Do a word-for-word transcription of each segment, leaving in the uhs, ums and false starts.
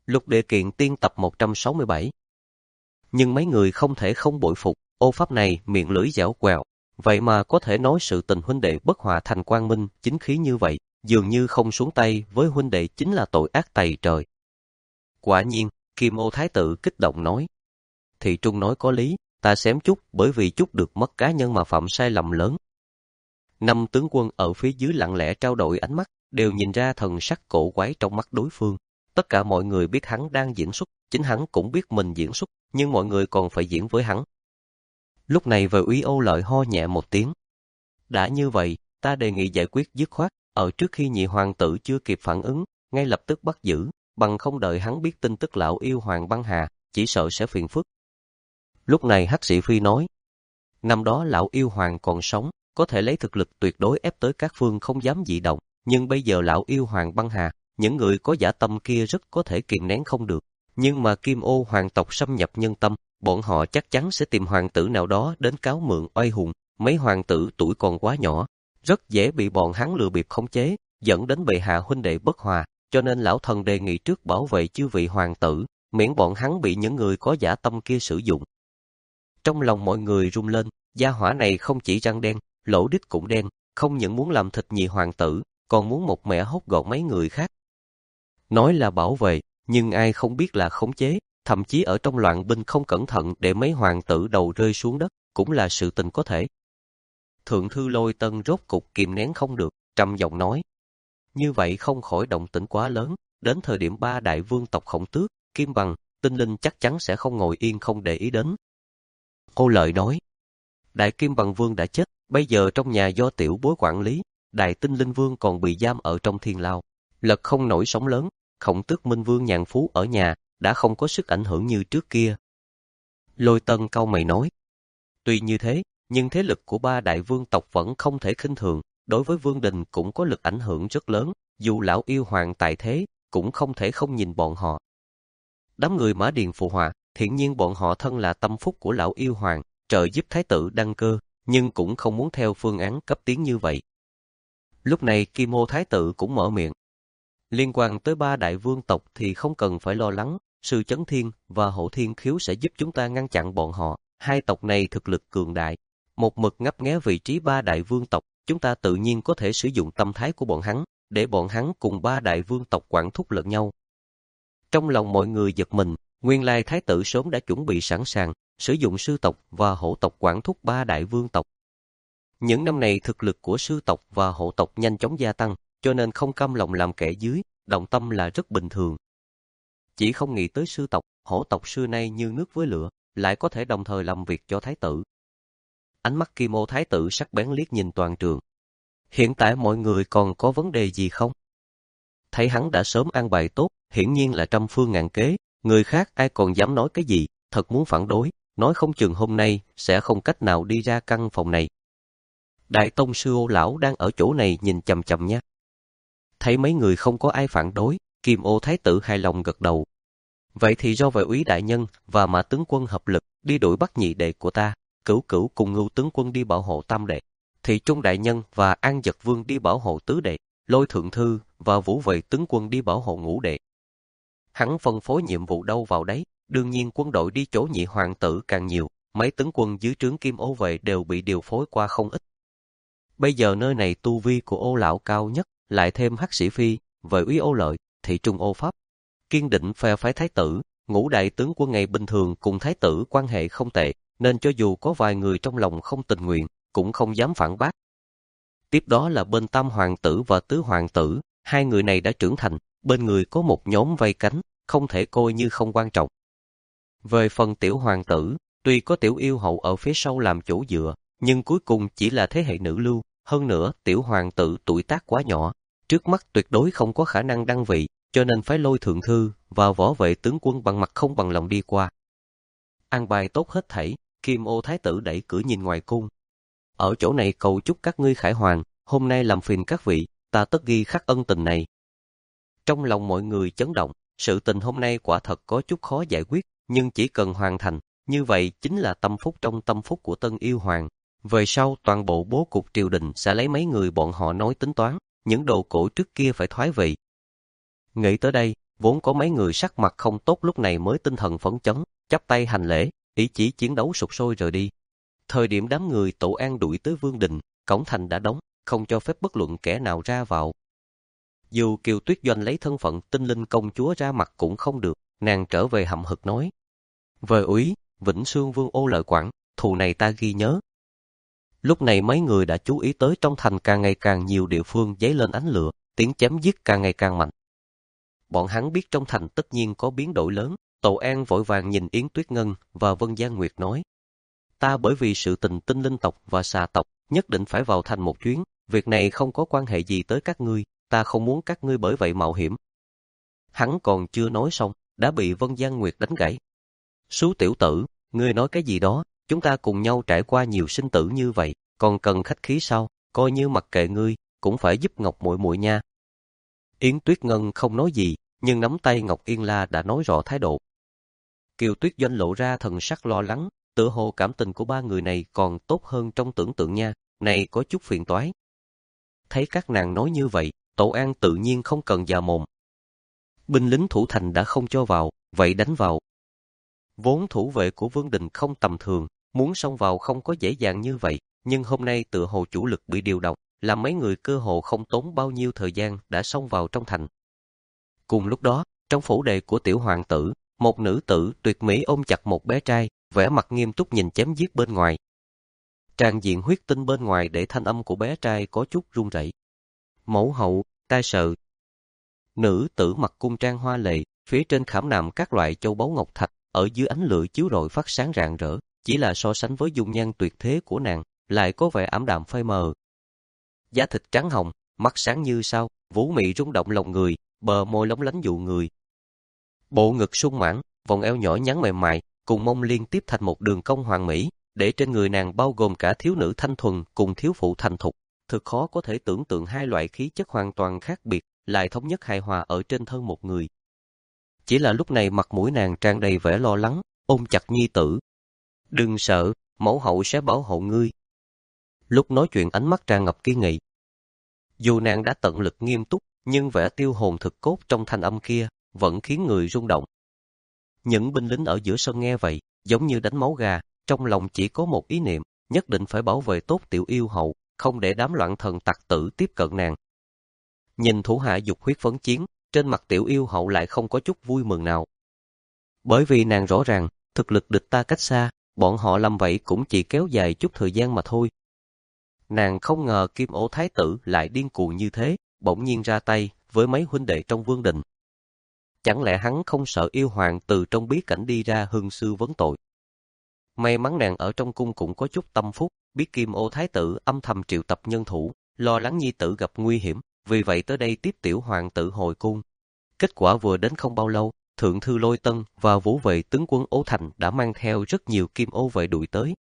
Lục Địa Kiện Tiên tập một trăm sáu mươi bảy. Nhưng mấy người không thể không bội phục, ô pháp này miệng lưỡi dẻo quẹo, vậy mà có thể nói sự tình huynh đệ bất hòa thành quang minh, chính khí như vậy, dường như không xuống tay với huynh đệ chính là tội ác tày trời. Quả nhiên, Kim Ô Thái tử kích động nói. Thị Trung nói có lý, ta xém chút bởi vì chút được mất cá nhân mà phạm sai lầm lớn. Năm tướng quân ở phía dưới lặng lẽ trao đổi ánh mắt, đều nhìn ra thần sắc cổ quái trong mắt đối phương. Tất cả mọi người biết hắn đang diễn xuất, chính hắn cũng biết mình diễn xuất, nhưng mọi người còn phải diễn với hắn. Lúc này Vệ Úy Âu Lợi ho nhẹ một tiếng. Đã như vậy, ta đề nghị giải quyết dứt khoát, ở trước khi nhị hoàng tử chưa kịp phản ứng, ngay lập tức bắt giữ, bằng không đợi hắn biết tin tức lão yêu hoàng băng hà, chỉ sợ sẽ phiền phức. Lúc này Hắc Sĩ Phi nói, năm đó lão yêu hoàng còn sống, có thể lấy thực lực tuyệt đối ép tới các phương không dám dị động, nhưng bây giờ lão yêu hoàng băng hà, những người có dã tâm kia rất có thể kìm nén không được. Nhưng mà Kim Ô hoàng tộc xâm nhập nhân tâm, bọn họ chắc chắn sẽ tìm hoàng tử nào đó đến cáo mượn oai hùng. Mấy hoàng tử tuổi còn quá nhỏ, rất dễ bị bọn hắn lừa bịp khống chế, dẫn đến bệ hạ huynh đệ bất hòa, cho nên lão thần đề nghị trước bảo vệ chư vị hoàng tử, miễn bọn hắn bị những người có dã tâm kia sử dụng. Trong lòng mọi người rung lên, gia hỏa này không chỉ răng đen, lỗ đít cũng đen, không những muốn làm thịt nhị hoàng tử, còn muốn một mẻ hốt gọn mấy người khác. Nói là bảo vệ, nhưng ai không biết là khống chế, thậm chí ở trong loạn binh không cẩn thận để mấy hoàng tử đầu rơi xuống đất, cũng là sự tình có thể. Thượng thư Lôi Tân rốt cục kìm nén không được, trầm giọng nói. Như vậy không khỏi động tĩnh quá lớn, đến thời điểm ba đại vương tộc Khổng Tước, Kim Bằng, Tinh Linh chắc chắn sẽ không ngồi yên không để ý đến. Âu Lợi nói, Đại Kim Bằng Vương đã chết, bây giờ trong nhà do tiểu bối quản lý, Đại Tinh Linh Vương còn bị giam ở trong thiên lao, lật không nổi sóng lớn, Khổng Tước Minh Vương nhàn phú ở nhà, đã không có sức ảnh hưởng như trước kia. Lôi Tân cau mày nói, tuy như thế, nhưng thế lực của ba đại vương tộc vẫn không thể khinh thường, đối với vương đình cũng có lực ảnh hưởng rất lớn, dù lão yêu hoàng tại thế, cũng không thể không nhìn bọn họ. Đám người Mã Điền phụ họa, hiển nhiên bọn họ thân là tâm phúc của lão yêu hoàng, trợ giúp thái tử đăng cơ, nhưng cũng không muốn theo phương án cấp tiến như vậy. Lúc này Kim Ô Thái tử cũng mở miệng. Liên quan tới ba đại vương tộc thì không cần phải lo lắng, Sư Chấn Thiên và Hổ Thiên Khiếu sẽ giúp chúng ta ngăn chặn bọn họ, hai tộc này thực lực cường đại. Một mực ngấp nghé vị trí ba đại vương tộc, chúng ta tự nhiên có thể sử dụng tâm thái của bọn hắn, để bọn hắn cùng ba đại vương tộc quản thúc lẫn nhau. Trong lòng mọi người giật mình, nguyên lai thái tử sớm đã chuẩn bị sẵn sàng, sử dụng sư tộc và hổ tộc quản thúc ba đại vương tộc. Những năm này thực lực của sư tộc và hổ tộc nhanh chóng gia tăng, cho nên không cam lòng làm kẻ dưới, động tâm là rất bình thường. Chỉ không nghĩ tới sư tộc, hổ tộc xưa nay như nước với lửa, lại có thể đồng thời làm việc cho thái tử. Ánh mắt Kim Ô Thái tử sắc bén liếc nhìn toàn trường. Hiện tại mọi người còn có vấn đề gì không? Thấy hắn đã sớm an bài tốt, hiển nhiên là trăm phương ngàn kế, người khác ai còn dám nói cái gì, thật muốn phản đối, nói không chừng hôm nay sẽ không cách nào đi ra căn phòng này. Đại tông sư Ô lão đang ở chỗ này nhìn chằm chằm nhé. Thấy mấy người không có ai phản đối, Kim Ô Thái tử hài lòng gật đầu. Vậy thì do Vệ Úy đại nhân và Mã tướng quân hợp lực đi đuổi bắt nhị đệ của ta, Cửu Cửu cùng Ngưu tướng quân đi bảo hộ tam đệ, Thị Trung đại nhân và An Dật vương đi bảo hộ tứ đệ, Lôi thượng thư và Vũ Vệ tướng quân đi bảo hộ ngũ đệ. Hắn phân phối nhiệm vụ đâu vào đấy, đương nhiên quân đội đi chỗ nhị hoàng tử càng nhiều, mấy tướng quân dưới trướng Kim Ô vệ đều bị điều phối qua không ít. Bây giờ nơi này tu vi của Ô lão cao nhất, lại thêm Hắc Sĩ Phi, Vệ Úy Ô Lợi, Thị Trung Ô Pháp, kiên định phe phái thái tử, ngũ đại tướng quân ngày bình thường cùng thái tử quan hệ không tệ, nên cho dù có vài người trong lòng không tình nguyện, cũng không dám phản bác. Tiếp đó là bên tam hoàng tử và tứ hoàng tử, hai người này đã trưởng thành, bên người có một nhóm vây cánh, không thể coi như không quan trọng. Về phần tiểu hoàng tử, tuy có tiểu yêu hậu ở phía sau làm chỗ dựa, nhưng cuối cùng chỉ là thế hệ nữ lưu, hơn nữa tiểu hoàng tử tuổi tác quá nhỏ, trước mắt tuyệt đối không có khả năng đăng vị, cho nên phải Lôi thượng thư và Võ Vệ tướng quân bằng mặt không bằng lòng đi qua. An bài tốt hết thảy, Kim Ô Thái tử đẩy cửa nhìn ngoài cung. Ở chỗ này cầu chúc các ngươi khải hoàn, hôm nay làm phiền các vị, ta tất ghi khắc ân tình này. Trong lòng mọi người chấn động, sự tình hôm nay quả thật có chút khó giải quyết, nhưng chỉ cần hoàn thành, như vậy chính là tâm phúc trong tâm phúc của tân yêu hoàng. Về sau toàn bộ bố cục triều đình sẽ lấy mấy người bọn họ nói tính toán, những đồ cổ trước kia phải thoái vị. Nghĩ tới đây, Vốn có mấy người sắc mặt không tốt lúc này mới tinh thần phấn chấn, chắp tay hành lễ, ý chí chiến đấu sục sôi rời đi. Thời điểm đám người Tổ An đuổi tới Vương Đình, cổng thành đã đóng, không cho phép bất luận kẻ nào ra vào. Dù Kiều Tuyết Doanh lấy thân phận tinh linh công chúa ra mặt cũng không được, nàng trở về hậm hực nói. Về úy, Vĩnh Xương Vương Ô Lợi Quảng, thù này ta ghi nhớ. Lúc này mấy người đã chú ý tới trong thành càng ngày càng nhiều địa phương dấy lên ánh lửa, tiếng chém giết càng ngày càng mạnh. Bọn hắn biết trong thành tất nhiên có biến đổi lớn, Tổ An vội vàng nhìn Yến Tuyết Ngân và Vân Giang Nguyệt nói. Ta bởi vì sự tình tinh linh tộc và xà tộc, nhất định phải vào thành một chuyến, việc này không có quan hệ gì tới các ngươi, ta không muốn các ngươi bởi vậy mạo hiểm. Hắn còn chưa nói xong, đã bị Vân Giang Nguyệt đánh gãy. Sú tiểu tử, ngươi nói cái gì đó, chúng ta cùng nhau trải qua nhiều sinh tử như vậy, còn cần khách khí sao, coi như mặc kệ ngươi, cũng phải giúp Ngọc muội muội nha. Yến Tuyết Ngân không nói gì, nhưng nắm tay Ngọc Yên La đã nói rõ thái độ. Kiều Tuyết Doanh lộ ra thần sắc lo lắng, tựa hồ cảm tình của ba người này còn tốt hơn trong tưởng tượng nha, này có chút phiền toái. Thấy các nàng nói như vậy, Tổ An tự nhiên không cần già mồm. Binh lính thủ thành đã không cho vào, vậy đánh vào. Vốn thủ vệ của Vương Đình không tầm thường, muốn xông vào không có dễ dàng như vậy, nhưng hôm nay tựa hồ chủ lực bị điều động, làm mấy người cơ hồ không tốn bao nhiêu thời gian đã xông vào trong thành. Cùng lúc đó, trong phủ đệ của tiểu hoàng tử, một nữ tử tuyệt mỹ ôm chặt một bé trai, vẻ mặt nghiêm túc nhìn chém giết bên ngoài. Tràn diện huyết tinh bên ngoài để thanh âm của bé trai có chút run rẩy. Mẫu hậu, ta sợ. Nữ tử mặc cung trang hoa lệ, phía trên khảm nạm các loại châu báu ngọc thạch, ở dưới ánh lửa chiếu rọi phát sáng rạng rỡ, chỉ là so sánh với dung nhan tuyệt thế của nàng, lại có vẻ ảm đạm phai mờ. Da thịt trắng hồng, mắt sáng như sao, vũ mị rung động lòng người, bờ môi lóng lánh dụ người. Bộ ngực sung mãn, vòng eo nhỏ nhắn mềm mại, cùng mông liên tiếp thành một đường cong hoàn mỹ, để trên người nàng bao gồm cả thiếu nữ thanh thuần cùng thiếu phụ thành thục, thực khó có thể tưởng tượng hai loại khí chất hoàn toàn khác biệt, lại thống nhất hài hòa ở trên thân một người. Chỉ là lúc này mặt mũi nàng tràn đầy vẻ lo lắng, ôm chặt nhi tử. Đừng sợ, mẫu hậu sẽ bảo hộ ngươi. Lúc nói chuyện ánh mắt tràn ngập kiên nghị. Dù nàng đã tận lực nghiêm túc, nhưng vẻ tiêu hồn thực cốt trong thanh âm kia vẫn khiến người rung động. Những binh lính ở giữa sân nghe vậy, giống như đánh máu gà, trong lòng chỉ có một ý niệm, nhất định phải bảo vệ tốt tiểu yêu hậu, không để đám loạn thần tặc tử tiếp cận nàng. Nhìn thủ hạ dục huyết phấn chiến, trên mặt tiểu yêu hậu lại không có chút vui mừng nào. Bởi vì nàng rõ ràng, thực lực địch ta cách xa, bọn họ làm vậy cũng chỉ kéo dài chút thời gian mà thôi. Nàng không ngờ Kim Ô Thái tử lại điên cuồng như thế, bỗng nhiên ra tay với mấy huynh đệ trong Vương Đình. Chẳng lẽ hắn không sợ yêu hoàng từ trong bí cảnh đi ra hương sư vấn tội? May mắn nàng ở trong cung cũng có chút tâm phúc, biết Kim Ô Thái tử âm thầm triệu tập nhân thủ, lo lắng nhi tử gặp nguy hiểm, vì vậy tới đây tiếp tiểu hoàng tử hồi cung. Kết quả vừa đến không bao lâu, Thượng thư Lôi Tân và vũ vệ tướng quân Ô Thành đã mang theo rất nhiều kim ô vệ đuổi tới.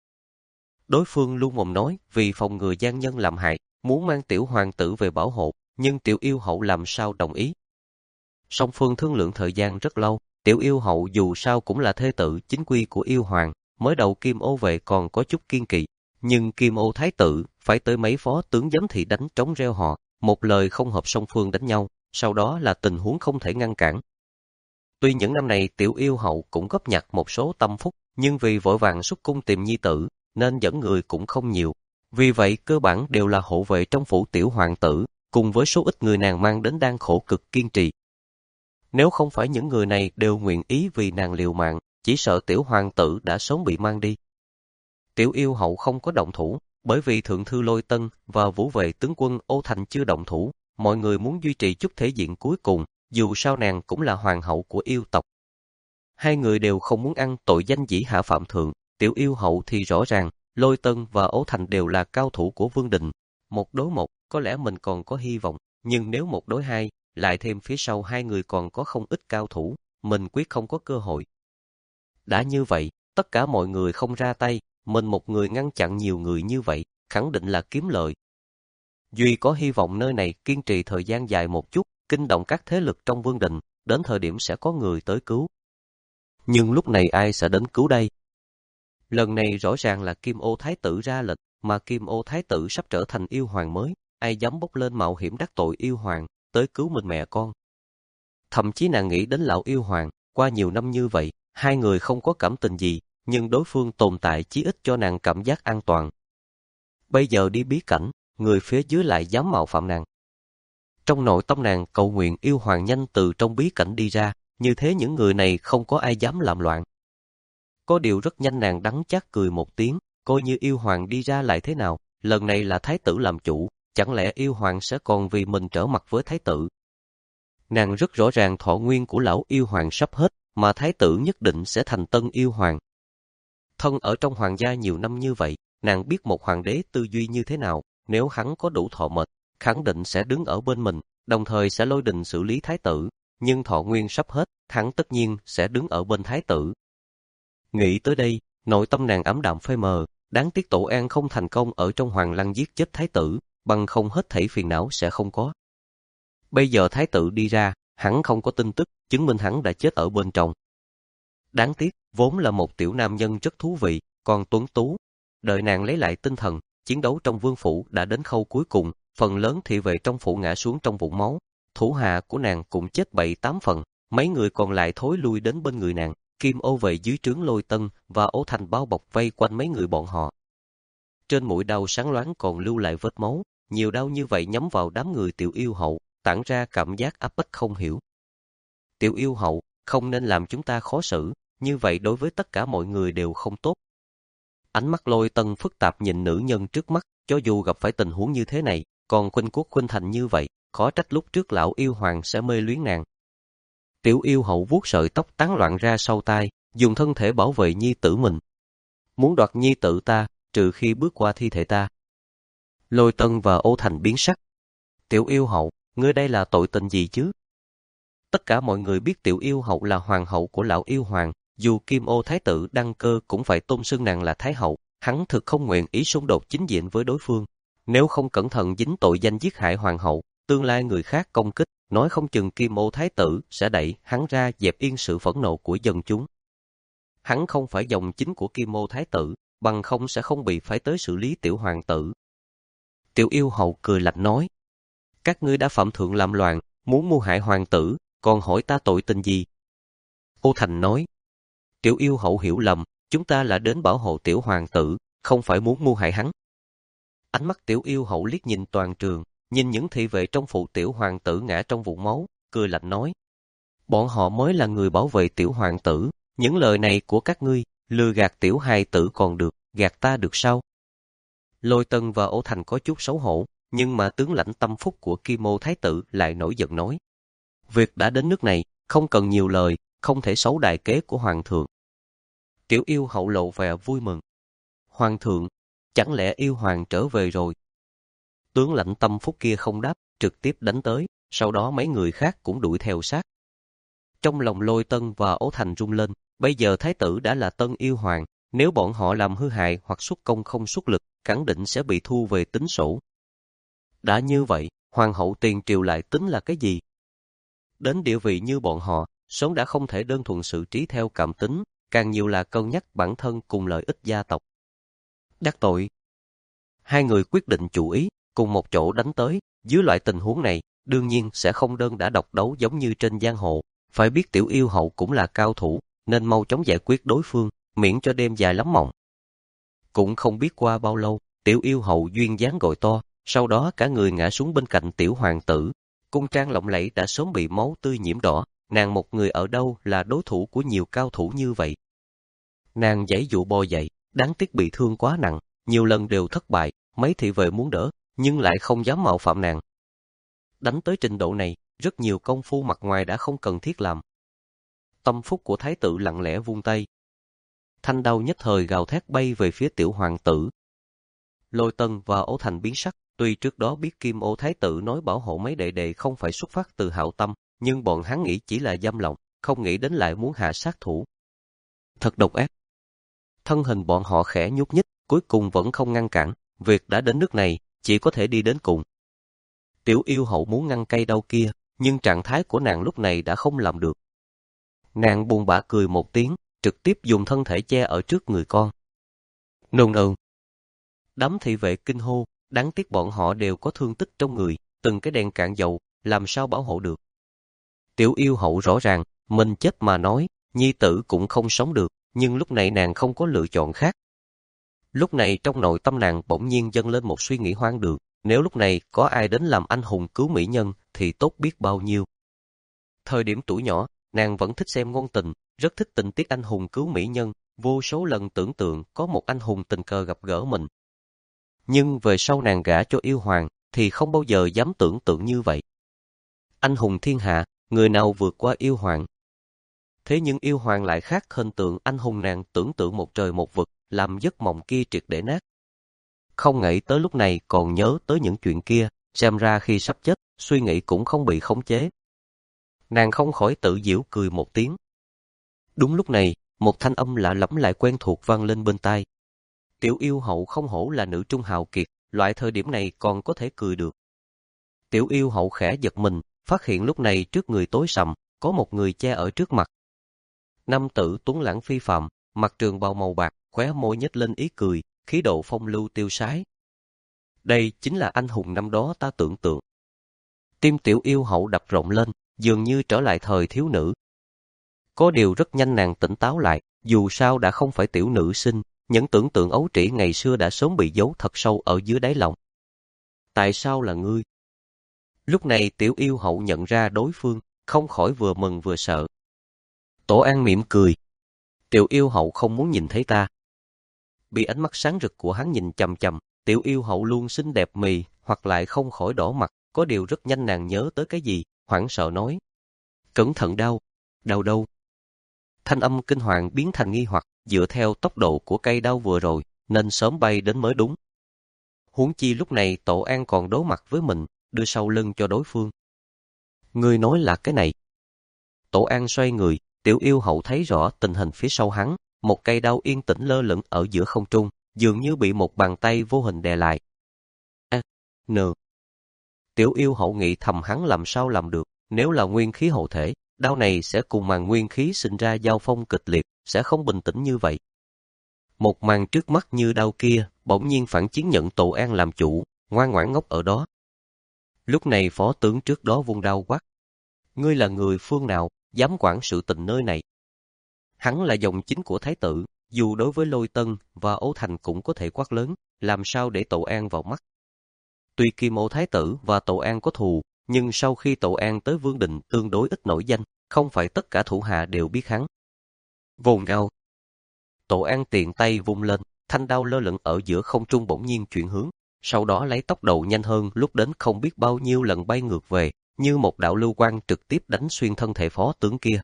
Đối phương luôn mồm nói vì phòng ngừa gian nhân làm hại, muốn mang tiểu hoàng tử về bảo hộ, nhưng tiểu yêu hậu làm sao đồng ý. Song phương thương lượng thời gian rất lâu, tiểu yêu hậu dù sao cũng là thê tử chính quy của yêu hoàng, mới đầu Kim Ô vệ còn có chút kiên kỵ, nhưng Kim Ô Thái tử phải tới mấy phó tướng giám thị đánh trống reo họ, một lời không hợp song phương đánh nhau, sau đó là tình huống không thể ngăn cản. Tuy những năm này tiểu yêu hậu cũng góp nhặt một số tâm phúc, nhưng vì vội vàng xuất cung tìm nhi tử, nên dẫn người cũng không nhiều. Vì vậy cơ bản đều là hộ vệ trong phủ tiểu hoàng tử, cùng với số ít người nàng mang đến đang khổ cực kiên trì. Nếu không phải những người này đều nguyện ý vì nàng liều mạng, chỉ sợ tiểu hoàng tử đã sớm bị mang đi. Tiểu yêu hậu không có động thủ, bởi vì thượng thư Lôi Tân và vũ vệ tướng quân Ô Thành chưa động thủ, mọi người muốn duy trì chút thể diện cuối cùng, dù sao nàng cũng là hoàng hậu của yêu tộc. Hai người đều không muốn ăn tội danh dĩ hạ phạm thượng, tiểu yêu hậu thì rõ ràng, Lôi Tân và Ô Thành đều là cao thủ của Vương Đình. Một đối một, có lẽ mình còn có hy vọng, nhưng nếu một đối hai, lại thêm phía sau hai người còn có không ít cao thủ, mình quyết không có cơ hội. Đã như vậy, tất cả mọi người không ra tay, mình một người ngăn chặn nhiều người như vậy, khẳng định là kiếm lợi. Duy có hy vọng nơi này kiên trì thời gian dài một chút, kinh động các thế lực trong Vương Đình, đến thời điểm sẽ có người tới cứu. Nhưng lúc này ai sẽ đến cứu đây? Lần này rõ ràng là Kim Ô Thái tử ra lệnh, mà Kim Ô Thái tử sắp trở thành yêu hoàng mới, ai dám bốc lên mạo hiểm đắc tội yêu hoàng, tới cứu mình mẹ con. Thậm chí nàng nghĩ đến lão yêu hoàng, qua nhiều năm như vậy, hai người không có cảm tình gì, nhưng đối phương tồn tại chí ít cho nàng cảm giác an toàn. Bây giờ đi bí cảnh, người phía dưới lại dám mạo phạm nàng. Trong nội tâm nàng cầu nguyện yêu hoàng nhanh từ trong bí cảnh đi ra, như thế những người này không có ai dám làm loạn. Có điều rất nhanh nàng đắng chát cười một tiếng, coi như yêu hoàng đi ra lại thế nào, lần này là thái tử làm chủ, chẳng lẽ yêu hoàng sẽ còn vì mình trở mặt với thái tử. Nàng rất rõ ràng thọ nguyên của lão yêu hoàng sắp hết, mà thái tử nhất định sẽ thành tân yêu hoàng. Thân ở trong hoàng gia nhiều năm như vậy, nàng biết một hoàng đế tư duy như thế nào, nếu hắn có đủ thọ mệnh, khẳng định sẽ đứng ở bên mình, đồng thời sẽ lôi đình xử lý thái tử, nhưng thọ nguyên sắp hết, hắn tất nhiên sẽ đứng ở bên thái tử. Nghĩ tới đây, nội tâm nàng ảm đạm phai mờ, đáng tiếc Tổ An không thành công ở trong hoàng lăng giết chết thái tử, bằng không hết thảy phiền não sẽ không có. Bây giờ thái tử đi ra, hắn không có tin tức, chứng minh hắn đã chết ở bên trong. Đáng tiếc, vốn là một tiểu nam nhân rất thú vị, còn tuấn tú. Đợi nàng lấy lại tinh thần, chiến đấu trong vương phủ đã đến khâu cuối cùng, phần lớn thị vệ trong phủ ngã xuống trong vũng máu. Thủ hạ của nàng cũng chết bảy tám phần, mấy người còn lại thối lui đến bên người nàng. Kim ô vệ dưới trướng Lôi Tân và Ô Thành bao bọc vây quanh mấy người bọn họ. Trên mũi đao sáng loáng còn lưu lại vết máu, nhiều đao như vậy nhắm vào đám người Tiểu Yêu Hậu, tản ra cảm giác áp bách không hiểu. Tiểu Yêu Hậu, không nên làm chúng ta khó xử, như vậy đối với tất cả mọi người đều không tốt. Ánh mắt Lôi Tân phức tạp nhìn nữ nhân trước mắt, cho dù gặp phải tình huống như thế này, còn khuynh quốc khuynh thành như vậy, khó trách lúc trước lão yêu hoàng sẽ mê luyến nàng. Tiểu Yêu Hậu vuốt sợi tóc tán loạn ra sau tai, dùng thân thể bảo vệ nhi tử mình. Muốn đoạt nhi tử ta, trừ khi bước qua thi thể ta. Lôi Tân và Ô Thành biến sắc. Tiểu Yêu Hậu, ngươi đây là tội tình gì chứ? Tất cả mọi người biết Tiểu Yêu Hậu là hoàng hậu của lão yêu hoàng, dù Kim Ô Thái tử đăng cơ cũng phải tôn xưng nàng là Thái hậu, hắn thực không nguyện ý xung đột chính diện với đối phương. Nếu không cẩn thận dính tội danh giết hại hoàng hậu, tương lai người khác công kích, nói không chừng Kim Ô Thái tử sẽ đẩy hắn ra dẹp yên sự phẫn nộ của dân chúng. Hắn không phải dòng chính của Kim Ô Thái tử, bằng không sẽ không bị phải tới xử lý tiểu hoàng tử. Tiểu Yêu Hậu cười lạnh nói, các ngươi đã phạm thượng làm loạn, muốn mưu hại hoàng tử, còn hỏi ta tội tình gì? Ô Thành nói, Tiểu Yêu Hậu hiểu lầm, chúng ta là đến bảo hộ tiểu hoàng tử, không phải muốn mưu hại hắn. Ánh mắt Tiểu Yêu Hậu liếc nhìn toàn trường, nhìn những thị vệ trong phủ tiểu hoàng tử ngã trong vũng máu, cười lạnh nói, bọn họ mới là người bảo vệ tiểu hoàng tử, những lời này của các ngươi, lừa gạt tiểu hài tử còn được, gạt ta được sao? Lôi Tân và Ô Thành có chút xấu hổ, nhưng mà tướng lãnh tâm phúc của Kim Ô Thái tử lại nổi giận nói, việc đã đến nước này, không cần nhiều lời, không thể xấu đại kế của hoàng thượng. Tiểu Yêu Hậu lộ vẻ vui mừng. Hoàng thượng, chẳng lẽ yêu hoàng trở về rồi? Tướng lãnh tâm phúc kia không đáp, trực tiếp đánh tới, sau đó mấy người khác cũng đuổi theo sát. Trong lòng Lôi Tân và Ô Thành rung lên, bây giờ thái tử đã là tân yêu hoàng, nếu bọn họ làm hư hại hoặc xuất công không xuất lực, khẳng định sẽ bị thu về tính sổ. Đã như vậy, hoàng hậu tiền triều lại tính là cái gì? Đến địa vị như bọn họ, sớm đã không thể đơn thuần xử trí theo cảm tính, càng nhiều là cân nhắc bản thân cùng lợi ích gia tộc. Đắc tội. Hai người quyết định chủ ý, cùng một chỗ đánh tới, dưới loại tình huống này, đương nhiên sẽ không đơn đã độc đấu giống như trên giang hồ, phải biết Tiểu Yêu Hậu cũng là cao thủ, nên mau chóng giải quyết đối phương, miễn cho đêm dài lắm mộng. Cũng không biết qua bao lâu, Tiểu Yêu Hậu duyên dáng gọi to, sau đó cả người ngã xuống bên cạnh tiểu hoàng tử. Cung trang lộng lẫy đã sớm bị máu tươi nhiễm đỏ, nàng một người ở đâu là đối thủ của nhiều cao thủ như vậy. Nàng giãy dụ bò dậy, đáng tiếc bị thương quá nặng, nhiều lần đều thất bại, mấy thị vệ muốn đỡ, nhưng lại không dám mạo phạm nàng. Đánh tới trình độ này, rất nhiều công phu mặt ngoài đã không cần thiết làm. Tâm phúc của thái tử lặng lẽ vung tay. Thanh đao nhất thời gào thét bay về phía tiểu hoàng tử. Lôi Tân và Ô Thành biến sắc, tuy trước đó biết Kim Ô Thái tử nói bảo hộ mấy đệ đệ không phải xuất phát từ hảo tâm, nhưng bọn hắn nghĩ chỉ là dâm lòng, không nghĩ đến lại muốn hạ sát thủ. Thật độc ác. Thân hình bọn họ khẽ nhúc nhích, cuối cùng vẫn không ngăn cản, việc đã đến nước này, chỉ có thể đi đến cùng. Tiểu Yêu Hậu muốn ngăn cây đau kia, nhưng trạng thái của nàng lúc này đã không làm được. Nàng buồn bã cười một tiếng, trực tiếp dùng thân thể che ở trước người con. Nôn ơn. Đám thị vệ kinh hô, đáng tiếc bọn họ đều có thương tích trong người, từng cái đèn cạn dầu, làm sao bảo hộ được. Tiểu yêu hậu rõ ràng, mình chết mà nói, nhi tử cũng không sống được, nhưng lúc này nàng không có lựa chọn khác. Lúc này trong nội tâm nàng bỗng nhiên dâng lên một suy nghĩ hoang đường, nếu lúc này có ai đến làm anh hùng cứu mỹ nhân thì tốt biết bao nhiêu. Thời điểm tuổi nhỏ, nàng vẫn thích xem ngôn tình, rất thích tình tiết anh hùng cứu mỹ nhân, vô số lần tưởng tượng có một anh hùng tình cờ gặp gỡ mình. Nhưng về sau nàng gả cho yêu hoàng thì không bao giờ dám tưởng tượng như vậy. Anh hùng thiên hạ, người nào vượt qua yêu hoàng? Thế nhưng yêu hoàng lại khác hình tượng anh hùng nàng tưởng tượng một trời một vực, làm giấc mộng kia triệt để nát. Không nghĩ tới lúc này còn nhớ tới những chuyện kia, xem ra khi sắp chết, suy nghĩ cũng không bị khống chế. Nàng không khỏi tự giễu cười một tiếng. Đúng lúc này, một thanh âm lạ lẫm lại quen thuộc vang lên bên tai. Tiểu yêu hậu không hổ là nữ trung hào kiệt, loại thời điểm này còn có thể cười được. Tiểu yêu hậu khẽ giật mình, phát hiện lúc này trước người tối sầm, có một người che ở trước mặt. Nam tử tuấn lãng phi phàm, mặc trường bào màu bạc, khóe môi nhếch lên ý cười, khí độ phong lưu tiêu sái. Đây chính là anh hùng năm đó ta tưởng tượng. Tim tiểu yêu hậu đập rộn lên, dường như trở lại thời thiếu nữ. Có điều rất nhanh nàng tỉnh táo lại, dù sao đã không phải tiểu nữ sinh, những tưởng tượng ấu trĩ ngày xưa đã sớm bị giấu thật sâu ở dưới đáy lòng. Tại sao là ngươi? Lúc này tiểu yêu hậu nhận ra đối phương, không khỏi vừa mừng vừa sợ. Tổ An mỉm cười. Tiểu yêu hậu không muốn nhìn thấy ta. Bị ánh mắt sáng rực của hắn nhìn chằm chằm, tiểu yêu hậu luôn xinh đẹp mì, hoặc lại không khỏi đỏ mặt, có điều rất nhanh nàng nhớ tới cái gì, hoảng sợ nói. Cẩn thận đau, đau đâu? Thanh âm kinh hoàng biến thành nghi hoặc, dựa theo tốc độ của cây đau vừa rồi, nên sớm bay đến mới đúng. Huống chi lúc này Tổ An còn đối mặt với mình, đưa sau lưng cho đối phương. Ngươi nói là cái này. Tổ An xoay người, tiểu yêu hậu thấy rõ tình hình phía sau hắn, một cây đao yên tĩnh lơ lửng ở giữa không trung, dường như bị một bàn tay vô hình đè lại. A, n. Tiểu yêu hậu nghĩ thầm hắn làm sao làm được, nếu là nguyên khí hậu thể, đao này sẽ cùng màn nguyên khí sinh ra giao phong kịch liệt, sẽ không bình tĩnh như vậy. Một màn trước mắt như đao kia, bỗng nhiên phản chiến nhận Tổ An làm chủ, ngoan ngoãn ngốc ở đó. Lúc này phó tướng trước đó vung đao quát. Ngươi là người phương nào, dám quản sự tình nơi này? Hắn là dòng chính của thái tử, dù đối với Lôi Tân và Âu Thành cũng có thể quát lớn, làm sao để Tổ An vào mắt. Tuy Kim Ô thái tử và Tổ An có thù, nhưng sau khi Tổ An tới Vương Đình tương đối ít nổi danh, không phải tất cả thủ hạ đều biết hắn. Vồn đao. Tổ An tiện tay vung lên, thanh đao lơ lửng ở giữa không trung bỗng nhiên chuyển hướng, sau đó lấy tốc độ nhanh hơn lúc đến không biết bao nhiêu lần bay ngược về, như một đạo lưu quang trực tiếp đánh xuyên thân thể phó tướng kia.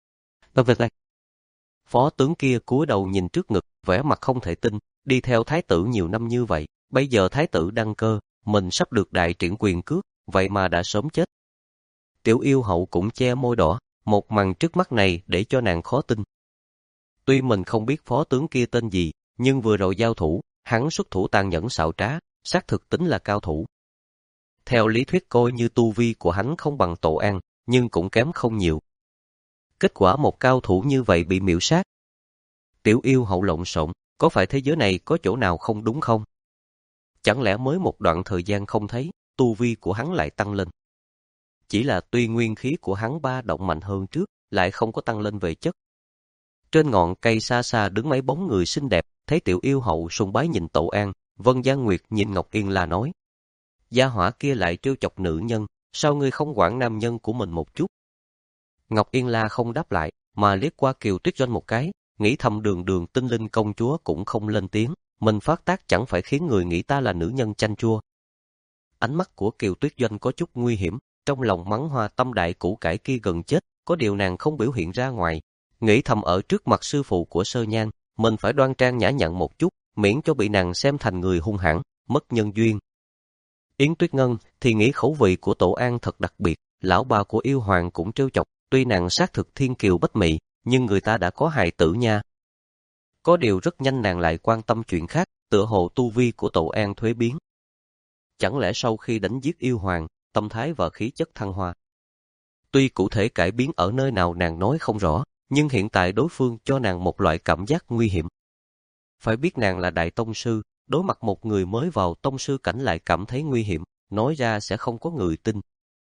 Phó tướng kia cúi đầu nhìn trước ngực, vẻ mặt không thể tin, đi theo thái tử nhiều năm như vậy, bây giờ thái tử đăng cơ, mình sắp được đại triển quyền cước, vậy mà đã sớm chết. Tiểu yêu hậu cũng che môi đỏ, một màn trước mắt này để cho nàng khó tin. Tuy mình không biết phó tướng kia tên gì, nhưng vừa rồi giao thủ, hắn xuất thủ tàn nhẫn xảo trá, xác thực tính là cao thủ. Theo lý thuyết coi như tu vi của hắn không bằng Tổ An, nhưng cũng kém không nhiều. Kết quả một cao thủ như vậy bị miểu sát. Tiểu yêu hậu lộn xộn, có phải thế giới này có chỗ nào không đúng không? Chẳng lẽ mới một đoạn thời gian không thấy, tu vi của hắn lại tăng lên? Chỉ là tuy nguyên khí của hắn ba động mạnh hơn trước, lại không có tăng lên về chất. Trên ngọn cây xa xa đứng mấy bóng người xinh đẹp, thấy tiểu yêu hậu sùng bái nhìn Tổ An, Vân Gia Nguyệt nhìn Ngọc Yên La nói. Gia hỏa kia lại trêu chọc nữ nhân, sao ngươi không quản nam nhân của mình một chút? Ngọc Yên La không đáp lại, mà liếc qua Kiều Tuyết Doanh một cái, nghĩ thầm đường đường tinh linh công chúa cũng không lên tiếng, mình phát tác chẳng phải khiến người nghĩ ta là nữ nhân chanh chua. Ánh mắt của Kiều Tuyết Doanh có chút nguy hiểm, trong lòng mắng hoa tâm đại củ cải kia gần chết, có điều nàng không biểu hiện ra ngoài, nghĩ thầm ở trước mặt sư phụ của Sơ Nhan, mình phải đoan trang nhã nhặn một chút, miễn cho bị nàng xem thành người hung hãn, mất nhân duyên. Yến Tuyết Ngân thì nghĩ khẩu vị của Tổ An thật đặc biệt, lão bà của yêu hoàng cũng trêu chọc, tuy nàng xác thực thiên kiều bách mỹ, nhưng người ta đã có hài tử nha. Có điều rất nhanh nàng lại quan tâm chuyện khác, tựa hồ tu vi của Tổ An thuế biến. Chẳng lẽ sau khi đánh giết yêu hoàng, tâm thái và khí chất thăng hoa? Tuy cụ thể cải biến ở nơi nào nàng nói không rõ, nhưng hiện tại đối phương cho nàng một loại cảm giác nguy hiểm. Phải biết nàng là đại tông sư, đối mặt một người mới vào tông sư cảnh lại cảm thấy nguy hiểm, nói ra sẽ không có người tin.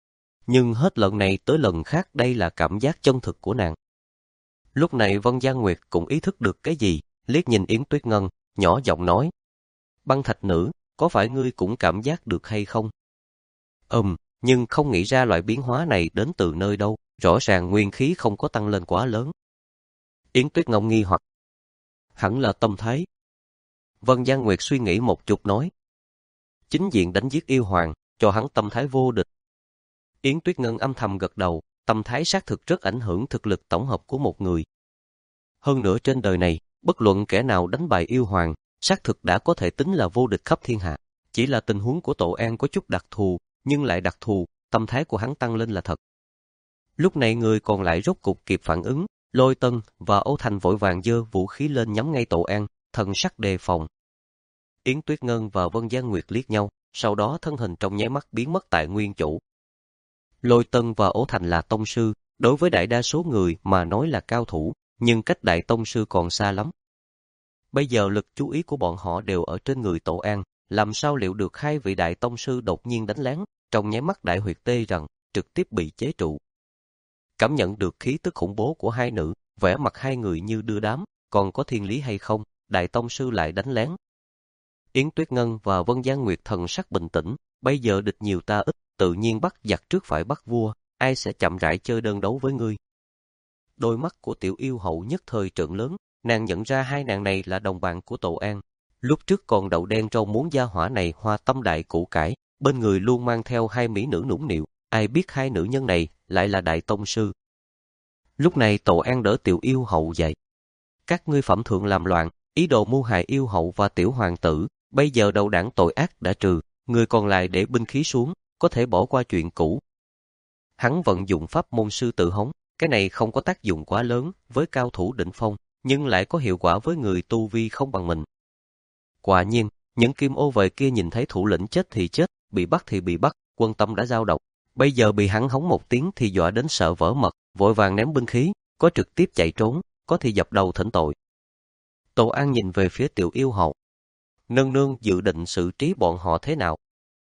Nhưng hết lần này tới lần khác đây là cảm giác chân thực của nàng. Lúc này Vân Gian Nguyệt cũng ý thức được cái gì, liếc nhìn Yến Tuyết Ngân, nhỏ giọng nói. Băng thạch nữ, có phải ngươi cũng cảm giác được hay không? Ừm, nhưng không nghĩ ra loại biến hóa này đến từ nơi đâu, rõ ràng nguyên khí không có tăng lên quá lớn. Yến Tuyết Ngân nghi hoặc. Hẳn là tâm thái. Vân Gian Nguyệt suy nghĩ một chút nói. Chính diện đánh giết yêu hoàng, cho hắn tâm thái vô địch. Yến Tuyết Ngân âm thầm gật đầu, tâm thái xác thực rất ảnh hưởng thực lực tổng hợp của một người. Hơn nữa trên đời này, bất luận kẻ nào đánh bại yêu hoàng, xác thực đã có thể tính là vô địch khắp thiên hạ. Chỉ là tình huống của Tổ An có chút đặc thù, nhưng lại đặc thù, tâm thái của hắn tăng lên là thật. Lúc này người còn lại rốt cục kịp phản ứng, Lôi Tân và Âu Thành vội vàng giơ vũ khí lên nhắm ngay Tổ An, thần sắc đề phòng. Yến Tuyết Ngân và Vân Gian Nguyệt liếc nhau, sau đó thân hình trong nháy mắt biến mất tại nguyên chỗ. Lôi Tân và Âu Thành là tông sư, đối với đại đa số người mà nói là cao thủ, nhưng cách đại tông sư còn xa lắm. Bây giờ lực chú ý của bọn họ đều ở trên người Tổ An, làm sao liệu được hai vị đại tông sư đột nhiên đánh lén, trong nháy mắt đại huyệt tê rằng, trực tiếp bị chế trụ. Cảm nhận được khí tức khủng bố của hai nữ, vẻ mặt hai người như đưa đám, còn có thiên lý hay không, đại tông sư lại đánh lén. Yến Tuyết Ngân và Vân Gian Nguyệt thần sắc bình tĩnh, bây giờ địch nhiều ta ít, tự nhiên bắt giặc trước phải bắt vua, ai sẽ chậm rãi chơi đơn đấu với ngươi. Đôi mắt của tiểu yêu hậu nhất thời trợn lớn, nàng nhận ra hai nàng này là đồng bạn của Tổ An. Lúc trước còn đậu đen rau muốn gia hỏa này hoa tâm đại củ cải, bên người luôn mang theo hai mỹ nữ nũng nịu, ai biết hai nữ nhân này lại là đại tông sư. Lúc này Tổ An đỡ tiểu yêu hậu dậy. Các ngươi phẩm thượng làm loạn, ý đồ mưu hại yêu hậu và tiểu hoàng tử, bây giờ đầu đảng tội ác đã trừ, người còn lại để binh khí xuống, có thể bỏ qua chuyện cũ. Hắn vận dụng pháp môn sư tự hống, cái này không có tác dụng quá lớn với cao thủ đỉnh phong, nhưng lại có hiệu quả với người tu vi không bằng mình. Quả nhiên, những kim ô vệ kia nhìn thấy thủ lĩnh chết thì chết, bị bắt thì bị bắt, quân tâm đã dao động. Bây giờ bị hắn hống một tiếng thì dọa đến sợ vỡ mật, vội vàng ném binh khí, có trực tiếp chạy trốn, có thì dập đầu thỉnh tội. Tổ An nhìn về phía tiểu yêu hậu. Nương nương dự định xử trí bọn họ thế nào?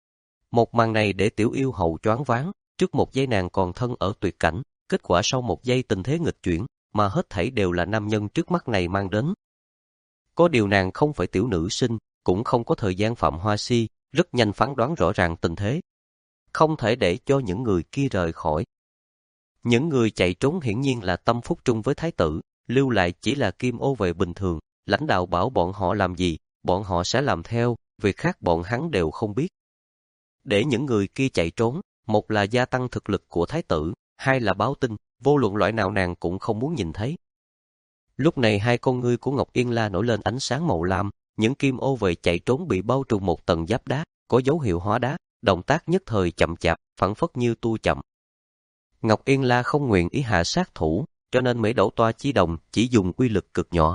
Một màn này để tiểu yêu hậu choáng váng, trước một giây nàng còn thân ở tuyệt cảnh, kết quả sau một giây tình thế nghịch chuyển, mà hết thảy đều là nam nhân trước mắt này mang đến. Có điều nàng không phải tiểu nữ sinh, cũng không có thời gian phạm hoa si, rất nhanh phán đoán rõ ràng tình thế. Không thể để cho những người kia rời khỏi. Những người chạy trốn hiển nhiên là tâm phúc trung với thái tử, lưu lại chỉ là kim ô vệ bình thường, lãnh đạo bảo bọn họ làm gì, bọn họ sẽ làm theo, việc khác bọn hắn đều không biết. Để những người kia chạy trốn, một là gia tăng thực lực của thái tử, hai là báo tin, vô luận loại nào nàng cũng không muốn nhìn thấy. Lúc này hai con ngươi của Ngọc Yên La nổi lên ánh sáng màu lam, những kim ô vệ chạy trốn bị bao trùm một tầng giáp đá, có dấu hiệu hóa đá, động tác nhất thời chậm chạp, phảng phất như tua chậm. Ngọc Yên La không nguyện ý hạ sát thủ, cho nên mấy đổ toa chi đồng chỉ dùng uy lực cực nhỏ.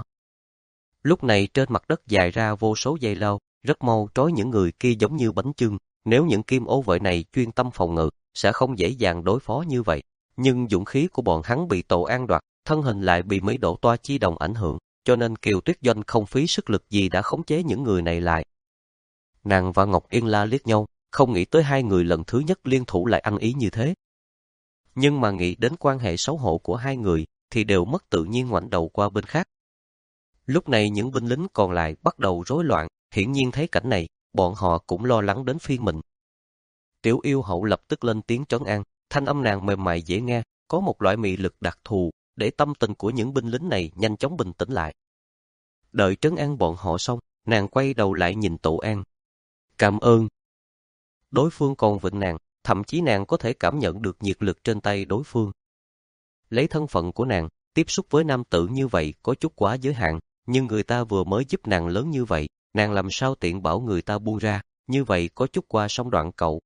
Lúc này trên mặt đất dài ra vô số dây lao, rất mau trói những người kia giống như bánh chưng. Nếu những kim ô vệ này chuyên tâm phòng ngự, sẽ không dễ dàng đối phó như vậy. Nhưng dũng khí của bọn hắn bị Tổ An đoạt, thân hình lại bị mấy đổ toa chi đồng ảnh hưởng, cho nên Kiều Tuyết Doanh không phí sức lực gì đã khống chế những người này lại. Nàng và Ngọc Yên La liếc nhau, không nghĩ tới hai người lần thứ nhất liên thủ lại ăn ý như thế. Nhưng mà nghĩ đến quan hệ xấu hổ của hai người, thì đều mất tự nhiên ngoảnh đầu qua bên khác. Lúc này những binh lính còn lại bắt đầu rối loạn, hiển nhiên thấy cảnh này, bọn họ cũng lo lắng đến phiên mình. Tiểu yêu hậu lập tức lên tiếng trấn an, thanh âm nàng mềm mại dễ nghe, có một loại mị lực đặc thù, để tâm tình của những binh lính này nhanh chóng bình tĩnh lại. Đợi trấn an bọn họ xong, nàng quay đầu lại nhìn Tổ An. Cảm ơn. Đối phương còn vịnh nàng, thậm chí nàng có thể cảm nhận được nhiệt lực trên tay đối phương. Lấy thân phận của nàng, tiếp xúc với nam tử như vậy có chút quá giới hạn, nhưng người ta vừa mới giúp nàng lớn như vậy, nàng làm sao tiện bảo người ta buông ra, như vậy có chút qua sông đoạn cầu.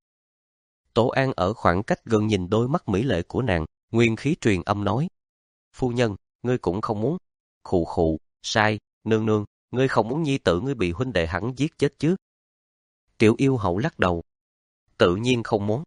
Tổ An ở khoảng cách gần nhìn đôi mắt mỹ lệ của nàng, nguyên khí truyền âm nói. Phu nhân, ngươi cũng không muốn. Khụ khụ, sai, nương nương, ngươi không muốn nhi tử ngươi bị huynh đệ hắn giết chết chứ? Tiểu yêu hậu lắc đầu. Tự nhiên không muốn.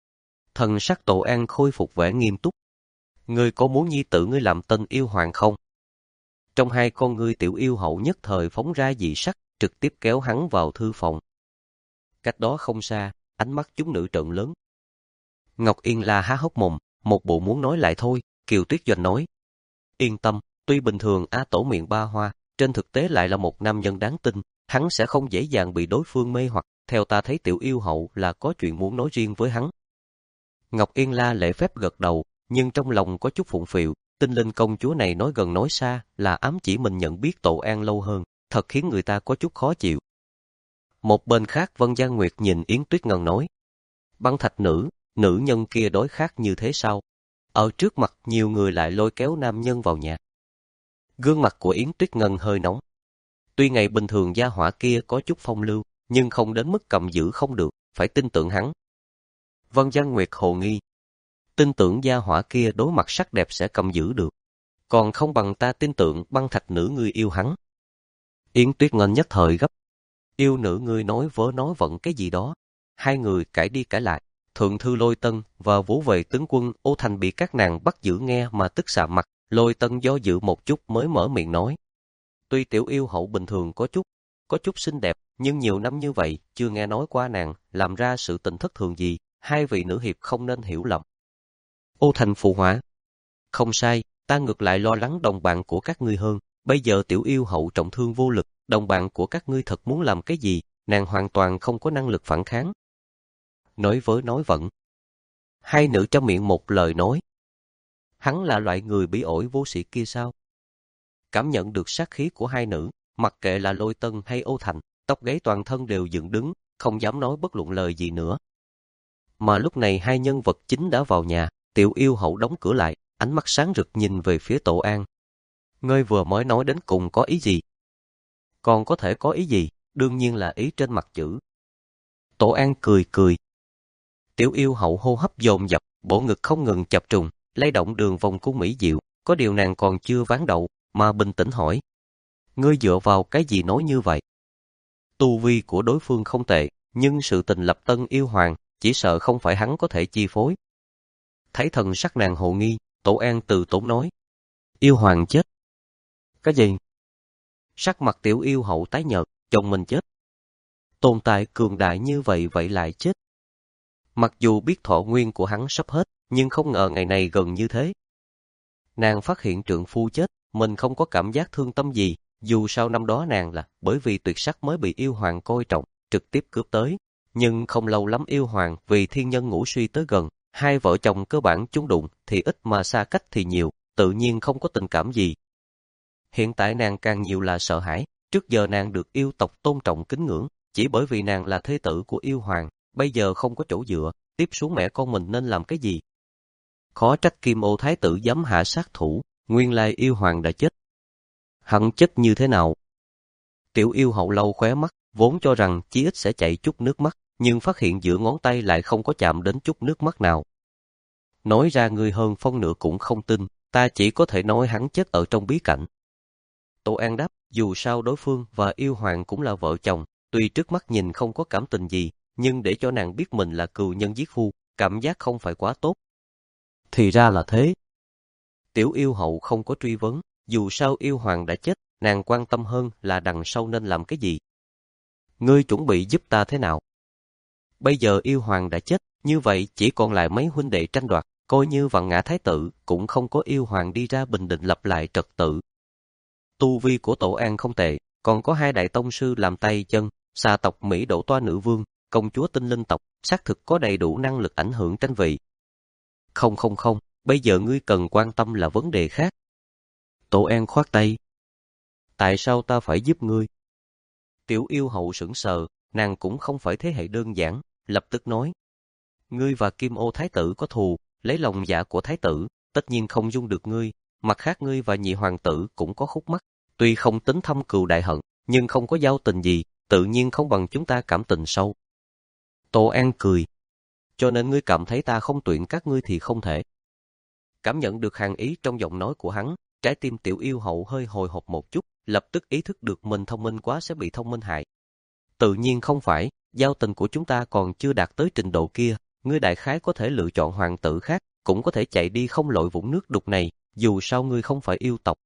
Thần sắc Tổ An khôi phục vẻ nghiêm túc. Ngươi có muốn nhi tử ngươi làm tên yêu hoàng không? Trong hai con ngươi tiểu yêu hậu nhất thời phóng ra dị sắc, trực tiếp kéo hắn vào thư phòng. Cách đó không xa, ánh mắt chúng nữ trợn lớn. Ngọc Yên La há hốc mồm, một bộ muốn nói lại thôi. Kiều Tuyết Doanh nói, yên tâm, tuy bình thường A Tổ miệng ba hoa, trên thực tế lại là một nam nhân đáng tin, hắn sẽ không dễ dàng bị đối phương mê hoặc, theo ta thấy Tiểu Yêu Hậu là có chuyện muốn nói riêng với hắn. Ngọc Yên La lễ phép gật đầu, nhưng trong lòng có chút phụng phịu, Tinh Linh công chúa này nói gần nói xa, là ám chỉ mình nhận biết Tổ An lâu hơn, thật khiến người ta có chút khó chịu. Một bên khác Vân Giang Nguyệt nhìn Yến Tuyết Ngân nói, Băng Thạch nữ, nữ nhân kia đối khác như thế sao? Ở trước mặt nhiều người lại lôi kéo nam nhân vào nhà. Gương mặt của Yến Tuyết Ngân hơi nóng. Tuy ngày bình thường gia hỏa kia có chút phong lưu, nhưng không đến mức cầm giữ không được, phải tin tưởng hắn. Vân Giang Nguyệt hồ nghi. Tin tưởng gia hỏa kia đối mặt sắc đẹp sẽ cầm giữ được. Còn không bằng ta tin tưởng Băng Thạch nữ ngươi yêu hắn. Yến Tuyết Ngân nhất thời gấp. Yêu nữ ngươi nói vớ nói vận cái gì đó. Hai người cãi đi cãi lại. Thượng thư Lôi Tân và Vũ Vệ tướng quân Ô Thành bị các nàng bắt giữ nghe mà tức sạm mặt. Lôi Tân do dự một chút mới mở miệng nói. Tuy Tiểu Yêu Hậu bình thường có chút, có chút xinh đẹp, nhưng nhiều năm như vậy chưa nghe nói qua nàng làm ra sự tình thất thường gì. Hai vị nữ hiệp không nên hiểu lầm. Ô Thành phụ họa. Không sai, ta ngược lại lo lắng đồng bạn của các ngươi hơn. Bây giờ Tiểu Yêu Hậu trọng thương vô lực, đồng bạn của các ngươi thật muốn làm cái gì, nàng hoàn toàn không có năng lực phản kháng. Nói với nói vận. Hai nữ trong miệng một lời nói. Hắn là loại người bị ổi vô sĩ kia sao? Cảm nhận được sát khí của hai nữ, mặc kệ là Lôi Tân hay Ô Thành, tóc gáy toàn thân đều dựng đứng, không dám nói bất luận lời gì nữa. Mà lúc này hai nhân vật chính đã vào nhà, Tiểu Yêu Hậu đóng cửa lại, ánh mắt sáng rực nhìn về phía Tổ An. Ngươi vừa mới nói đến cùng có ý gì? Còn có thể có ý gì? Đương nhiên là ý trên mặt chữ. Tổ An cười cười. Tiểu Yêu Hậu hô hấp dồn dập, bộ ngực không ngừng chập trùng, lay động đường vòng cung mỹ diệu, có điều nàng còn chưa ván đậu, mà bình tĩnh hỏi. Ngươi dựa vào cái gì nói như vậy? Tu vi của đối phương không tệ, nhưng sự tình lập tân yêu hoàng, chỉ sợ không phải hắn có thể chi phối. Thấy thần sắc nàng hồ nghi, Tổ An từ tốn nói. Yêu hoàng chết. Cái gì? Sắc mặt Tiểu Yêu Hậu tái nhợt, chồng mình chết. Tồn tại cường đại như vậy vậy lại chết. Mặc dù biết thọ nguyên của hắn sắp hết, nhưng không ngờ ngày này gần như thế. Nàng phát hiện trượng phu chết, mình không có cảm giác thương tâm gì, dù sau năm đó nàng là bởi vì tuyệt sắc mới bị yêu hoàng coi trọng, trực tiếp cướp tới. Nhưng không lâu lắm yêu hoàng vì thiên nhân ngũ suy tới gần, hai vợ chồng cơ bản chung đụng thì ít mà xa cách thì nhiều, tự nhiên không có tình cảm gì. Hiện tại nàng càng nhiều là sợ hãi, trước giờ nàng được yêu tộc tôn trọng kính ngưỡng, chỉ bởi vì nàng là thế tử của yêu hoàng, bây giờ không có chỗ dựa, tiếp xuống mẹ con mình nên làm cái gì? Khó trách Kim Ô Thái tử dám hạ sát thủ, nguyên lai yêu hoàng đã chết. Hắn chết như thế nào? Tiểu Yêu Hậu lau khóe mắt, vốn cho rằng chí ít sẽ chảy chút nước mắt, nhưng phát hiện giữa ngón tay lại không có chạm đến chút nước mắt nào. Nói ra ngươi hơn phân nửa cũng không tin, ta chỉ có thể nói hắn chết ở trong bí cảnh. Tổ An đáp, dù sao đối phương và yêu hoàng cũng là vợ chồng, tuy trước mắt nhìn không có cảm tình gì, nhưng để cho nàng biết mình là cừu nhân giết phu, cảm giác không phải quá tốt. Thì ra là thế. Tiểu Yêu Hậu không có truy vấn, dù sao yêu hoàng đã chết, nàng quan tâm hơn là đằng sau nên làm cái gì. Ngươi chuẩn bị giúp ta thế nào? Bây giờ yêu hoàng đã chết, như vậy chỉ còn lại mấy huynh đệ tranh đoạt, coi như Vạn Ngã Thái tử cũng không có yêu hoàng đi ra bình định lập lại trật tự. Tu vi của Tổ An không tệ, còn có hai đại tông sư làm tay chân, xà tộc Mỹ Độ Toa Nữ Vương, công chúa Tinh Linh tộc, xác thực có đầy đủ năng lực ảnh hưởng tranh vị. Không không không, bây giờ ngươi cần quan tâm là vấn đề khác. Tổ An khoát tay. Tại sao ta phải giúp ngươi? Tiểu Yêu Hậu sững sờ, nàng cũng không phải thế hệ đơn giản, lập tức nói. Ngươi và Kim Ô Thái tử có thù, lấy lòng dạ của Thái tử, tất nhiên không dung được ngươi, mặt khác ngươi và nhị hoàng tử cũng có khúc mắc, tuy không tính thâm cừu đại hận, nhưng không có giao tình gì, tự nhiên không bằng chúng ta cảm tình sâu. Tổ An cười. Cho nên ngươi cảm thấy ta không tuyển các ngươi thì không thể. Cảm nhận được hàn ý trong giọng nói của hắn, trái tim Tiểu Yêu Hậu hơi hồi hộp một chút, lập tức ý thức được mình thông minh quá sẽ bị thông minh hại. Tự nhiên không phải, giao tình của chúng ta còn chưa đạt tới trình độ kia, ngươi đại khái có thể lựa chọn hoàng tử khác, cũng có thể chạy đi không lội vũng nước đục này, dù sao ngươi không phải yêu tộc.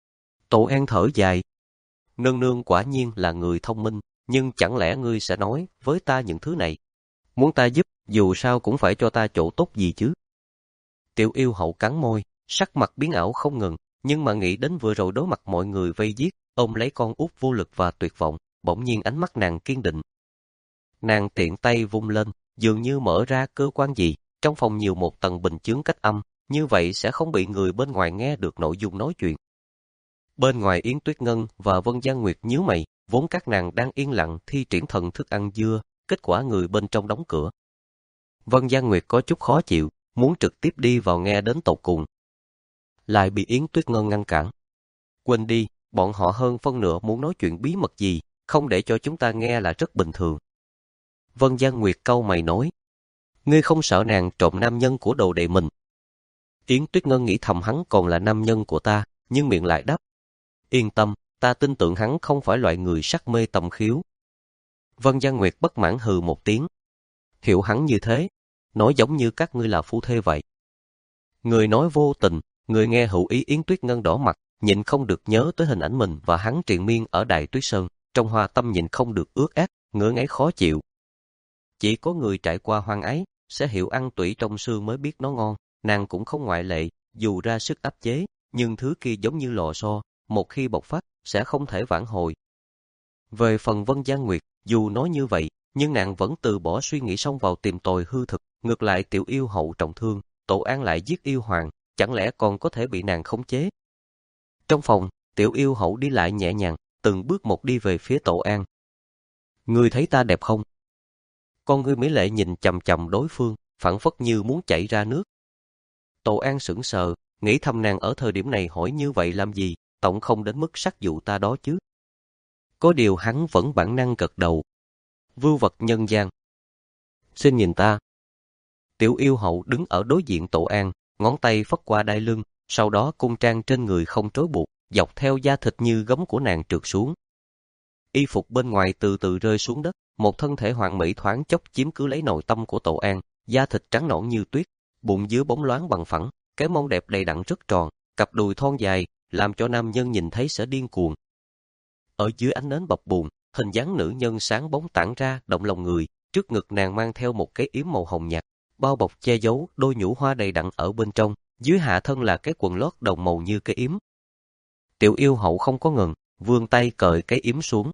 Tổ An thở dài. Nương nương quả nhiên là người thông minh, nhưng chẳng lẽ ngươi sẽ nói với ta những thứ này? Muốn ta giúp, dù sao cũng phải cho ta chỗ tốt gì chứ. Tiểu yêu hậu cắn môi, sắc mặt biến ảo không ngừng, nhưng mà nghĩ đến vừa rồi đối mặt mọi người vây giết, ôm lấy con út vô lực và tuyệt vọng, bỗng nhiên ánh mắt nàng kiên định. Nàng tiện tay vung lên, dường như mở ra cơ quan gì, trong phòng nhiều một tầng bình chướng cách âm, như vậy sẽ không bị người bên ngoài nghe được nội dung nói chuyện. Bên ngoài Yến Tuyết Ngân và Vân Giang Nguyệt nhíu mày, vốn các nàng đang yên lặng thi triển thần thức ăn dưa, kết quả người bên trong đóng cửa. Vân Giang Nguyệt có chút khó chịu, muốn trực tiếp đi vào nghe đến tột cùng. Lại bị Yến Tuyết Ngân ngăn cản. Quên đi, bọn họ hơn phân nửa muốn nói chuyện bí mật gì, không để cho chúng ta nghe là rất bình thường. Vân Giang Nguyệt cau mày nói, ngươi không sợ nàng trộm nam nhân của đồ đệ mình. Yến Tuyết Ngân nghĩ thầm hắn còn là nam nhân của ta, nhưng miệng lại đáp, yên tâm, ta tin tưởng hắn không phải loại người sắc mê tầm khiếu. Vân Giang Nguyệt bất mãn hừ một tiếng. Hiểu hắn như thế, nói giống như các ngươi là phu thê vậy. Người nói vô tình, người nghe hữu ý. Yến Tuyết Ngân đỏ mặt, nhịn không được nhớ tới hình ảnh mình và hắn triền miên ở Đại Tuyết Sơn, trong hoa tâm nhịn không được ướt át, ngứa ngáy khó chịu. Chỉ có người trải qua hoang ái, sẽ hiểu ăn tủy trong xương mới biết nó ngon, nàng cũng không ngoại lệ, dù ra sức áp chế, nhưng thứ kia giống như lò xo, một khi bộc phát, sẽ không thể vãn hồi. Về phần Vân Giang Nguyệt, dù nói như vậy, nhưng nàng vẫn từ bỏ suy nghĩ xông vào tìm tòi hư thực, ngược lại tiểu yêu hậu trọng thương, Tổ An lại giết yêu hoàng, chẳng lẽ còn có thể bị nàng khống chế? Trong phòng, tiểu yêu hậu đi lại nhẹ nhàng, từng bước một đi về phía Tổ An. Ngươi thấy ta đẹp không? Con ngươi mỹ lệ nhìn chằm chằm đối phương, phảng phất như muốn chảy ra nước. Tổ An sững sờ, nghĩ thầm nàng ở thời điểm này hỏi như vậy làm gì, tổng không đến mức sắc dụ ta đó chứ. Có điều hắn vẫn bản năng gật đầu. Vưu vật nhân gian. Xin nhìn ta. Tiểu yêu hậu đứng ở đối diện Tổ An, ngón tay phất qua đai lưng, sau đó cung trang trên người không trói buộc, dọc theo da thịt như gấm của nàng trượt xuống. Y phục bên ngoài từ từ rơi xuống đất, một thân thể hoàn mỹ thoáng chốc chiếm cứ lấy nội tâm của Tổ An, da thịt trắng nõn như tuyết, bụng dưới bóng loáng bằng phẳng, cái mông đẹp đầy đặn rất tròn, cặp đùi thon dài, làm cho nam nhân nhìn thấy sẽ điên cuồng. Ở dưới ánh nến bập bùng, hình dáng nữ nhân sáng bóng tản ra, động lòng người, trước ngực nàng mang theo một cái yếm màu hồng nhạt, bao bọc che giấu đôi nhũ hoa đầy đặn ở bên trong, dưới hạ thân là cái quần lót đồng màu như cái yếm. Tiểu yêu hậu không có ngừng, vươn tay cởi cái yếm xuống.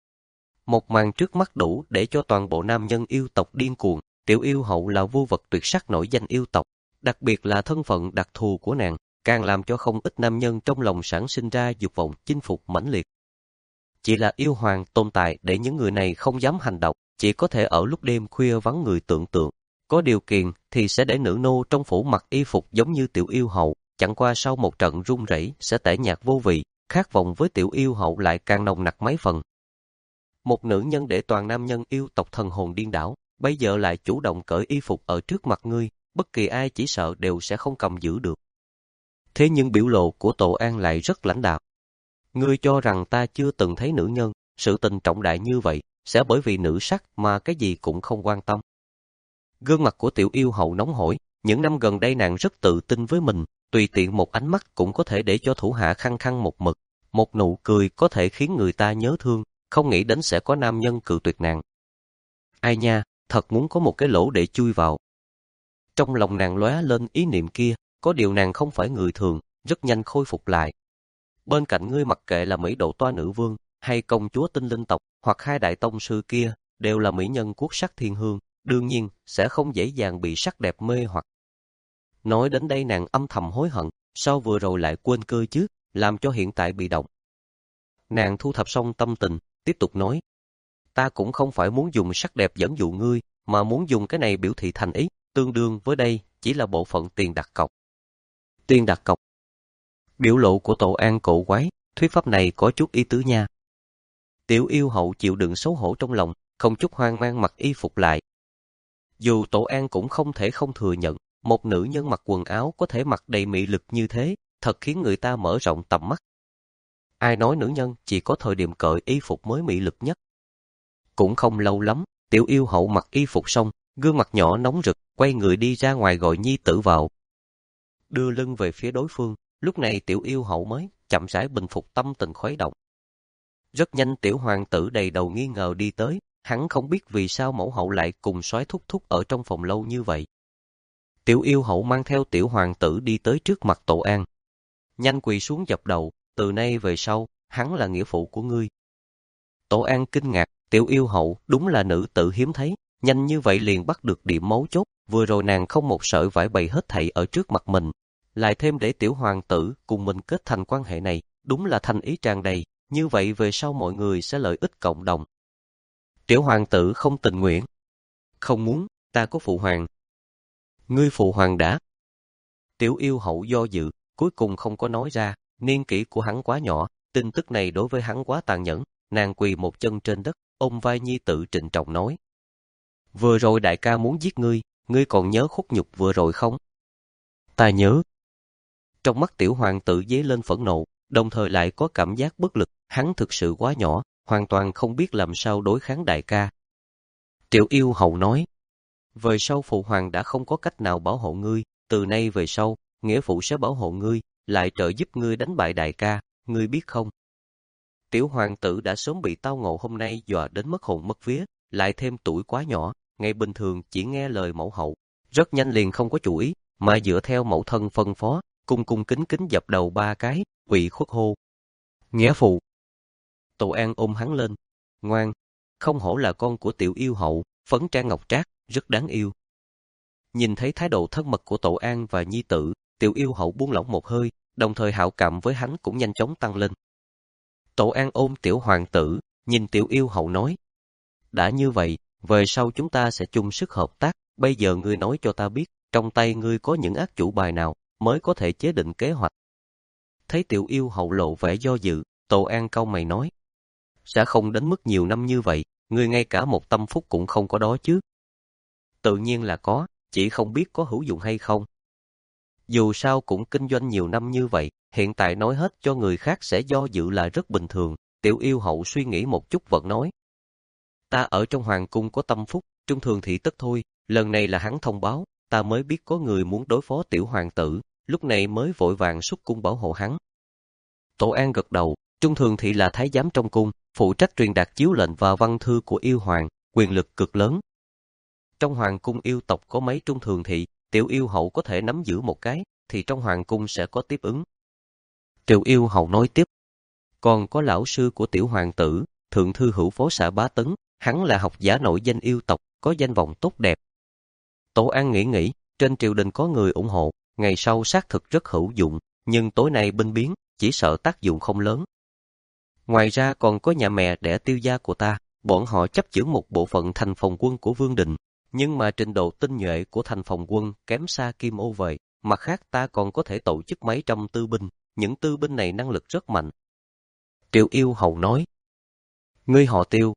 Một màn trước mắt đủ để cho toàn bộ nam nhân yêu tộc điên cuồng. Tiểu yêu hậu là vô vật tuyệt sắc nổi danh yêu tộc, đặc biệt là thân phận đặc thù của nàng, càng làm cho không ít nam nhân trong lòng sản sinh ra dục vọng chinh phục mãnh liệt. Chỉ là yêu hoàng tồn tại để những người này không dám hành động, chỉ có thể ở lúc đêm khuya vắng người tưởng tượng. Có điều kiện thì sẽ để nữ nô trong phủ mặc y phục giống như tiểu yêu hậu, chẳng qua sau một trận run rẩy sẽ tẻ nhạt vô vị, khát vọng với tiểu yêu hậu lại càng nồng nặc mấy phần. Một nữ nhân để toàn nam nhân yêu tộc thần hồn điên đảo, bây giờ lại chủ động cởi y phục ở trước mặt ngươi, bất kỳ ai chỉ sợ đều sẽ không cầm giữ được. Thế nhưng biểu lộ của Tổ An lại rất lãnh đạm. Ngươi cho rằng ta chưa từng thấy nữ nhân, sự tình trọng đại như vậy, sẽ bởi vì nữ sắc mà cái gì cũng không quan tâm. Gương mặt của tiểu yêu hậu nóng hổi, những năm gần đây nàng rất tự tin với mình, tùy tiện một ánh mắt cũng có thể để cho thủ hạ khăng khăng một mực, một nụ cười có thể khiến người ta nhớ thương, không nghĩ đến sẽ có nam nhân cự tuyệt nàng. Ai nha, thật muốn có một cái lỗ để chui vào. Trong lòng nàng lóe lên ý niệm kia, có điều nàng không phải người thường, rất nhanh khôi phục lại. Bên cạnh ngươi mặc kệ là Mỹ Độ Toa nữ vương, hay công chúa tinh linh tộc, hoặc hai đại tông sư kia, đều là mỹ nhân quốc sắc thiên hương, đương nhiên sẽ không dễ dàng bị sắc đẹp mê hoặc. Nói đến đây nàng âm thầm hối hận, sao vừa rồi lại quên cơ chứ, làm cho hiện tại bị động. Nàng thu thập xong tâm tình, tiếp tục nói, ta cũng không phải muốn dùng sắc đẹp dẫn dụ ngươi, mà muốn dùng cái này biểu thị thành ý, tương đương với đây chỉ là bộ phận tiền đặt cọc. Tiền đặt cọc. Biểu lộ của Tổ An cổ quái, thuyết pháp này có chút ý tứ nha. Tiểu yêu hậu chịu đựng xấu hổ trong lòng, không chút hoang mang mặc y phục lại. Dù Tổ An cũng không thể không thừa nhận, một nữ nhân mặc quần áo có thể mặc đầy mị lực như thế, thật khiến người ta mở rộng tầm mắt. Ai nói nữ nhân chỉ có thời điểm cởi y phục mới mị lực nhất. Cũng không lâu lắm, tiểu yêu hậu mặc y phục xong, gương mặt nhỏ nóng rực, quay người đi ra ngoài gọi nhi tử vào. Đưa lưng về phía đối phương, lúc này tiểu yêu hậu mới chậm rãi bình phục tâm tình khuấy động. Rất nhanh tiểu hoàng tử đầy đầu nghi ngờ đi tới, hắn không biết vì sao mẫu hậu lại cùng soái thúc thúc ở trong phòng lâu như vậy. Tiểu yêu hậu mang theo tiểu hoàng tử đi tới trước mặt Tổ An. Nhanh quỳ xuống dập đầu, từ nay về sau, hắn là nghĩa phụ của ngươi. Tổ An kinh ngạc, tiểu yêu hậu đúng là nữ tử hiếm thấy, nhanh như vậy liền bắt được điểm mấu chốt, vừa rồi nàng không một sợi vải bày hết thảy ở trước mặt mình, lại thêm để tiểu hoàng tử cùng mình kết thành quan hệ này, đúng là thành ý tràn đầy, như vậy về sau mọi người sẽ lợi ích cộng đồng. Tiểu hoàng tử không tình nguyện. Không muốn, ta có phụ hoàng. Ngươi phụ hoàng đã. Tiểu yêu hậu do dự, cuối cùng không có nói ra, niên kỷ của hắn quá nhỏ, tin tức này đối với hắn quá tàn nhẫn, nàng quỳ một chân trên đất, ôm vai nhi tử trịnh trọng nói. Vừa rồi đại ca muốn giết ngươi, ngươi còn nhớ khuất nhục vừa rồi không? Ta nhớ. Trong mắt tiểu hoàng tử dấy lên phẫn nộ, đồng thời lại có cảm giác bất lực, hắn thực sự quá nhỏ, hoàn toàn không biết làm sao đối kháng đại ca. Tiểu yêu hậu nói, về sau phụ hoàng đã không có cách nào bảo hộ ngươi, từ nay về sau, nghĩa phụ sẽ bảo hộ ngươi, lại trợ giúp ngươi đánh bại đại ca, ngươi biết không? Tiểu hoàng tử đã sớm bị tao ngộ hôm nay dọa đến mất hồn mất vía, lại thêm tuổi quá nhỏ, ngày bình thường chỉ nghe lời mẫu hậu, rất nhanh liền không có chủ ý, mà dựa theo mẫu thân phân phó, cung cung kính kính dập đầu ba cái, quỳ khuất hô. Nghĩa phụ. Tổ An ôm hắn lên, ngoan, không hổ là con của tiểu yêu hậu, phấn trang ngọc trác, rất đáng yêu. Nhìn thấy thái độ thân mật của Tổ An và nhi tử, tiểu yêu hậu buông lỏng một hơi, đồng thời hảo cảm với hắn cũng nhanh chóng tăng lên. Tổ An ôm tiểu hoàng tử, nhìn tiểu yêu hậu nói. Đã như vậy, về sau chúng ta sẽ chung sức hợp tác, bây giờ ngươi nói cho ta biết, trong tay ngươi có những ác chủ bài nào, mới có thể chế định kế hoạch. Thấy tiểu yêu hậu lộ vẻ do dự, Tổ An cau mày nói. Sẽ không đến mức nhiều năm như vậy, ngươi ngay cả một tâm phúc cũng không có đó chứ. Tự nhiên là có, chỉ không biết có hữu dụng hay không. Dù sao cũng kinh doanh nhiều năm như vậy, hiện tại nói hết cho người khác sẽ do dự là rất bình thường, tiểu yêu hậu suy nghĩ một chút vẫn nói. Ta ở trong hoàng cung có tâm phúc, trung thường thị tất thôi, lần này là hắn thông báo, ta mới biết có người muốn đối phó tiểu hoàng tử, lúc này mới vội vàng xuất cung bảo hộ hắn. Tổ An gật đầu, trung thường thị là thái giám trong cung, phụ trách truyền đạt chiếu lệnh và văn thư của yêu hoàng, quyền lực cực lớn. Trong hoàng cung yêu tộc có mấy trung thường thị, tiểu yêu hậu có thể nắm giữ một cái, thì trong hoàng cung sẽ có tiếp ứng. Tiểu yêu hậu nói tiếp, còn có lão sư của tiểu hoàng tử, thượng thư hữu phó xã Bá Tấn, hắn là học giả nổi danh yêu tộc, có danh vọng tốt đẹp. Tổ An nghĩ nghĩ, trên triều đình có người ủng hộ, ngày sau xác thực rất hữu dụng, nhưng tối nay binh biến, chỉ sợ tác dụng không lớn. Ngoài ra còn có nhà mẹ đẻ tiêu gia của ta, bọn họ chấp chưởng một bộ phận thành phòng quân của Vương Đình, nhưng mà trình độ tinh nhuệ của thành phòng quân kém xa Kim Ô vậy. Mặt khác ta còn có thể tổ chức mấy trăm tư binh, những tư binh này năng lực rất mạnh. Triệu yêu hầu nói. Ngươi họ Tiêu.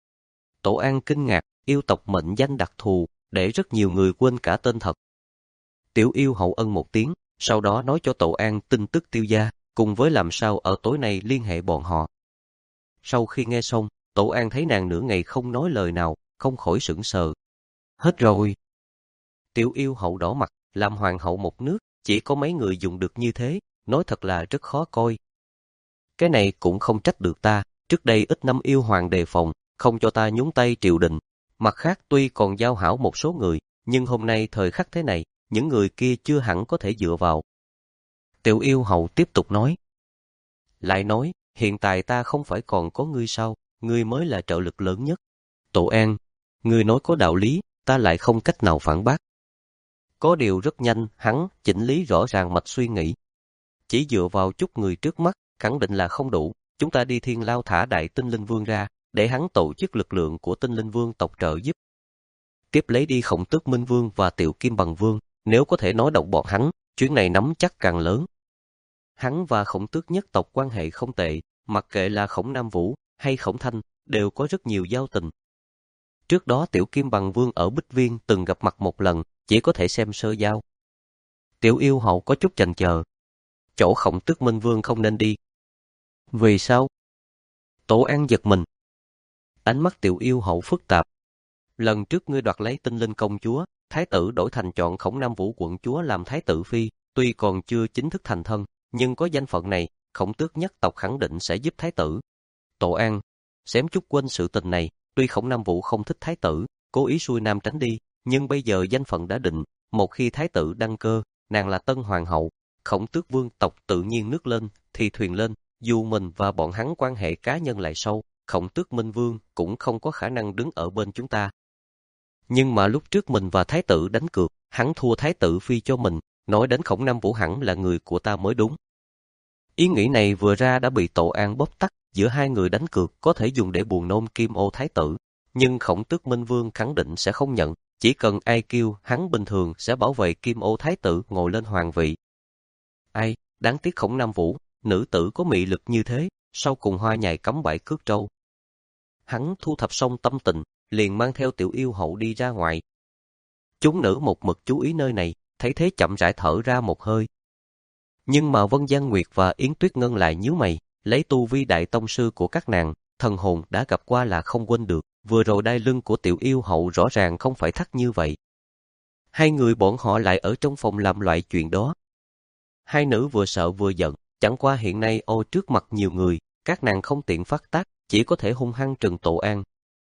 Tổ An kinh ngạc, yêu tộc mệnh danh đặc thù, để rất nhiều người quên cả tên thật. Tiểu yêu hậu ân một tiếng, sau đó nói cho Tổ An tin tức Tiêu gia, cùng với làm sao ở tối nay liên hệ bọn họ. Sau khi nghe xong, Tổ An thấy nàng nửa ngày không nói lời nào, không khỏi sững sờ. Hết rồi. Tiểu yêu hậu đỏ mặt, làm hoàng hậu một nước, chỉ có mấy người dùng được như thế, nói thật là rất khó coi. Cái này cũng không trách được ta, trước đây ít năm yêu hoàng đề phòng, không cho ta nhúng tay triều đình. Mặt khác tuy còn giao hảo một số người, nhưng hôm nay thời khắc thế này, những người kia chưa hẳn có thể dựa vào. Tiểu yêu hậu tiếp tục nói. Lại nói, hiện tại ta không phải còn có ngươi sao, ngươi mới là trợ lực lớn nhất. Tổ An, ngươi nói có đạo lý, ta lại không cách nào phản bác. Có điều rất nhanh, hắn chỉnh lý rõ ràng mạch suy nghĩ. Chỉ dựa vào chút người trước mắt, khẳng định là không đủ. Chúng ta đi Thiên Lao thả Đại Tinh Linh Vương ra, để hắn tổ chức lực lượng của Tinh Linh Vương tộc trợ giúp. Tiếp lấy đi Khổng Tước Minh Vương và Tiểu Kim Bằng Vương, nếu có thể nói động bọn hắn, chuyến này nắm chắc càng lớn. Hắn và Khổng Tước nhất tộc quan hệ không tệ, mặc kệ là Khổng Nam Vũ hay Khổng Thanh, đều có rất nhiều giao tình. Trước đó Tiểu Kim Bằng Vương ở Bích Viên từng gặp mặt một lần, chỉ có thể xem sơ giao. Tiểu yêu hậu có chút chần chờ. Chỗ Khổng Tước Minh Vương không nên đi. Vì sao? Tổ An giật mình. Ánh mắt tiểu yêu hậu phức tạp. Lần trước ngươi đoạt lấy Tinh Linh công chúa, thái tử đổi thành chọn Khổng Nam Vũ quận chúa làm thái tử phi, tuy còn chưa chính thức thành thân, nhưng có danh phận này, Khổng Tước nhất tộc khẳng định sẽ giúp thái tử. Tổ An, xém chút quên sự tình này, Tuy Khổng Nam Vũ không thích thái tử, cố ý xuôi nam tránh đi, nhưng bây giờ danh phận đã định, một khi thái tử đăng cơ, nàng là tân hoàng hậu, Khổng Tước vương tộc tự nhiên nước lên, thì thuyền lên, dù mình và bọn hắn quan hệ cá nhân lại sâu, Khổng Tước Minh Vương cũng không có khả năng đứng ở bên chúng ta. Nhưng mà lúc trước mình và thái tử đánh cược, hắn thua thái tử phi cho mình, nói đến Khổng Nam Vũ hẳn là người của ta mới đúng. Ý nghĩ này vừa ra đã bị Tổ An bóp tắt, giữa hai người đánh cược có thể dùng để buồn nôn Kim Ô thái tử, nhưng Khổng Tước Minh Vương khẳng định sẽ không nhận, chỉ cần ai kêu hắn bình thường sẽ bảo vệ Kim Ô thái tử ngồi lên hoàng vị. Ai, đáng tiếc Khổng Nam Vũ, nữ tử có mị lực như thế, sau cùng hoa nhài cắm bãi cước trâu. Hắn thu thập xong tâm tình, liền mang theo Tiểu Yêu hậu đi ra ngoài. Chúng nữ một mực chú ý nơi này, thấy thế chậm rãi thở ra một hơi. Nhưng mà Vân Giang Nguyệt và Yến Tuyết Ngân lại nhíu mày, lấy tu vi đại tông sư của các nàng, thần hồn đã gặp qua là không quên được, vừa rồi đai lưng của Tiểu Yêu hậu rõ ràng không phải thắt như vậy. Hai người bọn họ lại ở trong phòng làm loại chuyện đó. Hai nữ vừa sợ vừa giận, chẳng qua hiện nay ô trước mặt nhiều người, các nàng không tiện phát tác, chỉ có thể hung hăng trừng Tổ An.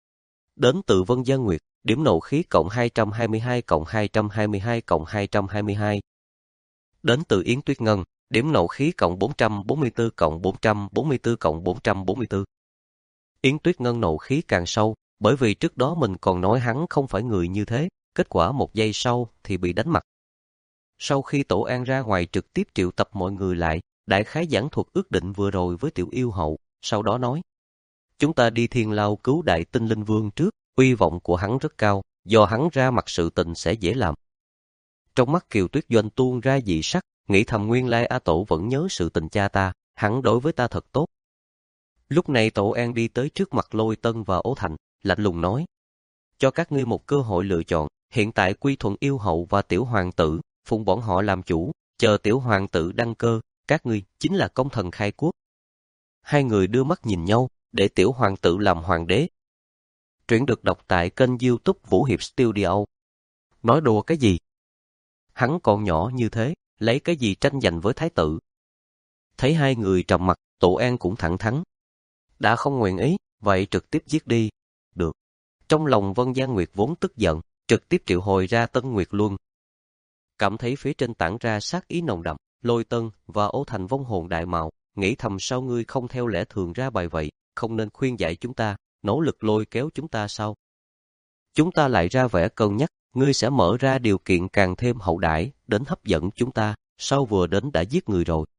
Đến từ Vân Giang Nguyệt, điểm nộ khí cộng hai trăm hai mươi hai cộng hai trăm hai mươi hai cộng hai trăm hai mươi hai. Đến từ Yến Tuyết Ngân, điểm nộ khí cộng bốn trăm bốn mươi tư cộng bốn trăm bốn mươi tư cộng bốn trăm bốn mươi tư. Yến Tuyết Ngân nộ khí càng sâu, bởi vì trước đó mình còn nói hắn không phải người như thế, kết quả một giây sau thì bị đánh mặt. Sau khi Tổ An ra ngoài trực tiếp triệu tập mọi người lại, đại khái giảng thuật ước định vừa rồi với Tiểu Yêu hậu, sau đó nói: chúng ta đi Thiên Lao cứu Đại Tinh Linh Vương trước, uy vọng của hắn rất cao, do hắn ra mặt sự tình sẽ dễ làm. Trong mắt Kiều Tuyết Doanh tuôn ra dị sắc, nghĩ thầm nguyên lai A Tổ vẫn nhớ sự tình cha ta, hắn đối với ta thật tốt. Lúc này Tổ An đi tới trước mặt Lôi Tân và Ố Thành, lạnh lùng nói: cho các ngươi một cơ hội lựa chọn, hiện tại quy thuận Yêu hậu và Tiểu hoàng tử, phụng bọn họ làm chủ, chờ Tiểu hoàng tử đăng cơ, các ngươi chính là công thần khai quốc. Hai người đưa mắt nhìn nhau, để Tiểu hoàng tử làm hoàng đế. Truyện được đọc tại kênh YouTube Vũ Hiệp Studio. Nói đùa cái gì? Hắn còn nhỏ như thế, lấy cái gì tranh giành với thái tử? Thấy hai người trầm mặt, Tổ An cũng thẳng thắn. Đã không nguyện ý, vậy trực tiếp giết đi. Được. Trong lòng Vân Giang Nguyệt vốn tức giận, trực tiếp triệu hồi ra Tân Nguyệt Luân. Cảm thấy phía trên tản ra sát ý nồng đậm, Lôi Tân và Ố Thành vong hồn đại mạo, nghĩ thầm sao ngươi không theo lẽ thường ra bài vậy, không nên khuyên dạy chúng ta, nỗ lực lôi kéo chúng ta sao? Chúng ta lại ra vẻ cân nhắc, ngươi sẽ mở ra điều kiện càng thêm hậu đãi đến hấp dẫn chúng ta, sau vừa đến đã giết người rồi.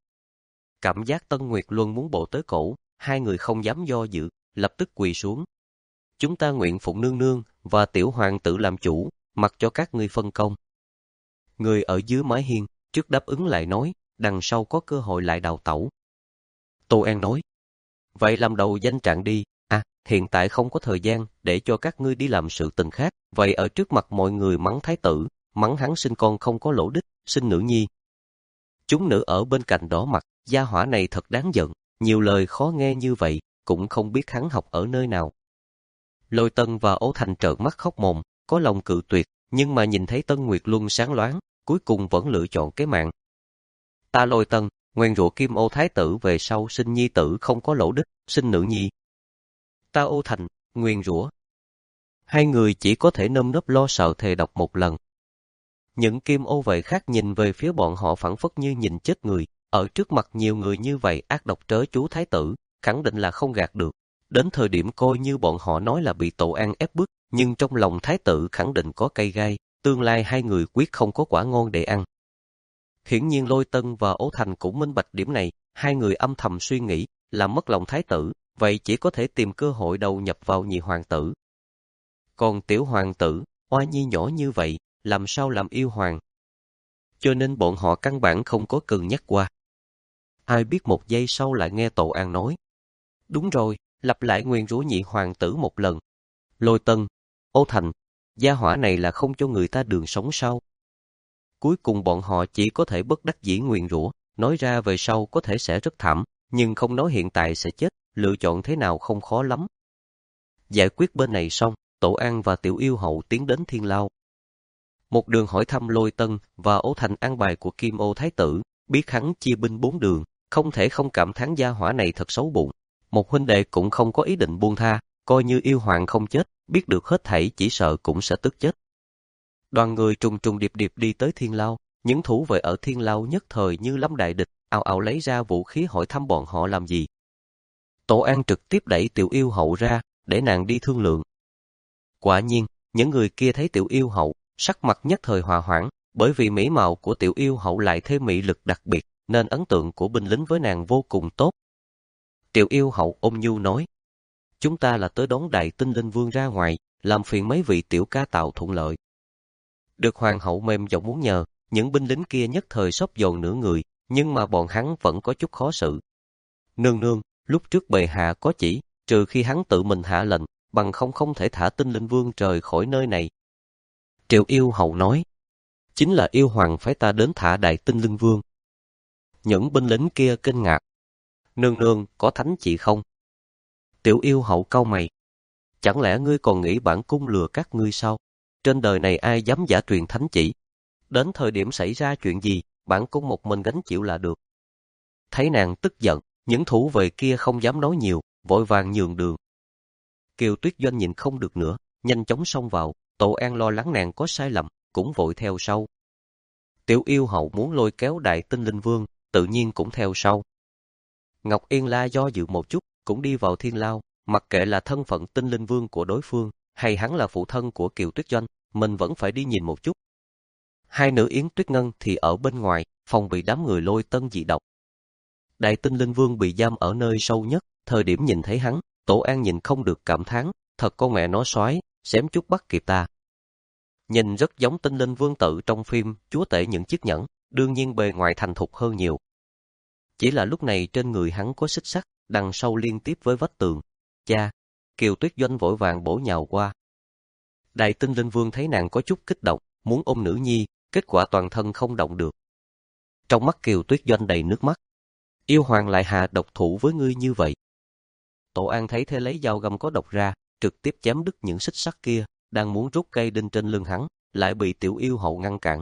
Cảm giác Tân Nguyệt Luân muốn bộ tới cổ, hai người không dám do dự, lập tức quỳ xuống. Chúng ta nguyện phụng nương nương và Tiểu hoàng tử làm chủ, mặc cho các ngươi phân công. Người ở dưới mái hiên, trước đáp ứng lại nói, đằng sau có cơ hội lại đào tẩu. Tô An nói, vậy làm đầu danh trạng đi, à, hiện tại không có thời gian để cho các ngươi đi làm sự tình khác, vậy ở trước mặt mọi người mắng thái tử, mắng hắn sinh con không có lỗ đích, sinh nữ nhi. Chúng nữ ở bên cạnh đỏ mặt, gia hỏa này thật đáng giận, nhiều lời khó nghe như vậy, cũng không biết hắn học ở nơi nào. Lôi Tân và Ố Thành trợn mắt khóc mồm, có lòng cự tuyệt, nhưng mà nhìn thấy Tân Nguyệt Luân sáng loáng, cuối cùng vẫn lựa chọn cái mạng. Ta Lôi Tân, nguyền rủa Kim Ô thái tử về sau sinh nhi tử không có lỗ đích, sinh nữ nhi. Ta Ố Thành, nguyền rủa. Hai người chỉ có thể nơm nớp lo sợ thề đọc một lần. Những Kim Ô vệ khác nhìn về phía bọn họ phảng phất như nhìn chết người, ở trước mặt nhiều người như vậy ác độc trớ chú thái tử, khẳng định là không gạt được. Đến thời điểm coi như bọn họ nói là bị Tổ An ép bức, nhưng trong lòng thái tử khẳng định có cây gai, tương lai hai người quyết không có quả ngon để ăn. Hiển nhiên Lôi Tân và Ố Thành cũng minh bạch điểm này, hai người âm thầm suy nghĩ, làm mất lòng thái tử, vậy chỉ có thể tìm cơ hội đầu nhập vào nhị hoàng tử. Còn tiểu hoàng tử, oa nhi nhỏ như vậy, làm sao làm yêu hoàng? Cho nên bọn họ căn bản không có cân nhắc qua. Ai biết một giây sau lại nghe Tổ An nói. Đúng rồi, lặp lại nguyền rủa nhị hoàng tử một lần. Lôi Tân, Ố Thành, gia hỏa này là không cho người ta đường sống sao? Cuối cùng bọn họ chỉ có thể bất đắc dĩ nguyền rủa, nói ra về sau có thể sẽ rất thảm, nhưng không nói hiện tại sẽ chết, lựa chọn thế nào không khó lắm. Giải quyết bên này xong, Tổ An và Tiểu Yêu hậu tiến đến Thiên Lao. Một đường hỏi thăm Lôi Tân và Ố Thành an bài của Kim Ô thái tử, biết hắn chia binh bốn đường, không thể không cảm thán gia hỏa này thật xấu bụng. Một huynh đệ cũng không có ý định buông tha, coi như yêu hoàng không chết, biết được hết thảy chỉ sợ cũng sẽ tức chết. Đoàn người trùng trùng điệp điệp đi tới Thiên Lao, những thủ vệ ở Thiên Lao nhất thời như lâm đại địch, ào ào lấy ra vũ khí hỏi thăm bọn họ làm gì. Tổ An trực tiếp đẩy Tiểu Yêu Hậu ra, để nàng đi thương lượng. Quả nhiên, những người kia thấy Tiểu Yêu Hậu, sắc mặt nhất thời hòa hoãn, bởi vì mỹ mạo của Tiểu Yêu Hậu lại thêm mị lực đặc biệt, nên ấn tượng của binh lính với nàng vô cùng tốt. Tiểu Yêu Hậu ôn nhu nói, chúng ta là tới đón Đại Tinh Linh Vương ra ngoài, làm phiền mấy vị tiểu ca tạo thuận lợi. Được hoàng hậu mềm giọng muốn nhờ, những binh lính kia nhất thời xốc dồn nửa người, nhưng mà bọn hắn vẫn có chút khó xử. Nương nương, lúc trước bệ hạ có chỉ, trừ khi hắn tự mình hạ lệnh, bằng không không thể thả Tinh Linh Vương rời khỏi nơi này. Triệu Yêu Hậu nói, chính là yêu hoàng phái ta đến thả Đại Tinh Linh Vương. Những binh lính kia kinh ngạc. Nương nương, có thánh chỉ không? Tiểu Yêu Hậu cau mày. Chẳng lẽ ngươi còn nghĩ bản cung lừa các ngươi sao? Trên đời này ai dám giả truyền thánh chỉ? Đến thời điểm xảy ra chuyện gì, bản cung một mình gánh chịu là được. Thấy nàng tức giận, những thủ vệ kia không dám nói nhiều, vội vàng nhường đường. Kiều Tuyết Doanh nhìn không được nữa, nhanh chóng xông vào, Tổ An lo lắng nàng có sai lầm, cũng vội theo sau. Tiểu Yêu Hậu muốn lôi kéo Đại Tinh Linh Vương, tự nhiên cũng theo sau. Ngọc Yên La do dự một chút, cũng đi vào Thiên Lao, mặc kệ là thân phận Tinh Linh Vương của đối phương, hay hắn là phụ thân của Kiều Tuyết Doanh, mình vẫn phải đi nhìn một chút. Hai nữ Yến Tuyết Ngân thì ở bên ngoài, phòng bị đám người lôi tân dị độc. Đại Tinh Linh Vương bị giam ở nơi sâu nhất, thời điểm nhìn thấy hắn, Tổ An nhìn không được cảm thán, thật con mẹ nó soái, xém chút bắt kịp ta. Nhìn rất giống Tinh Linh Vương tự trong phim Chúa Tể những chiếc nhẫn, đương nhiên bề ngoài thành thục hơn nhiều. Chỉ là lúc này trên người hắn có xích sắt, đằng sau liên tiếp với vách tường. Cha, Kiều Tuyết Doanh vội vàng bổ nhào qua. Đại Tinh Linh Vương thấy nàng có chút kích động, muốn ôm nữ nhi, kết quả toàn thân không động được. Trong mắt Kiều Tuyết Doanh đầy nước mắt. Yêu hoàng lại hạ độc thủ với ngươi như vậy. Tổ An thấy thế lấy dao găm có độc ra, trực tiếp chém đứt những xích sắt kia, đang muốn rút cây đinh trên lưng hắn, lại bị Tiểu Yêu Hậu ngăn cản.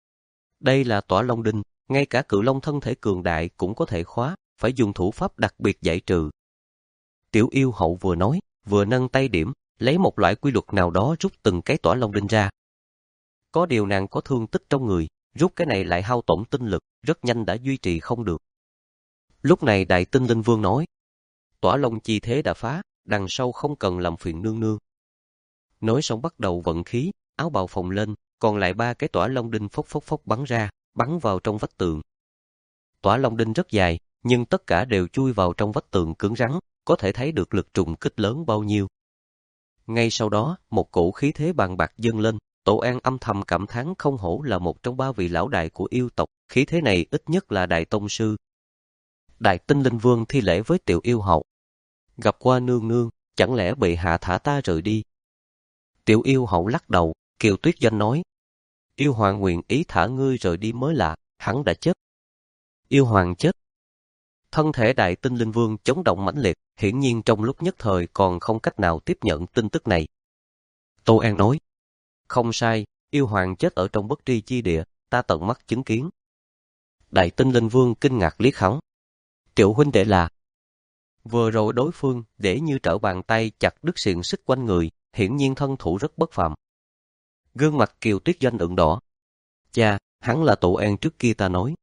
Đây là Tỏa Long đinh, ngay cả Cự Long thân thể cường đại cũng có thể khóa, phải dùng thủ pháp đặc biệt giải trừ. Tiểu Yêu Hậu vừa nói, vừa nâng tay điểm, lấy một loại quy luật nào đó rút từng cái Tỏa Long đinh ra. Có điều nàng có thương tích trong người, rút cái này lại hao tổn tinh lực, rất nhanh đã duy trì không được. Lúc này Đại Tinh Linh Vương nói, Tỏa Long chi thế đã phá, đằng sau không cần làm phiền nương nương. Nói xong bắt đầu vận khí, áo bào phồng lên, còn lại ba cái Tỏa Long đinh phốc phốc phốc bắn ra, bắn vào trong vách tường. Tỏa Long đinh rất dài, nhưng tất cả đều chui vào trong vách tường cứng rắn, có thể thấy được lực trùng kích lớn bao nhiêu. Ngay sau đó, một cổ khí thế bàn bạc dâng lên, Tổ An âm thầm cảm thán không hổ là một trong ba vị lão đại của yêu tộc, khí thế này ít nhất là đại tông sư. Đại Tinh Linh Vương thi lễ với Tiểu Yêu Hậu. Gặp qua nương nương, chẳng lẽ bệ hạ thả ta rời đi? Tiểu Yêu Hậu lắc đầu, Kiều Tuyết Doanh nói, Yêu hoàng nguyện ý thả ngươi rời đi mới lạ, hắn đã chết. Yêu hoàng chết. Thân thể Đại Tinh Linh Vương chấn động mãnh liệt, hiển nhiên trong lúc nhất thời còn không cách nào tiếp nhận tin tức này. Tô An nói, không sai, yêu hoàng chết ở trong bất tri chi địa, ta tận mắt chứng kiến. Đại Tinh Linh Vương kinh ngạc liếc hắn. Triệu huynh đệ là... Vừa rồi đối phương để như trở bàn tay chặt đứt xiềng xích quanh người, hiển nhiên thân thủ rất bất phàm. Gương mặt Kiều Tuyết Doanh ửng đỏ. Cha, hắn là Tổ An trước kia ta nói.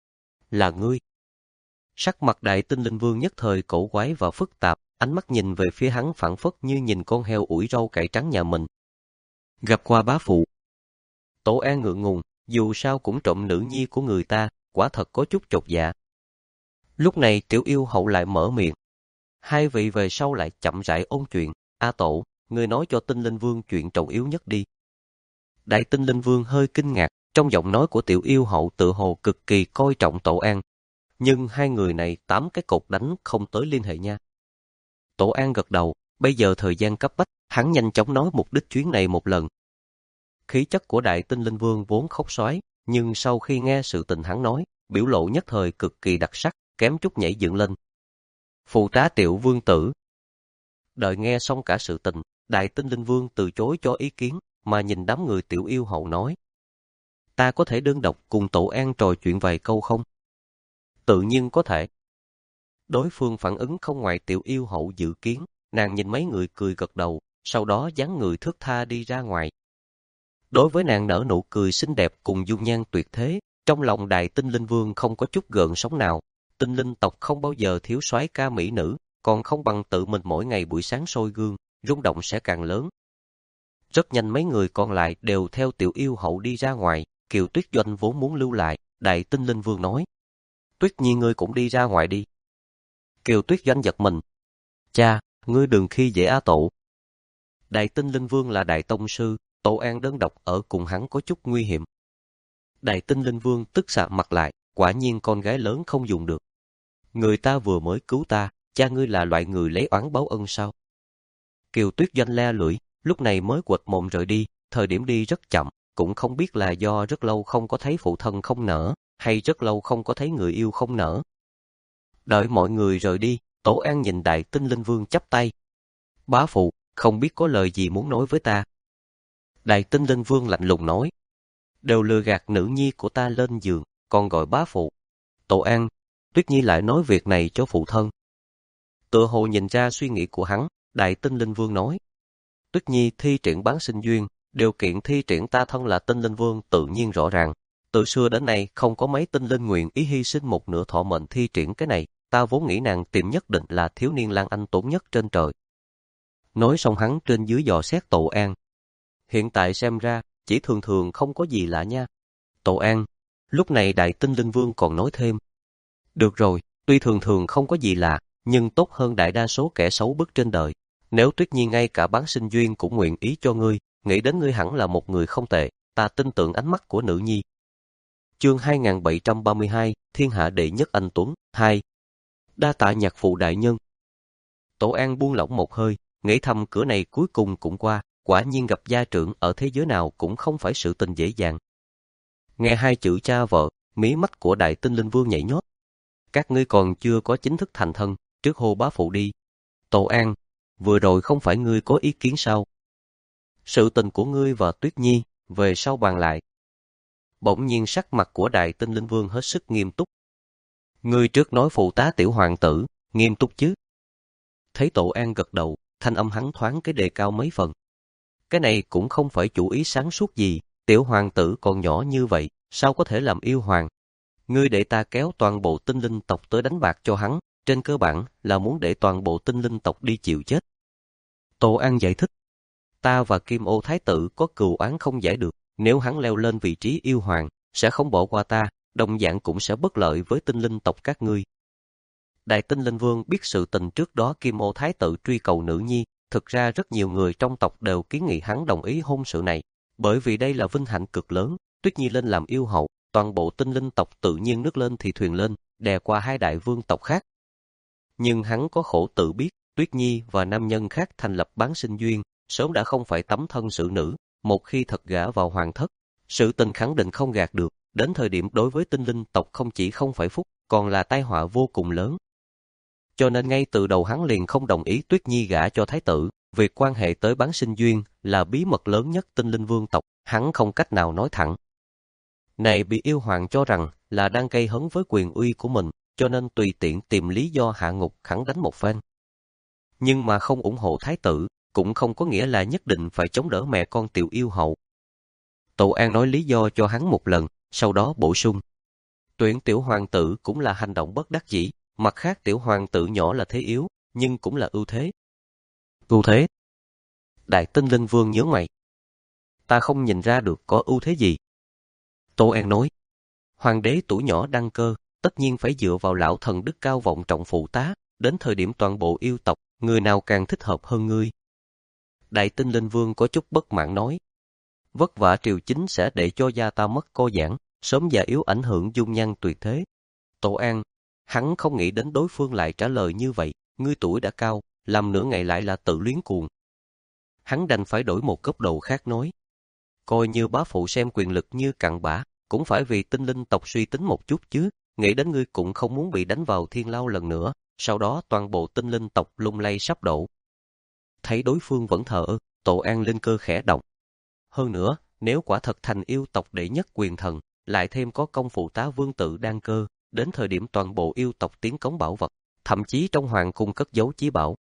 Là ngươi. Sắc mặt Đại Tinh Linh Vương nhất thời cổ quái và phức tạp, ánh mắt nhìn về phía hắn phảng phất như nhìn con heo ủi rau cải trắng nhà mình. Gặp qua bá phụ. Tổ An ngượng ngùng, dù sao cũng trộm nữ nhi của người ta, quả thật có chút chột dạ. Lúc này Tiểu Yêu Hậu lại mở miệng. Hai vị về sau lại chậm rãi ôn chuyện. A Tổ, ngươi nói cho Tinh Linh Vương chuyện trọng yếu nhất đi. Đại Tinh Linh Vương hơi kinh ngạc, trong giọng nói của Tiểu Yêu Hậu tự hồ cực kỳ coi trọng Tổ An. Nhưng hai người này tám cái cột đánh không tới liên hệ nha. Tổ An gật đầu, bây giờ thời gian cấp bách, hắn nhanh chóng nói mục đích chuyến này một lần. Khí chất của Đại Tinh Linh Vương vốn khốc xoái, nhưng sau khi nghe sự tình hắn nói, biểu lộ nhất thời cực kỳ đặc sắc, kém chút nhảy dựng lên. Phụ tá Tiểu Vương tử. Đợi nghe xong cả sự tình, Đại Tinh Linh Vương từ chối cho ý kiến, mà nhìn đám người Tiểu Yêu Hậu nói. Ta có thể đơn độc cùng Tổ An trò chuyện vài câu không? Tự nhiên có thể. Đối phương phản ứng không ngoài Tiểu Yêu Hậu dự kiến, Nàng nhìn mấy người cười gật đầu, sau đó dáng người thướt tha đi ra ngoài. Đối với nàng nở nụ cười xinh đẹp cùng dung nhan tuyệt thế, trong lòng Đại Tinh Linh Vương không có chút gợn sóng nào. Tinh linh tộc không bao giờ thiếu soái ca mỹ nữ, còn không bằng tự mình mỗi ngày buổi sáng soi gương, rung động sẽ càng lớn. Rất nhanh mấy người còn lại đều theo Tiểu Yêu hậu đi ra ngoài. Kiều Tuyết Doanh vốn muốn lưu lại, Đại Tinh Linh Vương nói: Tuyết Nhi ngươi cũng đi ra ngoài đi. Kiều Tuyết Doanh giật mình: Cha, ngươi đừng khi dễ A Tổ. Đại Tinh Linh Vương là đại tông sư, Tổ An đơn độc ở cùng hắn có chút nguy hiểm. Đại Tinh Linh Vương tức sạm mặt lại, quả nhiên con gái lớn không dùng được. Người ta vừa mới cứu ta, cha ngươi là loại người lấy oán báo ân sao? Kiều Tuyết Doanh le lưỡi, lúc này mới quệt mồm rời đi, thời điểm đi rất chậm, cũng không biết là do rất lâu không có thấy phụ thân không nở, hay rất lâu không có thấy người yêu không nở. Đợi mọi người rời đi, Tổ An nhìn Đại Tinh Linh Vương chắp tay: Bá phụ, không biết có lời gì muốn nói với ta. Đại Tinh Linh Vương lạnh lùng nói: Đều lừa gạt nữ nhi của ta lên giường, còn gọi bá phụ. Tổ An, Tuyết Nhi lại nói việc này cho phụ thân. Tựa hồ nhìn ra suy nghĩ của hắn, Đại Tinh Linh Vương nói: Tuyết Nhi thi triển bán sinh duyên, điều kiện thi triển ta thân là Tinh Linh Vương tự nhiên rõ ràng. Từ xưa đến nay không có mấy tinh linh nguyện ý hy sinh một nửa thọ mệnh thi triển cái này, ta vốn nghĩ nàng tìm nhất định là thiếu niên Lan Anh tốn nhất trên trời. Nói xong hắn trên dưới dò xét Tổ An. Hiện tại xem ra, chỉ thường thường không có gì lạ nha. Tổ An, lúc này Đại Tinh Linh Vương còn nói thêm: Được rồi, tuy thường thường không có gì lạ, nhưng tốt hơn đại đa số kẻ xấu bước trên đời. Nếu Tuyết Nhi ngay cả bán sinh duyên cũng nguyện ý cho ngươi, nghĩ đến ngươi hẳn là một người không tệ, ta tin tưởng ánh mắt của nữ nhi. Chương hai nghìn bảy trăm ba mươi hai, Thiên hạ đệ nhất anh tuấn, hai. Đa tạ nhạc phụ đại nhân. Tổ An buông lỏng một hơi, nghĩ thầm cửa này cuối cùng cũng qua, quả nhiên gặp gia trưởng ở thế giới nào cũng không phải sự tình dễ dàng. Nghe hai chữ cha vợ, mí mắt của Đại Tinh Linh Vương nhảy nhót. Các ngươi còn chưa có chính thức thành thân, trước hô bá phụ đi. Tổ An, vừa rồi không phải ngươi có ý kiến sao? Sự tình của ngươi và Tuyết Nhi, về sau bàn lại. Bỗng nhiên sắc mặt của Đại Tinh Linh Vương hết sức nghiêm túc. Ngươi trước nói phụ tá tiểu hoàng tử, nghiêm túc chứ? Thấy Tổ An gật đầu, thanh âm hắn thoáng cái đề cao mấy phần. Cái này cũng không phải chủ ý sáng suốt gì, tiểu hoàng tử còn nhỏ như vậy, sao có thể làm yêu hoàng? Ngươi để ta kéo toàn bộ tinh linh tộc tới đánh bạc cho hắn, trên cơ bản là muốn để toàn bộ tinh linh tộc đi chịu chết. Tổ An giải thích, ta và Kim Ô Thái tử có cừu oán không giải được, nếu hắn leo lên vị trí yêu hoàng, sẽ không bỏ qua ta, đồng dạng cũng sẽ bất lợi với tinh linh tộc các ngươi. Đại Tinh Linh Vương biết sự tình trước đó Kim Ô Thái tử truy cầu nữ nhi, thực ra rất nhiều người trong tộc đều kiến nghị hắn đồng ý hôn sự này, bởi vì đây là vinh hạnh cực lớn, Tuyết Nhi lên làm yêu hậu, toàn bộ tinh linh tộc tự nhiên nước lên thì thuyền lên, đè qua hai đại vương tộc khác. Nhưng hắn có khổ tự biết, Tuyết Nhi và nam nhân khác thành lập bán sinh duyên, sớm đã không phải tấm thân xử nữ, một khi thật gả vào hoàng thất, sự tình khẳng định không gạt được, đến thời điểm đối với tinh linh tộc không chỉ không phải phúc, còn là tai họa vô cùng lớn. Cho nên ngay từ đầu hắn liền không đồng ý Tuyết Nhi gả cho thái tử, việc quan hệ tới bán sinh duyên là bí mật lớn nhất tinh linh vương tộc, hắn không cách nào nói thẳng. Này bị yêu hoàng cho rằng là đang gây hấn với quyền uy của mình, cho nên tùy tiện tìm lý do hạ ngục khẳng đánh một phen. Nhưng mà không ủng hộ thái tử, cũng không có nghĩa là nhất định phải chống đỡ mẹ con tiểu yêu hậu. Tổ An nói lý do cho hắn một lần, sau đó bổ sung. Tuyển tiểu hoàng tử cũng là hành động bất đắc dĩ, mặt khác tiểu hoàng tử nhỏ là thế yếu, nhưng cũng là ưu thế. Ưu thế? Đại Tinh Linh Vương nhớ mày. Ta không nhìn ra được có ưu thế gì. Tô An nói, hoàng đế tuổi nhỏ đăng cơ, tất nhiên phải dựa vào lão thần đức cao vọng trọng phụ tá, đến thời điểm toàn bộ yêu tộc, người nào càng thích hợp hơn ngươi. Đại Tinh Linh Vương có chút bất mãn nói, vất vả triều chính sẽ để cho gia ta mất cô giãn, sớm già yếu ảnh hưởng dung nhan tuyệt thế. Tổ An, hắn không nghĩ đến đối phương lại trả lời như vậy, ngươi tuổi đã cao, làm nửa ngày lại là tự luyến cuồng. Hắn đành phải đổi một cấp độ khác nói, coi như bá phụ xem quyền lực như cặn bã, cũng phải vì tinh linh tộc suy tính một chút chứ, nghĩ đến ngươi cũng không muốn bị đánh vào thiên lao lần nữa, sau đó toàn bộ tinh linh tộc lung lay sắp đổ. Thấy đối phương vẫn thờ ơ, Tổ An linh cơ khẽ động. Hơn nữa, nếu quả thật thành yêu tộc đệ nhất quyền thần, lại thêm có công phụ tá vương tự đăng cơ, đến thời điểm toàn bộ yêu tộc tiến cống bảo vật, thậm chí trong hoàng cung cất giấu chí bảo,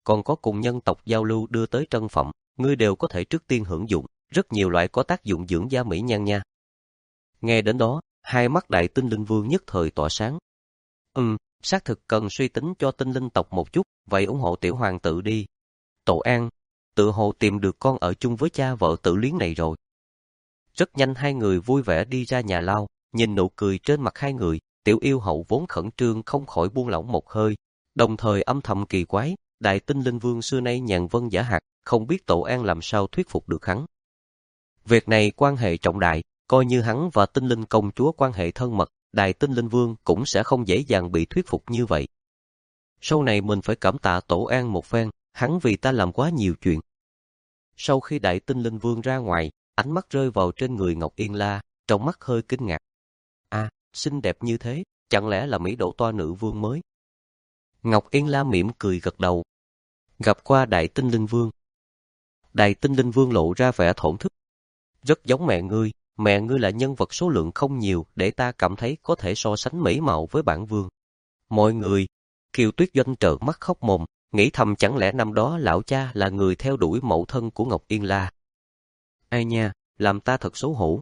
còn có cùng nhân tộc giao lưu đưa tới trân phẩm, ngươi đều có thể trước tiên hưởng dụng, rất nhiều loại có tác dụng dưỡng da mỹ nhan nha. Nghe đến đó, hai mắt Đại Tinh Linh Vương nhất thời tỏa sáng. Ừm, xác thực cần suy tính cho tinh linh tộc một chút, vậy ủng hộ tiểu hoàng tử đi. Tổ An, tự hồ tìm được con ở chung với cha vợ Tử Luyến này rồi. Rất nhanh hai người vui vẻ đi ra nhà lao, nhìn nụ cười trên mặt hai người, Tiểu Yêu Hậu vốn khẩn trương không khỏi buông lỏng một hơi, đồng thời âm thầm kỳ quái, Đại Tinh Linh Vương xưa nay nhàn vân giả hạt, không biết Tổ An làm sao thuyết phục được hắn. Việc này quan hệ trọng đại, coi như hắn và Tinh Linh công chúa quan hệ thân mật, Đại Tinh Linh Vương cũng sẽ không dễ dàng bị thuyết phục như vậy. Sau này mình phải cảm tạ Tổ An một phen, hắn vì ta làm quá nhiều chuyện. Sau khi Đại Tinh Linh Vương ra ngoài, ánh mắt rơi vào trên người Ngọc Yên La, trong mắt hơi kinh ngạc. À, xinh đẹp như thế, chẳng lẽ là Mỹ Độ Toa nữ vương mới? Ngọc Yên La mỉm cười gật đầu. Gặp qua Đại Tinh Linh Vương. Đại Tinh Linh Vương lộ ra vẻ thổn thức. Rất giống mẹ ngươi, mẹ ngươi là nhân vật số lượng không nhiều để ta cảm thấy có thể so sánh mỹ mạo với bản vương. Mọi người, Kiều Tuyết Doanh trợn mắt khóc mồm, nghĩ thầm chẳng lẽ năm đó lão cha là người theo đuổi mẫu thân của Ngọc Yên La. Ai nha, làm ta thật xấu hổ.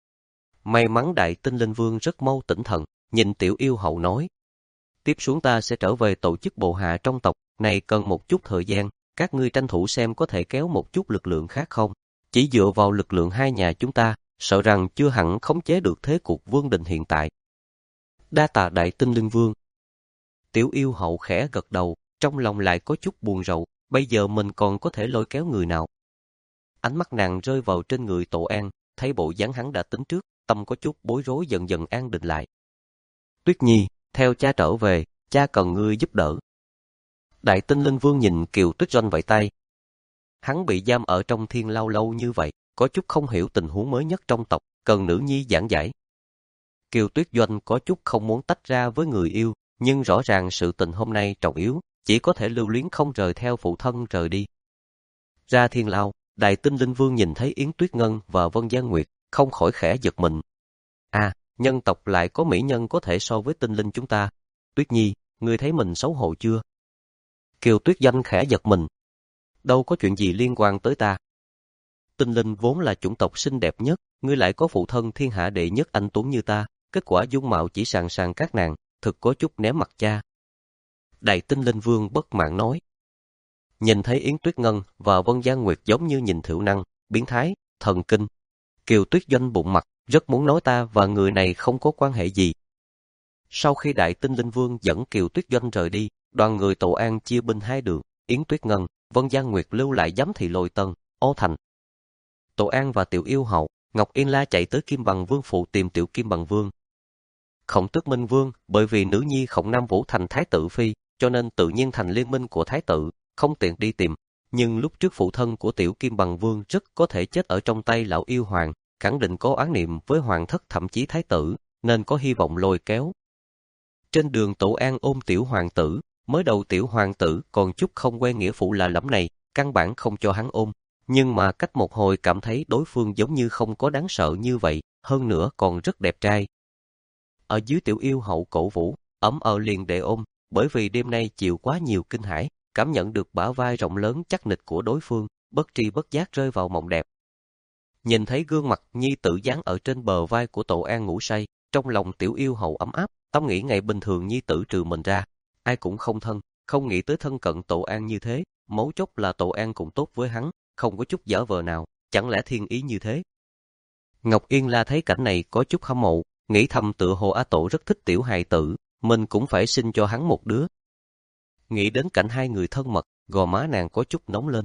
May mắn Đại Tinh Linh Vương rất mau tỉnh thần, nhìn Tiểu Yêu Hậu nói. Tiếp xuống ta sẽ trở về tổ chức bộ hạ trong tộc, này cần một chút thời gian, các ngươi tranh thủ xem có thể kéo một chút lực lượng khác không. Chỉ dựa vào lực lượng hai nhà chúng ta, sợ rằng chưa hẳn khống chế được thế cuộc vương đình hiện tại. Đa tạ Đại Tinh Linh Vương. Tiểu Yêu Hậu khẽ gật đầu, trong lòng lại có chút buồn rầu, bây giờ mình còn có thể lôi kéo người nào. Ánh mắt nàng rơi vào trên người Tổ An, thấy bộ dáng hắn đã tính trước, tâm có chút bối rối dần dần an định lại. Tuyết Nhi, theo cha trở về, cha cần ngươi giúp đỡ. Đại Tinh Linh Vương nhìn Kiều Tuyết Doanh vẫy tay. Hắn bị giam ở trong thiên lao lâu như vậy, có chút không hiểu tình huống mới nhất trong tộc, cần nữ nhi giảng giải. Kiều Tuyết Doanh có chút không muốn tách ra với người yêu, nhưng rõ ràng sự tình hôm nay trọng yếu, chỉ có thể lưu luyến không rời theo phụ thân rời đi. Ra thiên lao, Đại Tinh Linh Vương nhìn thấy Yến Tuyết Ngân và Vân Giang Nguyệt, không khỏi khẽ giật mình. À, nhân tộc lại có mỹ nhân có thể so với tinh linh chúng ta. Tuyết Nhi, ngươi thấy mình xấu hổ chưa? Kiều Tuyết Doanh khẽ giật mình. Đâu có chuyện gì liên quan tới ta. Tinh linh vốn là chủng tộc xinh đẹp nhất, ngươi lại có phụ thân thiên hạ đệ nhất anh tuấn như ta, kết quả dung mạo chỉ sàn sàn các nàng, thực có chút ném mặt cha. Đại Tinh Linh Vương bất mãn nói. Nhìn thấy Yến Tuyết Ngân và Vân Giang Nguyệt giống như nhìn thiểu năng, biến thái, thần kinh. Kiều Tuyết Doanh bụng mặt, rất muốn nói ta và người này không có quan hệ gì. Sau khi Đại Tinh Linh Vương dẫn Kiều Tuyết Doanh rời đi, đoàn người Tổ An chia binh hai đường, Yến Tuyết Ngân, Vân Giang Nguyệt lưu lại giám thị Lôi Tân, Ô Thành. Tổ An và Tiểu Yêu Hậu, Ngọc Yên La chạy tới Kim Bằng Vương phủ tìm Tiểu Kim Bằng Vương. Khổng Tước Minh Vương, bởi vì nữ nhi Khổng Nam Vũ thành thái tử phi, cho nên tự nhiên thành liên minh của thái tử, không tiện đi tìm. Nhưng lúc trước phụ thân của Tiểu Kim Bằng Vương rất có thể chết ở trong tay lão yêu hoàng, khẳng định có oán niệm với hoàng thất thậm chí thái tử, nên có hy vọng lôi kéo. Trên đường Tổ An ôm Tiểu Hoàng tử, mới đầu Tiểu Hoàng tử còn chút không quen nghĩa phụ là lẫm này, căn bản không cho hắn ôm. Nhưng mà cách một hồi cảm thấy đối phương giống như không có đáng sợ như vậy, hơn nữa còn rất đẹp trai. Ở dưới Tiểu Yêu Hậu cổ vũ, ấm ờ liền để ôm, bởi vì đêm nay chịu quá nhiều kinh hãi, cảm nhận được bả vai rộng lớn chắc nịch của đối phương, bất tri bất giác rơi vào mộng đẹp. Nhìn thấy gương mặt nhi tử dán ở trên bờ vai của Tổ An ngủ say, trong lòng Tiểu Yêu Hậu ấm áp, tâm nghĩ ngày bình thường nhi tử trừ mình ra, ai cũng không thân, không nghĩ tới thân cận Tổ An như thế, mấu chốt là Tổ An cũng tốt với hắn, không có chút dở vờ nào, chẳng lẽ thiên ý như thế. Ngọc Yên La thấy cảnh này có chút hâm mộ, nghĩ thầm tựa hồ A Tổ rất thích tiểu hài tử, mình cũng phải sinh cho hắn một đứa. Nghĩ đến cảnh hai người thân mật, gò má nàng có chút nóng lên.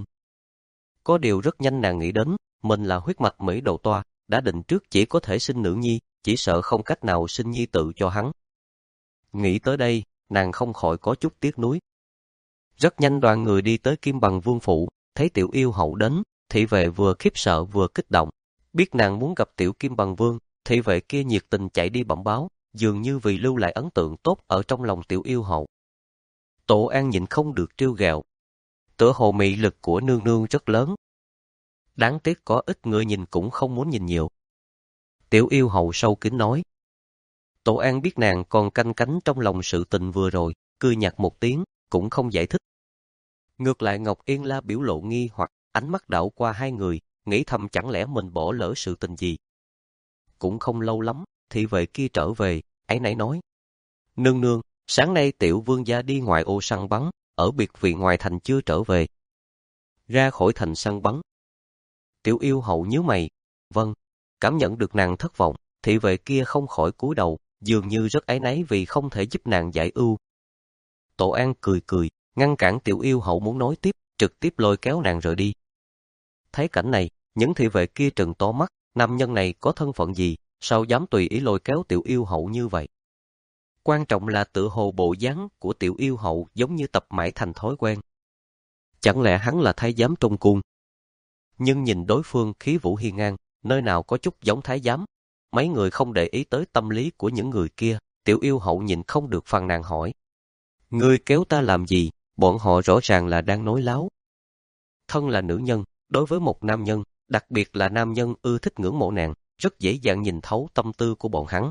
Có điều rất nhanh nàng nghĩ đến, mình là huyết mạch Mỹ Đầu Toa, đã định trước chỉ có thể sinh nữ nhi, chỉ sợ không cách nào sinh nhi tự cho hắn. Nghĩ tới đây, nàng không khỏi có chút tiếc nuối. Rất nhanh đoàn người đi tới Kim Bằng Vương phủ, thấy Tiểu Yêu Hậu đến, thị vệ vừa khiếp sợ vừa kích động. Biết nàng muốn gặp Tiểu Kim Bằng Vương, thị vệ kia nhiệt tình chạy đi bẩm báo, dường như vì lưu lại ấn tượng tốt ở trong lòng Tiểu Yêu Hậu. Tổ An nhịn không được trêu ghẹo. Tựa hồ mị lực của nương nương rất lớn. Đáng tiếc có ít người nhìn cũng không muốn nhìn nhiều. Tiểu Yêu Hậu sâu kín nói. Tổ An biết nàng còn canh cánh trong lòng sự tình vừa rồi, cười nhạt một tiếng, cũng không giải thích. Ngược lại Ngọc Yên La biểu lộ nghi hoặc, ánh mắt đảo qua hai người, nghĩ thầm chẳng lẽ mình bỏ lỡ sự tình gì. Cũng không lâu lắm, thị vệ kia trở về, ấy nãy nói. Nương nương, sáng nay tiểu vương gia đi ngoài ô săn bắn, ở biệt viện ngoài thành chưa trở về. Ra khỏi thành săn bắn. Tiểu yêu hậu nhíu mày. Vâng, cảm nhận được nàng thất vọng, thị vệ kia không khỏi cúi đầu, dường như rất áy náy vì không thể giúp nàng giải ưu. Tổ An cười cười, ngăn cản tiểu yêu hậu muốn nói tiếp, trực tiếp lôi kéo nàng rời đi. Thấy cảnh này, những thị vệ kia trừng to mắt, nam nhân này có thân phận gì, sao dám tùy ý lôi kéo tiểu yêu hậu như vậy? Quan trọng là tự hồ bộ dáng của tiểu yêu hậu giống như tập mãi thành thói quen. Chẳng lẽ hắn là thái giám trong cung? Nhưng nhìn đối phương khí vũ hiên ngang, nơi nào có chút giống thái giám. Mấy người không để ý tới tâm lý của những người kia, tiểu yêu hậu nhìn không được phàn nàn hỏi. Ngươi kéo ta làm gì, bọn họ rõ ràng là đang nói láo. Thân là nữ nhân, đối với một nam nhân, đặc biệt là nam nhân ưa thích ngưỡng mộ nàng, rất dễ dàng nhìn thấu tâm tư của bọn hắn.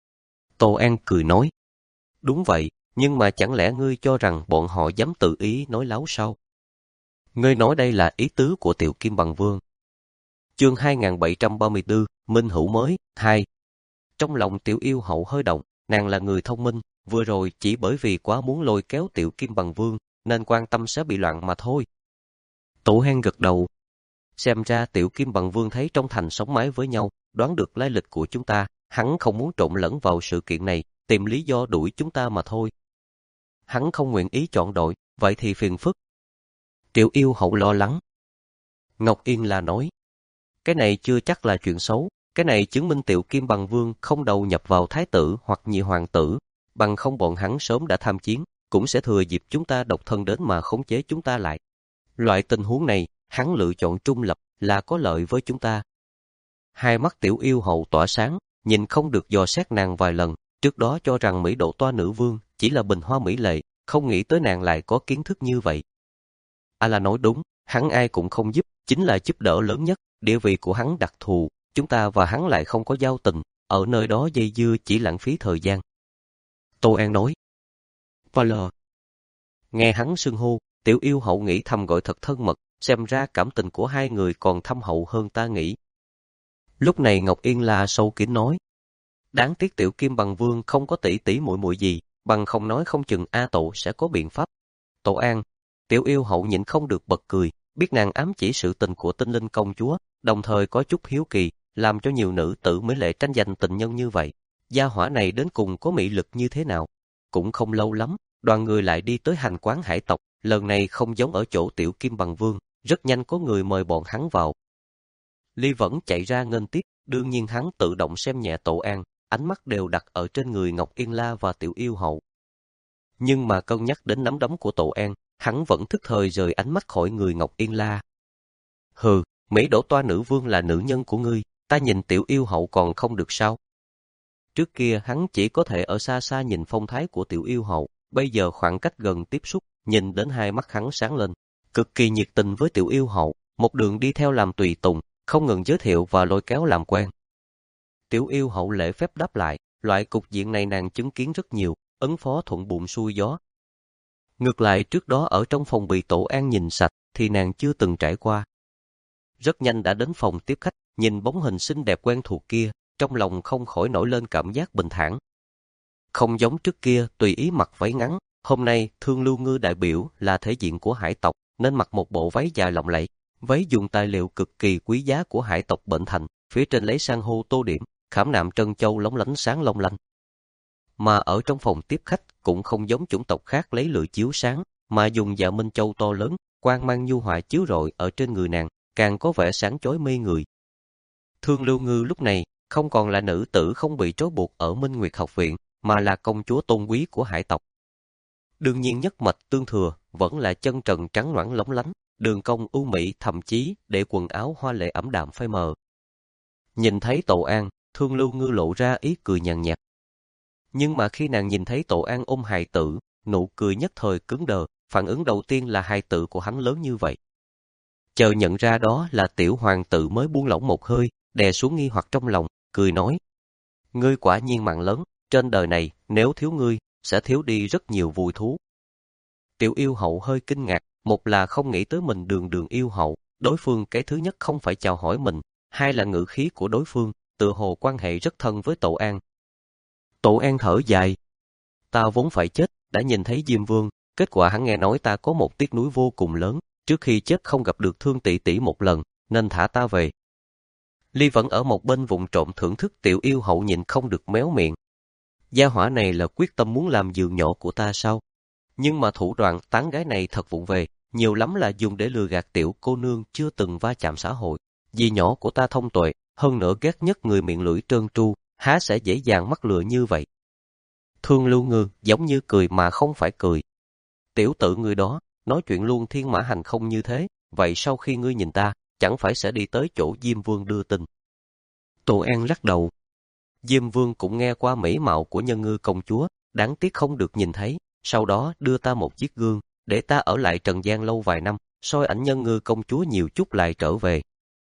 Tô An cười nói. Đúng vậy, nhưng mà chẳng lẽ ngươi cho rằng bọn họ dám tự ý nói láo sao? Ngươi nói đây là ý tứ của tiểu Kim Bằng Vương. Chương hai nghìn bảy trăm ba mươi tư, Minh Hữu mới, hai. Trong lòng tiểu yêu hậu hơi động, nàng là người thông minh, vừa rồi chỉ bởi vì quá muốn lôi kéo tiểu Kim Bằng Vương, nên quan tâm sẽ bị loạn mà thôi. Tổ Hen gật đầu. Xem ra tiểu Kim Bằng Vương thấy trong thành sống mái với nhau, đoán được lai lịch của chúng ta, hắn không muốn trộn lẫn vào sự kiện này, tìm lý do đuổi chúng ta mà thôi. Hắn không nguyện ý chọn đội, vậy thì phiền phức. Tiểu yêu hậu lo lắng. Ngọc Yên là nói. Cái này chưa chắc là chuyện xấu, cái này chứng minh tiểu Kim Bằng Vương không đầu nhập vào thái tử hoặc nhị hoàng tử, bằng không bọn hắn sớm đã tham chiến, cũng sẽ thừa dịp chúng ta độc thân đến mà khống chế chúng ta lại. Loại tình huống này, hắn lựa chọn trung lập là có lợi với chúng ta. Hai mắt tiểu yêu hậu tỏa sáng, nhìn không được dò xét nàng vài lần, trước đó cho rằng Mỹ Độ Toa nữ vương chỉ là bình hoa mỹ lệ, không nghĩ tới nàng lại có kiến thức như vậy. A là nói đúng, hắn ai cũng không giúp, chính là giúp đỡ lớn nhất, địa vị của hắn đặc thù, chúng ta và hắn lại không có giao tình, ở nơi đó dây dưa chỉ lãng phí thời gian. Tô An nói. Và lờ. Nghe hắn xưng hô, tiểu yêu hậu nghĩ thầm gọi thật thân mật, xem ra cảm tình của hai người còn thâm hậu hơn ta nghĩ. Lúc này Ngọc Yên La sâu kín nói. Đáng tiếc tiểu Kim Bằng Vương không có tỷ tỷ muội muội gì, bằng không nói không chừng A Tổ sẽ có biện pháp. Tổ An. Tiểu yêu hậu nhịn không được bật cười, biết nàng ám chỉ sự tình của Tinh Linh công chúa, đồng thời có chút hiếu kỳ, làm cho nhiều nữ tử mỹ lệ tranh giành tình nhân như vậy. Gia hỏa này đến cùng có mị lực như thế nào? Cũng không lâu lắm, đoàn người lại đi tới hành quán hải tộc, lần này không giống ở chỗ tiểu Kim Bằng Vương, rất nhanh có người mời bọn hắn vào. Ly vẫn chạy ra nghênh tiếp, đương nhiên hắn tự động xem nhẹ Tổ An, ánh mắt đều đặt ở trên người Ngọc Yên La và tiểu yêu hậu. Nhưng mà cân nhắc đến nắm đấm của Tổ An, hắn vẫn thức thời rời ánh mắt khỏi người Ngọc Yên La. Hừ, Mỹ Đỗ Toa nữ vương là nữ nhân của ngươi, ta nhìn tiểu yêu hậu còn không được sao? Trước kia hắn chỉ có thể ở xa xa nhìn phong thái của tiểu yêu hậu, bây giờ khoảng cách gần tiếp xúc, nhìn đến hai mắt hắn sáng lên, cực kỳ nhiệt tình với tiểu yêu hậu, một đường đi theo làm tùy tùng, không ngừng giới thiệu và lôi kéo làm quen. Tiểu yêu hậu lễ phép đáp lại, loại cục diện này nàng chứng kiến rất nhiều, ứng phó thuận buồm xuôi gió. Ngược lại trước đó ở trong phòng bị Tổ An nhìn sạch thì nàng chưa từng trải qua. Rất nhanh đã đến phòng tiếp khách, nhìn bóng hình xinh đẹp quen thuộc kia, trong lòng không khỏi nổi lên cảm giác bình thản. Không giống trước kia tùy ý mặc váy ngắn, hôm nay Thương Lưu Ngư đại biểu là thể diện của hải tộc nên mặc một bộ váy dài lộng lẫy, váy dùng tài liệu cực kỳ quý giá của hải tộc bệnh thành, phía trên lấy san hô tô điểm, khảm nạm trân châu lóng lánh sáng long lanh. Mà ở trong phòng tiếp khách cũng không giống chủng tộc khác lấy lửa chiếu sáng, mà dùng dạ minh châu to lớn, quang mang nhu hòa chiếu rọi ở trên người nàng, càng có vẻ sáng chói mê người. Thương Lưu Ngư lúc này không còn là nữ tử không bị trói buộc ở Minh Nguyệt học viện, mà là công chúa tôn quý của hải tộc. Đương nhiên nhất mạch tương thừa vẫn là chân trần trắng loãng lóng lánh, đường cong ưu mỹ, thậm chí để quần áo hoa lệ ẩm đạm phai mờ. Nhìn thấy Tổ An, Thương Lưu Ngư lộ ra ý cười nhàn nhạt. Nhưng mà khi nàng nhìn thấy Tổ An ôm hài tử, nụ cười nhất thời cứng đờ, phản ứng đầu tiên là hài tử của hắn lớn như vậy. Chờ nhận ra đó là tiểu hoàng tử mới buông lỏng một hơi, đè xuống nghi hoặc trong lòng, cười nói. Ngươi quả nhiên mạng lớn, trên đời này nếu thiếu ngươi, sẽ thiếu đi rất nhiều vui thú. Tiểu yêu hậu hơi kinh ngạc, Một là không nghĩ tới mình đường đường yêu hậu, đối phương cái thứ nhất không phải chào hỏi mình, hai là ngữ khí của đối phương, tựa hồ quan hệ rất thân với Tổ An. Tổ An thở dài. Ta vốn phải chết, đã nhìn thấy Diêm Vương, kết quả hắn nghe nói ta có một tiếc nuối vô cùng lớn, trước khi chết không gặp được Thương tỷ tỷ một lần, nên thả ta về. Ly vẫn ở một bên vụng trộm thưởng thức Tiểu Yêu hậu nhịn không được méo miệng. Gia hỏa này là quyết tâm muốn làm giường nhỏ của ta sao? Nhưng mà thủ đoạn tán gái này thật vụng về, nhiều lắm là dùng để lừa gạt tiểu cô nương chưa từng va chạm xã hội. Dì nhỏ của ta thông tuệ, hơn nữa ghét nhất người miệng lưỡi trơn tru, há sẽ dễ dàng mắc lừa như vậy. Thương Lưu Ngư giống như cười mà không phải cười. Tiểu tử người đó, nói chuyện luôn thiên mã hành không như thế, vậy sau khi ngươi nhìn ta, chẳng phải sẽ đi tới chỗ Diêm Vương đưa tin. Tô An lắc đầu. Diêm Vương cũng nghe qua mỹ mạo của Nhân Ngư công chúa, đáng tiếc không được nhìn thấy, sau đó đưa ta một chiếc gương, để ta ở lại Trần gian lâu vài năm, soi ảnh Nhân Ngư công chúa nhiều chút lại trở về.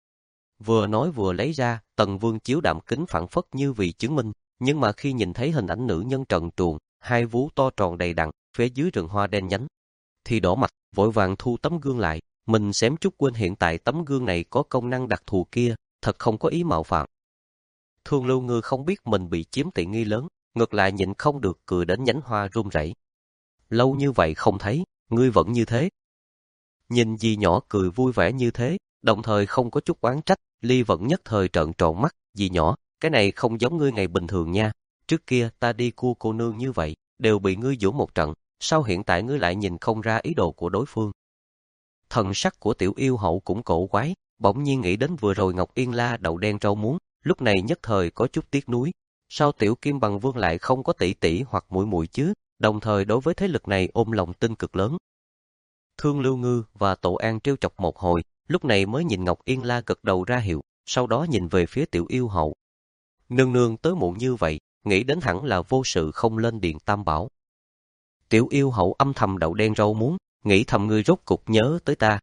Vừa nói vừa lấy ra, Tần Vương chiếu đạm kính phản phất như vì chứng minh, nhưng mà khi nhìn thấy hình ảnh nữ nhân trần truồng, hai vú to tròn đầy đặn, phía dưới rừng hoa đen nhánh, thì đỏ mặt, vội vàng thu tấm gương lại, mình xém chút quên hiện tại tấm gương này có công năng đặc thù kia, thật không có ý mạo phạm. Thương Lưu Ngư không biết mình bị chiếm tiện nghi lớn, ngược lại nhịn không được cười đến nhánh hoa run rẩy. Lâu như vậy không thấy, ngươi vẫn như thế. Nhìn dì nhỏ cười vui vẻ như thế, đồng thời không có chút oán trách, Ly vẫn nhất thời trợn tròn mắt, dì nhỏ, cái này không giống ngươi ngày bình thường nha. Trước kia ta đi cua cô nương như vậy, đều bị ngươi giũ một trận, sao hiện tại ngươi lại nhìn không ra ý đồ của đối phương? Thần sắc của Tiểu Yêu hậu cũng cổ quái, bỗng nhiên nghĩ đến vừa rồi Ngọc Yên La đậu đen rau muống, lúc này nhất thời có chút tiếc nuối. Sao Tiểu Kim Bằng Vương lại không có tỷ tỷ hoặc muội muội chứ? Đồng thời đối với thế lực này ôm lòng tin cực lớn. Thương Lưu Ngư và Tổ An trêu chọc một hồi, lúc này mới nhìn Ngọc Yên La gật đầu ra hiệu, sau đó nhìn về phía Tiểu Yêu hậu. Nương nương tới muộn như vậy, nghĩ đến hẳn là vô sự không lên điện Tam Bảo. Tiểu Yêu hậu âm thầm đậu đen rau muống, nghĩ thầm ngươi rốt cục nhớ tới ta.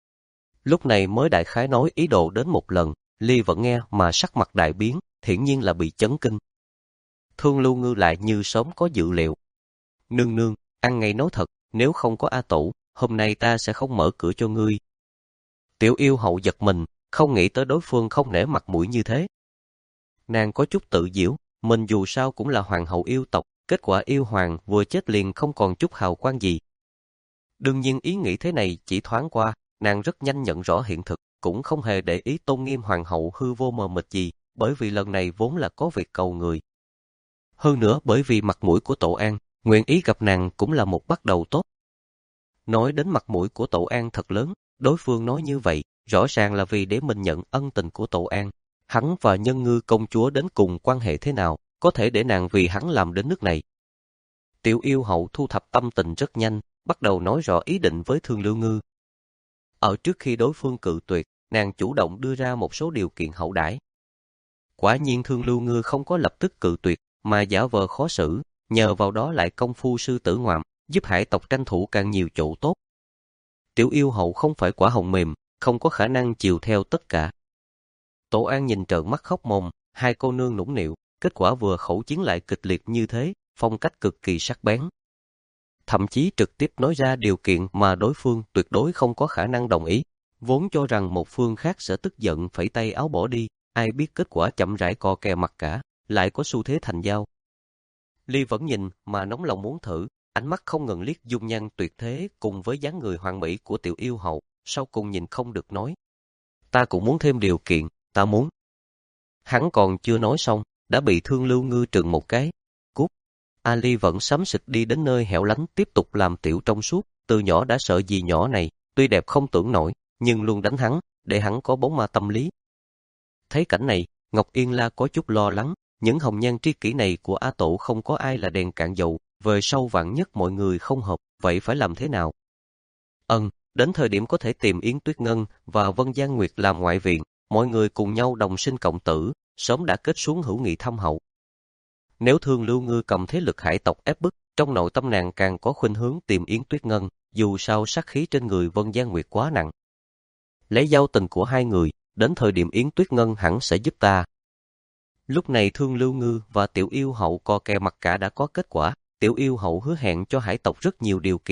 Lúc này mới đại khái nói ý đồ đến một lần, Ly vẫn nghe mà sắc mặt đại biến, hiển nhiên là bị chấn kinh. Thương Lưu Ngư lại như sớm có dự liệu. Nương nương, ăn ngay nói thật, nếu không có A Tổ, hôm nay ta sẽ không mở cửa cho ngươi. Tiểu Yêu hậu giật mình, không nghĩ tới đối phương không nể mặt mũi như thế. Nàng có chút tự giễu, mình dù sao cũng là hoàng hậu yêu tộc, kết quả yêu hoàng vừa chết liền không còn chút hào quang gì. Đương nhiên ý nghĩ thế này chỉ thoáng qua, nàng rất nhanh nhận rõ hiện thực, cũng không hề để ý tôn nghiêm hoàng hậu hư vô mờ mịt gì, bởi vì lần này vốn là có việc cầu người. Hơn nữa bởi vì mặt mũi của Tổ An, nguyện ý gặp nàng cũng là một bắt đầu tốt. Nói đến mặt mũi của Tổ An thật lớn, đối phương nói như vậy, rõ ràng là vì để mình nhận ân tình của Tổ An. Hắn và Nhân Ngư công chúa đến cùng quan hệ thế nào, có thể để nàng vì hắn làm đến nước này. Tiểu Yêu hậu thu thập tâm tình rất nhanh, bắt đầu nói rõ ý định với Thương Lưu Ngư. Ở trước khi đối phương cự tuyệt, nàng chủ động đưa ra một số điều kiện hậu đãi. Quả nhiên Thương Lưu Ngư không có lập tức cự tuyệt, mà giả vờ khó xử, nhờ vào đó lại công phu sư tử ngoạm, giúp hải tộc tranh thủ càng nhiều chỗ tốt. Tiểu Yêu hậu không phải quả hồng mềm, không có khả năng chiều theo tất cả. Tổ An nhìn trợn mắt khóc mồm, hai cô nương nũng nịu, kết quả vừa khẩu chiến lại kịch liệt như thế, phong cách cực kỳ sắc bén. Thậm chí trực tiếp nói ra điều kiện mà đối phương tuyệt đối không có khả năng đồng ý, vốn cho rằng một phương khác sẽ tức giận phẩy tay áo bỏ đi, ai biết kết quả chậm rãi co kè mặt cả, lại có xu thế thành dao. Ly vẫn nhìn mà nóng lòng muốn thử, ánh mắt không ngừng liếc dung nhan tuyệt thế cùng với dáng người hoàn mỹ của Tiểu Yêu hậu, sau cùng nhìn không được nói. Ta cũng muốn thêm điều kiện, ta muốn. Hắn còn chưa nói xong, đã bị Thương Lưu Ngư trừng một cái. Cút. Ali vẫn xám xịt đi đến nơi hẻo lánh tiếp tục làm tiểu trong suốt, từ nhỏ đã sợ dì nhỏ này, tuy đẹp không tưởng nổi, nhưng luôn đánh hắn, để hắn có bóng ma tâm lý. Thấy cảnh này, Ngọc Yên La có chút lo lắng, những hồng nhan tri kỷ này của A Tổ không có ai là đèn cạn dầu, về sau vạn nhất mọi người không hợp, vậy phải làm thế nào? Ừm, đến thời điểm có thể tìm Yến Tuyết Ngân và Vân Giang Nguyệt làm ngoại viện, mọi người cùng nhau đồng sinh cộng tử, sớm đã kết xuống hữu nghị thâm hậu. Nếu Thương Lưu Ngư cầm thế lực hải tộc ép bức, trong nội tâm nàng càng có khuynh hướng tìm Yến Tuyết Ngân, dù sao sát khí trên người Vân Giang Nguyệt quá nặng. Lấy giao tình của hai người, đến thời điểm Yến Tuyết Ngân hẳn sẽ giúp ta. Lúc này Thương Lưu Ngư và Tiểu Yêu hậu co kè mặt cả đã có kết quả, Tiểu Yêu hậu hứa hẹn cho hải tộc rất nhiều điều kiện,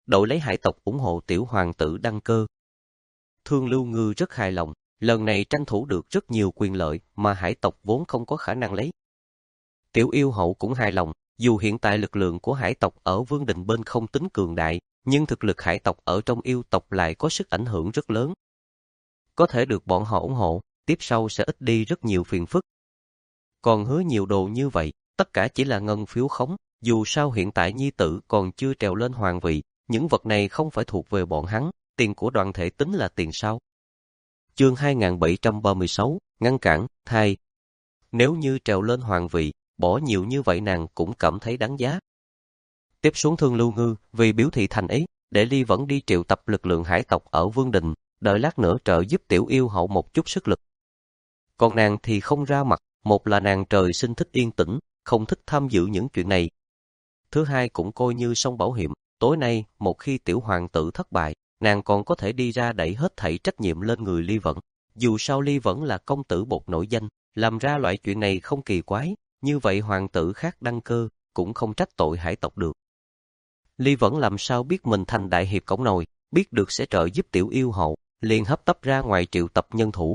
đội lấy hải tộc ủng hộ tiểu hoàng tử đăng cơ. Thương Lưu Ngư rất hài lòng, lần này tranh thủ được rất nhiều quyền lợi mà hải tộc vốn không có khả năng lấy. Tiểu Yêu Hậu cũng hài lòng, dù hiện tại lực lượng của hải tộc ở Vương Đình bên không tính cường đại, nhưng thực lực hải tộc ở trong yêu tộc lại có sức ảnh hưởng rất lớn. Có thể được bọn họ ủng hộ, tiếp sau sẽ ít đi rất nhiều phiền phức. Còn hứa nhiều đồ như vậy, tất cả chỉ là ngân phiếu khống, dù sao hiện tại nhi tử còn chưa trèo lên hoàng vị, những vật này không phải thuộc về bọn hắn, tiền của đoàn thể tính là tiền sao. Chương hai nghìn bảy trăm ba mươi sáu, ngăn cản, thai. Nếu như trèo lên hoàng vị, bỏ nhiều như vậy nàng cũng cảm thấy đáng giá. Tiếp xuống Thương Lưu Ngư, vì biểu thị thành ý, để Ly vẫn đi triệu tập lực lượng hải tộc ở Vương Đình, đợi lát nữa trợ giúp Tiểu Yêu Hậu một chút sức lực. Còn nàng thì không ra mặt, một là nàng trời sinh thích yên tĩnh, không thích tham dự những chuyện này. Thứ hai cũng coi như song bảo hiểm, tối nay một khi Tiểu Hoàng tử thất bại, nàng còn có thể đi ra đẩy hết thảy trách nhiệm lên người Ly Vẫn. Dù sao Ly Vẫn là công tử bột nổi danh, làm ra loại chuyện này không kỳ quái, như vậy hoàng tử khác đăng cơ, cũng không trách tội hải tộc được. Ly Vẫn làm sao biết mình thành đại hiệp cổng nồi, biết được sẽ trợ giúp Tiểu Yêu Hậu, liền hấp tấp ra ngoài triệu tập nhân thủ.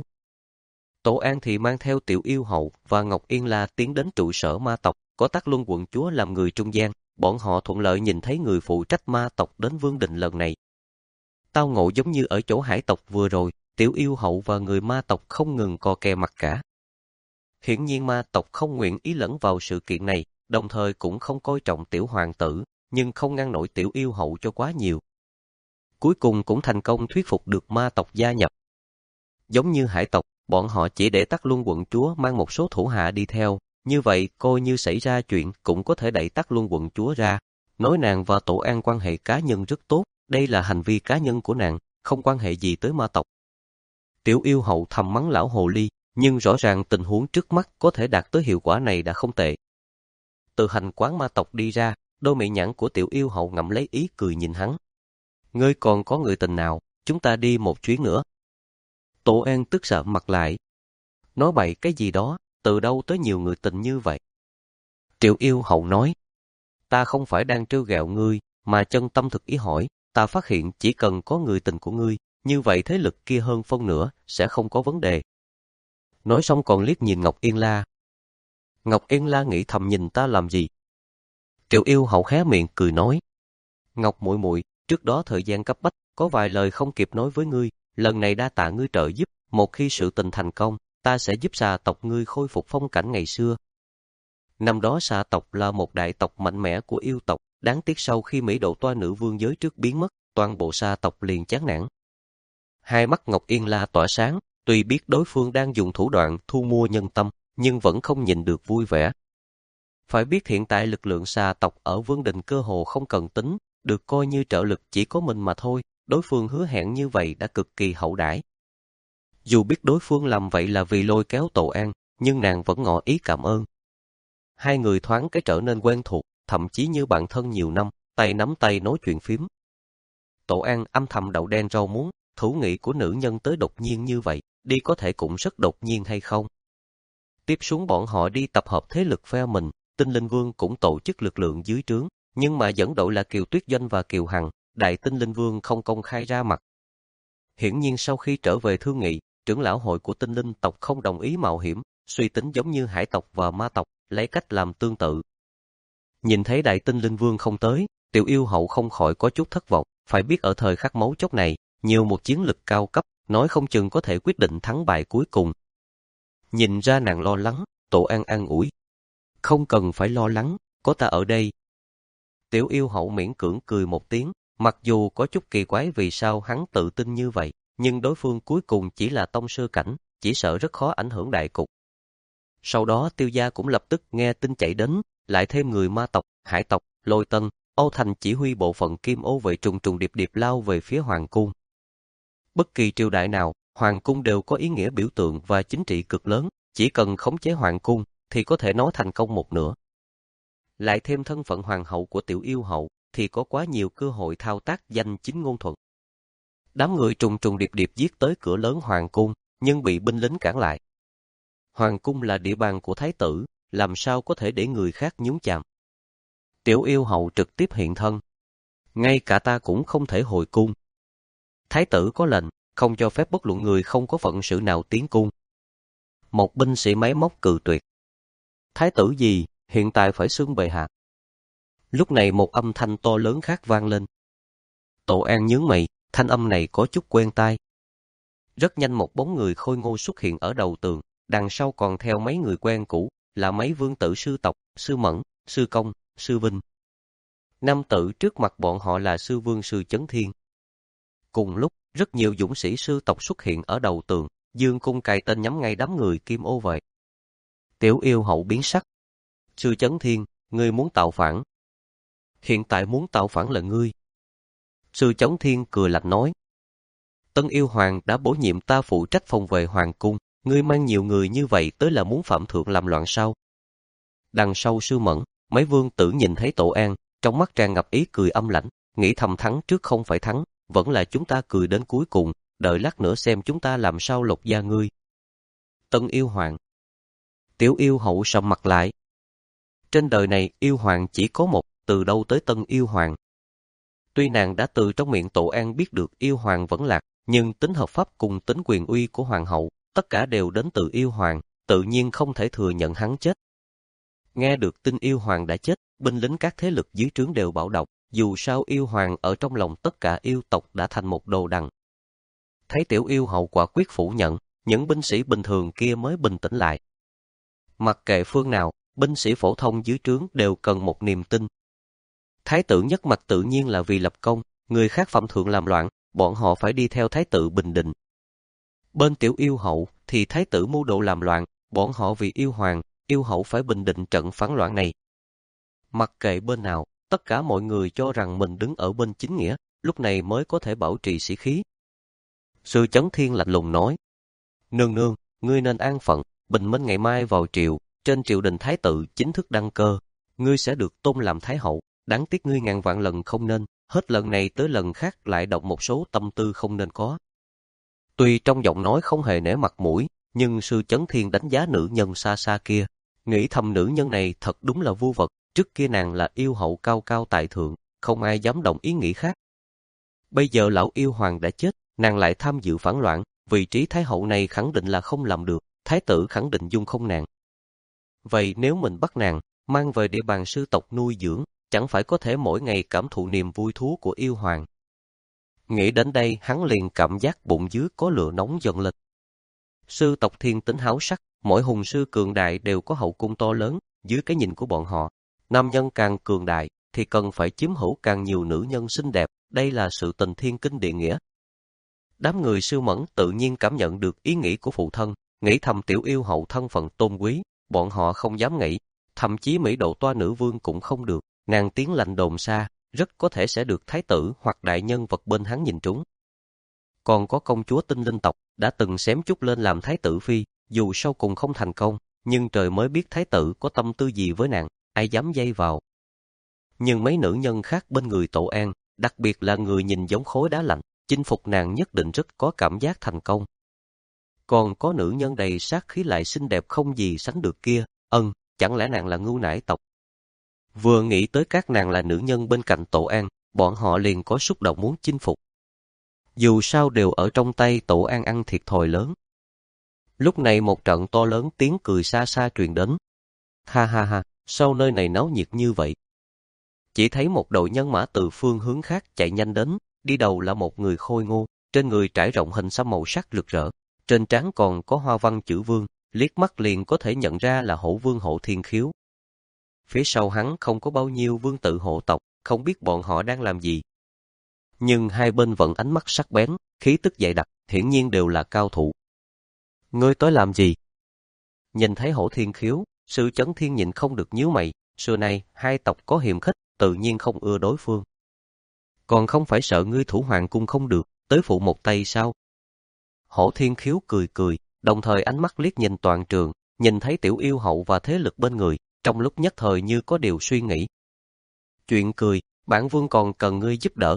Tổ An thì mang theo Tiểu Yêu Hậu và Ngọc Yên La tiến đến trụ sở ma tộc, có Tắc Luân quận chúa làm người trung gian, bọn họ thuận lợi nhìn thấy người phụ trách ma tộc đến Vương Đình lần này. Tao ngộ giống như ở chỗ hải tộc vừa rồi, Tiểu Yêu Hậu và người ma tộc không ngừng co kè mặt cả. Hiển nhiên ma tộc không nguyện ý lẫn vào sự kiện này, đồng thời cũng không coi trọng Tiểu Hoàng tử, nhưng không ngăn nổi Tiểu Yêu Hậu cho quá nhiều. Cuối cùng cũng thành công thuyết phục được ma tộc gia nhập. Giống như hải tộc, bọn họ chỉ để Tắc Luân quận chúa mang một số thủ hạ đi theo, như vậy coi như xảy ra chuyện cũng có thể đẩy Tắc Luân quận chúa ra, nói nàng và Tổ An quan hệ cá nhân rất tốt, đây là hành vi cá nhân của nàng, không quan hệ gì tới ma tộc. Tiểu Yêu Hậu thầm mắng lão hồ ly, nhưng rõ ràng tình huống trước mắt có thể đạt tới hiệu quả này đã không tệ. Từ hành quán ma tộc đi ra, đôi mị nhãn của Tiểu Yêu Hậu ngậm lấy ý cười nhìn hắn. Ngươi còn có người tình nào, chúng ta đi một chuyến nữa. Tổ An tức sạm mặt lại. Nói bậy cái gì đó, từ đâu tới nhiều người tình như vậy? Tiểu Yêu Hậu nói, ta không phải đang trêu ghẹo ngươi, mà chân tâm thực ý hỏi, ta phát hiện chỉ cần có người tình của ngươi, như vậy thế lực kia hơn phân nửa, sẽ không có vấn đề. Nói xong còn liếc nhìn Ngọc Yên La. Ngọc Yên La nghĩ thầm nhìn ta làm gì? Tiểu Yêu Hậu hé miệng cười nói, Ngọc muội muội, trước đó thời gian cấp bách, có vài lời không kịp nói với ngươi, lần này đa tạ ngươi trợ giúp, một khi sự tình thành công, ta sẽ giúp xà tộc ngươi khôi phục phong cảnh ngày xưa. Năm đó xà tộc là một đại tộc mạnh mẽ của yêu tộc, đáng tiếc sau khi Mỹ Độ Toa nữ vương giới trước biến mất, toàn bộ xà tộc liền chán nản. Hai mắt Ngọc Yên La tỏa sáng, tuy biết đối phương đang dùng thủ đoạn thu mua nhân tâm, nhưng vẫn không nhìn được vui vẻ. Phải biết hiện tại lực lượng xà tộc ở Vương Đình cơ hồ không cần tính, được coi như trợ lực chỉ có mình mà thôi, đối phương hứa hẹn như vậy đã cực kỳ hậu đãi. Dù biết đối phương làm vậy là vì lôi kéo Tổ An, nhưng nàng vẫn ngỏ ý cảm ơn. Hai người thoáng cái trở nên quen thuộc, thậm chí như bạn thân nhiều năm, tay nắm tay nói chuyện phím. Tổ An âm thầm đậu đen rau muống, thủ nghị của nữ nhân tới đột nhiên như vậy, đi có thể cũng rất đột nhiên hay không? Tiếp xuống bọn họ đi tập hợp thế lực phe mình, Tinh Linh Vương cũng tổ chức lực lượng dưới trướng, nhưng mà dẫn đội là Kiều Tuyết Doanh và Kiều Hằng, Đại Tinh Linh Vương không công khai ra mặt. Hiển nhiên sau khi trở về thương nghị, trưởng lão hội của Tinh Linh tộc không đồng ý mạo hiểm, suy tính giống như hải tộc và ma tộc, lấy cách làm tương tự. Nhìn thấy Đại Tinh Linh Vương không tới, Tiểu Yêu Hậu không khỏi có chút thất vọng, phải biết ở thời khắc mấu chốt này, nhiều một chiến lực cao cấp, nói không chừng có thể quyết định thắng bại cuối cùng. Nhìn ra nàng lo lắng, Tổ An an ủi. Không cần phải lo lắng, có ta ở đây. Tiểu Yêu Hậu miễn cưỡng cười một tiếng, mặc dù có chút kỳ quái vì sao hắn tự tin như vậy, nhưng đối phương cuối cùng chỉ là tông sư cảnh, chỉ sợ rất khó ảnh hưởng đại cục. Sau đó Tiêu gia cũng lập tức nghe tin chạy đến, lại thêm người ma tộc, hải tộc, Lôi Tân, Âu Thành chỉ huy bộ phận Kim Ô vệ trùng trùng điệp điệp lao về phía Hoàng cung. Bất kỳ triều đại nào, Hoàng cung đều có ý nghĩa biểu tượng và chính trị cực lớn, chỉ cần khống chế Hoàng cung thì có thể nói thành công một nửa. Lại thêm thân phận hoàng hậu của Tiểu Yêu Hậu thì có quá nhiều cơ hội thao tác danh chính ngôn thuận. Đám người trùng trùng điệp điệp giết tới cửa lớn Hoàng cung, nhưng bị binh lính cản lại. Hoàng cung là địa bàn của thái tử, làm sao có thể để người khác nhúng chạm. Tiểu Yêu Hậu trực tiếp hiện thân. ngay cả ta cũng không thể hồi cung. Thái tử có lệnh, không cho phép bất luận người không có phận sự nào tiến cung. Một binh sĩ máy móc cự tuyệt. Thái tử gì, hiện tại phải xưng bệ hạ. Lúc này một âm thanh to lớn khác vang lên. Tổ An nhướng mày, thanh âm này có chút quen tai. Rất nhanh một bóng người khôi ngô xuất hiện ở đầu tường, đằng sau còn theo mấy người quen cũ, là mấy vương tử sư tộc, sư Mẫn, sư Công, sư Vinh. Nam tử trước mặt bọn họ là sư vương sư Chấn Thiên. Cùng lúc, rất nhiều dũng sĩ sư tộc xuất hiện ở đầu tường, dương cung cài tên nhắm ngay đám người Kim Ô Vệ. Tiểu Yêu Hậu biến sắc. Sư Chấn Thiên, ngươi muốn tạo phản. Hiện tại muốn tạo phản là ngươi. Sư Chấn Thiên cười lạnh nói. Tân Yêu Hoàng đã bổ nhiệm ta phụ trách phòng vệ hoàng cung, ngươi mang nhiều người như vậy tới là muốn phạm thượng làm loạn sao? Đằng sau sư Mẫn, mấy vương tử nhìn thấy Tổ An, trong mắt tràn ngập ý cười âm lãnh, nghĩ thầm thắng trước không phải thắng, vẫn là chúng ta cười đến cuối cùng, đợi lát nữa xem chúng ta làm sao lột da ngươi. Tân Yêu Hoàng. Tiểu Yêu Hậu sầm mặt lại. Trên đời này Yêu Hoàng chỉ có một, từ đâu tới Tân Yêu Hoàng. Tuy nàng đã từ trong miệng Tổ An biết được Yêu Hoàng vẫn lạc, nhưng tính hợp pháp cùng tính quyền uy của Hoàng hậu, tất cả đều đến từ Yêu Hoàng, tự nhiên không thể thừa nhận hắn chết. Nghe được tin Yêu Hoàng đã chết, binh lính các thế lực dưới trướng đều bạo động, dù sao Yêu Hoàng ở trong lòng tất cả yêu tộc đã thành một đồ đằng. Thấy Tiểu Yêu Hậu quả quyết phủ nhận, những binh sĩ bình thường kia mới bình tĩnh lại. Mặc kệ phương nào, binh sĩ phổ thông dưới trướng đều cần một niềm tin. Thái tử nhất mặt tự nhiên là vì lập công, người khác phạm thượng làm loạn, bọn họ phải đi theo thái tử bình định. Bên Tiểu Yêu Hậu thì thái tử mưu đồ làm loạn, bọn họ vì Yêu Hoàng, Yêu Hậu phải bình định trận phản loạn này. Mặc kệ bên nào, tất cả mọi người cho rằng mình đứng ở bên chính nghĩa, lúc này mới có thể bảo trì sĩ khí. Sư Chấn Thiên lạnh lùng nói, nương nương, ngươi nên an phận, bình minh ngày mai vào triều, trên triều đình thái tử chính thức đăng cơ, ngươi sẽ được tôn làm thái hậu, đáng tiếc ngươi ngàn vạn lần không nên, hết lần này tới lần khác lại động một số tâm tư không nên có. Tuy trong giọng nói không hề nể mặt mũi, nhưng sư Chấn Thiên đánh giá nữ nhân xa xa kia, nghĩ thầm nữ nhân này thật đúng là vưu vật, trước kia nàng là yêu hậu cao cao tại thượng, không ai dám động ý nghĩ khác. Bây giờ lão Yêu Hoàng đã chết, nàng lại tham dự phản loạn, vị trí thái hậu này khẳng định là không làm được, thái tử khẳng định dung không nàng. Vậy nếu mình bắt nàng, mang về địa bàn sư tộc nuôi dưỡng, chẳng phải có thể mỗi ngày cảm thụ niềm vui thú của Yêu Hoàng. Nghĩ đến đây hắn liền cảm giác bụng dưới có lửa nóng dần lên. Sư tộc thiên tính háo sắc, mỗi hùng sư cường đại đều có hậu cung to lớn, dưới cái nhìn của bọn họ. Nam nhân càng cường đại, thì cần phải chiếm hữu càng nhiều nữ nhân xinh đẹp, đây là sự tình thiên kinh địa nghĩa. Đám người Sư Mẫn tự nhiên cảm nhận được ý nghĩ của phụ thân, nghĩ thầm Tiểu Yêu Hậu thân phận tôn quý, bọn họ không dám nghĩ, thậm chí mỹ độ toa nữ vương cũng không được, nàng tiếng lạnh đồn xa, rất có thể sẽ được thái tử hoặc đại nhân vật bên hắn nhìn trúng. Còn có công chúa Tinh Linh tộc, đã từng xém chút lên làm thái tử phi, dù sau cùng không thành công, nhưng trời mới biết thái tử có tâm tư gì với nàng, ai dám dây vào. Nhưng mấy nữ nhân khác bên người Tổ An, đặc biệt là người nhìn giống khối đá lạnh, chinh phục nàng nhất định rất có cảm giác thành công. Còn có nữ nhân đầy sát khí lại xinh đẹp không gì sánh được kia, ân, chẳng lẽ nàng là Ngưu Nải tộc? Vừa nghĩ tới các nàng là nữ nhân bên cạnh Tổ An, bọn họ liền có xúc động muốn chinh phục. Dù sao đều ở trong tay Tổ An ăn thiệt thòi lớn. Lúc này một trận to lớn tiếng cười xa xa truyền đến. Ha ha ha, sao nơi này náo nhiệt như vậy? Chỉ thấy một đội nhân mã từ phương hướng khác chạy nhanh đến, đi đầu là một người khôi ngô, trên người trải rộng hình xăm màu sắc rực rỡ, trên trán còn có hoa văn chữ vương, liếc mắt liền có thể nhận ra là Hổ Vương Hộ Thiên Khiếu. Phía sau hắn không có bao nhiêu vương tử hộ tộc, không biết bọn họ đang làm gì. Nhưng hai bên vẫn ánh mắt sắc bén, khí tức dày đặc, hiển nhiên đều là cao thủ. Ngươi tới làm gì? Nhìn thấy Hổ Thiên Khiếu, Sư Chấn Thiên nhịn không được nhíu mày, xưa nay hai tộc có hiềm khích, tự nhiên không ưa đối phương. Còn không phải sợ ngươi thủ hoàng cung không được, tới phụ một tay sao? Hổ Thiên Khiếu cười cười, đồng thời ánh mắt liếc nhìn toàn trường, nhìn thấy Tiểu Yêu Hậu và thế lực bên người, trong lúc nhất thời như có điều suy nghĩ. Chuyện cười, bản vương còn cần ngươi giúp đỡ.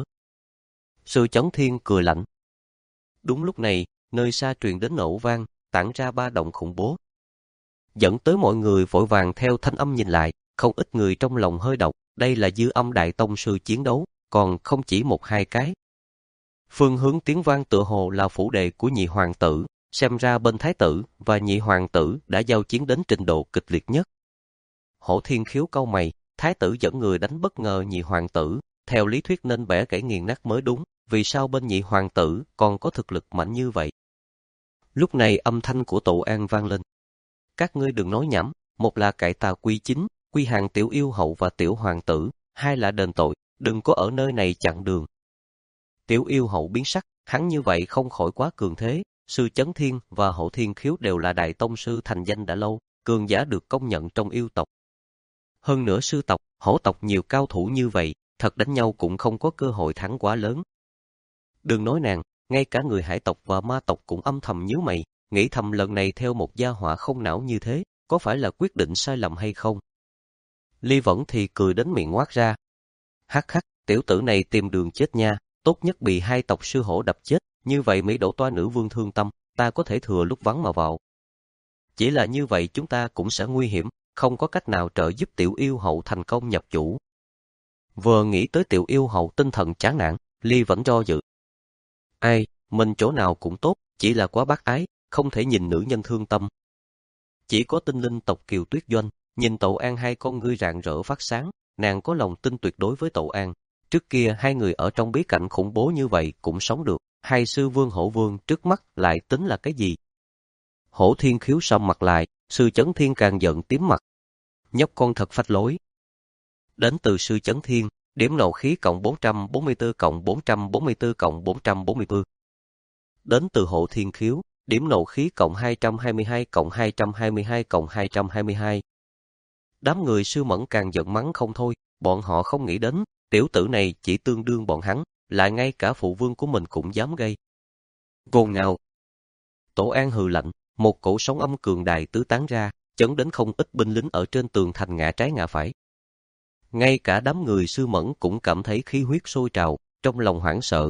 Sư Chấn Thiên cười lạnh. Đúng lúc này, nơi xa truyền đến nổ vang, tản ra ba động khủng bố. Dẫn tới mọi người vội vàng theo thanh âm nhìn lại, không ít người trong lòng hơi động, đây là Dư Âm Đại Tông sư chiến đấu, còn không chỉ một hai cái. Phương hướng tiếng vang tựa hồ là phủ đệ của nhị hoàng tử, xem ra bên thái tử và nhị hoàng tử đã giao chiến đến trình độ kịch liệt nhất. Hổ Thiên Khiếu cau mày, thái tử dẫn người đánh bất ngờ nhị hoàng tử, theo lý thuyết nên bẻ gãy nghiền nát mới đúng, vì sao bên nhị hoàng tử còn có thực lực mạnh như vậy? Lúc này âm thanh của Tổ An vang lên. Các ngươi đừng nói nhảm, một là cải tà quy chính, quy hàng tiểu yêu hậu và tiểu hoàng tử, hai là đền tội, đừng có ở nơi này chặn đường. Tiểu yêu hậu biến sắc, hắn như vậy không khỏi quá cường thế, sư Chấn Thiên và Hổ Thiên Khiếu đều là đại tông sư thành danh đã lâu, cường giả được công nhận trong yêu tộc. Hơn nữa sư tộc, hổ tộc nhiều cao thủ như vậy, thật đánh nhau cũng không có cơ hội thắng quá lớn. Đừng nói nàng, ngay cả người hải tộc và ma tộc cũng âm thầm nhíu mày, nghĩ thầm lần này theo một gia hỏa không não như thế, có phải là quyết định sai lầm hay không? Ly Vẫn thì cười đến miệng ngoác ra. Hắc hắc, tiểu tử này tìm đường chết nha, tốt nhất bị hai tộc sư hổ đập chết, như vậy Mỹ đổ toa nữ vương thương tâm, ta có thể thừa lúc vắng mà vào. Chỉ là như vậy chúng ta cũng sẽ nguy hiểm, không có cách nào trợ giúp tiểu yêu hậu thành công nhập chủ. Vừa nghĩ tới tiểu yêu hậu tinh thần chán nản, Ly Vẫn do dự. Ai, mình chỗ nào cũng tốt, chỉ là quá bác ái, không thể nhìn nữ nhân thương tâm. Chỉ có tinh linh tộc Kiều Tuyết Doanh, nhìn Tổ An hai con ngươi rạng rỡ phát sáng, nàng có lòng tin tuyệt đối với Tổ An. Trước kia hai người ở trong bí cảnh khủng bố như vậy cũng sống được, hai sư vương hổ vương trước mắt lại tính là cái gì? Hổ Thiên Khiếu sầm mặt lại, sư Chấn Thiên càng giận tím mặt. Nhóc con thật phách lối. Đến từ sư Chấn Thiên, điểm nộ khí cộng bốn trăm bốn mươi tư cộng bốn trăm bốn mươi tư cộng bốn trăm bốn mươi tư. Đến từ Hổ Thiên Khiếu, điểm nộ khí cộng hai trăm hai mươi hai cộng hai trăm hai mươi hai cộng hai trăm hai mươi hai. Đám người sư Mẫn càng giận mắng không thôi, bọn họ không nghĩ đến, tiểu tử này chỉ tương đương bọn hắn, lại ngay cả phụ vương của mình cũng dám gây. Gồn ngào. Tổ An hừ lạnh, một cổ sóng âm cường đại tứ tán ra, chấn đến không ít binh lính ở trên tường thành ngã trái ngã phải. Ngay cả đám người sư Mẫn cũng cảm thấy khí huyết sôi trào, trong lòng hoảng sợ.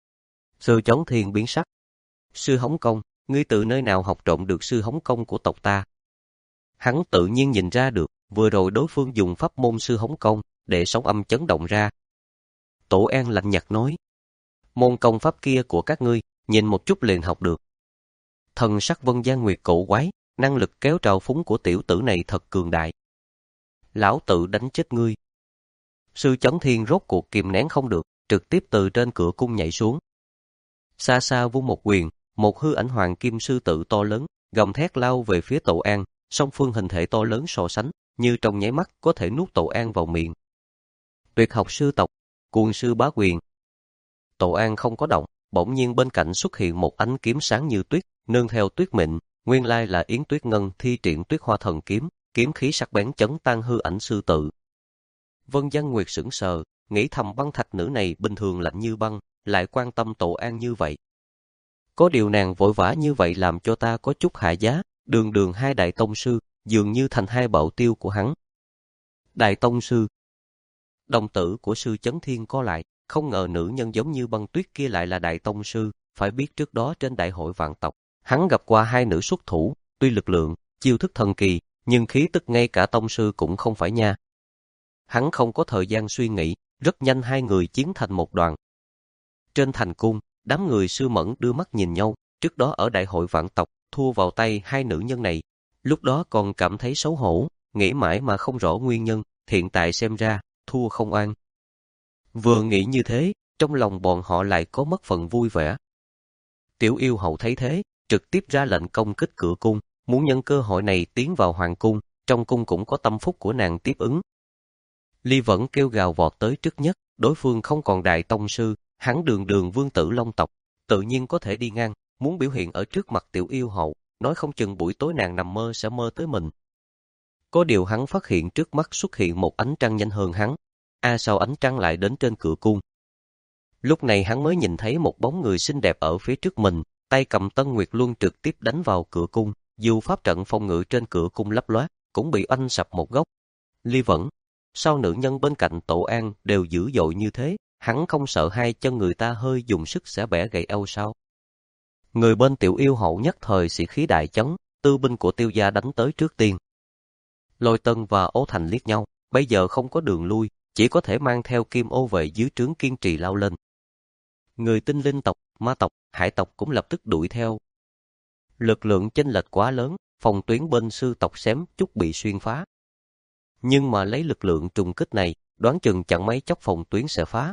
Sư Chấn Thiên biến sắc. Sư Hống Công, ngươi từ nơi nào học trộm được sư Hống Công của tộc ta? Hắn tự nhiên nhìn ra được, vừa rồi đối phương dùng pháp môn sư Hống Công, để sóng âm chấn động ra. Tổ An lạnh nhạt nói. Môn công pháp kia của các ngươi, nhìn một chút liền học được. Thần sắc Vân Gian Nguyệt cổ quái, năng lực kéo trào phúng của tiểu tử này thật cường đại. Lão tự đánh chết ngươi. Sư Chấn Thiên rốt cuộc kìm nén không được, trực tiếp từ trên cửa cung nhảy xuống. Xa xa vung một quyền, một hư ảnh hoàng kim sư tử to lớn, gầm thét lao về phía Tổ An, song phương hình thể to lớn so sánh, như trong nháy mắt có thể nuốt Tổ An vào miệng. Tuyệt học sư tộc, cuồng sư bá quyền. Tổ An không có động, bỗng nhiên bên cạnh xuất hiện một ánh kiếm sáng như tuyết, nương theo tuyết mịn, nguyên lai là Yến Tuyết Ngân thi triển Tuyết Hoa Thần kiếm, kiếm khí sắc bén chấn tan hư ảnh sư tử. Vân Gian Nguyệt sững sờ, nghĩ thầm băng thạch nữ này bình thường lạnh như băng, lại quan tâm Tổ An như vậy. Có điều nàng vội vã như vậy làm cho ta có chút hạ giá, đường đường hai đại tông sư, dường như thành hai bảo tiêu của hắn. Đại tông sư. Đồng tử của sư Chấn Thiên co lại, không ngờ nữ nhân giống như băng tuyết kia lại là đại tông sư, phải biết trước đó trên đại hội vạn tộc, hắn gặp qua hai nữ xuất thủ, tuy lực lượng, chiêu thức thần kỳ, nhưng khí tức ngay cả tông sư cũng không phải nha. Hắn không có thời gian suy nghĩ, rất nhanh hai người chiến thành một đoàn. Trên thành cung, đám người sư Mẫn đưa mắt nhìn nhau, trước đó ở đại hội vạn tộc, thua vào tay hai nữ nhân này, lúc đó còn cảm thấy xấu hổ, nghĩ mãi mà không rõ nguyên nhân, hiện tại xem ra, thua không an. Vừa nghĩ như thế, trong lòng bọn họ lại có mất phần vui vẻ. Tiểu yêu hậu thấy thế, trực tiếp ra lệnh công kích cửa cung, muốn nhân cơ hội này tiến vào hoàng cung, trong cung cũng có tâm phúc của nàng tiếp ứng. Ly Vẫn kêu gào vọt tới trước nhất, đối phương không còn đại tông sư, hắn đường đường vương tử long tộc, tự nhiên có thể đi ngang, muốn biểu hiện ở trước mặt tiểu yêu hậu, nói không chừng buổi tối nàng nằm mơ sẽ mơ tới mình. Có điều hắn phát hiện trước mắt xuất hiện một ánh trăng nhanh hơn hắn, a sao ánh trăng lại đến trên cửa cung. Lúc này hắn mới nhìn thấy một bóng người xinh đẹp ở phía trước mình, tay cầm Tân Nguyệt Luân trực tiếp đánh vào cửa cung, dù pháp trận phòng ngự trên cửa cung lấp loát, cũng bị oanh sập một góc. Ly Vẫn, sao nữ nhân bên cạnh Tổ An đều dữ dội như thế, hắn không sợ hai chân người ta hơi dùng sức sẽ bẻ gãy eo sao? Người bên tiểu yêu hậu nhất thời sĩ khí đại chấn, tư binh của Tiêu gia đánh tới trước tiên. Lôi Tân và Ố Thành liếc nhau, bây giờ không có đường lui, chỉ có thể mang theo kim ô vệ dưới trướng kiên trì lao lên. Người tinh linh tộc, ma tộc, hải tộc cũng lập tức đuổi theo. Lực lượng chênh lệch quá lớn, phòng tuyến bên sư tộc xém chút bị xuyên phá. Nhưng mà lấy lực lượng trùng kích này, đoán chừng chẳng mấy chốc phòng tuyến sẽ phá.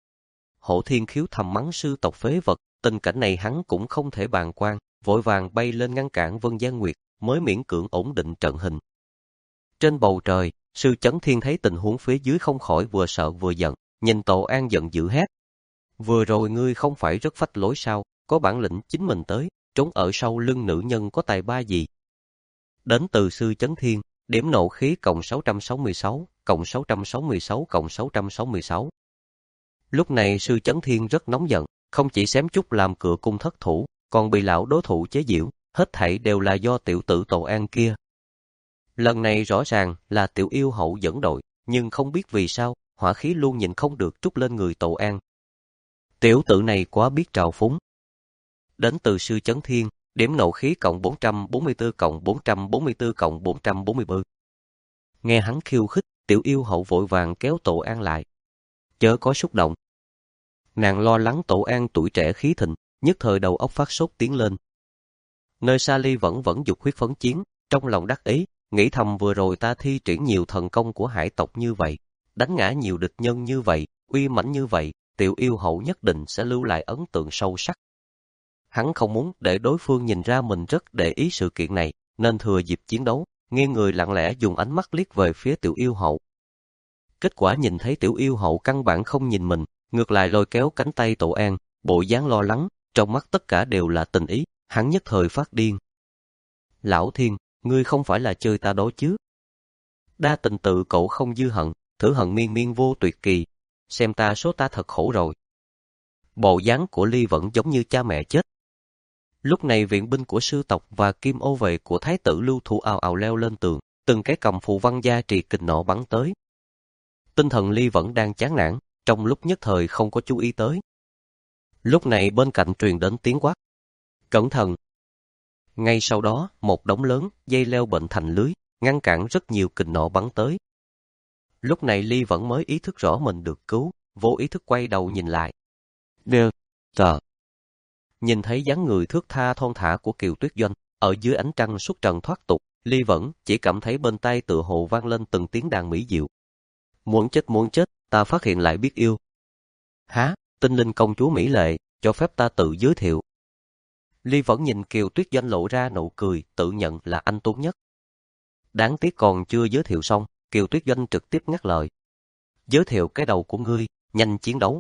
Hổ Thiên Khiếu thầm mắng sư tộc phế vật, tình cảnh này hắn cũng không thể bàng quan, vội vàng bay lên ngăn cản Vân Gian Nguyệt, mới miễn cưỡng ổn định trận hình. Trên bầu trời, sư Chấn Thiên thấy tình huống phía dưới không khỏi vừa sợ vừa giận, nhìn Tổ An giận dữ hét. Vừa rồi ngươi không phải rất phách lối sao, có bản lĩnh chính mình tới, trốn ở sau lưng nữ nhân có tài ba gì. Đến từ sư Chấn Thiên, điểm nộ khí cộng sáu trăm sáu mươi sáu, cộng sáu trăm sáu mươi sáu cộng sáu trăm sáu mươi sáu. Lúc này sư Chấn Thiên rất nóng giận, không chỉ xém chút làm cửa cung thất thủ, còn bị lão đối thủ chế giễu, hết thảy đều là do tiểu tử Tổ An kia. Lần này rõ ràng là tiểu yêu hậu dẫn đội, nhưng không biết vì sao, hỏa khí luôn nhìn không được trút lên người Tổ An. Tiểu tử này quá biết trào phúng. Đến từ sư Chấn Thiên, điểm nộ khí cộng bốn trăm bốn mươi tư cộng bốn trăm bốn mươi tư cộng bốn trăm bốn mươi tư. Nghe hắn khiêu khích, tiểu yêu hậu vội vàng kéo Tổ An lại. Chớ có xúc động. Nàng lo lắng Tổ An tuổi trẻ khí thịnh, nhất thời đầu óc phát sốt tiến lên. Nơi xa Ly vẫn vẫn dục huyết phấn chiến, trong lòng đắc ý, nghĩ thầm vừa rồi ta thi triển nhiều thần công của hải tộc như vậy, đánh ngã nhiều địch nhân như vậy, uy mãnh như vậy, tiểu yêu hậu nhất định sẽ lưu lại ấn tượng sâu sắc. Hắn không muốn để đối phương nhìn ra mình rất để ý sự kiện này, nên thừa dịp chiến đấu, nghiêng người lặng lẽ dùng ánh mắt liếc về phía tiểu yêu hậu. Kết quả nhìn thấy tiểu yêu hậu căn bản không nhìn mình, ngược lại lôi kéo cánh tay Tổ An, bộ dáng lo lắng, trong mắt tất cả đều là tình ý, hắn nhất thời phát điên. Lão Thiên, ngươi không phải là chơi ta đó chứ? Đa tình tự cậu không dư hận, thử hận miên miên vô tuyệt kỳ, xem ta số ta thật khổ rồi. Bộ dáng của Ly vẫn giống như cha mẹ chết. Lúc này viện binh của sư tộc và kim ô vệ của thái tử Lưu Thủ ào ào leo lên tường, từng cái cầm phù văn gia trì kình nọ bắn tới. Tinh thần Ly vẫn đang chán nản, trong lúc nhất thời không có chú ý tới. Lúc này bên cạnh truyền đến tiếng quát. Cẩn thận! Ngay sau đó, một đống lớn, dây leo bệnh thành lưới, ngăn cản rất nhiều kình nọ bắn tới. Lúc này Ly vẫn mới ý thức rõ mình được cứu, vô ý thức quay đầu nhìn lại. Đơ, tờ. Nhìn thấy dáng người thước tha thon thả của Kiều Tuyết Doanh, ở dưới ánh trăng xuất trần thoát tục, Ly vẫn chỉ cảm thấy bên tai tựa hồ vang lên từng tiếng đàn mỹ diệu. Muốn chết muốn chết, ta phát hiện lại biết yêu. Há, tinh linh công chúa mỹ lệ, cho phép ta tự giới thiệu. Ly vẫn nhìn Kiều Tuyết Doanh lộ ra nụ cười, tự nhận là anh tốt nhất. Đáng tiếc còn chưa giới thiệu xong, Kiều Tuyết Doanh trực tiếp ngắt lời. Giới thiệu cái đầu của ngươi, nhanh chiến đấu.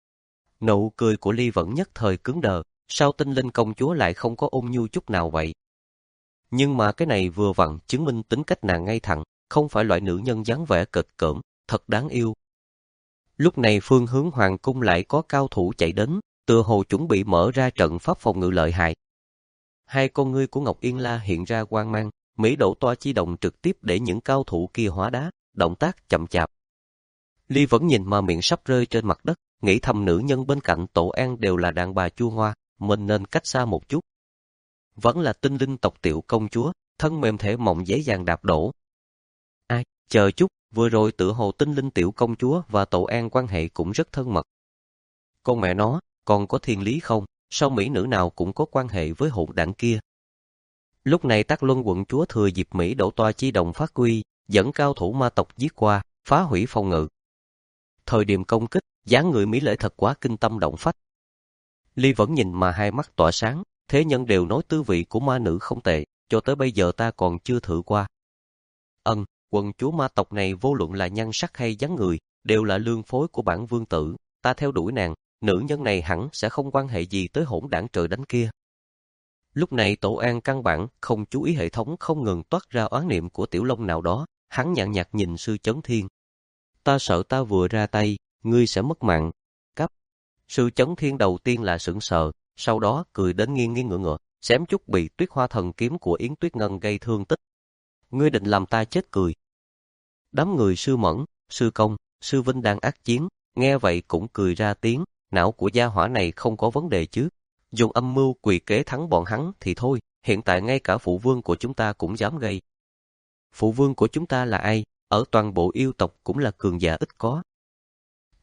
Nụ cười của Ly vẫn nhất thời cứng đờ, sao tinh linh công chúa lại không có ôn nhu chút nào vậy? Nhưng mà cái này vừa vặn chứng minh tính cách nàng ngay thẳng, không phải loại nữ nhân dáng vẻ kịch cỡm, thật đáng yêu. Lúc này phương hướng hoàng cung lại có cao thủ chạy đến, tựa hồ chuẩn bị mở ra trận pháp phòng ngự lợi hại. Hai con ngươi của Ngọc Yên La hiện ra quang mang, Mỹ độ toa chi động trực tiếp để những cao thủ kia hóa đá, động tác chậm chạp. Ly vẫn nhìn mà miệng sắp rơi trên mặt đất, nghĩ thầm nữ nhân bên cạnh Tổ An đều là đàn bà chua ngoa, mình nên cách xa một chút. Vẫn là tinh linh tộc tiểu công chúa, thân mềm thể mỏng dễ dàng đạp đổ. Ai, chờ chút, vừa rồi tựa hồ tinh linh tiểu công chúa và Tổ An quan hệ cũng rất thân mật. Con mẹ nó, còn có thiên lý không, sao mỹ nữ nào cũng có quan hệ với hỗn đảng kia. Lúc này Tắc Luân quận chúa thừa dịp Mỹ đổ toa chi đồng phát quy, dẫn cao thủ ma tộc giết qua, phá hủy phòng ngự. Thời điểm công kích, dáng người mỹ lệ thật quá kinh tâm động phách. Ly vẫn nhìn mà hai mắt tỏa sáng, thế nhân đều nói tư vị của ma nữ không tệ, cho tới bây giờ ta còn chưa thử qua. Ân, quận chúa ma tộc này vô luận là nhan sắc hay dáng người, đều là lương phối của bản vương tử, ta theo đuổi nàng, nữ nhân này hẳn sẽ không quan hệ gì tới hỗn đảng trời đánh kia. Lúc này Tổ An căn bản không chú ý hệ thống không ngừng toát ra oán niệm của tiểu long nào đó, hắn nhàn nhạt nhìn sư Chấn Thiên. Ta sợ ta vừa ra tay, ngươi sẽ mất mạng. Cấp. Sư Chấn Thiên đầu tiên là sững sờ, sau đó cười đến nghiêng nghiêng ngửa ngửa, xém chút bị Tuyết Hoa thần kiếm của Yến Tuyết Ngân gây thương tích. Ngươi định làm ta chết cười. Đám người sư Mẫn, sư Công, sư Vinh đang ác chiến, nghe vậy cũng cười ra tiếng, não của gia hỏa này không có vấn đề chứ. Dùng âm mưu quỷ kế thắng bọn hắn thì thôi, hiện tại ngay cả phụ vương của chúng ta cũng dám gây. Phụ vương của chúng ta là ai? Ở toàn bộ yêu tộc cũng là cường giả ít có,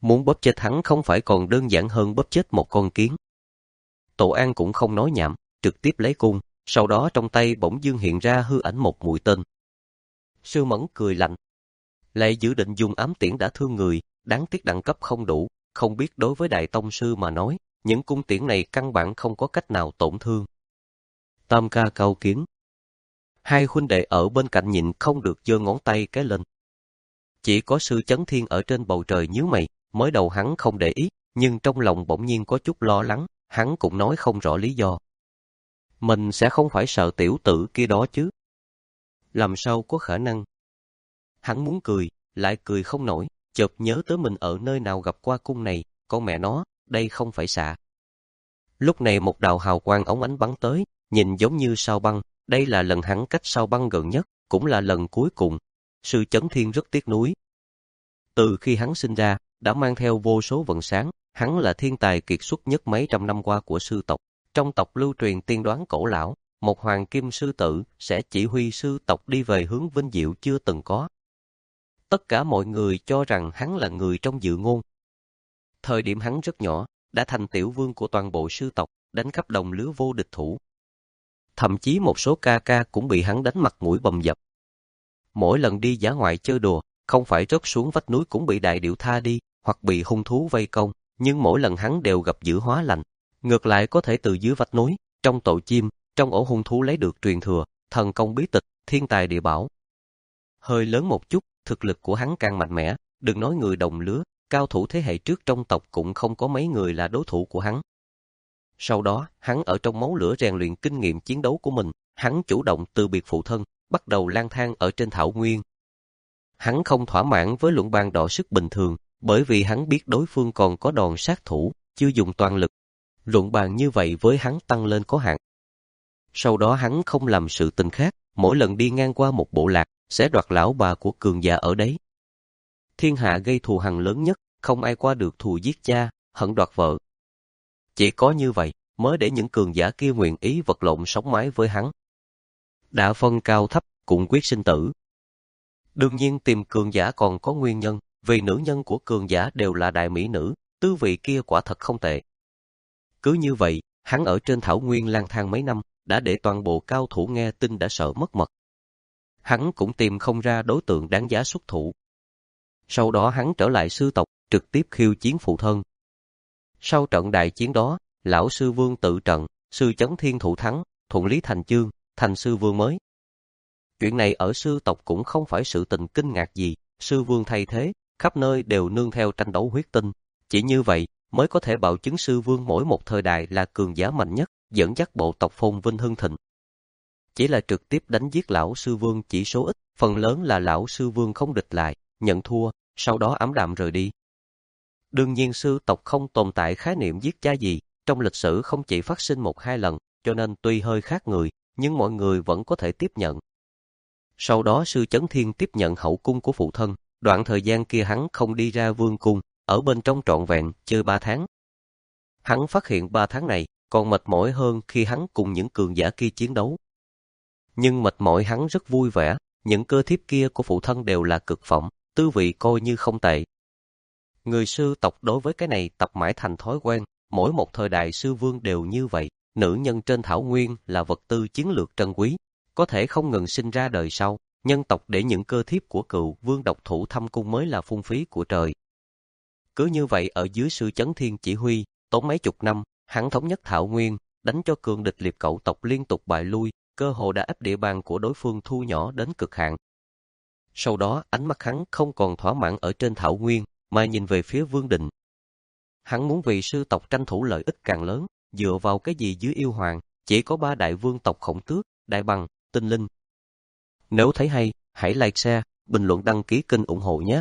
Muốn bóp chết hắn không phải còn đơn giản hơn bóp chết một con kiến. Tổ An cũng không nói nhảm, trực tiếp lấy cung, sau đó trong tay bỗng dưng hiện ra hư ảnh một mũi tên. Sư Mẫn cười lạnh. Lại dự định dùng ám tiễn đã thương người, đáng tiếc đẳng cấp không đủ, không biết đối với đại tông sư mà nói, những cung tiễn này căn bản không có cách nào tổn thương. Tam ca cao kiến. Hai huynh đệ ở bên cạnh nhịn không được giơ ngón tay cái lên. Chỉ có sư Chấn Thiên ở trên bầu trời nhíu mày, mới đầu hắn không để ý, nhưng trong lòng bỗng nhiên có chút lo lắng, hắn cũng nói không rõ lý do. Mình sẽ không phải sợ tiểu tử kia đó chứ? Làm sao có khả năng? Hắn muốn cười, lại cười không nổi, chợt nhớ tới mình ở nơi nào gặp qua cung này, con mẹ nó, đây không phải xạ. Lúc này một đạo hào quang óng ánh bắn tới, nhìn giống như sao băng, đây là lần hắn cách sao băng gần nhất, cũng là lần cuối cùng. Sư Chấn Thiên rất tiếc nuối. Từ khi hắn sinh ra, đã mang theo vô số vận sáng, hắn là thiên tài kiệt xuất nhất mấy trăm năm qua của sư tộc. Trong tộc lưu truyền tiên đoán cổ lão, một hoàng kim sư tử sẽ chỉ huy sư tộc đi về hướng vinh diệu chưa từng có. Tất cả mọi người cho rằng hắn là người trong dự ngôn. Thời điểm hắn rất nhỏ, đã thành tiểu vương của toàn bộ sư tộc, đánh khắp đồng lứa vô địch thủ. Thậm chí một số ca ca cũng bị hắn đánh mặt mũi bầm dập. Mỗi lần đi dã ngoại chơi đùa, không phải rớt xuống vách núi cũng bị đại điểu tha đi, hoặc bị hung thú vây công, nhưng mỗi lần hắn đều gặp dữ hóa lành. Ngược lại có thể từ dưới vách núi, trong tổ chim, trong ổ hung thú lấy được truyền thừa, thần công bí tịch, thiên tài địa bảo. Hơi lớn một chút, thực lực của hắn càng mạnh mẽ, đừng nói người đồng lứa, cao thủ thế hệ trước trong tộc cũng không có mấy người là đối thủ của hắn. Sau đó, hắn ở trong máu lửa rèn luyện kinh nghiệm chiến đấu của mình, hắn chủ động từ biệt phụ thân, bắt đầu lang thang ở trên thảo nguyên. Hắn không thỏa mãn với luận bàn đọ sức bình thường, bởi vì hắn biết đối phương còn có đòn sát thủ, chưa dùng toàn lực. Luận bàn như vậy với hắn tăng lên có hạn. Sau đó hắn không làm sự tình khác, mỗi lần đi ngang qua một bộ lạc, sẽ đoạt lão bà của cường giả ở đấy. Thiên hạ gây thù hằn lớn nhất, không ai qua được thù giết cha, hận đoạt vợ. Chỉ có như vậy, mới để những cường giả kia nguyện ý vật lộn sống mái với hắn. Đã phân cao thấp, cũng quyết sinh tử. Đương nhiên tìm cường giả còn có nguyên nhân, vì nữ nhân của cường giả đều là đại mỹ nữ, tư vị kia quả thật không tệ. Cứ như vậy, hắn ở trên thảo nguyên lang thang mấy năm, đã để toàn bộ cao thủ nghe tin đã sợ mất mật. Hắn cũng tìm không ra đối tượng đáng giá xuất thủ. Sau đó hắn trở lại sư tộc, trực tiếp khiêu chiến phụ thân. Sau trận đại chiến đó, lão sư vương tự trận, sư Chấn Thiên thủ thắng, thuận lý thành chương, thành sư vương mới. Chuyện này ở sư tộc cũng không phải sự tình kinh ngạc gì, sư vương thay thế, khắp nơi đều nương theo tranh đấu huyết tinh. Chỉ như vậy, mới có thể bảo chứng sư vương mỗi một thời đại là cường giả mạnh nhất, dẫn dắt bộ tộc phồn vinh hưng thịnh. Chỉ là trực tiếp đánh giết lão sư vương chỉ số ít, phần lớn là lão sư vương không địch lại, nhận thua, sau đó ám đạm rời đi. Đương nhiên sư tộc không tồn tại khái niệm giết cha gì, trong lịch sử không chỉ phát sinh một hai lần, cho nên tuy hơi khác người, nhưng mọi người vẫn có thể tiếp nhận. Sau đó sư Chấn Thiên tiếp nhận hậu cung của phụ thân, đoạn thời gian kia hắn không đi ra vương cung, ở bên trong trọn vẹn chơi ba tháng. Hắn phát hiện ba tháng này còn mệt mỏi hơn khi hắn cùng những cường giả kia chiến đấu. Nhưng mệt mỏi hắn rất vui vẻ, những cơ thiếp kia của phụ thân đều là cực phẩm, tư vị coi như không tệ. Người sư tộc đối với cái này tập mãi thành thói quen, mỗi một thời đại sư vương đều như vậy, nữ nhân trên thảo nguyên là vật tư chiến lược trân quý, có thể không ngừng sinh ra đời sau, nhân tộc để những cơ thiếp của cựu vương độc thủ thăm cung mới là phung phí của trời. Cứ như vậy ở dưới sư Chấn Thiên chỉ huy, tốn mấy chục năm, hắn thống nhất thảo nguyên, đánh cho cường địch liệt cẩu tộc liên tục bại lui, cơ hồ đã ép địa bàn của đối phương thu nhỏ đến cực hạn. Sau đó ánh mắt hắn không còn thỏa mãn ở trên thảo nguyên, mà nhìn về phía Vương Định. Hắn muốn vì sư tộc tranh thủ lợi ích càng lớn, dựa vào cái gì dưới yêu hoàng, chỉ có ba đại vương tộc Khổng Tước, Đại Bằng, Tinh Linh. Nếu thấy hay, hãy like share, bình luận đăng ký kênh ủng hộ nhé.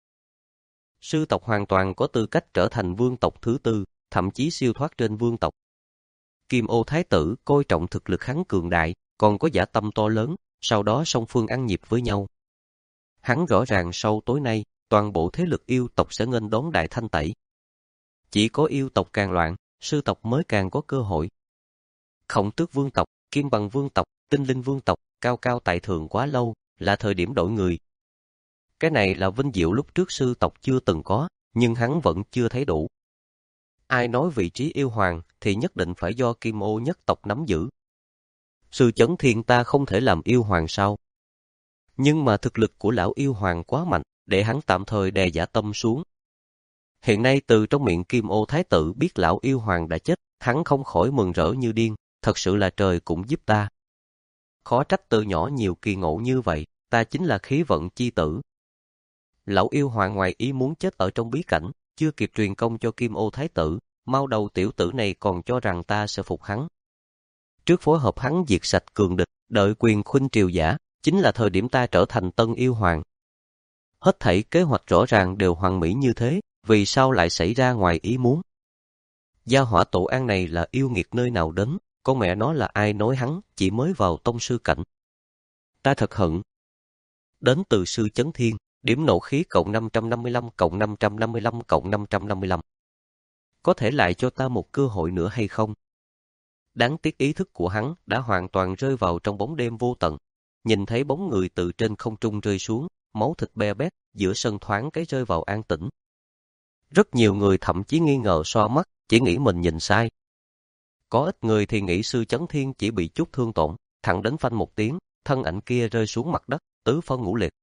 Sư tộc hoàn toàn có tư cách trở thành vương tộc thứ tư, thậm chí siêu thoát trên vương tộc. Kim Ô Thái tử coi trọng thực lực hắn cường đại, còn có dã tâm to lớn, sau đó song phương ăn nhịp với nhau. Hắn rõ ràng sau tối nay, toàn bộ thế lực yêu tộc sẽ nghênh đón đại thanh tẩy. Chỉ có yêu tộc càng loạn, sư tộc mới càng có cơ hội. Khổng Tước vương tộc, Kim Bằng vương tộc, Tinh Linh vương tộc, cao cao tại thượng quá lâu, là thời điểm đổi người. Cái này là vinh diệu lúc trước sư tộc chưa từng có, nhưng hắn vẫn chưa thấy đủ. Ai nói vị trí yêu hoàng thì nhất định phải do Kim Ô nhất tộc nắm giữ. Sư Chấn Thiên ta không thể làm yêu hoàng sao? Nhưng mà thực lực của lão yêu hoàng quá mạnh, để hắn tạm thời đè dã tâm xuống. Hiện nay từ trong miệng Kim Ô Thái tử biết lão yêu hoàng đã chết, hắn không khỏi mừng rỡ như điên, thật sự là trời cũng giúp ta. Khó trách từ nhỏ nhiều kỳ ngộ như vậy, ta chính là khí vận chi tử. Lão yêu hoàng ngoài ý muốn chết ở trong bí cảnh, chưa kịp truyền công cho Kim Ô Thái tử, mau đầu tiểu tử này còn cho rằng ta sẽ phục hắn. Trước phối hợp hắn diệt sạch cường địch, đợi quyền khuynh triều giả, chính là thời điểm ta trở thành tân yêu hoàng. Hết thảy kế hoạch rõ ràng đều hoàn mỹ như thế, vì sao lại xảy ra ngoài ý muốn? Gia hỏa tổ an này là yêu nghiệt nơi nào đến, con mẹ nó là ai nói hắn chỉ mới vào tông sư cảnh. Ta thật hận. Đến từ sư Chấn Thiên, điểm nộ khí cộng năm trăm năm mươi lăm cộng năm trăm năm mươi lăm cộng năm trăm năm mươi lăm. Có thể lại cho ta một cơ hội nữa hay không? Đáng tiếc ý thức của hắn đã hoàn toàn rơi vào trong bóng đêm vô tận. Nhìn thấy bóng người từ trên không trung rơi xuống, máu thịt be bét, giữa sân thoáng cái rơi vào an tĩnh. Rất nhiều người thậm chí nghi ngờ xoa mắt, chỉ nghĩ mình nhìn sai. Có ít người thì nghĩ sư Chấn Thiên chỉ bị chút thương tổn, thẳng đến phanh một tiếng, thân ảnh kia rơi xuống mặt đất, tứ phân ngũ liệt.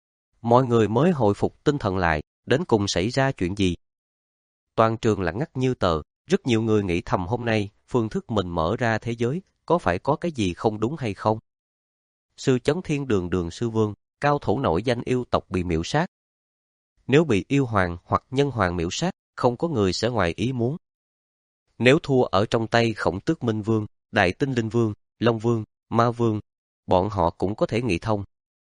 Mọi người mới hồi phục tinh thần lại, đến cùng xảy ra chuyện gì? Toàn trường lặng ngắt như tờ, rất nhiều người nghĩ thầm hôm nay, phương thức mình mở ra thế giới, có phải có cái gì không đúng hay không? Sư Chấn Thiên đường đường sư vương, cao thủ nổi danh yêu tộc bị miểu sát. Nếu bị yêu hoàng hoặc nhân hoàng miểu sát, không có người sẽ ngoài ý muốn. Nếu thua ở trong tay Khổng Tước Minh Vương, Đại Tinh Linh Vương, Long Vương, Ma Vương, bọn họ cũng có thể nghĩ thông.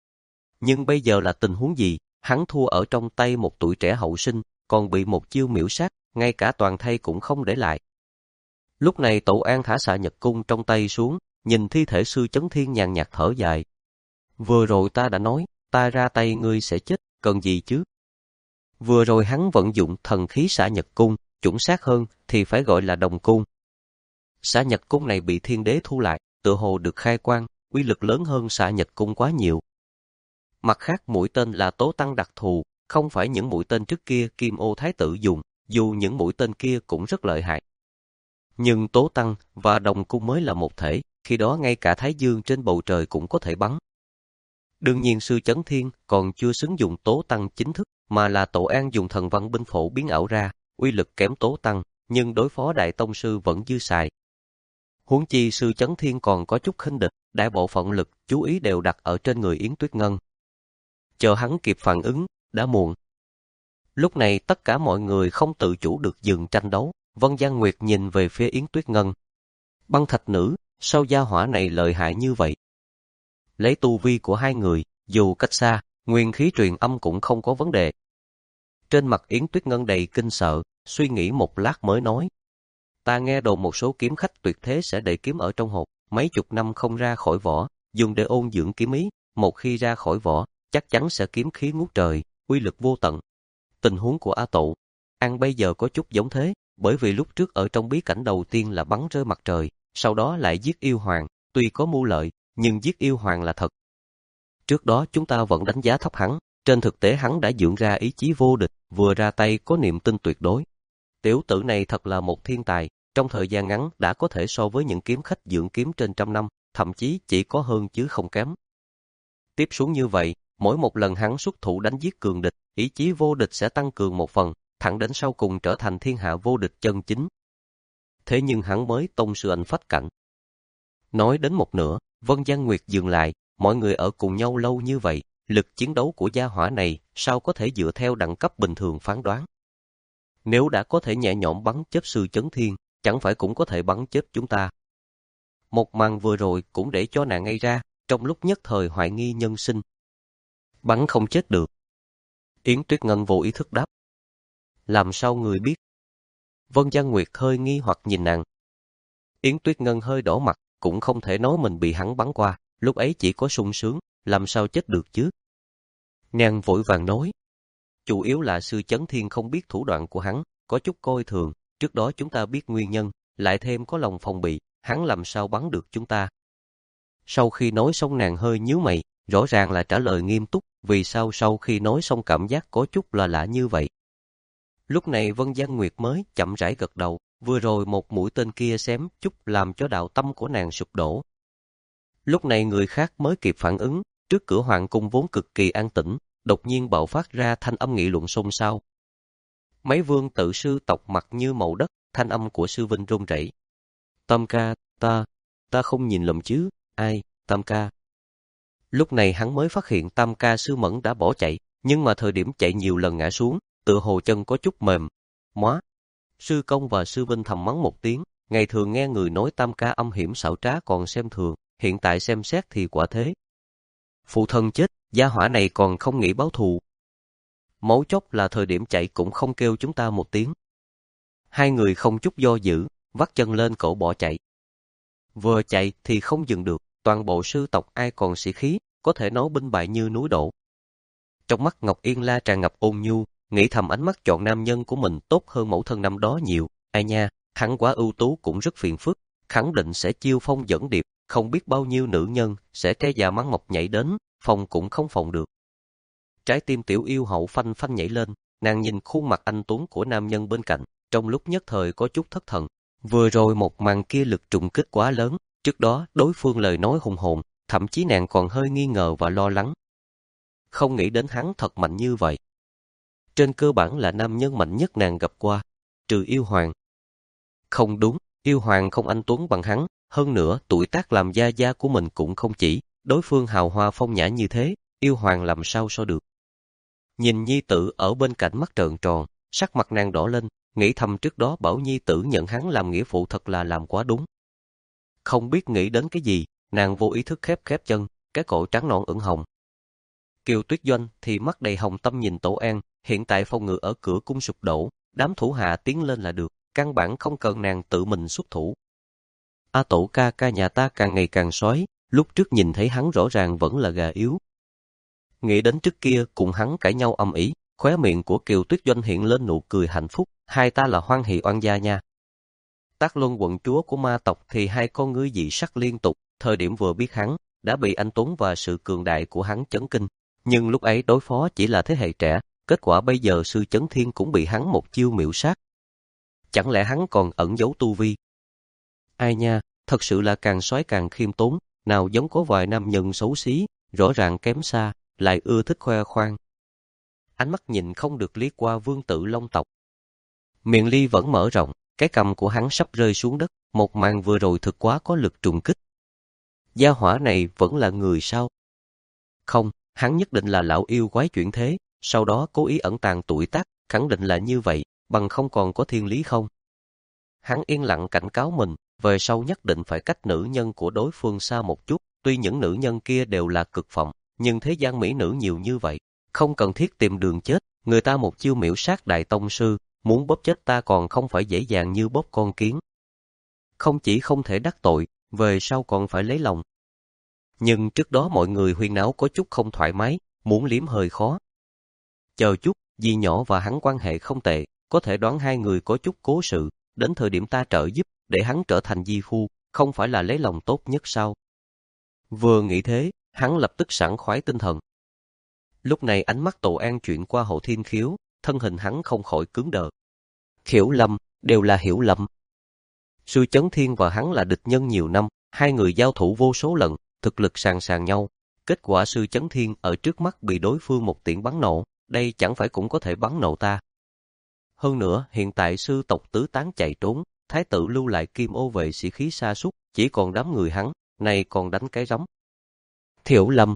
Nhưng bây giờ là tình huống gì? Hắn thua ở trong tay một tuổi trẻ hậu sinh, còn bị một chiêu miểu sát, ngay cả toàn thây cũng không để lại. Lúc này Tổ An thả xạ nhật cung trong tay xuống, nhìn thi thể sư Chấn Thiên nhàn nhạt thở dài. Vừa rồi ta đã nói, ta ra tay ngươi sẽ chết, cần gì chứ? Vừa rồi hắn vận dụng thần khí xạ nhật cung, chuẩn xác hơn thì phải gọi là đồng cung. Xạ nhật cung này bị thiên đế thu lại, tựa hồ được khai quang, uy lực lớn hơn xạ nhật cung quá nhiều. Mặt khác mũi tên là tố tăng đặc thù, không phải những mũi tên trước kia Kim Ô Thái tử dùng, dù những mũi tên kia cũng rất lợi hại. Nhưng tố tăng và đồng cung mới là một thể, khi đó ngay cả Thái Dương trên bầu trời cũng có thể bắn. Đương nhiên sư Chấn Thiên còn chưa xứng dùng tố tăng chính thức, mà là Tổ An dùng thần văn binh phổ biến ảo ra, uy lực kém tố tăng, nhưng đối phó đại tông sư vẫn dư xài. Huống chi sư Chấn Thiên còn có chút khinh địch, đại bộ phận lực chú ý đều đặt ở trên người Yến Tuyết Ngân. Chờ hắn kịp phản ứng, đã muộn. Lúc này tất cả mọi người không tự chủ được dừng tranh đấu, Vân Giang Nguyệt nhìn về phía Yến Tuyết Ngân. Băng thạch nữ, sao gia hỏa này lợi hại như vậy? Lấy tu vi của hai người, dù cách xa, nguyên khí truyền âm cũng không có vấn đề. Trên mặt Yến Tuyết Ngân đầy kinh sợ, suy nghĩ một lát mới nói. Ta nghe đồn một số kiếm khách tuyệt thế sẽ để kiếm ở trong hộp, mấy chục năm không ra khỏi vỏ, dùng để ôn dưỡng kiếm ý, một khi ra khỏi vỏ, chắc chắn sẽ kiếm khí ngút trời, uy lực vô tận. Tình huống của A Tụ, An bây giờ có chút giống thế, bởi vì lúc trước ở trong bí cảnh đầu tiên là bắn rơi mặt trời, sau đó lại giết yêu hoàng, tuy có mưu lợi, nhưng giết yêu hoàng là thật. Trước đó chúng ta vẫn đánh giá thấp hắn, trên thực tế hắn đã dưỡng ra ý chí vô địch, vừa ra tay có niềm tin tuyệt đối. Tiểu tử này thật là một thiên tài, trong thời gian ngắn đã có thể so với những kiếm khách dưỡng kiếm trên trăm năm, thậm chí chỉ có hơn chứ không kém. Tiếp xuống như vậy, mỗi một lần hắn xuất thủ đánh giết cường địch, ý chí vô địch sẽ tăng cường một phần, thẳng đến sau cùng trở thành thiên hạ vô địch chân chính. Thế nhưng hắn mới tông sư ảnh phách cảnh. Nói đến một nửa, Vân Giang Nguyệt dừng lại, mọi người ở cùng nhau lâu như vậy, lực chiến đấu của gia hỏa này sao có thể dựa theo đẳng cấp bình thường phán đoán. Nếu đã có thể nhẹ nhõm bắn chết sư Chấn Thiên, chẳng phải cũng có thể bắn chết chúng ta. Một màn vừa rồi cũng để cho nàng ngây ra, trong lúc nhất thời hoài nghi nhân sinh. Bắn không chết được. Yến Tuyết Ngân vô ý thức đáp. Làm sao người biết? Vân Giang Nguyệt hơi nghi hoặc nhìn nàng. Yến Tuyết Ngân hơi đỏ mặt, cũng không thể nói mình bị hắn bắn qua, lúc ấy chỉ có sung sướng, làm sao chết được chứ? Nàng vội vàng nói. Chủ yếu là sư Chấn Thiên không biết thủ đoạn của hắn, có chút coi thường, trước đó chúng ta biết nguyên nhân, lại thêm có lòng phòng bị, hắn làm sao bắn được chúng ta. Sau khi nói xong nàng hơi nhíu mày, rõ ràng là trả lời nghiêm túc, vì sao sau khi nói xong cảm giác có chút là lạ như vậy. Lúc này Vân Gian Nguyệt mới chậm rãi gật đầu, vừa rồi một mũi tên kia xém chút làm cho đạo tâm của nàng sụp đổ. Lúc này người khác mới kịp phản ứng, trước cửa hoàng cung vốn cực kỳ an tĩnh, đột nhiên bạo phát ra thanh âm nghị luận xôn xao. Mấy vương tự sư tộc mặt như màu đất, thanh âm của sư Vinh run rẩy. Tam ca, ta, ta không nhìn lầm chứ, ai, Tam ca. Lúc này hắn mới phát hiện Tam ca sư Mẫn đã bỏ chạy, nhưng mà thời điểm chạy nhiều lần ngã xuống, tựa hồ chân có chút mềm. Móa! Sư Công và sư Vinh thầm mắng một tiếng, ngày thường nghe người nói Tam ca âm hiểm xảo trá còn xem thường, hiện tại xem xét thì quả thế. Phụ thân chết, gia hỏa này còn không nghĩ báo thù. Mấu chốt là thời điểm chạy cũng không kêu chúng ta một tiếng. Hai người không chút do dự, vắt chân lên cổ bỏ chạy. Vừa chạy thì không dừng được, toàn bộ sư tộc ai còn sĩ khí, có thể nói binh bại như núi đổ. Trong mắt Ngọc Yên La tràn ngập ôn nhu, nghĩ thầm ánh mắt chọn nam nhân của mình tốt hơn mẫu thân năm đó nhiều. Ai nha, hắn quá ưu tú cũng rất phiền phức, khẳng định sẽ chiêu phong dẫn điệp, không biết bao nhiêu nữ nhân sẽ tre già mắng mọc nhảy đến, phòng cũng không phòng được. Trái tim tiểu yêu hậu phanh phanh nhảy lên, nàng nhìn khuôn mặt anh tuấn của nam nhân bên cạnh, trong lúc nhất thời có chút thất thần. Vừa rồi một màn kia lực trùng kích quá lớn, trước đó đối phương lời nói hùng hồn, thậm chí nàng còn hơi nghi ngờ và lo lắng. Không nghĩ đến hắn thật mạnh như vậy. Trên cơ bản là nam nhân mạnh nhất nàng gặp qua, trừ yêu hoàng. Không đúng, yêu hoàng không anh tuấn bằng hắn, hơn nữa tuổi tác làm gia gia của mình cũng không chỉ, đối phương hào hoa phong nhã như thế, yêu hoàng làm sao so được. Nhìn nhi tử ở bên cạnh mắt trợn tròn, sắc mặt nàng đỏ lên, nghĩ thầm trước đó bảo nhi tử nhận hắn làm nghĩa phụ thật là làm quá đúng. Không biết nghĩ đến cái gì, nàng vô ý thức khép khép chân, cái cổ trắng nõn ửng hồng. Kiều Tuyết Doanh thì mắt đầy hồng tâm nhìn Tổ An, hiện tại phòng ngự ở cửa cung sụp đổ, đám thủ hạ tiến lên là được, căn bản không cần nàng tự mình xuất thủ. A Tổ ca ca nhà ta càng ngày càng sói, lúc trước nhìn thấy hắn rõ ràng vẫn là gà yếu. Nghĩ đến trước kia cùng hắn cãi nhau ầm ĩ, khóe miệng của Kiều Tuyết Doanh hiện lên nụ cười hạnh phúc, hai ta là hoan hỷ oan gia nha. Tác Luân quận chúa của ma tộc thì hai con ngươi dị sắc liên tục, thời điểm vừa biết hắn, đã bị anh Tuấn và sự cường đại của hắn chấn kinh. Nhưng lúc ấy đối phó chỉ là thế hệ trẻ, kết quả bây giờ sư Chấn Thiên cũng bị hắn một chiêu miểu sát. Chẳng lẽ hắn còn ẩn giấu tu vi? Ai nha, thật sự là càng sói càng khiêm tốn, nào giống có vài nam nhân xấu xí, rõ ràng kém xa, lại ưa thích khoe khoang. Ánh mắt nhìn không được liếc qua vương tử Long tộc. Miệng ly vẫn mở rộng, cái cằm của hắn sắp rơi xuống đất, một màn vừa rồi thực quá có lực trùng kích. Gia hỏa này vẫn là người sao? Không, hắn nhất định là lão yêu quái chuyển thế, sau đó cố ý ẩn tàng tuổi tác, khẳng định là như vậy, bằng không còn có thiên lý không? Hắn yên lặng cảnh cáo mình, về sau nhất định phải cách nữ nhân của đối phương xa một chút, tuy những nữ nhân kia đều là cực phẩm, nhưng thế gian mỹ nữ nhiều như vậy, không cần thiết tìm đường chết, người ta một chiêu miểu sát đại tông sư, muốn bóp chết ta còn không phải dễ dàng như bóp con kiến. Không chỉ không thể đắc tội, về sau còn phải lấy lòng. Nhưng trước đó mọi người huyên náo có chút không thoải mái, muốn liếm hơi khó. Chờ chút, dì nhỏ và hắn quan hệ không tệ, có thể đoán hai người có chút cố sự, đến thời điểm ta trợ giúp, để hắn trở thành di phu, không phải là lấy lòng tốt nhất sao? Vừa nghĩ thế, hắn lập tức sảng khoái tinh thần. Lúc này ánh mắt Tổ An chuyển qua Hậu Thiên Khiếu, thân hình hắn không khỏi cứng đờ. Hiểu lầm, đều là hiểu lầm. Sư Chấn Thiên và hắn là địch nhân nhiều năm, hai người giao thủ vô số lần, thực lực sàn sàn nhau. Kết quả sư Chấn Thiên ở trước mắt bị đối phương một tiễn bắn nổ, đây chẳng phải cũng có thể bắn nổ ta. Hơn nữa, hiện tại sư tộc tứ tán chạy trốn, thái tử lưu lại kim ô vệ sĩ khí sa sút, chỉ còn đám người hắn, này còn đánh cái rắm. Hiểu lầm.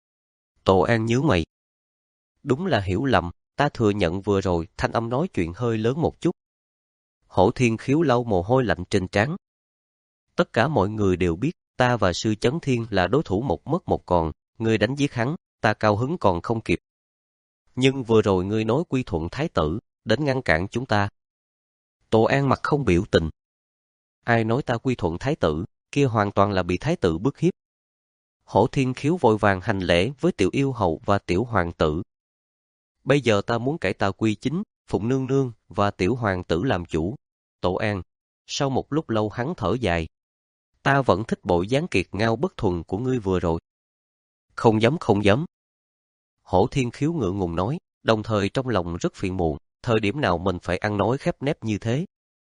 Tổ An nhíu mày. Đúng là hiểu lầm, ta thừa nhận vừa rồi thanh âm nói chuyện hơi lớn một chút. Hổ Thiên Khiếu lau mồ hôi lạnh trên trán. Tất cả mọi người đều biết, ta và sư Chấn Thiên là đối thủ một mất một còn, ngươi đánh giết hắn, ta cao hứng còn không kịp. Nhưng vừa rồi ngươi nói quy thuận thái tử, đến ngăn cản chúng ta. Tổ An mặt không biểu tình. Ai nói ta quy thuận thái tử, kia hoàn toàn là bị thái tử bức hiếp. Hổ Thiên Khiếu vội vàng hành lễ với tiểu yêu hậu và tiểu hoàng tử. Bây giờ ta muốn cải tà quy chính, phụng nương nương và tiểu hoàng tử làm chủ. Tổ An, sau một lúc lâu hắn thở dài. Ta vẫn thích bộ dáng kiệt ngao bất thuần của ngươi vừa rồi. Không dám không dám. Hổ Thiên Khiếu ngượng ngùng nói, đồng thời trong lòng rất phiền muộn, thời điểm nào mình phải ăn nói khép nép như thế.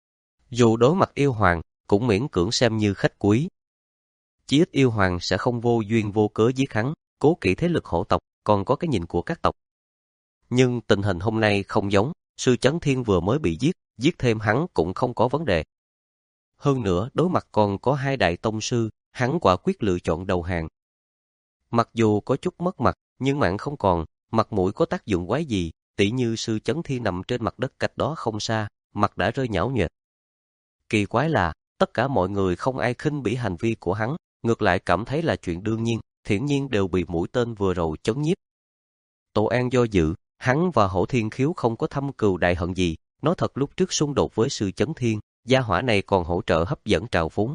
Dù đối mặt yêu hoàng, cũng miễn cưỡng xem như khách quý. Chí ít yêu hoàng sẽ không vô duyên vô cớ giết hắn, cố kỵ thế lực hổ tộc, còn có cái nhìn của các tộc. Nhưng tình hình hôm nay không giống, sư Chấn Thiên vừa mới bị giết, giết thêm hắn cũng không có vấn đề. Hơn nữa, đối mặt còn có hai đại tông sư, hắn quả quyết lựa chọn đầu hàng. Mặc dù có chút mất mặt, nhưng mạng không còn, mặt mũi có tác dụng quái gì, tỉ như sư Chấn Thiên nằm trên mặt đất cách đó không xa, mặt đã rơi nhão nhoẹt. Kỳ quái là, tất cả mọi người không ai khinh bỉ hành vi của hắn, ngược lại cảm thấy là chuyện đương nhiên, hiển nhiên đều bị mũi tên vừa rồi chấn nhiếp. Tổ An do dự, hắn và Hổ Thiên Khiếu không có thâm cừu đại hận gì, nói thật lúc trước xung đột với sư Chấn Thiên, gia hỏa này còn hỗ trợ hấp dẫn trào phúng.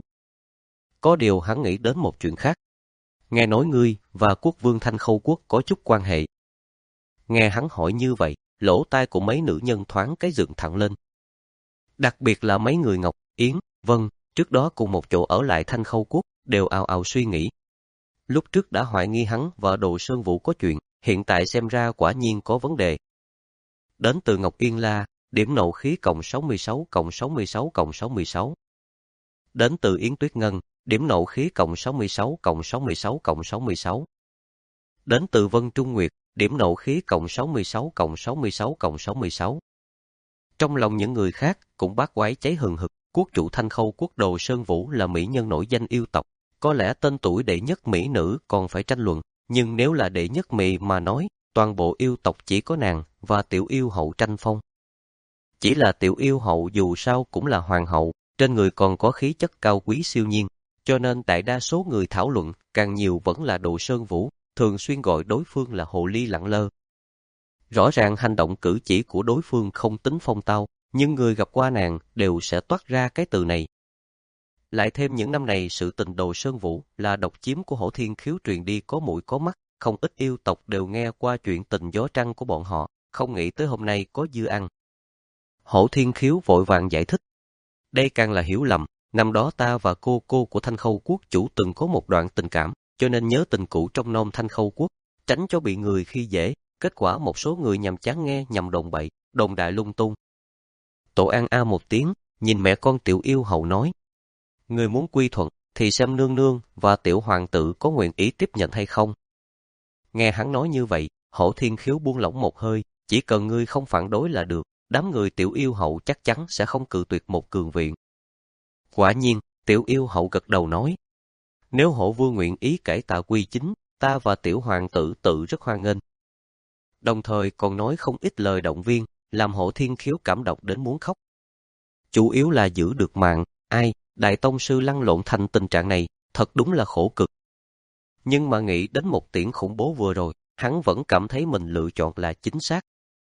Có điều hắn nghĩ đến một chuyện khác. Nghe nói ngươi và quốc vương Thanh Khâu Quốc có chút quan hệ. Nghe hắn hỏi như vậy, lỗ tai của mấy nữ nhân thoáng cái dựng thẳng lên. Đặc biệt là mấy người Ngọc, Yến, Vân, trước đó cùng một chỗ ở lại Thanh Khâu Quốc, đều ào ào suy nghĩ. Lúc trước đã hoài nghi hắn và Đồ Sơn Vũ có chuyện, hiện tại xem ra quả nhiên có vấn đề. Đến từ Ngọc Yên La, điểm nộ khí cộng sáu mươi sáu cộng sáu mươi sáu cộng sáu mươi sáu. Đến từ Yến Tuyết Ngân, điểm nộ khí cộng sáu mươi sáu cộng sáu mươi sáu cộng sáu mươi sáu. Đến từ Vân Trung Nguyệt, điểm nộ khí cộng sáu mươi sáu cộng sáu mươi sáu cộng sáu mươi sáu. Trong lòng những người khác cũng bát quái cháy hừng hực, quốc chủ Thanh Khâu Quốc Đồ Sơn Vũ là mỹ nhân nổi danh yêu tộc, có lẽ tên tuổi đệ nhất mỹ nữ còn phải tranh luận, nhưng nếu là đệ nhất mỹ mà nói, toàn bộ yêu tộc chỉ có nàng và tiểu yêu hậu tranh phong. Chỉ là tiểu yêu hậu dù sao cũng là hoàng hậu, trên người còn có khí chất cao quý siêu nhiên, cho nên đại đa số người thảo luận càng nhiều vẫn là Đồ Sơn Vũ, thường xuyên gọi đối phương là hồ ly lẳng lơ. Rõ ràng hành động cử chỉ của đối phương không tính phong tao, nhưng người gặp qua nàng đều sẽ toát ra cái từ này. Lại thêm những năm này sự tình Đồ Sơn Vũ là độc chiếm của Hổ Thiên Khiếu truyền đi có mũi có mắt, không ít yêu tộc đều nghe qua chuyện tình gió trăng của bọn họ, không nghĩ tới hôm nay có dư ăn. Hổ Thiên Khiếu vội vàng giải thích. Đây càng là hiểu lầm, năm đó ta và cô cô của Thanh Khâu Quốc chủ từng có một đoạn tình cảm, cho nên nhớ tình cũ trong non Thanh Khâu Quốc, tránh cho bị người khi dễ, kết quả một số người nhằm chán nghe nhằm đồn bậy, đồn đại lung tung. Tổ An a một tiếng, nhìn mẹ con tiểu yêu hậu nói. Người muốn quy thuận, thì xem nương nương và tiểu hoàng tử có nguyện ý tiếp nhận hay không. Nghe hắn nói như vậy, Hổ Thiên Khiếu buông lỏng một hơi, chỉ cần ngươi không phản đối là được, đám người tiểu yêu hậu chắc chắn sẽ không cự tuyệt một cường viện. Quả nhiên, tiểu yêu hậu gật đầu nói. Nếu Hổ Vương nguyện ý cải tạ quy chính, ta và tiểu hoàng tử tự rất hoan nghênh. Đồng thời còn nói không ít lời động viên, làm Hổ Thiên Khiếu cảm động đến muốn khóc. Chủ yếu là giữ được mạng, ai, đại tông sư lăn lộn thành tình trạng này, thật đúng là khổ cực. Nhưng mà nghĩ đến một tiễn khủng bố vừa rồi, hắn vẫn cảm thấy mình lựa chọn là chính xác.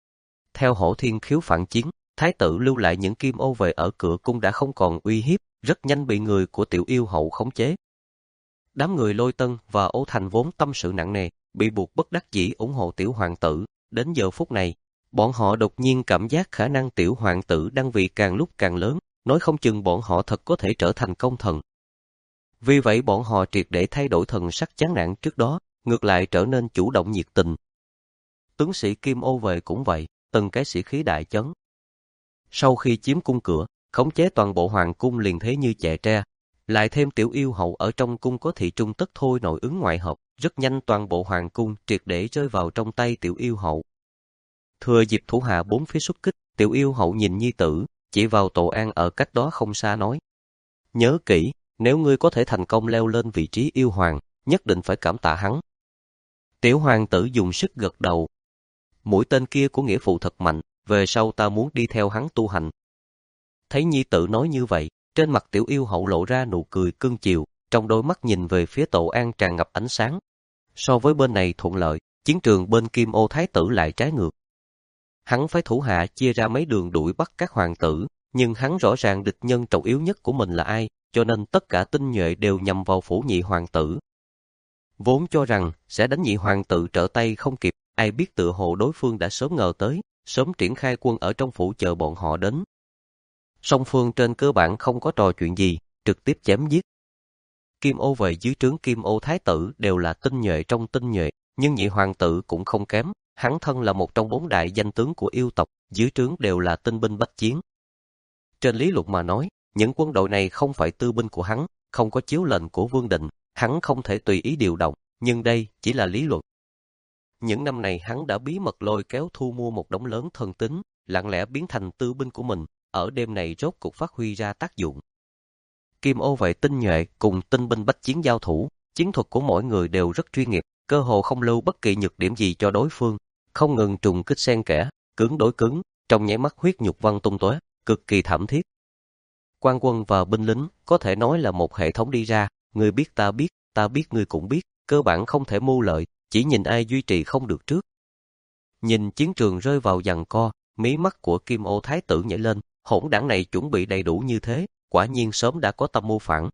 Theo Hổ Thiên Khiếu phản chiến, thái tử lưu lại những kim ô về ở cửa cung đã không còn uy hiếp, rất nhanh bị người của tiểu yêu hậu khống chế. Đám người Lôi Tân và Ô Thành vốn tâm sự nặng nề, bị buộc bất đắc dĩ ủng hộ tiểu hoàng tử. Đến giờ phút này, bọn họ đột nhiên cảm giác khả năng tiểu hoàng tử đang vị càng lúc càng lớn, nói không chừng bọn họ thật có thể trở thành công thần. Vì vậy bọn họ triệt để thay đổi thần sắc chán nản trước đó, ngược lại trở nên chủ động nhiệt tình. Tướng sĩ Kim Ô về cũng vậy, từng cái sĩ khí đại chấn. Sau khi chiếm cung cửa, khống chế toàn bộ hoàng cung liền thế như chẹ tre, lại thêm tiểu yêu hậu ở trong cung có thị trung tất thôi nội ứng ngoại hợp, rất nhanh toàn bộ hoàng cung triệt để rơi vào trong tay tiểu yêu hậu. Thừa dịp thủ hạ bốn phía xuất kích, tiểu yêu hậu nhìn nhi tử, chỉ vào Tổ An ở cách đó không xa nói. Nhớ kỹ, nếu ngươi có thể thành công leo lên vị trí yêu hoàng, nhất định phải cảm tạ hắn. Tiểu hoàng tử dùng sức gật đầu. Mũi tên kia của nghĩa phụ thật mạnh, về sau ta muốn đi theo hắn tu hành. Thấy nhi tử nói như vậy, trên mặt tiểu yêu hậu lộ ra nụ cười cưng chiều, trong đôi mắt nhìn về phía Tổ An tràn ngập ánh sáng. So với bên này thuận lợi, chiến trường bên Kim Ô Thái tử lại trái ngược. Hắn phải thủ hạ chia ra mấy đường đuổi bắt các hoàng tử, nhưng hắn rõ ràng địch nhân trọng yếu nhất của mình là ai, cho nên tất cả tinh nhuệ đều nhằm vào phủ nhị hoàng tử. Vốn cho rằng sẽ đánh nhị hoàng tử trở tay không kịp, ai biết tựa hồ đối phương đã sớm ngờ tới, sớm triển khai quân ở trong phủ chờ bọn họ đến. Song phương trên cơ bản không có trò chuyện gì, trực tiếp chém giết. Kim Ô về dưới trướng Kim Ô Thái tử đều là tinh nhuệ trong tinh nhuệ, nhưng nhị hoàng tử cũng không kém, Hắn thân là một trong bốn đại danh tướng của yêu tộc, dưới trướng đều là tinh binh bách chiến. Trên lý luận mà nói, những quân đội này không phải tư binh của hắn, không có chiếu lệnh của Vương Định, hắn không thể tùy ý điều động, nhưng đây chỉ là lý luận. Những năm này hắn đã bí mật lôi kéo thu mua một đống lớn thân tín, lặng lẽ biến thành tư binh của mình, ở đêm này rốt cục phát huy ra tác dụng. Kim ô vệ tinh nhuệ cùng tinh binh bách chiến giao thủ, chiến thuật của mỗi người đều rất chuyên nghiệp, cơ hồ không lưu bất kỳ nhược điểm gì cho đối phương, không ngừng trùng kích xen kẽ, cứng đối cứng, trong nháy mắt huyết nhục văng tung tóe, cực kỳ thảm thiết. Quan quân và binh lính có thể nói là một hệ thống đi ra, người biết ta biết, ta biết ngươi cũng biết, cơ bản không thể mưu lợi, chỉ nhìn ai duy trì không được trước. Nhìn chiến trường rơi vào giằng co, mí mắt của Kim Ô Thái tử nhảy lên, hỗn đảng này chuẩn bị đầy đủ như thế, quả nhiên sớm đã có tâm mưu phản.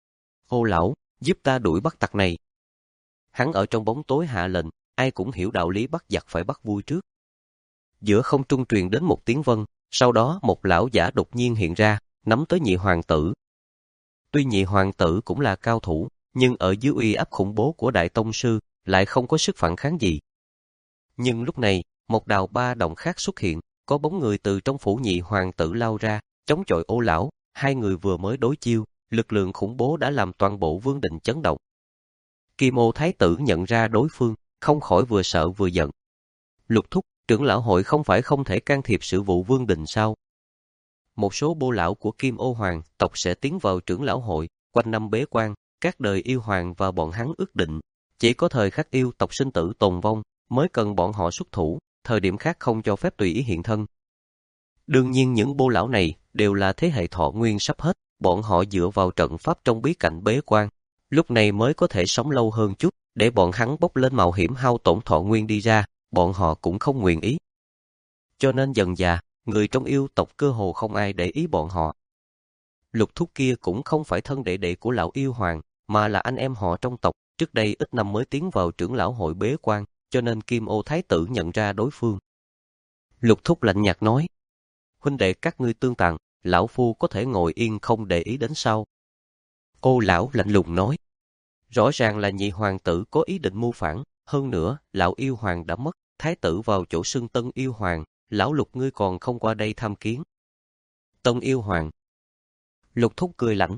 Ô lão, giúp ta đuổi bắt tặc này. Hắn ở trong bóng tối hạ lệnh, ai cũng hiểu đạo lý bắt giặc phải bắt vui trước. Giữa không trung truyền đến một tiếng vâng, sau đó một lão giả đột nhiên hiện ra, nắm tới nhị hoàng tử. Tuy nhị hoàng tử cũng là cao thủ, nhưng ở dưới uy áp khủng bố của đại tông sư, lại không có sức phản kháng gì. Nhưng lúc này, một đào ba động khác xuất hiện, có bóng người từ trong phủ nhị hoàng tử lao ra, chống chọi Ô lão, hai người vừa mới đối chiêu, lực lượng khủng bố đã làm toàn bộ Vương Định chấn động. Kim Ô Thái tử nhận ra đối phương, không khỏi vừa sợ vừa giận. Lục thúc, trưởng lão hội không phải không thể can thiệp sự vụ Vương Định sao? Một số bô lão của Kim Ô Hoàng tộc sẽ tiến vào trưởng lão hội, quanh năm bế quan, các đời yêu hoàng và bọn hắn ước định, chỉ có thời khắc yêu tộc sinh tử tồn vong, mới cần bọn họ xuất thủ, thời điểm khác không cho phép tùy ý hiện thân. Đương nhiên những bô lão này đều là thế hệ thọ nguyên sắp hết, bọn họ dựa vào trận pháp trong bí cảnh bế quan, lúc này mới có thể sống lâu hơn chút, để bọn hắn bốc lên mạo hiểm hao tổn thọ nguyên đi ra, bọn họ cũng không nguyện ý. Cho nên dần dà, người trong yêu tộc cơ hồ không ai để ý bọn họ. Lục thúc kia cũng không phải thân đệ đệ của lão yêu hoàng, mà là anh em họ trong tộc, trước đây ít năm mới tiến vào trưởng lão hội bế quan, cho nên Kim Ô Thái tử nhận ra đối phương. Lục thúc lạnh nhạt nói, huynh đệ các ngươi tương tàn, lão phu có thể ngồi yên không để ý đến sau. Ô lão lạnh lùng nói, rõ ràng là nhị hoàng tử có ý định mưu phản, hơn nữa, lão yêu hoàng đã mất, thái tử vào chỗ xưng tân yêu hoàng, lão Lục ngươi còn không qua đây tham kiến. Tân yêu hoàng. Lục thúc cười lạnh.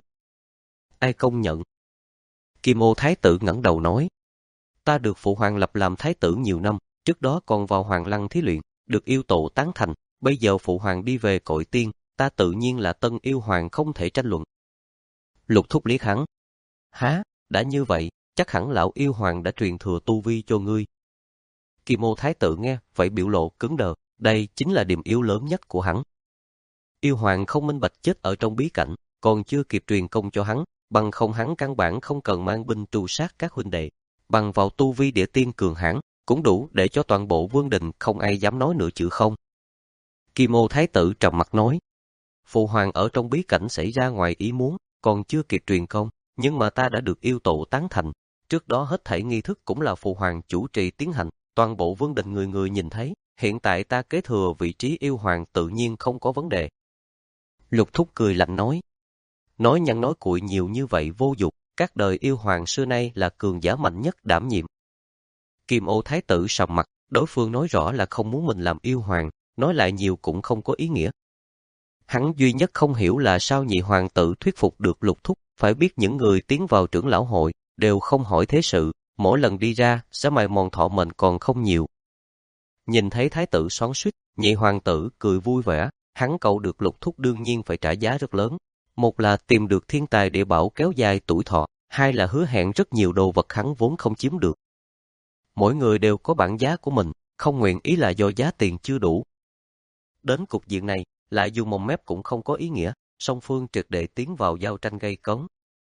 Ai công nhận? Kim Ô Thái tử ngẩng đầu nói, ta được phụ hoàng lập làm thái tử nhiều năm, trước đó còn vào hoàng lăng thí luyện, được yêu tổ tán thành, bây giờ phụ hoàng đi về cõi tiên, ta tự nhiên là tân yêu hoàng không thể tranh luận. Lục thúc liếc hắn. Há, đã như vậy, chắc hẳn lão yêu hoàng đã truyền thừa tu vi cho ngươi. Kim Ô Thái tử nghe, vậy biểu lộ cứng đờ, đây chính là điểm yếu lớn nhất của hắn. Yêu hoàng không minh bạch chết ở trong bí cảnh, còn chưa kịp truyền công cho hắn, bằng không hắn căn bản không cần mang binh tru sát các huynh đệ, bằng vào tu vi địa tiên cường hãn, cũng đủ để cho toàn bộ Vương Đình không ai dám nói nửa chữ không. Kim Ô Thái tử trầm mặt nói, phụ hoàng ở trong bí cảnh xảy ra ngoài ý muốn, còn chưa kịp truyền công, nhưng mà ta đã được yêu tổ tán thành, trước đó hết thảy nghi thức cũng là phụ hoàng chủ trì tiến hành, toàn bộ Vương Đình người người nhìn thấy, hiện tại ta kế thừa vị trí yêu hoàng tự nhiên không có vấn đề. Lục thúc cười lạnh nói, nói nhăn nói cuội nhiều như vậy vô dụng, các đời yêu hoàng xưa nay là cường giả mạnh nhất đảm nhiệm. Kim Ô Thái tử sầm mặt, đối phương nói rõ là không muốn mình làm yêu hoàng, nói lại nhiều cũng không có ý nghĩa. Hắn duy nhất không hiểu là sao nhị hoàng tử thuyết phục được lục thúc, phải biết những người tiến vào trưởng lão hội, đều không hỏi thế sự, mỗi lần đi ra, sẽ mài mòn thọ mệnh còn không nhiều. Nhìn thấy thái tử xoắn xuýt, nhị hoàng tử cười vui vẻ, hắn cầu được lục thúc đương nhiên phải trả giá rất lớn. Một là tìm được thiên tài địa bảo kéo dài tuổi thọ, hai là hứa hẹn rất nhiều đồ vật hắn vốn không chiếm được. Mỗi người đều có bản giá của mình, không nguyện ý là do giá tiền chưa đủ. Đến cục diện này, lại dù mồm mép cũng không có ý nghĩa, song phương triệt để tiến vào giao tranh gay cấn.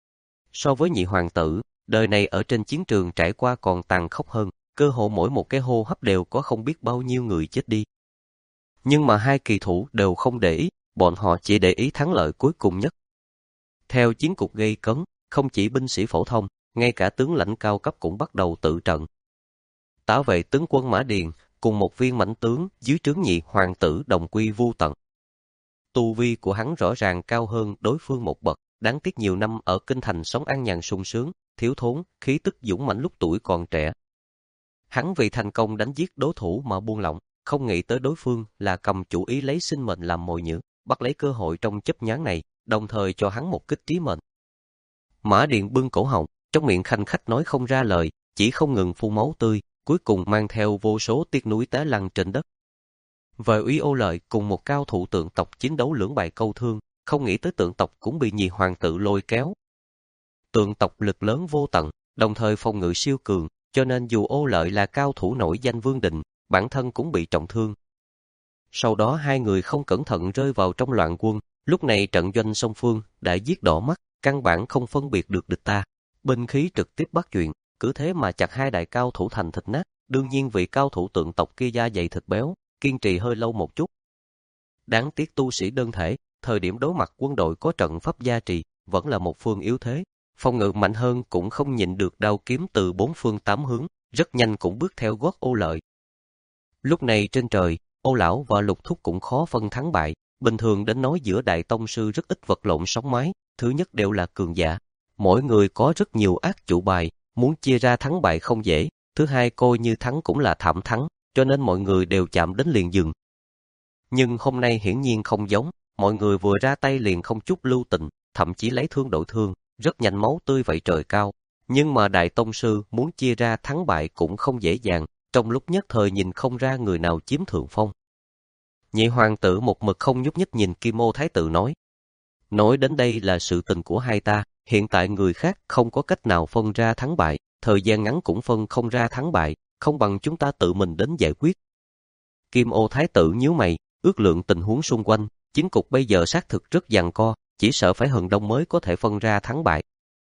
So với nhị hoàng tử, đời này ở trên chiến trường trải qua còn tàn khốc hơn, cơ hồ mỗi một cái hô hấp đều có không biết bao nhiêu người chết đi. Nhưng mà hai kỳ thủ đều không để ý, bọn họ chỉ để ý thắng lợi cuối cùng nhất. Theo chiến cục gây cấn, không chỉ binh sĩ phổ thông, ngay cả tướng lãnh cao cấp cũng bắt đầu tự trận. Tả vệ tướng quân Mã Điền cùng một viên mãnh tướng dưới trướng nhị hoàng tử đồng quy vu tận. Tu vi của hắn rõ ràng cao hơn đối phương một bậc, đáng tiếc nhiều năm ở kinh thành sống an nhàn sung sướng, thiếu thốn, khí tức dũng mãnh lúc tuổi còn trẻ. Hắn vì thành công đánh giết đối thủ mà buông lỏng, không nghĩ tới đối phương là cầm chủ ý lấy sinh mệnh làm mồi nhử, bắt lấy cơ hội trong chớp nhoáng này, đồng thời cho hắn một kích trí mệnh. Mã Điện bưng cổ họng, trong miệng khanh khách nói không ra lời, chỉ không ngừng phun máu tươi, cuối cùng mang theo vô số tiếc núi té lăn trên đất. Về Úy Ô Lợi cùng một cao thủ tượng tộc chiến đấu lưỡng bại câu thương, không nghĩ tới tượng tộc cũng bị nhị hoàng tử lôi kéo. Tượng tộc lực lớn vô tận, đồng thời phòng ngự siêu cường, cho nên dù Ô Lợi là cao thủ nổi danh vương định, bản thân cũng bị trọng thương. Sau đó hai người không cẩn thận rơi vào trong loạn quân, lúc này trận doanh song phương đã giết đỏ mắt, căn bản không phân biệt được địch ta. Binh khí trực tiếp bắt chuyện, cứ thế mà chặt hai đại cao thủ thành thịt nát, đương nhiên vị cao thủ tượng tộc kia da dày thịt béo, kiên trì hơi lâu một chút. Đáng tiếc tu sĩ đơn thể, thời điểm đối mặt quân đội có trận pháp gia trì, vẫn là một phương yếu thế. Phòng ngự mạnh hơn cũng không nhịn được đao kiếm từ bốn phương tám hướng, rất nhanh cũng bước theo gót Ô Lợi. Lúc này trên trời, Ô Lão và Lục Thúc cũng khó phân thắng bại, bình thường đến nói giữa đại tông sư rất ít vật lộn sóng mái, thứ nhất đều là cường giả. Mỗi người có rất nhiều ác chủ bài, muốn chia ra thắng bại không dễ, thứ hai coi như thắng cũng là thảm thắng, cho nên mọi người đều chạm đến liền dừng. Nhưng hôm nay hiển nhiên không giống, mọi người vừa ra tay liền không chút lưu tình, thậm chí lấy thương đổi thương, rất nhanh máu tươi vẩy trời cao. Nhưng mà đại tông sư muốn chia ra thắng bại cũng không dễ dàng, trong lúc nhất thời nhìn không ra người nào chiếm thượng phong. Nhị hoàng tử một mực không nhúc nhích nhìn Kim Ô Thái tử nói. Nói đến đây là sự tình của hai ta, hiện tại người khác không có cách nào phân ra thắng bại, thời gian ngắn cũng phân không ra thắng bại, không bằng chúng ta tự mình đến giải quyết. Kim Ô Thái tử nhíu mày, ước lượng tình huống xung quanh, chiến cục bây giờ xác thực rất giằng co, chỉ sợ phải hừng đông mới có thể phân ra thắng bại.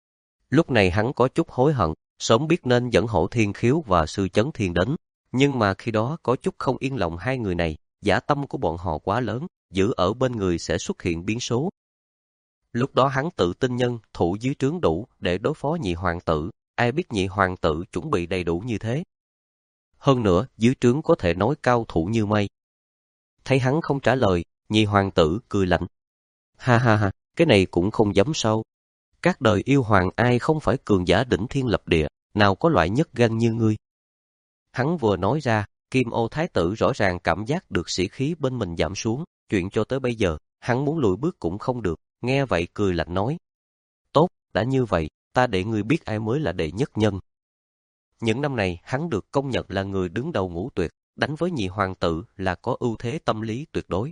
Lúc này hắn có chút hối hận, sớm biết nên dẫn Hổ Thiên Khiếu và Sư Chấn Thiên đến, nhưng mà khi đó có chút không yên lòng hai người này, dã tâm của bọn họ quá lớn, giữ ở bên người sẽ xuất hiện biến số. Lúc đó hắn tự tin nhân thủ dưới trướng đủ để đối phó nhị hoàng tử, ai biết nhị hoàng tử chuẩn bị đầy đủ như thế. Hơn nữa, dưới trướng có thể nói cao thủ như mây. Thấy hắn không trả lời, nhị hoàng tử cười lạnh. Ha ha ha, cái này cũng không dám sao. Các đời yêu hoàng ai không phải cường giả đỉnh thiên lập địa, nào có loại nhất gan như ngươi. Hắn vừa nói ra, Kim Ô Thái tử rõ ràng cảm giác được sĩ khí bên mình giảm xuống, chuyện cho tới bây giờ, hắn muốn lùi bước cũng không được, nghe vậy cười lạnh nói. Tốt, đã như vậy, ta để ngươi biết ai mới là đệ nhất nhân. Những năm này, hắn được công nhận là người đứng đầu ngũ tuyệt, đánh với nhị hoàng tử là có ưu thế tâm lý tuyệt đối.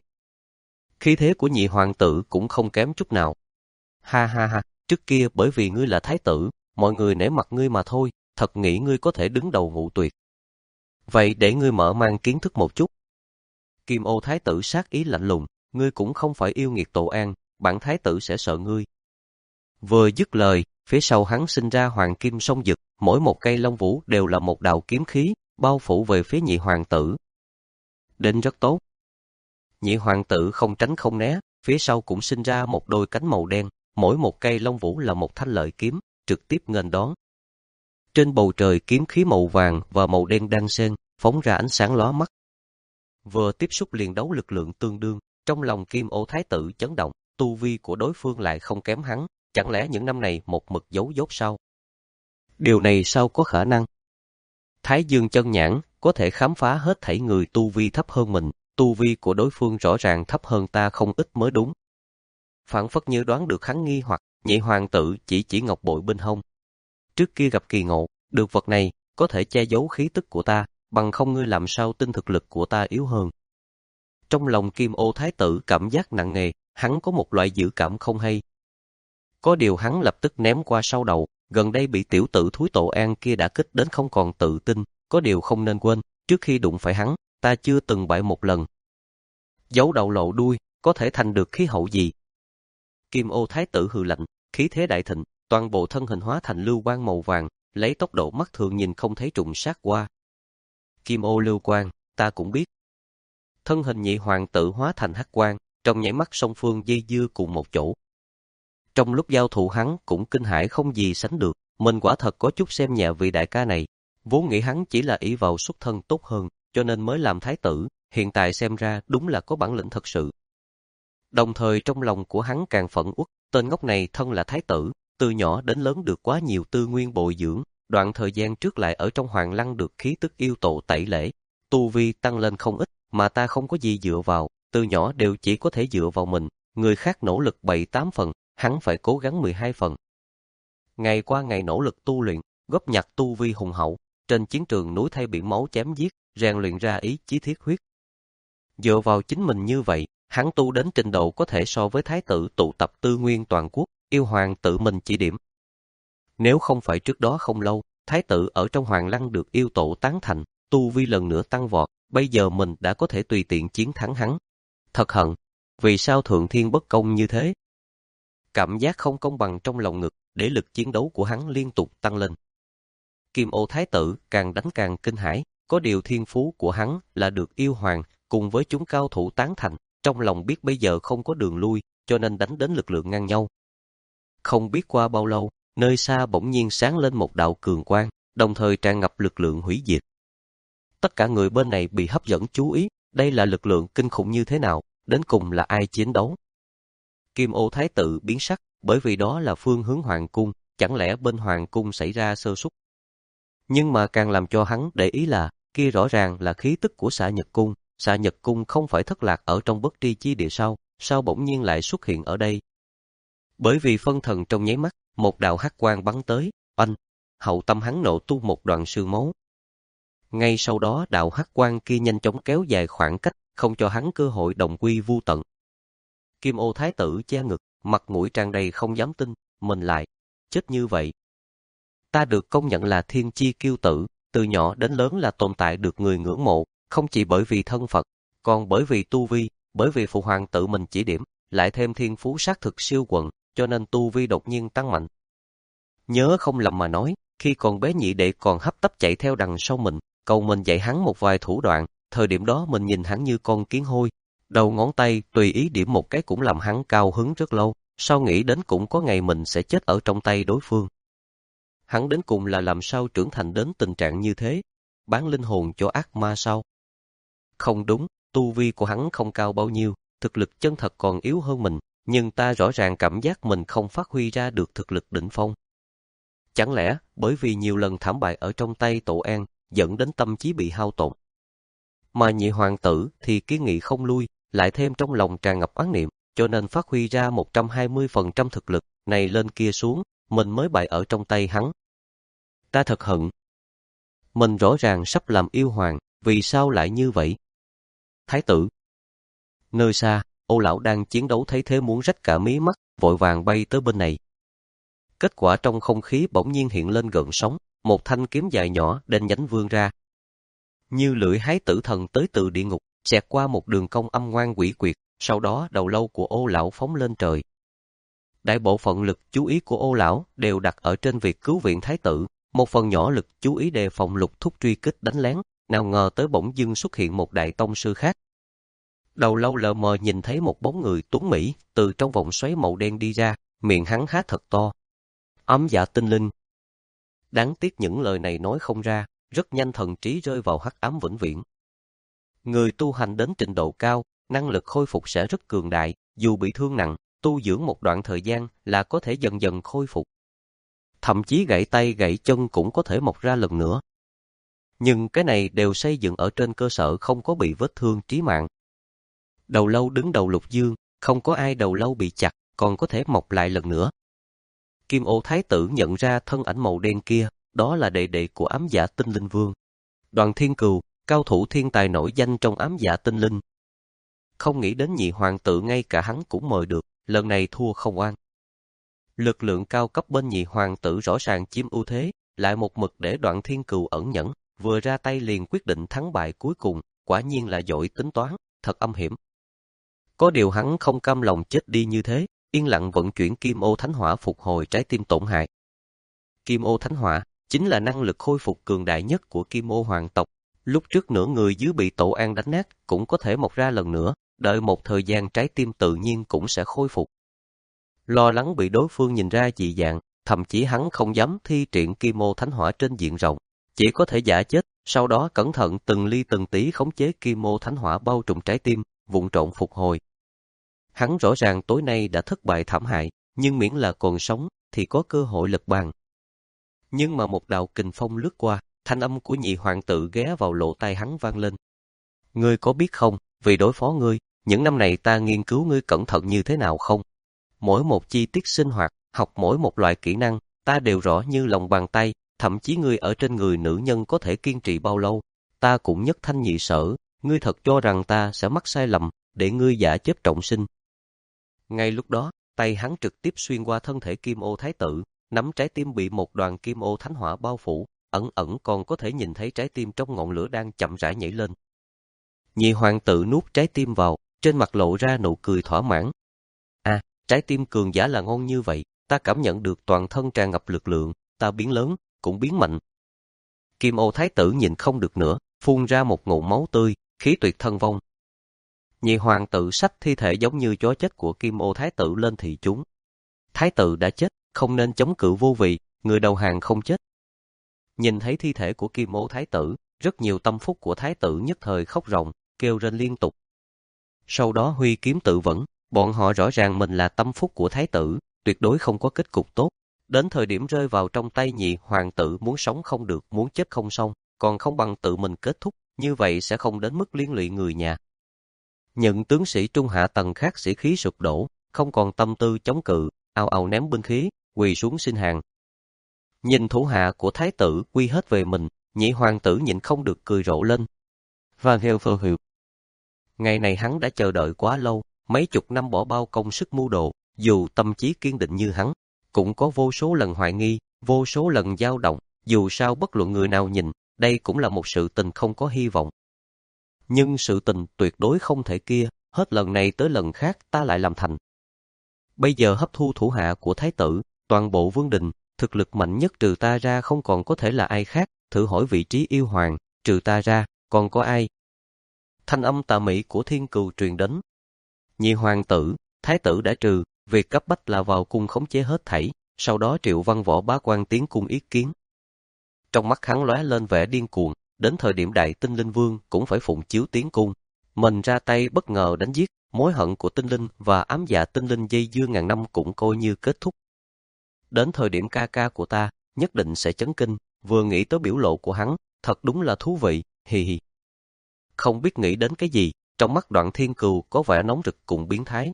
Khí thế của nhị hoàng tử cũng không kém chút nào. Ha ha ha, trước kia bởi vì ngươi là thái tử, mọi người nể mặt ngươi mà thôi, thật nghĩ ngươi có thể đứng đầu ngũ tuyệt. Vậy để ngươi mở mang kiến thức một chút. Kim Ô Thái tử sát ý lạnh lùng, ngươi cũng không phải yêu nghiệt tổ an, bản thái tử sẽ sợ ngươi. Vừa dứt lời, phía sau hắn sinh ra hoàng kim song dực, mỗi một cây lông vũ đều là một đạo kiếm khí, bao phủ về phía nhị hoàng tử. Đến rất tốt. Nhị hoàng tử không tránh không né, phía sau cũng sinh ra một đôi cánh màu đen, mỗi một cây lông vũ là một thanh lợi kiếm, trực tiếp nghênh đón. Trên bầu trời kiếm khí màu vàng và màu đen đan xen, phóng ra ánh sáng lóa mắt. Vừa tiếp xúc liền đấu lực lượng tương đương, trong lòng Kim Ô Thái tử chấn động, tu vi của đối phương lại không kém hắn, chẳng lẽ những năm này một mực giấu dốt sao? Điều này sao có khả năng? Thái Dương chân nhãn có thể khám phá hết thảy người tu vi thấp hơn mình, tu vi của đối phương rõ ràng thấp hơn ta không ít mới đúng. Phảng phất như đoán được hắn nghi hoặc, nhị hoàng tử chỉ chỉ ngọc bội bên hông. Trước kia gặp kỳ ngộ, được vật này có thể che giấu khí tức của ta, bằng không ngươi làm sao tin thực lực của ta yếu hơn. Trong lòng Kim Ô Thái tử cảm giác nặng nề, hắn có một loại dự cảm không hay. Có điều hắn lập tức ném qua sau đầu, gần đây bị tiểu tử thúi Tổ An kia đã kích đến không còn tự tin, có điều không nên quên, trước khi đụng phải hắn, ta chưa từng bại một lần. Giấu đầu lộ đuôi, có thể thành được khí hậu gì? Kim Ô Thái tử hừ lạnh, khí thế đại thịnh, toàn bộ thân hình hóa thành lưu quang màu vàng, lấy tốc độ mắt thường nhìn không thấy trùng sát qua. Kim Ô lưu quang, ta cũng biết. Thân hình nhị hoàng tử hóa thành hắc quang, trong nháy mắt song phương dây dưa cùng một chỗ. Trong lúc giao thủ hắn cũng kinh hãi không gì sánh được, mình quả thật có chút xem nhẹ vị đại ca này, vốn nghĩ hắn chỉ là ỷ vào xuất thân tốt hơn, cho nên mới làm thái tử, hiện tại xem ra đúng là có bản lĩnh thật sự. Đồng thời trong lòng của hắn càng phẫn uất, tên ngốc này thân là thái tử, từ nhỏ đến lớn được quá nhiều tư nguyên bồi dưỡng, đoạn thời gian trước lại ở trong Hoàng Lăng được khí tức yêu tổ tẩy lễ, tu vi tăng lên không ít, mà ta không có gì dựa vào, từ nhỏ đều chỉ có thể dựa vào mình, người khác nỗ lực bảy tám phần, hắn phải cố gắng mười hai phần. Ngày qua ngày nỗ lực tu luyện, góp nhặt tu vi hùng hậu, trên chiến trường núi thay biển máu chém giết, rèn luyện ra ý chí thiết huyết. Dựa vào chính mình như vậy, hắn tu đến trình độ có thể so với thái tử tụ tập tư nguyên toàn quốc, yêu hoàng tự mình chỉ điểm. Nếu không phải trước đó không lâu, thái tử ở trong Hoàng Lăng được yêu tổ tán thành, tu vi lần nữa tăng vọt, bây giờ mình đã có thể tùy tiện chiến thắng hắn. Thật hận, vì sao thượng thiên bất công như thế? Cảm giác không công bằng trong lòng ngực, để lực chiến đấu của hắn liên tục tăng lên. Kim Ô thái tử càng đánh càng kinh hãi, có điều thiên phú của hắn là được yêu hoàng cùng với chúng cao thủ tán thành, trong lòng biết bây giờ không có đường lui, cho nên đánh đến lực lượng ngang nhau. Không biết qua bao lâu, nơi xa bỗng nhiên sáng lên một đạo cường quang, đồng thời tràn ngập lực lượng hủy diệt. Tất cả người bên này bị hấp dẫn chú ý, đây là lực lượng kinh khủng như thế nào, đến cùng là ai chiến đấu? Kim Ô thái tử biến sắc, bởi vì đó là phương hướng hoàng cung, chẳng lẽ bên hoàng cung xảy ra sơ suất? Nhưng mà càng làm cho hắn để ý là, kia rõ ràng là khí tức của Xạ Nhật cung, Xạ Nhật cung không phải thất lạc ở trong bất tri chi địa sao, sao bỗng nhiên lại xuất hiện ở đây? Bởi vì phân thần trong nháy mắt, một đạo hắc quang bắn tới, oanh, hậu tâm hắn nổ tung một đoạn xương máu. Ngay sau đó đạo hắc quang kia nhanh chóng kéo dài khoảng cách, không cho hắn cơ hội đồng quy vu tận. Kim Ô thái tử che ngực, mặt mũi tràn đầy không dám tin, mình lại chết như vậy. Ta được công nhận là thiên chi kiêu tử, từ nhỏ đến lớn là tồn tại được người ngưỡng mộ, không chỉ bởi vì thân phận, còn bởi vì tu vi, bởi vì phụ hoàng tự mình chỉ điểm, lại thêm thiên phú xác thực siêu quần, cho nên tu vi đột nhiên tăng mạnh. Nhớ không lầm mà nói, khi còn bé nhị đệ còn hấp tấp chạy theo đằng sau mình, cầu mình dạy hắn một vài thủ đoạn, thời điểm đó mình nhìn hắn như con kiến hôi, đầu ngón tay tùy ý điểm một cái cũng làm hắn cao hứng rất lâu, sau nghĩ đến cũng có ngày mình sẽ chết ở trong tay đối phương. Hắn đến cùng là làm sao trưởng thành đến tình trạng như thế, bán linh hồn cho ác ma sao? Không đúng, tu vi của hắn không cao bao nhiêu, thực lực chân thật còn yếu hơn mình, nhưng ta rõ ràng cảm giác mình không phát huy ra được thực lực đỉnh phong. Chẳng lẽ bởi vì nhiều lần thảm bại ở trong tay Tổ An, dẫn đến tâm trí bị hao tổn? Mà nhị hoàng tử thì kiên nghị không lui, lại thêm trong lòng tràn ngập oán niệm, cho nên phát huy ra một trăm hai mươi phần trăm thực lực, này lên kia xuống, mình mới bại ở trong tay hắn. Ta thật hận. Mình rõ ràng sắp làm yêu hoàng, vì sao lại như vậy? Thái tử. Nơi xa, Ô lão đang chiến đấu thấy thế muốn rách cả mí mắt, vội vàng bay tới bên này. Kết quả trong không khí bỗng nhiên hiện lên gợn sóng, một thanh kiếm dài nhỏ đen nhánh vươn ra. Như lưỡi hái tử thần tới từ địa ngục, xẹt qua một đường cong âm ngoan quỷ quyệt, sau đó đầu lâu của Ô lão phóng lên trời. Đại bộ phận lực chú ý của Ô lão đều đặt ở trên việc cứu viện thái tử, một phần nhỏ lực chú ý đề phòng Lục Thúc truy kích đánh lén, nào ngờ tới bỗng dưng xuất hiện một đại tông sư khác. Đầu lâu lờ mờ nhìn thấy một bóng người tuấn mỹ từ trong vòng xoáy màu đen đi ra, miệng hắn há thật to. Ấm dạ tinh linh. Đáng tiếc những lời này nói không ra, rất nhanh thần trí rơi vào hắc ám vĩnh viễn. Người tu hành đến trình độ cao, năng lực khôi phục sẽ rất cường đại, dù bị thương nặng, tu dưỡng một đoạn thời gian là có thể dần dần khôi phục. Thậm chí gãy tay gãy chân cũng có thể mọc ra lần nữa. Nhưng cái này đều xây dựng ở trên cơ sở không có bị vết thương chí mạng. Đầu lâu đứng đầu Lục Dương, không có ai đầu lâu bị chặt, còn có thể mọc lại lần nữa. Kim Ô thái tử nhận ra thân ảnh màu đen kia, đó là đệ đệ của ám dạ tinh linh vương. Đoàn Thiên Cừu, cao thủ thiên tài nổi danh trong ám dạ tinh linh. Không nghĩ đến nhị hoàng tử ngay cả hắn cũng mời được, lần này thua không oan. Lực lượng cao cấp bên nhị hoàng tử rõ ràng chiếm ưu thế, lại một mực để Đoạn Thiên Cừu ẩn nhẫn, vừa ra tay liền quyết định thắng bại cuối cùng, quả nhiên là giỏi tính toán, thật âm hiểm. Có điều hắn không cam lòng chết đi như thế, yên lặng vận chuyển Kim Ô Thánh Hỏa phục hồi trái tim tổn hại. Kim Ô Thánh Hỏa chính là năng lực khôi phục cường đại nhất của Kim Ô hoàng tộc. Lúc trước nửa người dưới bị Tổ An đánh nát cũng có thể mọc ra lần nữa, đợi một thời gian trái tim tự nhiên cũng sẽ khôi phục. Lo lắng bị đối phương nhìn ra dị dạng, thậm chí hắn không dám thi triển Kim Ô Thánh Hỏa trên diện rộng, chỉ có thể giả chết, sau đó cẩn thận từng ly từng tí khống chế Kim Ô Thánh Hỏa bao trùm trái tim, vụng trộn phục hồi. Hắn rõ ràng tối nay đã thất bại thảm hại, nhưng miễn là còn sống thì có cơ hội lật bàn. Nhưng mà một đạo kình phong lướt qua, thanh âm của nhị hoàng tử ghé vào lỗ tai hắn vang lên. Ngươi có biết không, vì đối phó ngươi, những năm này ta nghiên cứu ngươi cẩn thận như thế nào không? Mỗi một chi tiết sinh hoạt, học mỗi một loại kỹ năng, ta đều rõ như lòng bàn tay, thậm chí ngươi ở trên người nữ nhân có thể kiên trì bao lâu, ta cũng nhất thanh nhị sở, ngươi thật cho rằng ta sẽ mắc sai lầm, để ngươi giả chết trọng sinh. Ngay lúc đó, tay hắn trực tiếp xuyên qua thân thể Kim Ô Thái tử, nắm trái tim bị một đoàn Kim Ô Thánh Hỏa bao phủ, ẩn ẩn còn có thể nhìn thấy trái tim trong ngọn lửa đang chậm rãi nhảy lên. Nhị hoàng tử nuốt trái tim vào, trên mặt lộ ra nụ cười thỏa mãn. À, trái tim cường giả là ngon như vậy, ta cảm nhận được toàn thân tràn ngập lực lượng, ta biến lớn, cũng biến mạnh. Kim Ô Thái tử nhìn không được nữa, phun ra một ngụm máu tươi, khí tuyệt thân vong. Nhị hoàng tử xách thi thể giống như chó chết của Kim Ô Thái tử lên thị chúng. Thái tử đã chết, không nên chống cự vô vị, người đầu hàng không chết. Nhìn thấy thi thể của Kim Ô Thái tử, rất nhiều tâm phúc của Thái tử nhất thời khóc ròng, kêu rên liên tục. Sau đó huy kiếm tự vẫn, bọn họ rõ ràng mình là tâm phúc của Thái tử, tuyệt đối không có kết cục tốt. Đến thời điểm rơi vào trong tay nhị hoàng tử, muốn sống không được, muốn chết không xong, còn không bằng tự mình kết thúc, như vậy sẽ không đến mức liên lụy người nhà. Những tướng sĩ trung hạ tầng khác sĩ khí sụp đổ, không còn tâm tư chống cự, ào ào ném binh khí, quỳ xuống xin hàng. Nhìn thủ hạ của Thái tử quy hết về mình, nhị hoàng tử nhịn không được cười rộ lên. Và theo phơ hiệu. Ngày này hắn đã chờ đợi quá lâu, mấy chục năm bỏ bao công sức mưu đồ, dù tâm trí kiên định như hắn, cũng có vô số lần hoài nghi, vô số lần dao động, dù sao bất luận người nào nhìn, đây cũng là một sự tình không có hy vọng. Nhưng sự tình tuyệt đối không thể kia, hết lần này tới lần khác ta lại làm thành. Bây giờ hấp thu thủ hạ của Thái tử, toàn bộ vương đình, thực lực mạnh nhất trừ ta ra không còn có thể là ai khác, thử hỏi vị trí yêu hoàng, trừ ta ra, còn có ai? Thanh âm tà mị của Thiên Cừu truyền đến. Nhị hoàng tử, Thái tử đã trừ, việc cấp bách là vào cung khống chế hết thảy, sau đó Triệu Văn Võ bá quan tiến cung ý kiến. Trong mắt hắn lóe lên vẻ điên cuồng, đến thời điểm Đại Tinh Linh Vương cũng phải phụng chiếu tiến cung. Mình ra tay bất ngờ đánh giết, mối hận của Tinh Linh và ám dạ Tinh Linh dây dưa ngàn năm cũng coi như kết thúc. Đến thời điểm ca ca của ta, nhất định sẽ chấn kinh, vừa nghĩ tới biểu lộ của hắn, thật đúng là thú vị, hì hì. Không biết nghĩ đến cái gì, trong mắt Đoạn Thiên Cừu có vẻ nóng rực cùng biến thái.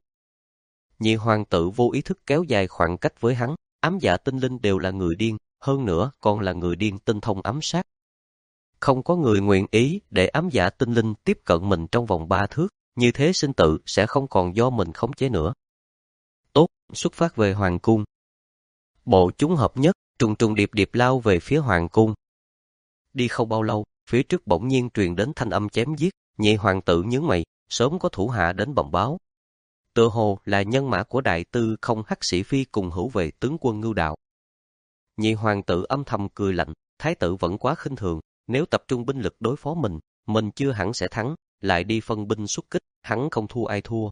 Nhị hoàng tử vô ý thức kéo dài khoảng cách với hắn, ám dạ Tinh Linh đều là người điên, hơn nữa còn là người điên tinh thông ám sát. Không có người nguyện ý để ám dạ Tinh Linh tiếp cận mình trong vòng ba thước, như thế sinh tử sẽ không còn do mình khống chế nữa. Tốt, xuất phát về hoàng cung. Bộ chúng hợp nhất, trùng trùng điệp điệp lao về phía hoàng cung. Đi không bao lâu, phía trước bỗng nhiên truyền đến thanh âm chém giết, nhị hoàng tử nhướng mày, sớm có thủ hạ đến bẩm báo. Tựa hồ là nhân mã của đại tư không Hắc Sĩ Phi cùng hữu vệ tướng quân Ngưu Đạo. Nhị hoàng tử âm thầm cười lạnh, Thái tử vẫn quá khinh thường, nếu tập trung binh lực đối phó mình, mình chưa hẳn sẽ thắng, lại đi phân binh xuất kích, hắn không thua ai thua.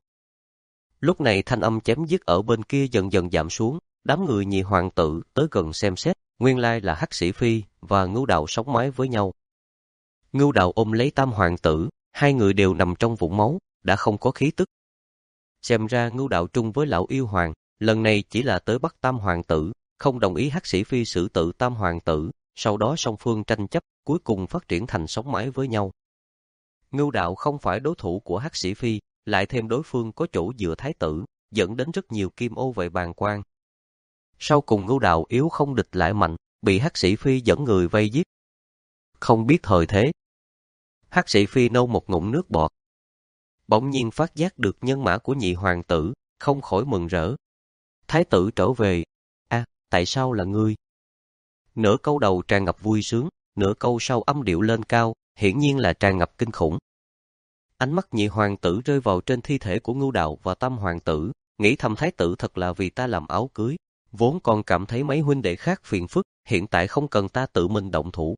Lúc này thanh âm chém giết ở bên kia dần dần giảm xuống, đám người nhị hoàng tử tới gần xem xét, nguyên lai là Hắc Sĩ Phi và Ngưu Đạo sống mái với nhau. Ngưu Đạo ôm lấy Tam hoàng tử, hai người đều nằm trong vũng máu, đã không có khí tức. Xem ra Ngưu Đạo trung với lão yêu hoàng, lần này chỉ là tới bắt Tam hoàng tử, không đồng ý Hắc Sĩ Phi xử tử Tam hoàng tử, sau đó song phương tranh chấp, cuối cùng phát triển thành sống mái với nhau. Ngưu Đạo không phải đối thủ của Hắc Sĩ Phi, lại thêm đối phương có chỗ dựa Thái tử, dẫn đến rất nhiều kim ô vệ bàng quan. Sau cùng Ngưu Đạo yếu không địch lại mạnh, bị Hắc Sĩ Phi dẫn người vây giết. Không biết thời thế. Hắc Sĩ Phi nâu một ngụm nước bọt. Bỗng nhiên phát giác được nhân mã của nhị hoàng tử, không khỏi mừng rỡ. Thái tử trở về. À, tại sao là ngươi? Nửa câu đầu tràn ngập vui sướng, nửa câu sau âm điệu lên cao, hiển nhiên là tràn ngập kinh khủng. Ánh mắt nhị hoàng tử rơi vào trên thi thể của Ngưu Đạo và Tam hoàng tử, nghĩ thầm Thái tử thật là vì ta làm áo cưới, vốn còn cảm thấy mấy huynh đệ khác phiền phức, hiện tại không cần ta tự mình động thủ.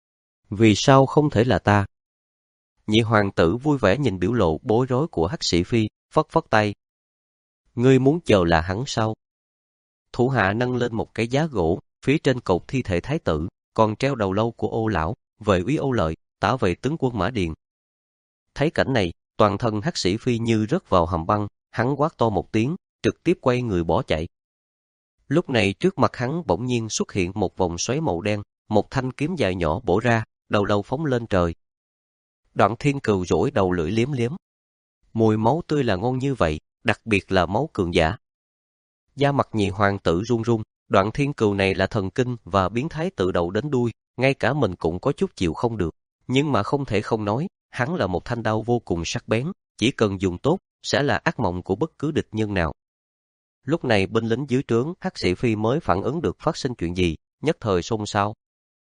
Vì sao không thể là ta? Nhị hoàng tử vui vẻ nhìn biểu lộ bối rối của Hắc Sĩ Phi, phất phất tay. Ngươi muốn chờ là hắn sao? Thủ hạ nâng lên một cái giá gỗ, phía trên cột thi thể Thái tử, còn treo đầu lâu của Ô lão, vệ úy Ô Lợi, tả vệ tướng quân Mã Điền. Thấy cảnh này, toàn thân Hắc Sĩ Phi như rớt vào hầm băng, hắn quát to một tiếng, trực tiếp quay người bỏ chạy. Lúc này trước mặt hắn bỗng nhiên xuất hiện một vòng xoáy màu đen, một thanh kiếm dài nhỏ bổ ra, đầu lâu phóng lên trời. Đoạn Thiên Cừu rỗi đầu lưỡi liếm liếm. Mùi máu tươi là ngon như vậy, đặc biệt là máu cường giả. Da mặt nhị hoàng tử run run, Đoạn Thiên Cừu này là thần kinh và biến thái từ đầu đến đuôi, ngay cả mình cũng có chút chịu không được. Nhưng mà không thể không nói, hắn là một thanh đao vô cùng sắc bén, chỉ cần dùng tốt, sẽ là ác mộng của bất cứ địch nhân nào. Lúc này binh lính dưới trướng Hắc Sĩ Phi mới phản ứng được phát sinh chuyện gì, nhất thời xôn xao.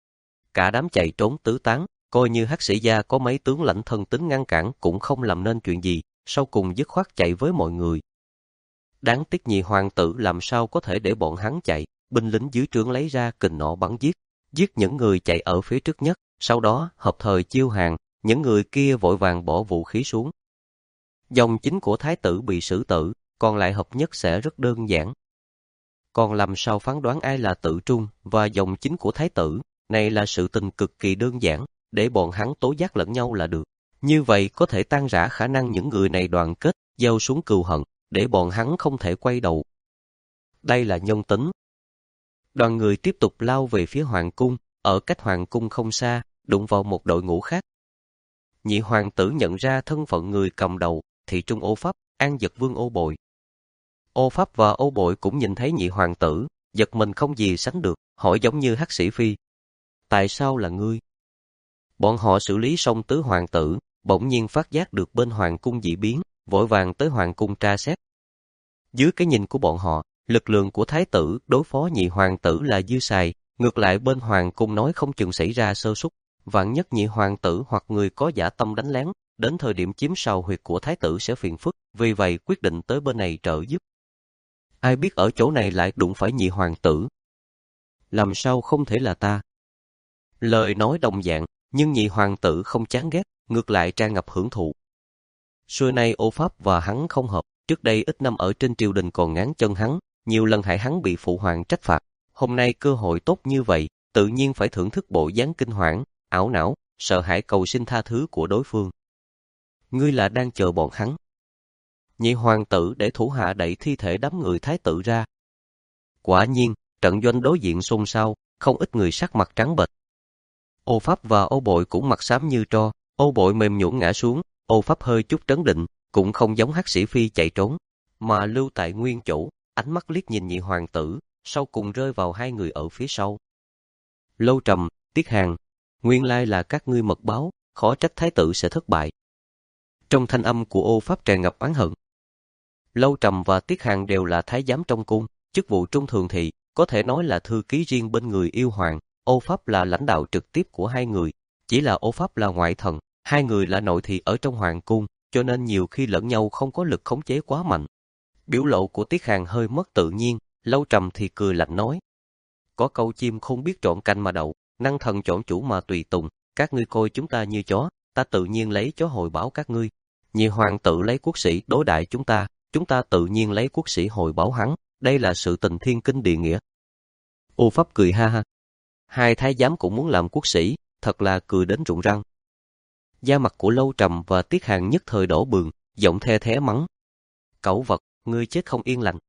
Cả đám chạy trốn tứ tán, coi như Hắc Sĩ gia có mấy tướng lãnh thân tín ngăn cản cũng không làm nên chuyện gì, sau cùng dứt khoát chạy với mọi người. Đáng tiếc nhị hoàng tử làm sao có thể để bọn hắn chạy, binh lính dưới trướng lấy ra kình nỏ bắn giết, giết những người chạy ở phía trước nhất, sau đó hợp thời chiêu hàng, những người kia vội vàng bỏ vũ khí xuống. Dòng chính của thái tử bị xử tử, còn lại hợp nhất sẽ rất đơn giản. Còn làm sao phán đoán ai là tự trung và dòng chính của thái tử, này là sự tình cực kỳ đơn giản, để bọn hắn tố giác lẫn nhau là được. Như vậy có thể tan rã khả năng những người này đoàn kết, gieo xuống cừu hận, để bọn hắn không thể quay đầu. Đây là nhân tính. Đoàn người tiếp tục lao về phía hoàng cung, ở cách hoàng cung không xa, đụng vào một đội ngũ khác. Nhị hoàng tử nhận ra thân phận người cầm đầu, Thị Trung Ô Pháp, An Dật Vương Ô Bội. Ô Pháp và Ô Bội cũng nhìn thấy nhị hoàng tử, giật mình không gì sánh được, hỏi giống như Hắc Sĩ Phi. Tại sao là ngươi? Bọn họ xử lý xong tứ hoàng tử, bỗng nhiên phát giác được bên hoàng cung dị biến, vội vàng tới hoàng cung tra xét. Dưới cái nhìn của bọn họ, lực lượng của thái tử đối phó nhị hoàng tử là dư xài, ngược lại bên hoàng cung nói không chừng xảy ra sơ suất, vạn nhất nhị hoàng tử hoặc người có dã tâm đánh lén, đến thời điểm chiếm sào huyệt của thái tử sẽ phiền phức, vì vậy quyết định tới bên này trợ giúp. Ai biết ở chỗ này lại đụng phải nhị hoàng tử. Làm sao không thể là ta? Lời nói đồng dạng, nhưng nhị hoàng tử không chán ghét, ngược lại tràn ngập hưởng thụ. Xưa nay Ô Pháp và hắn không hợp, trước đây ít năm ở trên triều đình còn ngáng chân hắn, nhiều lần hại hắn bị phụ hoàng trách phạt. Hôm nay cơ hội tốt như vậy, tự nhiên phải thưởng thức bộ dáng kinh hoảng, ảo não, sợ hãi cầu xin tha thứ của đối phương. Ngươi là đang chờ bọn hắn. Nhị hoàng tử để thủ hạ đẩy thi thể đám người thái tử ra. Quả nhiên, trận doanh đối diện xôn xao, không ít người sắc mặt trắng bệch. Ô Pháp và Ô Bội cũng mặt xám như tro, Ô Bội mềm nhũn ngã xuống, Ô Pháp hơi chút trấn định, cũng không giống Hắc Sĩ Phi chạy trốn, mà lưu tại nguyên chỗ, ánh mắt liếc nhìn nhị hoàng tử, sau cùng rơi vào hai người ở phía sau. Lâu Trầm, Tiết Hàn, nguyên lai là các ngươi mật báo, khó trách thái tử sẽ thất bại. Trong thanh âm của Ô Pháp tràn ngập oán hận. Lâu Trầm và Tiết Hàn đều là thái giám trong cung, chức vụ trung thường thị, có thể nói là thư ký riêng bên người yêu hoàng. Ô Pháp là lãnh đạo trực tiếp của hai người, chỉ là Ô Pháp là ngoại thần, hai người là nội thị ở trong hoàng cung, cho nên nhiều khi lẫn nhau không có lực khống chế quá mạnh. Biểu lộ của Tiết Hàn hơi mất tự nhiên, Lâu Trầm thì cười lạnh nói. Có câu chim không biết trộn canh mà đậu, năng thần chọn chủ mà tùy tùng, các ngươi coi chúng ta như chó, ta tự nhiên lấy chó hồi báo các ngươi. Nhị hoàng tử lấy quốc sĩ đối đại chúng ta, chúng ta tự nhiên lấy quốc sĩ hồi báo hắn, đây là sự tình thiên kinh địa nghĩa. Ô Pháp cười ha ha. Hai thái giám cũng muốn làm quốc sĩ, thật là cười đến rụng răng. Da mặt của Lâu Trầm và Tiết Hàn nhất thời đỏ bừng, giọng the thé mắng. Cẩu vật, ngươi chết không yên lành.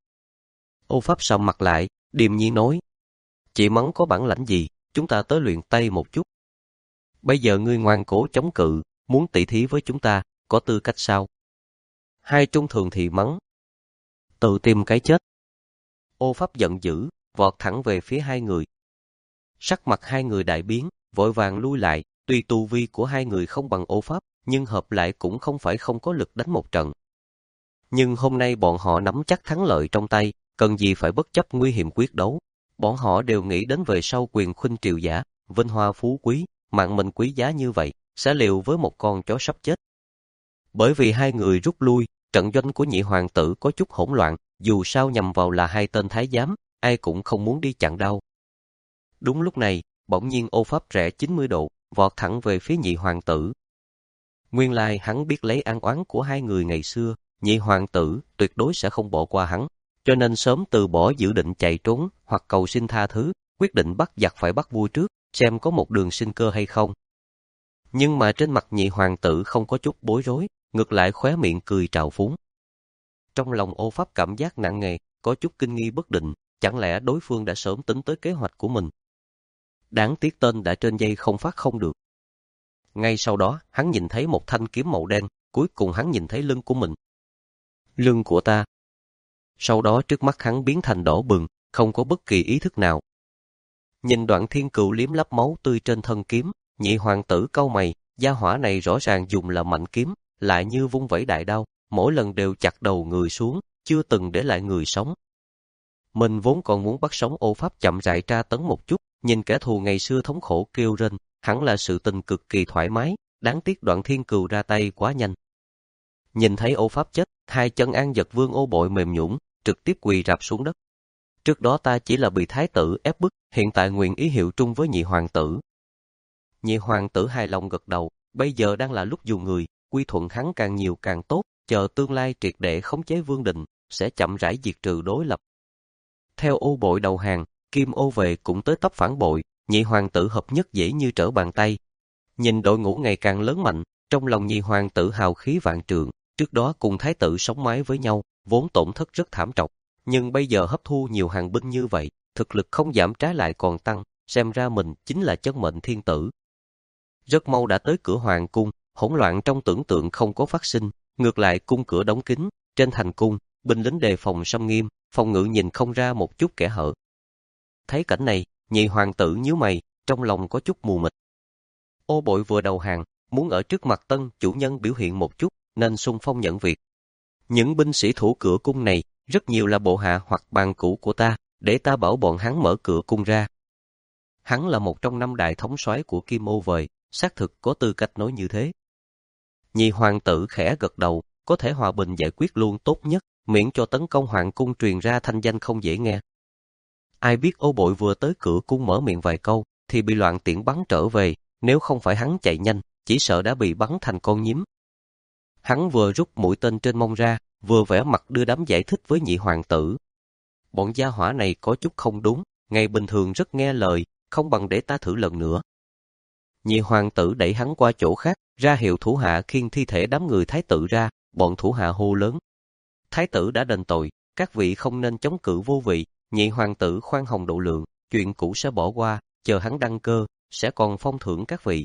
Ô Pháp sầm mặt lại, điềm nhiên nói. Chị mắng có bản lãnh gì, chúng ta tới luyện tay một chút. Bây giờ ngươi ngoan cố chống cự, muốn tỉ thí với chúng ta, có tư cách sao? Hai trung thường thì mắng. Tự tìm cái chết. Ô Pháp giận dữ, vọt thẳng về phía hai người. Sắc mặt hai người đại biến, vội vàng lui lại, tuy tu vi của hai người không bằng Ô Pháp, nhưng hợp lại cũng không phải không có lực đánh một trận. Nhưng hôm nay bọn họ nắm chắc thắng lợi trong tay, cần gì phải bất chấp nguy hiểm quyết đấu. Bọn họ đều nghĩ đến về sau quyền khuynh triều giả, vinh hoa phú quý, mạng mình quý giá như vậy, sẽ liều với một con chó sắp chết. Bởi vì hai người rút lui, trận doanh của nhị hoàng tử có chút hỗn loạn, dù sao nhằm vào là hai tên thái giám, ai cũng không muốn đi chặn đau. Đúng lúc này, bỗng nhiên Ô Pháp rẽ chín mươi độ, vọt thẳng về phía nhị hoàng tử. Nguyên lai hắn biết lấy an oán của hai người ngày xưa, nhị hoàng tử tuyệt đối sẽ không bỏ qua hắn, cho nên sớm từ bỏ dự định chạy trốn hoặc cầu xin tha thứ, quyết định bắt giặc phải bắt vua trước, xem có một đường sinh cơ hay không. Nhưng mà trên mặt nhị hoàng tử không có chút bối rối, ngược lại khóe miệng cười trào phúng. Trong lòng Ô Pháp cảm giác nặng nề, có chút kinh nghi bất định, chẳng lẽ đối phương đã sớm tính tới kế hoạch của mình? Đáng tiếc tên đã trên dây không phát không được. Ngay sau đó, hắn nhìn thấy một thanh kiếm màu đen, cuối cùng hắn nhìn thấy lưng của mình. Lưng của ta. Sau đó trước mắt hắn biến thành đỏ bừng, không có bất kỳ ý thức nào. Nhìn Đoạn Thiên Cừu liếm láp máu tươi trên thân kiếm, nhị hoàng tử cau mày, gia hỏa này rõ ràng dùng là mạnh kiếm, lại như vung vẩy đại đao, mỗi lần đều chặt đầu người xuống, chưa từng để lại người sống. Mình vốn còn muốn bắt sống Ô Pháp chậm rãi tra tấn một chút, nhìn kẻ thù ngày xưa thống khổ kêu rên, hẳn là sự tình cực kỳ thoải mái, đáng tiếc Đoạn Thiên Cừu ra tay quá nhanh. Nhìn thấy Ô Pháp chết, hai chân An Dật Vương Ô Bội mềm nhũn, trực tiếp quỳ rạp xuống đất. Trước đó ta chỉ là bị thái tử ép bức, hiện tại nguyện ý hiệu trung với nhị hoàng tử. Nhị hoàng tử hài lòng gật đầu, bây giờ đang là lúc dùng người, quy thuận hắn càng nhiều càng tốt, chờ tương lai triệt để khống chế vương đình, sẽ chậm rãi diệt trừ đối lập. Theo Ô Bội đầu hàng, Kim Ô Vệ cũng tới tấp phản bội, nhị hoàng tử hợp nhất dễ như trở bàn tay. Nhìn đội ngũ ngày càng lớn mạnh, trong lòng nhị hoàng tử hào khí vạn trượng, trước đó cùng thái tử sống mái với nhau, vốn tổn thất rất thảm trọng, nhưng bây giờ hấp thu nhiều hàng binh như vậy, thực lực không giảm trái lại còn tăng, xem ra mình chính là chân mệnh thiên tử. Rất mau đã tới cửa hoàng cung, hỗn loạn trong tưởng tượng không có phát sinh, ngược lại cung cửa đóng kín, trên thành cung, binh lính đề phòng xâm nghiêm, phòng ngự nhìn không ra một chút kẽ hở. Thấy cảnh này, nhị hoàng tử nhíu mày, trong lòng có chút mù mịt. Ô Bội vừa đầu hàng, muốn ở trước mặt tân chủ nhân biểu hiện một chút, nên xung phong nhận việc. Những binh sĩ thủ cửa cung này, rất nhiều là bộ hạ hoặc bàn cũ của ta, để ta bảo bọn hắn mở cửa cung ra. Hắn là một trong năm đại thống soái của Kim Ô Vệ, xác thực có tư cách nói như thế. Nhị hoàng tử khẽ gật đầu, có thể hòa bình giải quyết luôn tốt nhất, miễn cho tấn công hoàng cung truyền ra thanh danh không dễ nghe. Ai biết Ô Bội vừa tới cửa cung mở miệng vài câu, thì bị loạn tiễn bắn trở về, nếu không phải hắn chạy nhanh, chỉ sợ đã bị bắn thành con nhím. Hắn vừa rút mũi tên trên mông ra, vừa vẽ mặt đưa đám giải thích với nhị hoàng tử. Bọn gia hỏa này có chút không đúng, ngày bình thường rất nghe lời, không bằng để ta thử lần nữa. Nhị hoàng tử đẩy hắn qua chỗ khác, ra hiệu thủ hạ khiêng thi thể đám người thái tử ra, bọn thủ hạ hô lớn. Thái tử đã đền tội, các vị không nên chống cự vô vị, nhị hoàng tử khoan hồng độ lượng, chuyện cũ sẽ bỏ qua, chờ hắn đăng cơ, sẽ còn phong thưởng các vị.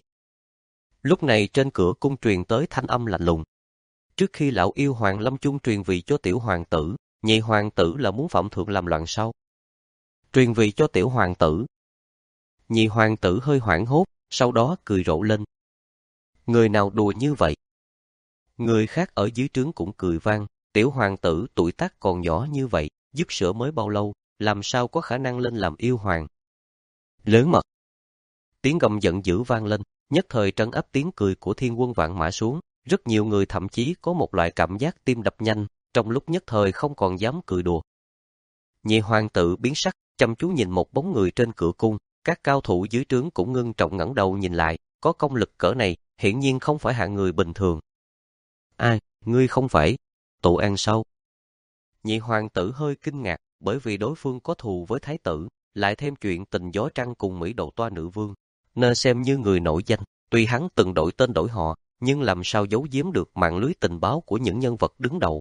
Lúc này trên cửa cung truyền tới thanh âm lạnh lùng. Trước khi lão yêu hoàng lâm chung truyền vị cho tiểu hoàng tử, nhị hoàng tử là muốn phạm thượng làm loạn sao? Truyền vị cho tiểu hoàng tử. Nhị hoàng tử hơi hoảng hốt, sau đó cười rộ lên. Người nào đùa như vậy? Người khác ở dưới trướng cũng cười vang, tiểu hoàng tử tuổi tác còn nhỏ như vậy, giúp sữa mới bao lâu, làm sao có khả năng lên làm yêu hoàng? Lớn mật. Tiếng gầm giận dữ vang lên, nhất thời trấn áp tiếng cười của thiên quân vạn mã xuống, rất nhiều người thậm chí có một loại cảm giác tim đập nhanh, trong lúc nhất thời không còn dám cười đùa. Nhị hoàng tử biến sắc, chăm chú nhìn một bóng người trên cửa cung, các cao thủ dưới trướng cũng ngưng trọng ngẩng đầu nhìn lại, có công lực cỡ này, hiển nhiên không phải hạng người bình thường. Ai, ngươi không phải Tổ An sao? Nhị hoàng tử hơi kinh ngạc, bởi vì đối phương có thù với thái tử, lại thêm chuyện tình gió trăng cùng Mỹ Độ Toa nữ vương, nên xem như người nổi danh. Tuy hắn từng đổi tên đổi họ, nhưng làm sao giấu giếm được mạng lưới tình báo của những nhân vật đứng đầu.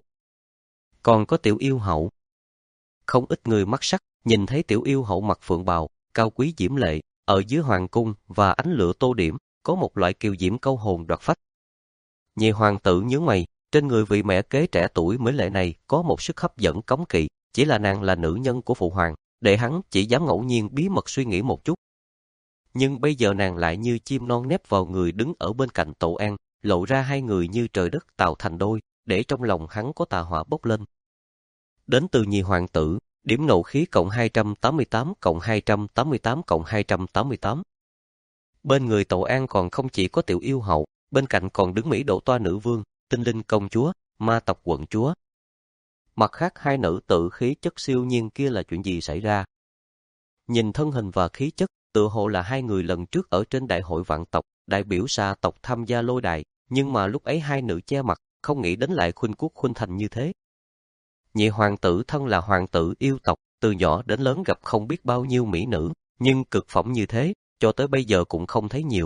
Còn có tiểu yêu hậu. Không ít người mắt sắc, nhìn thấy tiểu yêu hậu mặc phượng bào, cao quý diễm lệ, ở dưới hoàng cung và ánh lửa tô điểm, có một loại kiều diễm câu hồn đoạt phách. Nhị hoàng tử nhướng mày, trên người vị mẹ kế trẻ tuổi mới lệ này có một sức hấp dẫn cấm kỵ, chỉ là nàng là nữ nhân của phụ hoàng, để hắn chỉ dám ngẫu nhiên bí mật suy nghĩ một chút. Nhưng bây giờ nàng lại như chim non nép vào người đứng ở bên cạnh Tổ An, lộ ra hai người như trời đất tạo thành đôi, để trong lòng hắn có tà hỏa bốc lên. Đến từ nhị hoàng tử, điểm nộ khí cộng hai trăm tám mươi tám cộng hai trăm tám mươi tám cộng hai trăm tám mươi tám. Bên người Tổ An còn không chỉ có tiểu yêu hậu, bên cạnh còn đứng Mỹ Độ Toa nữ vương, tinh linh công chúa, ma tộc quận chúa. Mặt khác hai nữ tự khí chất siêu nhiên kia là chuyện gì xảy ra? Nhìn thân hình và khí chất, tựa hồ là hai người lần trước ở trên đại hội vạn tộc, đại biểu xà tộc tham gia lôi đài, nhưng mà lúc ấy hai nữ che mặt, không nghĩ đến lại khuynh quốc khuynh thành như thế. Nhị hoàng tử thân là hoàng tử yêu tộc, từ nhỏ đến lớn gặp không biết bao nhiêu mỹ nữ, nhưng cực phẩm như thế, cho tới bây giờ cũng không thấy nhiều.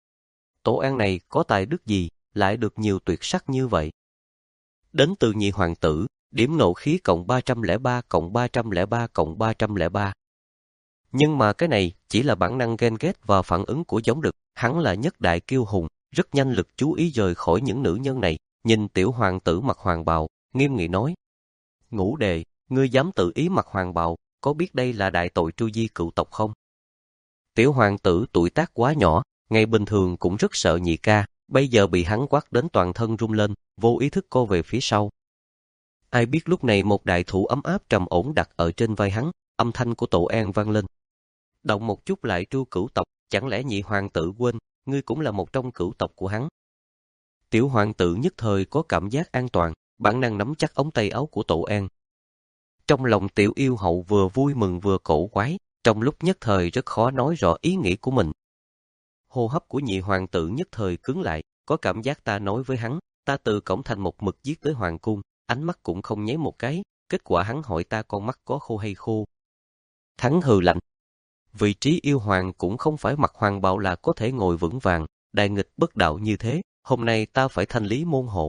Tổ An này có tài đức gì, lại được nhiều tuyệt sắc như vậy? Đến từ nhị hoàng tử, Điểm nộ khí cộng ba trăm lẻ ba cộng ba trăm lẻ ba cộng ba trăm lẻ ba. Nhưng mà cái này chỉ là bản năng ghen ghét và phản ứng của giống đực, hắn là nhất đại kiêu hùng, rất nhanh lực chú ý rời khỏi những nữ nhân này, nhìn tiểu hoàng tử mặc hoàng bào, nghiêm nghị nói: Ngũ đệ, ngươi dám tự ý mặc hoàng bào, có biết đây là đại tội tru di cựu tộc không? Tiểu hoàng tử tuổi tác quá nhỏ, ngày bình thường cũng rất sợ nhị ca, bây giờ bị hắn quát đến toàn thân run lên, vô ý thức co về phía sau. Ai biết lúc này một đại thủ ấm áp trầm ổn đặt ở trên vai hắn, âm thanh của Tổ An vang lên. Động một chút lại tru cửu tộc, chẳng lẽ nhị hoàng tử quên, ngươi cũng là một trong cửu tộc của hắn. Tiểu hoàng tử nhất thời có cảm giác an toàn, bản năng nắm chắc ống tay áo của Tổ An. Trong lòng tiểu yêu hậu vừa vui mừng vừa cổ quái, trong lúc nhất thời rất khó nói rõ ý nghĩ của mình. Hô hấp của nhị hoàng tử nhất thời cứng lại, có cảm giác ta nói với hắn, ta từ cổng thành một mực giết tới hoàng cung, ánh mắt cũng không nháy một cái, kết quả hắn hỏi ta con mắt có khô hay khô. Hắn hừ lạnh. Vị trí yêu hoàng cũng không phải mặc hoàng bào là có thể ngồi vững vàng, đại nghịch bất đạo như thế, hôm nay ta phải thanh lý môn hộ.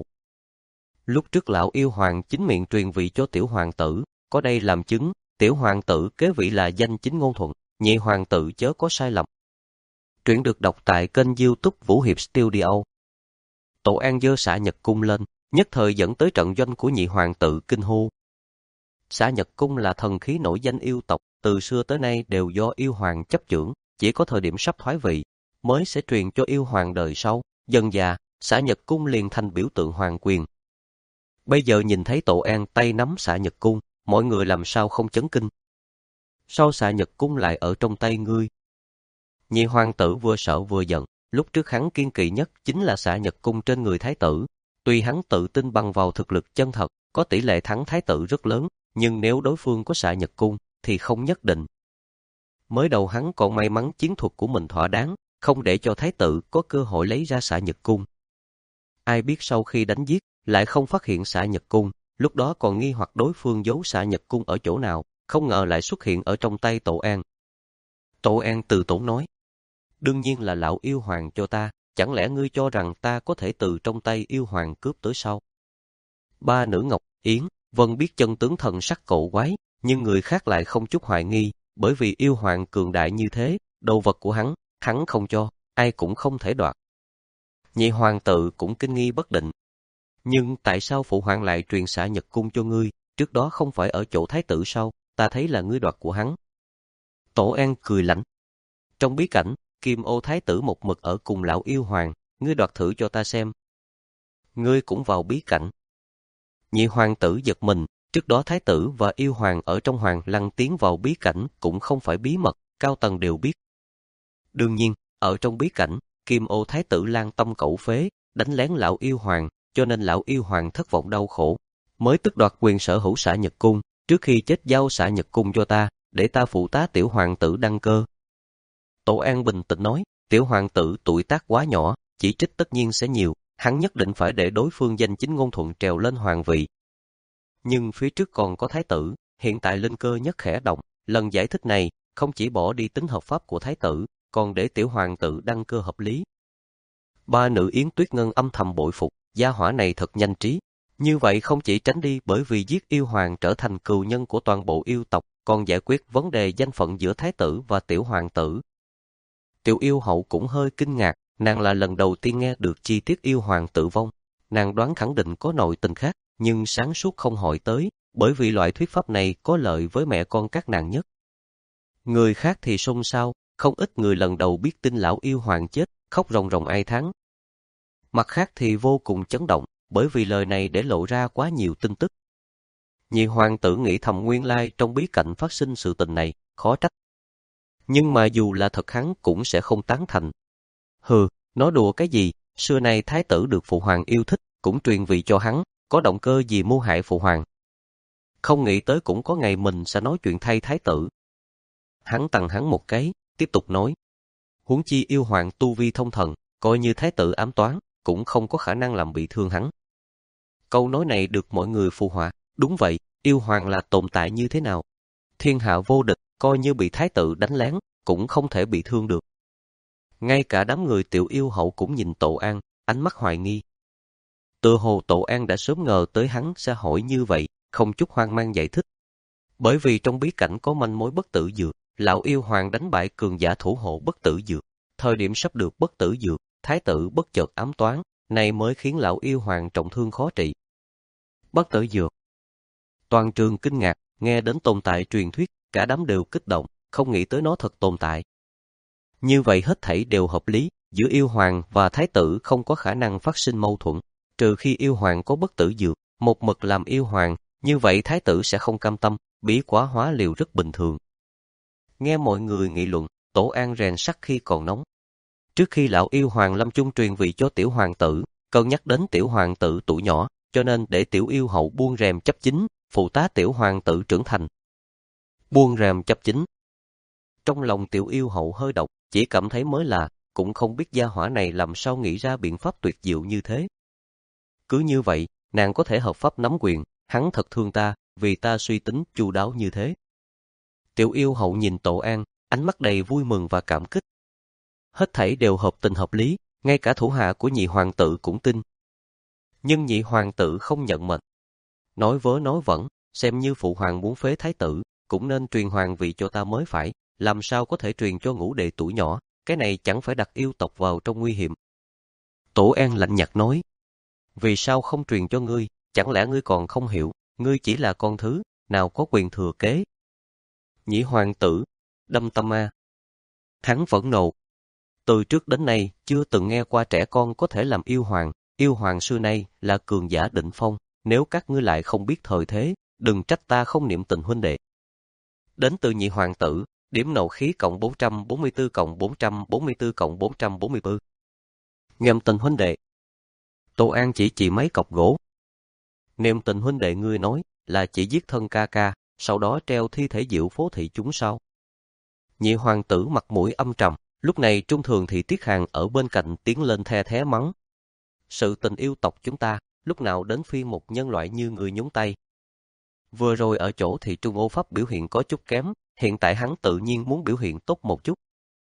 Lúc trước lão yêu hoàng chính miệng truyền vị cho tiểu hoàng tử, có đây làm chứng, tiểu hoàng tử kế vị là danh chính ngôn thuận, nhị hoàng tử chớ có sai lầm. Truyện được đọc tại kênh YouTube Vũ Hiệp Studio. Tổ An giơ xạ nhật cung lên, nhất thời dẫn tới trận doanh của nhị hoàng tử kinh hô. Xạ nhật cung là thần khí nổi danh yêu tộc, từ xưa tới nay đều do yêu hoàng chấp chưởng, chỉ có thời điểm sắp thoái vị mới sẽ truyền cho yêu hoàng đời sau. Dần dà, xạ nhật cung liền thành biểu tượng hoàng quyền. Bây giờ nhìn thấy Tổ An tay nắm xạ nhật cung, mọi người làm sao không chấn kinh. Sao xạ nhật cung lại ở trong tay ngươi? Nhị hoàng tử vừa sợ vừa giận, lúc trước hắn kiên kỵ nhất chính là xạ nhật cung trên người thái tử. Tuy hắn tự tin bằng vào thực lực chân thật, có tỷ lệ thắng thái tử rất lớn, nhưng nếu đối phương có xạ nhật cung, thì không nhất định. Mới đầu hắn còn may mắn chiến thuật của mình thỏa đáng, không để cho thái tử có cơ hội lấy ra xạ nhật cung. Ai biết sau khi đánh giết, lại không phát hiện xạ nhật cung, lúc đó còn nghi hoặc đối phương giấu xạ nhật cung ở chỗ nào, không ngờ lại xuất hiện ở trong tay Tổ An. Tổ An từ tốn nói, đương nhiên là lão yêu hoàng cho ta, chẳng lẽ ngươi cho rằng ta có thể từ trong tay yêu hoàng cướp tới sao? Ba nữ Ngọc Yến, Vân biết chân tướng thần sắc cổ quái, nhưng người khác lại không chút hoài nghi, bởi vì yêu hoàng cường đại như thế, đồ vật của hắn, hắn không cho, ai cũng không thể đoạt. Nhị hoàng tử cũng kinh nghi bất định. Nhưng tại sao phụ hoàng lại truyền xạ nhật cung cho ngươi, trước đó không phải ở chỗ thái tử sao, ta thấy là ngươi đoạt của hắn. Tổ An cười lạnh. Trong bí cảnh, Kim Ô thái tử một mực ở cùng lão yêu hoàng, ngươi đoạt thử cho ta xem. Ngươi cũng vào bí cảnh. Nhị hoàng tử giật mình, trước đó thái tử và yêu hoàng ở trong hoàng lăng tiến vào bí cảnh cũng không phải bí mật, cao tầng đều biết. Đương nhiên, ở trong bí cảnh, Kim Ô thái tử lang tâm cẩu phế, đánh lén lão yêu hoàng, cho nên lão yêu hoàng thất vọng đau khổ, mới tước đoạt quyền sở hữu xạ nhật cung, trước khi chết giao xạ nhật cung cho ta, để ta phụ tá tiểu hoàng tử đăng cơ. Tổ An bình tĩnh nói, tiểu hoàng tử tuổi tác quá nhỏ, chỉ trích tất nhiên sẽ nhiều, hắn nhất định phải để đối phương danh chính ngôn thuận trèo lên hoàng vị. Nhưng phía trước còn có thái tử, hiện tại lên cơ nhất khẽ động, lần giải thích này không chỉ bỏ đi tính hợp pháp của thái tử, còn để tiểu hoàng tử đăng cơ hợp lý. Ba nữ Yến Tuyết Ngân âm thầm bội phục, gia hỏa này thật nhanh trí. Như vậy không chỉ tránh đi bởi vì giết yêu hoàng trở thành cừu nhân của toàn bộ yêu tộc, còn giải quyết vấn đề danh phận giữa thái tử và tiểu hoàng tử. Tiểu yêu hậu cũng hơi kinh ngạc, nàng là lần đầu tiên nghe được chi tiết yêu hoàng tử vong. Nàng đoán khẳng định có nội tình khác, nhưng sáng suốt không hỏi tới, bởi vì loại thuyết pháp này có lợi với mẹ con các nàng nhất. Người khác thì xôn xao, không ít người lần đầu biết tin lão yêu hoàng chết, khóc ròng ròng ai thán. Mặt khác thì vô cùng chấn động, bởi vì lời này để lộ ra quá nhiều tin tức. Nhị hoàng tử nghĩ thầm nguyên lai trong bí cảnh phát sinh sự tình này, khó trách. Nhưng mà dù là thật hắn cũng sẽ không tán thành. Hừ, nói đùa cái gì, xưa nay thái tử được phụ hoàng yêu thích, cũng truyền vị cho hắn, có động cơ gì mưu hại phụ hoàng. Không nghĩ tới cũng có ngày mình sẽ nói chuyện thay thái tử. Hắn tặng hắn một cái, tiếp tục nói. Huống chi yêu hoàng tu vi thông thần, coi như thái tử ám toán, cũng không có khả năng làm bị thương hắn. Câu nói này được mọi người phụ họa, đúng vậy, yêu hoàng là tồn tại như thế nào? Thiên hạ vô địch, coi như bị thái tử đánh lén, cũng không thể bị thương được. Ngay cả đám người tiểu yêu hậu cũng nhìn Tổ An, ánh mắt hoài nghi. Tựa hồ Tổ An đã sớm ngờ tới hắn sẽ hỏi như vậy, không chút hoang mang giải thích. Bởi vì trong bí cảnh có manh mối bất tử dược, lão yêu hoàng đánh bại cường giả thủ hộ bất tử dược. Thời điểm sắp được bất tử dược, thái tử bất chợt ám toán, này mới khiến lão yêu hoàng trọng thương khó trị. Bất tử dược. Toàn trường kinh ngạc, nghe đến tồn tại truyền thuyết, cả đám đều kích động, không nghĩ tới nó thật tồn tại. Như vậy hết thảy đều hợp lý, giữa yêu hoàng và thái tử không có khả năng phát sinh mâu thuẫn, trừ khi yêu hoàng có bất tử dược, một mực làm yêu hoàng, như vậy thái tử sẽ không cam tâm, bí quá hóa liều rất bình thường. Nghe mọi người nghị luận, Tổ An rèn sắt khi còn nóng. Trước khi lão yêu hoàng lâm chung truyền vị cho tiểu hoàng tử, cân nhắc đến tiểu hoàng tử tuổi nhỏ, cho nên để tiểu yêu hậu buông rèm chấp chính, phụ tá tiểu hoàng tử trưởng thành. Buông rèm chấp chính. Trong lòng tiểu yêu hậu hơi độc, chỉ cảm thấy mới lạ, cũng không biết gia hỏa này làm sao nghĩ ra biện pháp tuyệt diệu như thế. Cứ như vậy, nàng có thể hợp pháp nắm quyền, hắn thật thương ta, vì ta suy tính chu đáo như thế. Tiểu yêu hậu nhìn Tổ An, ánh mắt đầy vui mừng và cảm kích. Hết thảy đều hợp tình hợp lý, ngay cả thủ hạ của nhị hoàng tử cũng tin. Nhưng nhị hoàng tử không nhận mệnh. Nói vớ nói vẩn, xem như phụ hoàng muốn phế thái tử, cũng nên truyền hoàng vị cho ta mới phải, làm sao có thể truyền cho ngũ đệ tuổi nhỏ, cái này chẳng phải đặt yêu tộc vào trong nguy hiểm. Tổ An lạnh nhạt nói, vì sao không truyền cho ngươi, chẳng lẽ ngươi còn không hiểu, ngươi chỉ là con thứ, nào có quyền thừa kế. Nhị hoàng tử, đâm tâm ma. Hắn phẫn nộ. Từ trước đến nay, chưa từng nghe qua trẻ con có thể làm yêu hoàng, yêu hoàng xưa nay là cường giả đỉnh phong, nếu các ngươi lại không biết thời thế, đừng trách ta không niệm tình huynh đệ. Đến từ nhị hoàng tử, điểm nộ khí cộng bốn trăm bốn mươi tư cộng bốn trăm bốn mươi tư cộng bốn trăm bốn mươi tư. Niệm tình huynh đệ. Tô An chỉ chỉ mấy cọc gỗ. Niệm tình huynh đệ ngươi nói là chỉ giết thân ca ca, sau đó treo thi thể diệu phố thị chúng sao? Nhị hoàng tử mặt mũi âm trầm, lúc này Trung Thường Thị Tiết Hàn ở bên cạnh tiến lên the thé mắng. Sự tình yêu tộc chúng ta, lúc nào đến phiên một nhân loại như người nhúng tay. Vừa rồi ở chỗ thì Trung Ô Pháp biểu hiện có chút kém, hiện tại hắn tự nhiên muốn biểu hiện tốt một chút.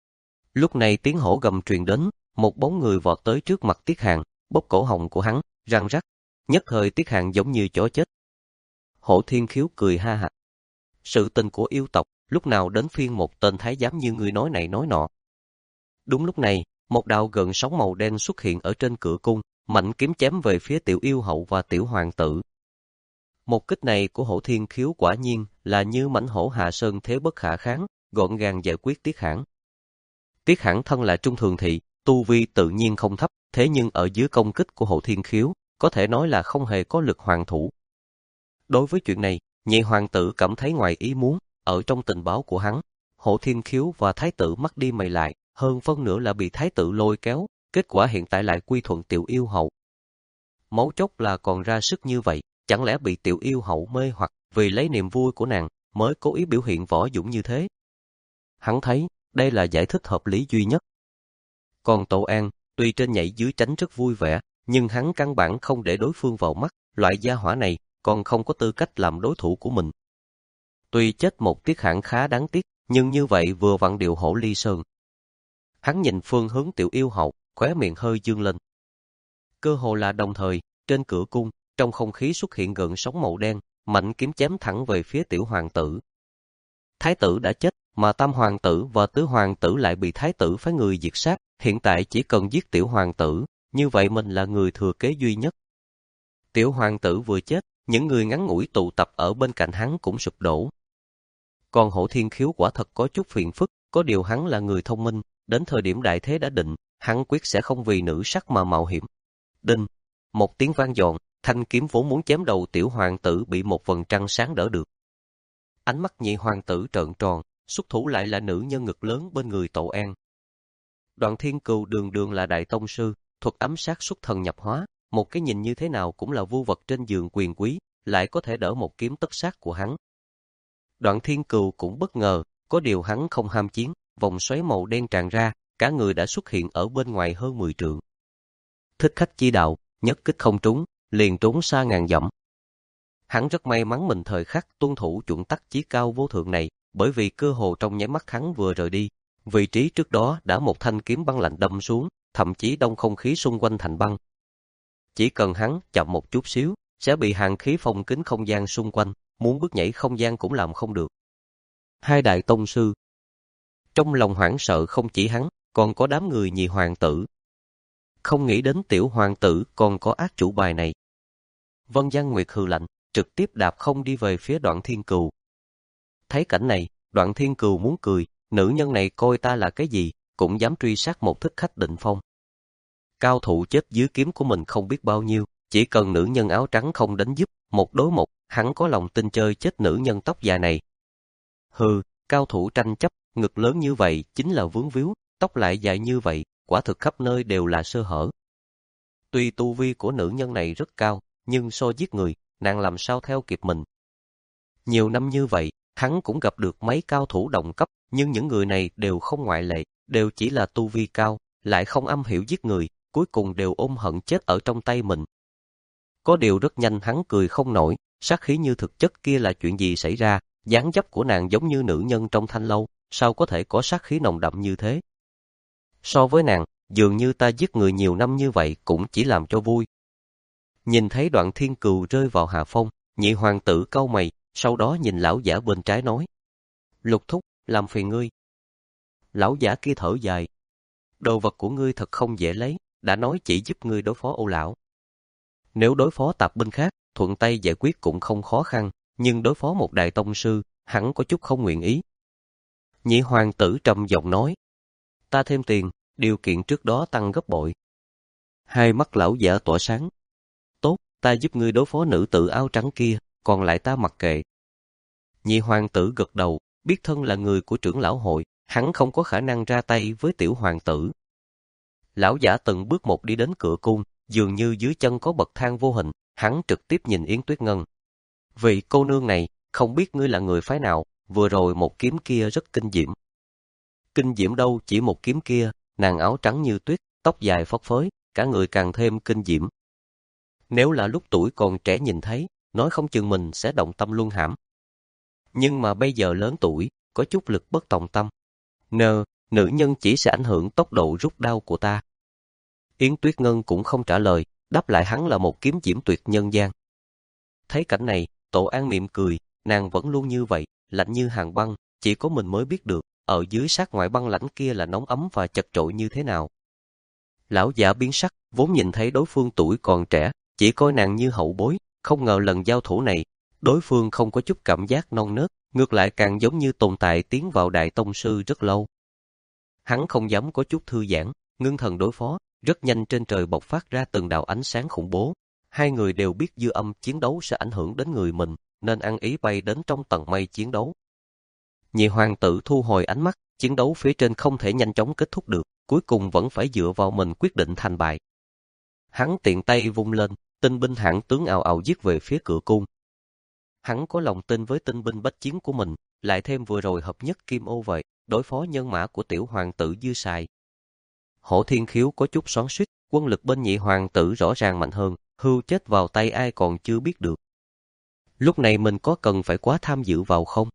Lúc này tiếng hổ gầm truyền đến, một bóng người vọt tới trước mặt Tiết Hàn, bóp cổ họng của hắn, răng rắc. Nhất thời Tiết Hàn giống như chó chết. Hổ Thiên Khiếu cười ha hả. Sự tình của yêu tộc, lúc nào đến phiên một tên thái giám như người nói này nói nọ. Đúng lúc này, một đạo gợn sóng màu đen xuất hiện ở trên cửa cung, mạnh kiếm chém về phía tiểu yêu hậu và tiểu hoàng tử. Một kích này của Hổ Thiên Khiếu quả nhiên là như mãnh hổ hạ sơn thế bất khả kháng, gọn gàng giải quyết Tiết Hãn. Tiết Hãn thân là Trung Thường Thị, tu vi tự nhiên không thấp, thế nhưng ở dưới công kích của Hổ Thiên Khiếu, có thể nói là không hề có lực hoàn thủ. Đối với chuyện này, nhị hoàng tử cảm thấy ngoài ý muốn, ở trong tình báo của hắn, Hổ Thiên Khiếu và thái tử mắt đi mày lại, hơn phân nửa là bị thái tử lôi kéo, kết quả hiện tại lại quy thuận tiểu yêu hậu. Mấu chốt là còn ra sức như vậy, chẳng lẽ bị tiểu yêu hậu mê hoặc vì lấy niềm vui của nàng mới cố ý biểu hiện võ dũng như thế? Hắn thấy đây là giải thích hợp lý duy nhất. Còn Tổ An, tuy trên nhảy dưới tránh rất vui vẻ, nhưng hắn căn bản không để đối phương vào mắt, loại gia hỏa này còn không có tư cách làm đối thủ của mình. Tuy chết một Tiết Hãn khá đáng tiếc, nhưng như vậy vừa vặn điều hổ ly sơn. Hắn nhìn phương hướng tiểu yêu hậu, khóe miệng hơi dương lên. Cơ hồ là đồng thời, trên cửa cung, trong không khí xuất hiện gợn sóng màu đen, mạnh kiếm chém thẳng về phía tiểu hoàng tử. Thái tử đã chết, mà tam hoàng tử và tứ hoàng tử lại bị thái tử phái người diệt sát, hiện tại chỉ cần giết tiểu hoàng tử, như vậy mình là người thừa kế duy nhất. Tiểu hoàng tử vừa chết, những người ngắn ngủi tụ tập ở bên cạnh hắn cũng sụp đổ. Còn Hổ Thiên Khiếu quả thật có chút phiền phức, có điều hắn là người thông minh, đến thời điểm đại thế đã định, hắn quyết sẽ không vì nữ sắc mà mạo hiểm. Đinh, một tiếng vang dọn, thanh kiếm vốn muốn chém đầu tiểu hoàng tử bị một vầng trăng sáng đỡ được. Ánh mắt nhị hoàng tử trợn tròn, xuất thủ lại là nữ nhân ngực lớn bên người Tổ An. Đoạn Thiên Cừu đường đường là đại tông sư, thuật ám sát xuất thần nhập hóa, một cái nhìn như thế nào cũng là vưu vật trên giường quyền quý, lại có thể đỡ một kiếm tất sát của hắn. Đoạn Thiên Cừu cũng bất ngờ, có điều hắn không ham chiến, vòng xoáy màu đen tràn ra, cả người đã xuất hiện ở bên ngoài hơn mười trượng. Thích khách chi đạo, nhất kích không trúng, liền trốn xa ngàn dặm. Hắn rất may mắn mình thời khắc tuân thủ chuẩn tắc chí cao vô thượng này, bởi vì cơ hồ trong nháy mắt hắn vừa rời đi, vị trí trước đó đã một thanh kiếm băng lạnh đâm xuống, thậm chí đông không khí xung quanh thành băng. Chỉ cần hắn chậm một chút xíu, sẽ bị hàn khí phong kín không gian xung quanh, muốn bước nhảy không gian cũng làm không được. Hai đại tông sư. Trong lòng hoảng sợ không chỉ hắn, còn có đám người nhị hoàng tử. Không nghĩ đến tiểu hoàng tử còn có ác chủ bài này. Vân Giang Nguyệt hừ lạnh, trực tiếp đạp không đi về phía Đoạn Thiên Cừu. Thấy cảnh này, Đoạn Thiên Cừu muốn cười, nữ nhân này coi ta là cái gì, cũng dám truy sát một thích khách định phong. Cao thủ chết dưới kiếm của mình không biết bao nhiêu, chỉ cần nữ nhân áo trắng không đánh giúp, một đối một, hắn có lòng tin chơi chết nữ nhân tóc dài này. Hừ, cao thủ tranh chấp, ngực lớn như vậy chính là vướng víu, tóc lại dài như vậy, quả thực khắp nơi đều là sơ hở. Tuy tu vi của nữ nhân này rất cao, nhưng so giết người, nàng làm sao theo kịp mình. Nhiều năm như vậy, hắn cũng gặp được mấy cao thủ đồng cấp, nhưng những người này đều không ngoại lệ, đều chỉ là tu vi cao, lại không âm hiểu giết người, cuối cùng đều ôm hận chết ở trong tay mình. Có điều rất nhanh hắn cười không nổi, sát khí như thực chất kia là chuyện gì xảy ra, dáng dấp của nàng giống như nữ nhân trong thanh lâu, sao có thể có sát khí nồng đậm như thế. So với nàng, dường như ta giết người nhiều năm như vậy cũng chỉ làm cho vui. Nhìn thấy Đoạn Thiên Cừu rơi vào hạ phong, nhị hoàng tử cau mày, sau đó nhìn lão giả bên trái nói. Lục thúc, làm phiền ngươi. Lão giả kia thở dài. Đồ vật của ngươi thật không dễ lấy, đã nói chỉ giúp ngươi đối phó Ô lão. Nếu đối phó tạp binh khác, thuận tay giải quyết cũng không khó khăn, nhưng đối phó một đại tông sư, hẳn có chút không nguyện ý. Nhị hoàng tử trầm giọng nói. Ta thêm tiền, điều kiện trước đó tăng gấp bội. Hai mắt lão giả tỏa sáng. Tốt, ta giúp ngươi đối phó nữ tử áo trắng kia, còn lại ta mặc kệ. Nhị hoàng tử gật đầu, biết thân là người của trưởng lão hội, hắn không có khả năng ra tay với tiểu hoàng tử. Lão giả từng bước một đi đến cửa cung, dường như dưới chân có bậc thang vô hình, hắn trực tiếp nhìn Yến Tuyết Ngân. Vị cô nương này, không biết ngươi là người phái nào, vừa rồi một kiếm kia rất kinh diễm. Kinh diễm đâu chỉ một kiếm kia, nàng áo trắng như tuyết, tóc dài phất phới, cả người càng thêm kinh diễm. Nếu là lúc tuổi còn trẻ nhìn thấy, nói không chừng mình sẽ động tâm luân hãm. Nhưng mà bây giờ lớn tuổi, có chút lực bất tòng tâm. Nờ, nữ nhân chỉ sẽ ảnh hưởng tốc độ rút đao của ta. Yến Tuyết Ngân cũng không trả lời, đáp lại hắn là một kiếm diễm tuyệt nhân gian. Thấy cảnh này, Tổ An mỉm cười, nàng vẫn luôn như vậy, lạnh như hàng băng, chỉ có mình mới biết được, ở dưới sát ngoại băng lãnh kia là nóng ấm và chật chội như thế nào. Lão giả biến sắc, vốn nhìn thấy đối phương tuổi còn trẻ, chỉ coi nàng như hậu bối, không ngờ lần giao thủ này, đối phương không có chút cảm giác non nớt, ngược lại càng giống như tồn tại tiến vào đại tông sư rất lâu. Hắn không dám có chút thư giãn, ngưng thần đối phó, rất nhanh trên trời bộc phát ra từng đạo ánh sáng khủng bố. Hai người đều biết dư âm chiến đấu sẽ ảnh hưởng đến người mình, nên ăn ý bay đến trong tầng mây chiến đấu. Nhị hoàng tử thu hồi ánh mắt, chiến đấu phía trên không thể nhanh chóng kết thúc được, cuối cùng vẫn phải dựa vào mình quyết định thành bại. Hắn tiện tay vung lên, tinh binh hãn tướng ào ào giết về phía cửa cung. Hắn có lòng tin với tinh binh bách chiến của mình, lại thêm vừa rồi hợp nhất kim ô vậy, đối phó nhân mã của tiểu hoàng tử dư xài. Hổ Thiên Khiếu có chút xoắn xuýt, quân lực bên nhị hoàng tử rõ ràng mạnh hơn, hưu chết vào tay ai còn chưa biết được. Lúc này mình có cần phải quá tham dự vào không?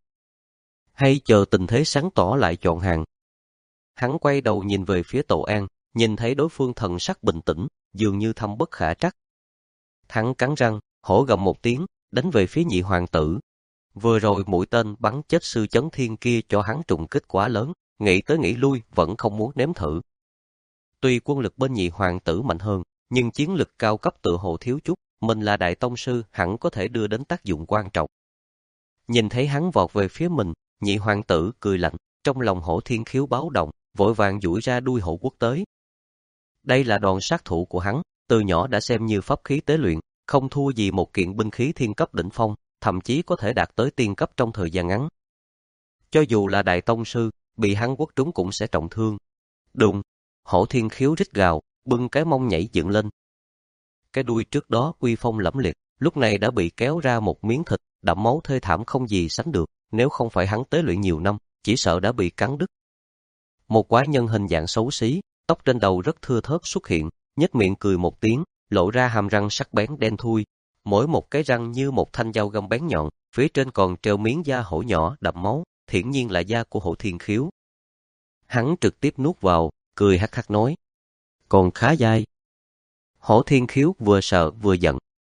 Hay chờ tình thế sáng tỏ lại chọn hàng? Hắn quay đầu nhìn về phía Tổ An, nhìn thấy đối phương thần sắc bình tĩnh, dường như thâm bất khả trắc. Hắn cắn răng, hổ gầm một tiếng, đánh về phía nhị hoàng tử. Vừa rồi mũi tên bắn chết sư chấn thiên kia cho hắn trùng kích quá lớn, nghĩ tới nghĩ lui vẫn không muốn nếm thử. Tuy quân lực bên nhị hoàng tử mạnh hơn, nhưng chiến lực cao cấp tựa hồ thiếu chút, mình là đại tông sư hẳn có thể đưa đến tác dụng quan trọng. Nhìn thấy hắn vọt về phía mình, nhị hoàng tử cười lạnh, trong lòng Hổ Thiên Khiếu báo động, vội vàng duỗi ra đuôi hổ quốc tới. Đây là đòn sát thủ của hắn, từ nhỏ đã xem như pháp khí tế luyện, không thua gì một kiện binh khí thiên cấp đỉnh phong, thậm chí có thể đạt tới tiên cấp trong thời gian ngắn. Cho dù là đại tông sư, bị hắn quất trúng cũng sẽ trọng thương. Đùng, Hổ Thiên Khiếu rít gào, bưng cái mông nhảy dựng lên. Cái đuôi trước đó uy phong lẫm liệt, lúc này đã bị kéo ra một miếng thịt, đẫm máu thê thảm không gì sánh được, nếu không phải hắn tế luyện nhiều năm, chỉ sợ đã bị cắn đứt. Một quái nhân hình dạng xấu xí, tóc trên đầu rất thưa thớt xuất hiện, nhếch miệng cười một tiếng, lộ ra hàm răng sắc bén đen thui, mỗi một cái răng như một thanh dao găm bén nhọn, phía trên còn treo miếng da hổ nhỏ đậm máu, hiển nhiên là da của Hổ Thiên Khiếu. Hắn trực tiếp nuốt vào, cười hắc hắc nói, còn khá dai. Hổ Thiên Khiếu vừa sợ vừa giận.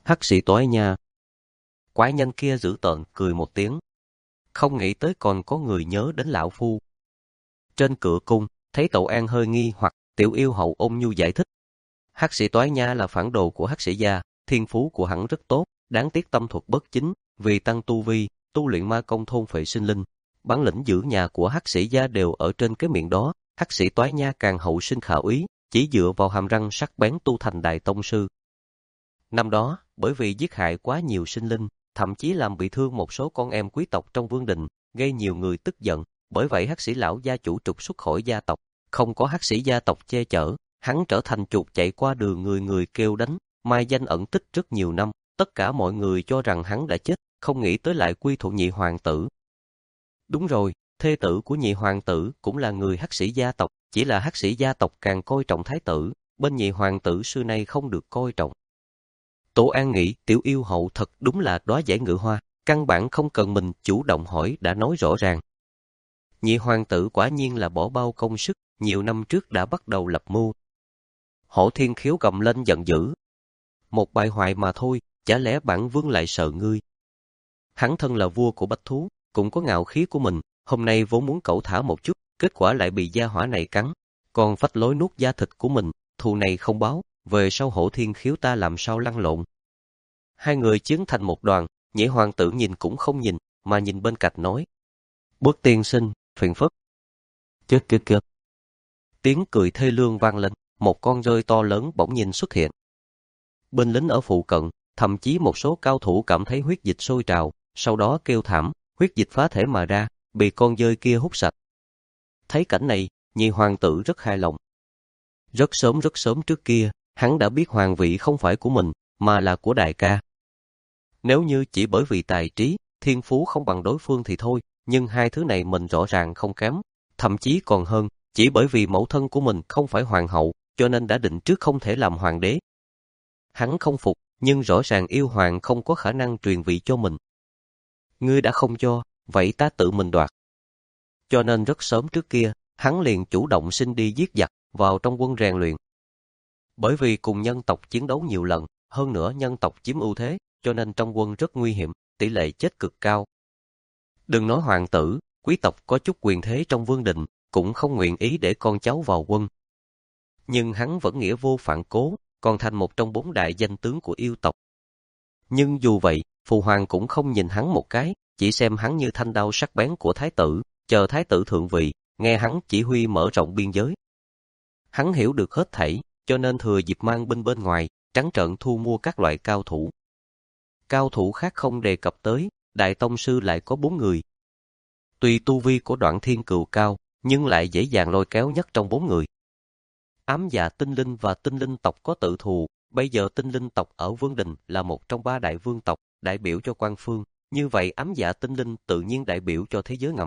Hắc sĩ toái nha. Quái nhân kia dữ tợn cười một tiếng. Không nghĩ tới còn có người nhớ đến lão phu. Trên cửa cung, thấy Tậu An hơi nghi hoặc, Tiểu Yêu Hậu ôn nhu giải thích. Hắc sĩ toái nha là phản đồ của hắc sĩ gia, thiên phú của hắn rất tốt, đáng tiếc tâm thuật bất chính, vì tăng tu vi, tu luyện ma công thôn phệ sinh linh. Bản lĩnh giữ nhà của hắc sĩ gia đều ở trên cái miệng đó, hắc sĩ toái nha càng hậu sinh khả úy, chỉ dựa vào hàm răng sắc bén tu thành đại tông sư. Năm đó, bởi vì giết hại quá nhiều sinh linh, thậm chí làm bị thương một số con em quý tộc trong vương đình, gây nhiều người tức giận, bởi vậy hắc sĩ lão gia chủ trục xuất khỏi gia tộc, không có hắc sĩ gia tộc che chở, hắn trở thành chuột chạy qua đường người người kêu đánh, mai danh ẩn tích rất nhiều năm, tất cả mọi người cho rằng hắn đã chết, không nghĩ tới lại quy thuận nhị hoàng tử. Đúng rồi, thê tử của nhị hoàng tử cũng là người hắc sĩ gia tộc, chỉ là hắc sĩ gia tộc càng coi trọng thái tử, bên nhị hoàng tử xưa nay không được coi trọng. Tổ An nghĩ Tiểu Yêu Hậu thật đúng là đóa giải ngự hoa, căn bản không cần mình chủ động hỏi đã nói rõ ràng. Nhị hoàng tử quả nhiên là bỏ bao công sức, nhiều năm trước đã bắt đầu lập mưu. Hổ Thiên Khiếu gầm lên giận dữ. Một bại hoại mà thôi, chả lẽ bản vương lại sợ ngươi? Hắn thân là vua của bách thú, cũng có ngạo khí của mình, hôm nay vốn muốn cẩu thả một chút, kết quả lại bị gia hỏa này cắn, còn phách lối nuốt da thịt của mình, thù này không báo, về sau Hổ Thiên Khiếu ta làm sao lăn lộn. Hai người chiến thành một đoàn, nhị hoàng tử nhìn cũng không nhìn, mà nhìn bên cạnh nói. Bước tiên sinh, phiền phức. Chết kia kia. Tiếng cười thê lương vang lên, một con rơi to lớn bỗng nhiên xuất hiện. Binh lính ở phụ cận, thậm chí một số cao thủ cảm thấy huyết dịch sôi trào, sau đó kêu thảm, huyết dịch phá thể mà ra, bị con dơi kia hút sạch. Thấy cảnh này, nhị hoàng tử rất hài lòng. Rất sớm rất sớm trước kia, hắn đã biết hoàng vị không phải của mình, mà là của đại ca. Nếu như chỉ bởi vì tài trí, thiên phú không bằng đối phương thì thôi, nhưng hai thứ này mình rõ ràng không kém, thậm chí còn hơn, chỉ bởi vì mẫu thân của mình không phải hoàng hậu, cho nên đã định trước không thể làm hoàng đế. Hắn không phục, nhưng rõ ràng yêu hoàng không có khả năng truyền vị cho mình. Ngươi đã không cho, vậy ta tự mình đoạt. Cho nên rất sớm trước kia, hắn liền chủ động xin đi giết giặc, vào trong quân rèn luyện. Bởi vì cùng nhân tộc chiến đấu nhiều lần, hơn nữa nhân tộc chiếm ưu thế, cho nên trong quân rất nguy hiểm, tỷ lệ chết cực cao. Đừng nói hoàng tử, quý tộc có chút quyền thế trong vương đình, cũng không nguyện ý để con cháu vào quân. Nhưng hắn vẫn nghĩa vô phản cố, còn thành một trong bốn đại danh tướng của yêu tộc. Nhưng dù vậy, Phụ Hoàng cũng không nhìn hắn một cái, chỉ xem hắn như thanh đao sắc bén của thái tử, chờ thái tử thượng vị, nghe hắn chỉ huy mở rộng biên giới. Hắn hiểu được hết thảy, cho nên thừa dịp mang binh bên ngoài, trắng trợn thu mua các loại cao thủ. Cao thủ khác không đề cập tới, đại tông sư lại có bốn người. Tuy tu vi của Đoạn Thiên Cừu cao, nhưng lại dễ dàng lôi kéo nhất trong bốn người. Ám Dạ Tinh Linh và Tinh Linh tộc có tự thù, bây giờ Tinh Linh tộc ở Vương Đình là một trong ba đại vương tộc, đại biểu cho quan phương, như vậy Ám Dạ Tinh Linh tự nhiên đại biểu cho thế giới ngầm.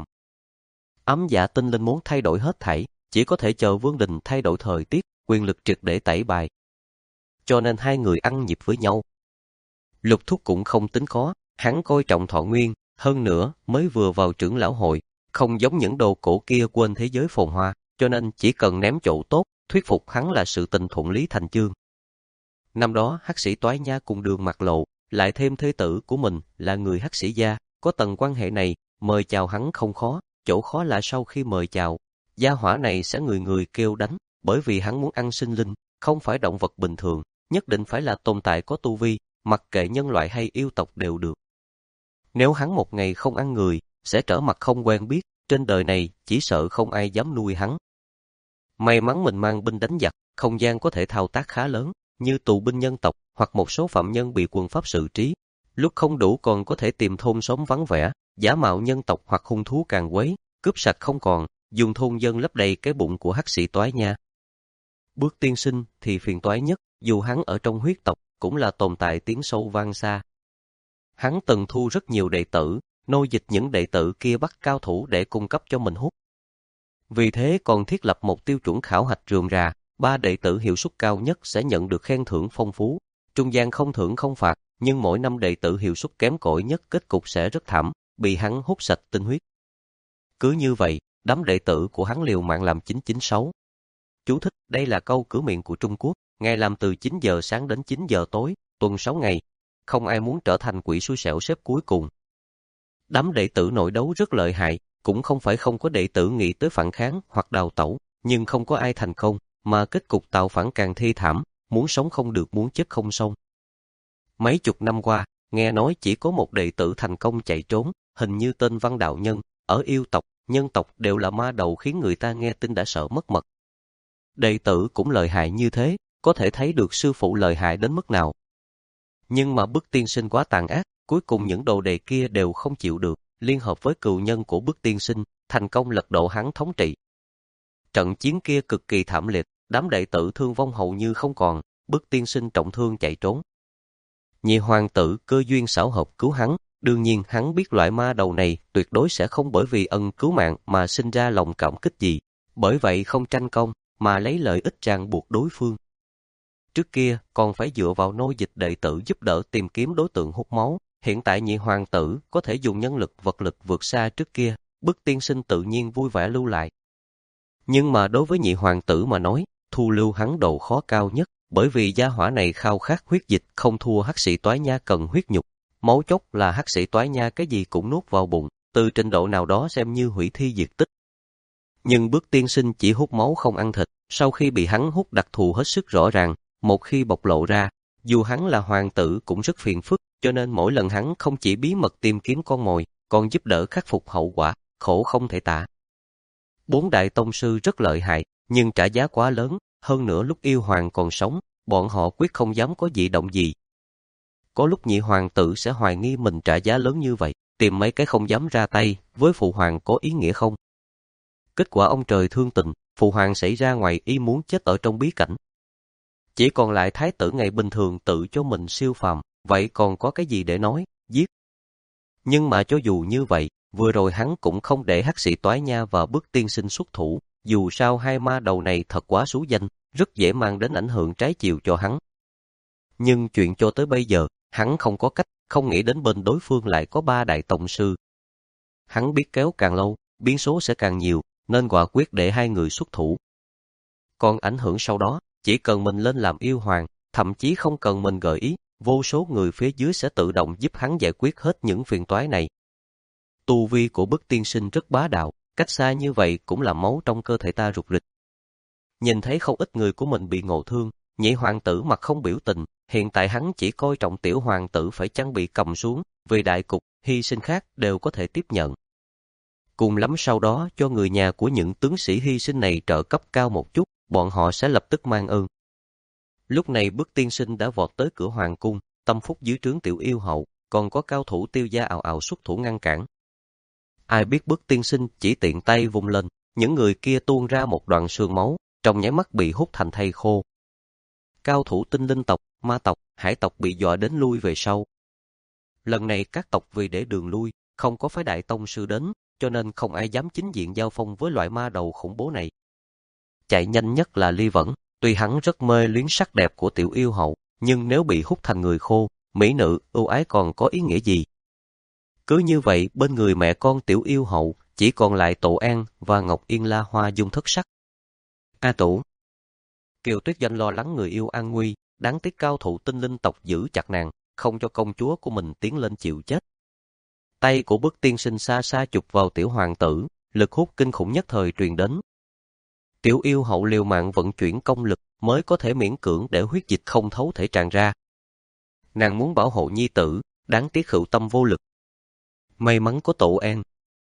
Ám Dạ Tinh Linh muốn thay đổi hết thảy, chỉ có thể chờ Vương Đình thay đổi thời tiết, quyền lực triệt để tẩy bài. Cho nên hai người ăn nhịp với nhau. Lục Thúc cũng không tính khó, hắn coi trọng thọ nguyên, hơn nữa mới vừa vào trưởng lão hội, không giống những đồ cổ kia quên thế giới phồn hoa, cho nên chỉ cần ném chỗ tốt, thuyết phục hắn là sự tình thuận lý thành chương. Năm đó hắc sĩ Toái Nha cùng Đường Mặt Lộ, lại thêm thế tử của mình là người hắc sĩ gia, có tầng quan hệ này, mời chào hắn không khó, chỗ khó là sau khi mời chào, gia hỏa này sẽ người người kêu đánh, bởi vì hắn muốn ăn sinh linh, không phải động vật bình thường, nhất định phải là tồn tại có tu vi, mặc kệ nhân loại hay yêu tộc đều được. Nếu hắn một ngày không ăn người, sẽ trở mặt không quen biết, trên đời này chỉ sợ không ai dám nuôi hắn. May mắn mình mang binh đánh giặc, không gian có thể thao tác khá lớn, như tù binh nhân tộc hoặc một số phạm nhân bị quân pháp xử trí. Lúc không đủ còn có thể tìm thôn xóm vắng vẻ, giả mạo nhân tộc hoặc hung thú càng quấy, cướp sạch không còn, dùng thôn dân lấp đầy cái bụng của hắc sĩ Toái Nha. Bước tiên sinh thì phiền toái nhất, dù hắn ở trong huyết tộc, cũng là tồn tại tiếng sâu vang xa. Hắn từng thu rất nhiều đệ tử, nô dịch những đệ tử kia bắt cao thủ để cung cấp cho mình hút. Vì thế còn thiết lập một tiêu chuẩn khảo hạch rườm rà, ba đệ tử hiệu suất cao nhất sẽ nhận được khen thưởng phong phú, trung gian không thưởng không phạt, nhưng mỗi năm đệ tử hiệu suất kém cỏi nhất kết cục sẽ rất thảm, bị hắn hút sạch tinh huyết. Cứ như vậy, đám đệ tử của hắn liều mạng làm chín chín sáu. Chú thích, đây là câu cửa miệng của Trung Quốc, ngày làm từ chín giờ sáng đến chín giờ tối, tuần sáu ngày. không ai muốn trở thành quỷ xui xẻo xếp cuối cùng. Đám đệ tử nội đấu rất lợi hại, cũng không phải không có đệ tử nghĩ tới phản kháng hoặc đào tẩu, nhưng không có ai thành công, mà kết cục tạo phản càng thê thảm, muốn sống không được muốn chết không xong. Mấy chục năm qua, nghe nói chỉ có một đệ tử thành công chạy trốn, hình như tên Văn Đạo Nhân, ở yêu tộc, nhân tộc đều là ma đầu khiến người ta nghe tin đã sợ mất mật. Đệ tử cũng lợi hại như thế, có thể thấy được sư phụ lợi hại đến mức nào. Nhưng mà Bức Tiên Sinh quá tàn ác, cuối cùng những đồ đệ kia đều không chịu được, liên hợp với cừu nhân của Bức Tiên Sinh, thành công lật đổ hắn thống trị. Trận chiến kia cực kỳ thảm liệt, đám đệ tử thương vong hầu như không còn, Bức Tiên Sinh trọng thương chạy trốn. Nhị hoàng tử cơ duyên xảo hợp cứu hắn, đương nhiên hắn biết loại ma đầu này tuyệt đối sẽ không bởi vì ân cứu mạng mà sinh ra lòng cảm kích gì, bởi vậy không tranh công, mà lấy lợi ích ràng buộc đối phương. Trước kia còn phải dựa vào nô dịch đệ tử giúp đỡ tìm kiếm đối tượng hút máu, hiện tại nhị hoàng tử có thể dùng nhân lực vật lực vượt xa trước kia, Bức Tiên Sinh tự nhiên vui vẻ lưu lại. Nhưng mà đối với nhị hoàng tử mà nói, thu lưu hắn độ khó cao nhất, bởi vì gia hỏa này khao khát huyết dịch không thua hắc sĩ toái nha cần huyết nhục. Máu chốc là hắc sĩ toái nha cái gì cũng nuốt vào bụng, từ trình độ nào đó xem như hủy thi diệt tích. Nhưng Bức Tiên Sinh chỉ hút máu không ăn thịt, sau khi bị hắn hút đặc thù hết sức rõ ràng, một khi bộc lộ ra, dù hắn là hoàng tử cũng rất phiền phức, cho nên mỗi lần hắn không chỉ bí mật tìm kiếm con mồi, còn giúp đỡ khắc phục hậu quả, khổ không thể tả. Bốn đại tông sư rất lợi hại, nhưng trả giá quá lớn, hơn nữa lúc yêu hoàng còn sống, bọn họ quyết không dám có dị động gì. Có lúc nhị hoàng tử sẽ hoài nghi mình trả giá lớn như vậy, tìm mấy cái không dám ra tay, với phụ hoàng có ý nghĩa không? Kết quả ông trời thương tình, phụ hoàng xảy ra ngoài ý muốn chết ở trong bí cảnh. Chỉ còn lại thái tử ngày bình thường tự cho mình siêu phàm, vậy còn có cái gì để nói, giết. Nhưng mà cho dù như vậy, vừa rồi hắn cũng không để hắc sĩ toái nha và Bức Tiên Sinh xuất thủ, dù sao hai ma đầu này thật quá xú danh, rất dễ mang đến ảnh hưởng trái chiều cho hắn. Nhưng chuyện cho tới bây giờ, hắn không có cách, không nghĩ đến bên đối phương lại có ba đại tông sư. Hắn biết kéo càng lâu, biến số sẽ càng nhiều, nên quả quyết để hai người xuất thủ. Còn ảnh hưởng sau đó, chỉ cần mình lên làm yêu hoàng, thậm chí không cần mình gợi ý, vô số người phía dưới sẽ tự động giúp hắn giải quyết hết những phiền toái này. Tu vi của Bức Tiên Sinh rất bá đạo, cách xa như vậy cũng là máu trong cơ thể ta rục rịch. Nhìn thấy không ít người của mình bị ngộ thương, nhị hoàng tử mặt không biểu tình, hiện tại hắn chỉ coi trọng tiểu hoàng tử phải chăng bị cầm xuống, vì đại cục, hy sinh khác đều có thể tiếp nhận. Cùng lắm sau đó cho người nhà của những tướng sĩ hy sinh này trợ cấp cao một chút, bọn họ sẽ lập tức mang ơn. Lúc này Bức Tiên Sinh đã vọt tới cửa hoàng cung, tâm phúc dưới trướng tiểu yêu hậu, còn có cao thủ Tiêu gia ào ào xuất thủ ngăn cản. Ai biết Bức Tiên Sinh chỉ tiện tay vung lên, những người kia tuôn ra một đoạn sương máu, trong nháy mắt bị hút thành thây khô. Cao thủ tinh linh tộc, ma tộc, hải tộc bị dọa đến lui về sau. Lần này các tộc vì để đường lui, không có phái đại tông sư đến, cho nên không ai dám chính diện giao phong với loại ma đầu khủng bố này. Chạy nhanh nhất là Ly Vẫn, tuy hắn rất mê luyến sắc đẹp của tiểu yêu hậu, nhưng nếu bị hút thành người khô, mỹ nữ ưu ái còn có ý nghĩa gì? Cứ như vậy, bên người mẹ con tiểu yêu hậu, chỉ còn lại Tổ An và Ngọc Yên La Hoa dung thất sắc. A Tổ. Kiều Tuyết Doanh lo lắng người yêu an nguy, đáng tiếc cao thủ tinh linh tộc giữ chặt nàng, không cho công chúa của mình tiến lên chịu chết. Tay của Bức Tiên Sinh xa xa chụp vào tiểu hoàng tử, lực hút kinh khủng nhất thời truyền đến. Tiểu yêu hậu liều mạng vận chuyển công lực mới có thể miễn cưỡng để huyết dịch không thấu thể tràn ra. Nàng muốn bảo hộ nhi tử, đáng tiếc hữu tâm vô lực. May mắn có Tổ An.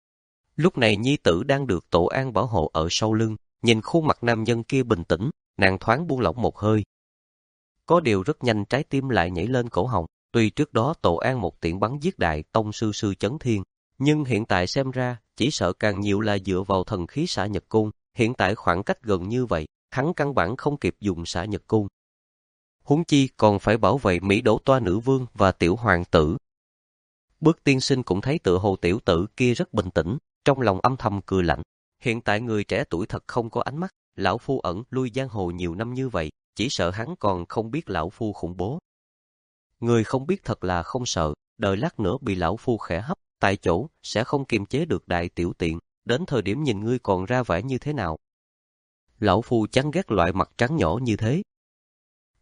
Lúc này nhi tử đang được Tổ An bảo hộ ở sau lưng, nhìn khuôn mặt nam nhân kia bình tĩnh, nàng thoáng buông lỏng một hơi. Có điều rất nhanh trái tim lại nhảy lên cổ họng, tuy trước đó Tổ An một tiễn bắn giết đại tông sư sư chấn thiên, nhưng hiện tại xem ra, chỉ sợ càng nhiều là dựa vào thần khí xả nhật côn, hiện tại khoảng cách gần như vậy, hắn căn bản không kịp dùng xả nhật côn. Huống chi còn phải bảo vệ Mỹ Đỗ Toa nữ vương và tiểu hoàng tử. Bức Tiên Sinh cũng thấy tựa hồ tiểu tử kia rất bình tĩnh, trong lòng âm thầm cười lạnh. Hiện tại người trẻ tuổi thật không có ánh mắt, lão phu ẩn lui giang hồ nhiều năm như vậy, chỉ sợ hắn còn không biết lão phu khủng bố. Người không biết thật là không sợ, đợi lát nữa bị lão phu khẽ hấp, tại chỗ, sẽ không kiềm chế được đại tiểu tiện, đến thời điểm nhìn ngươi còn ra vẻ như thế nào. Lão phu chán ghét loại mặt trắng nhỏ như thế.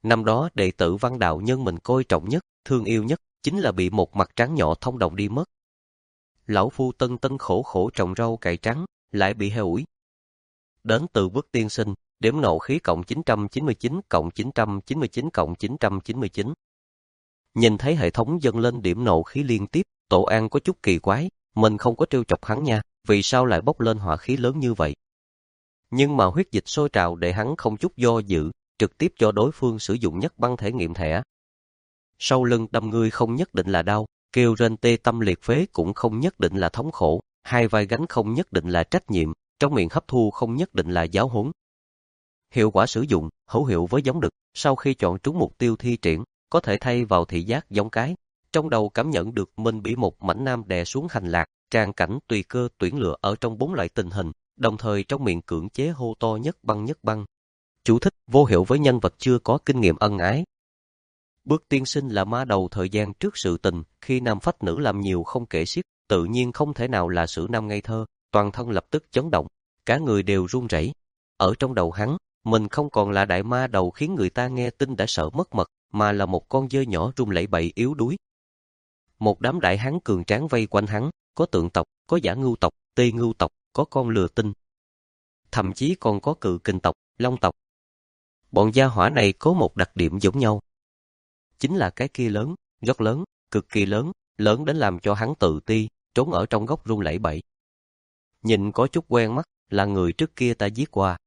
Năm đó đệ tử Văn đạo nhân mình coi trọng nhất, thương yêu nhất, chính là bị một mặt trắng nhỏ thông đồng đi mất. Lão phu tân tân khổ khổ trồng rau cải trắng, lại bị heo ủi. Đến từ Bước tiên sinh, điểm nộ khí cộng chín trăm chín mươi chín cộng chín trăm chín mươi chín cộng chín trăm chín mươi chín. Nhìn thấy hệ thống dâng lên điểm nộ khí liên tiếp, Tổ An có chút kỳ quái, mình không có trêu chọc hắn nha, vì sao lại bốc lên hỏa khí lớn như vậy? Nhưng mà huyết dịch sôi trào để hắn không chút do dự, trực tiếp cho đối phương sử dụng nhất băng thể nghiệm thẻ. Sau lưng đâm ngươi không nhất định là đau, kêu rên tê tâm liệt phế cũng không nhất định là thống khổ, hai vai gánh không nhất định là trách nhiệm, trong miệng hấp thu không nhất định là giáo huấn. Hiệu quả sử dụng, hữu hiệu với giống đực, sau khi chọn trúng mục tiêu thi triển, có thể thay vào thị giác giống cái. Trong đầu cảm nhận được mình bị một mảnh nam đè xuống hành lạc, tràn cảnh tùy cơ tuyển lựa ở trong bốn loại tình hình, đồng thời trong miệng cưỡng chế hô to nhất băng nhất băng. Chú thích, vô hiệu với nhân vật chưa có kinh nghiệm ân ái. Bước tiên sinh là ma đầu thời gian trước sự tình, khi nam phách nữ làm nhiều không kể xiết, tự nhiên không thể nào là sử nam ngây thơ, toàn thân lập tức chấn động, cả người đều run rẩy. Ở trong đầu hắn, mình không còn là đại ma đầu khiến người ta nghe tin đã sợ mất mật, mà là một con dơi nhỏ run lẩy bẩy yếu đuối. Một đám đại hán cường tráng vây quanh hắn, có tượng tộc, có giả ngưu tộc, tê ngưu tộc, có con lừa tinh. Thậm chí còn có cự kình tộc, long tộc. Bọn gia hỏa này có một đặc điểm giống nhau. Chính là cái kia lớn, rất lớn, cực kỳ lớn, lớn đến làm cho hắn tự ti, trốn ở trong góc run lẩy bẩy. Nhìn có chút quen mắt, là người trước kia ta giết qua.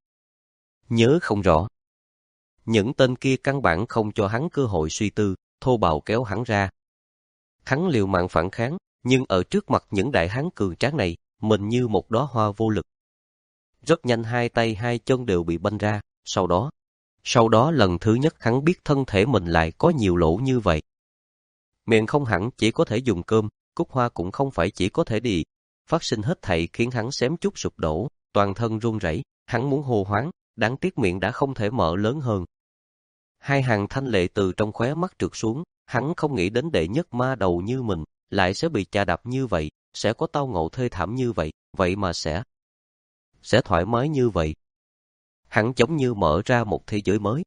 Nhớ không rõ. Những tên kia căn bản không cho hắn cơ hội suy tư, thô bạo kéo hắn ra. Hắn liều mạng phản kháng, nhưng ở trước mặt những đại hán cường tráng này, mình như một đóa hoa vô lực. Rất nhanh hai tay hai chân đều bị banh ra, sau đó, sau đó lần thứ nhất hắn biết thân thể mình lại có nhiều lỗ như vậy. Miệng không hẳn chỉ có thể dùng cơm, cúc hoa cũng không phải chỉ có thể đi. Phát sinh hết thảy khiến hắn xém chút sụp đổ, toàn thân run rẩy, hắn muốn hô hoáng, đáng tiếc miệng đã không thể mở lớn hơn. Hai hàng thanh lệ từ trong khóe mắt trượt xuống, hắn không nghĩ đến đệ nhất ma đầu như mình, lại sẽ bị chà đạp như vậy, sẽ có tao ngộ thê thảm như vậy, vậy mà sẽ, sẽ thoải mái như vậy. Hắn giống như mở ra một thế giới mới.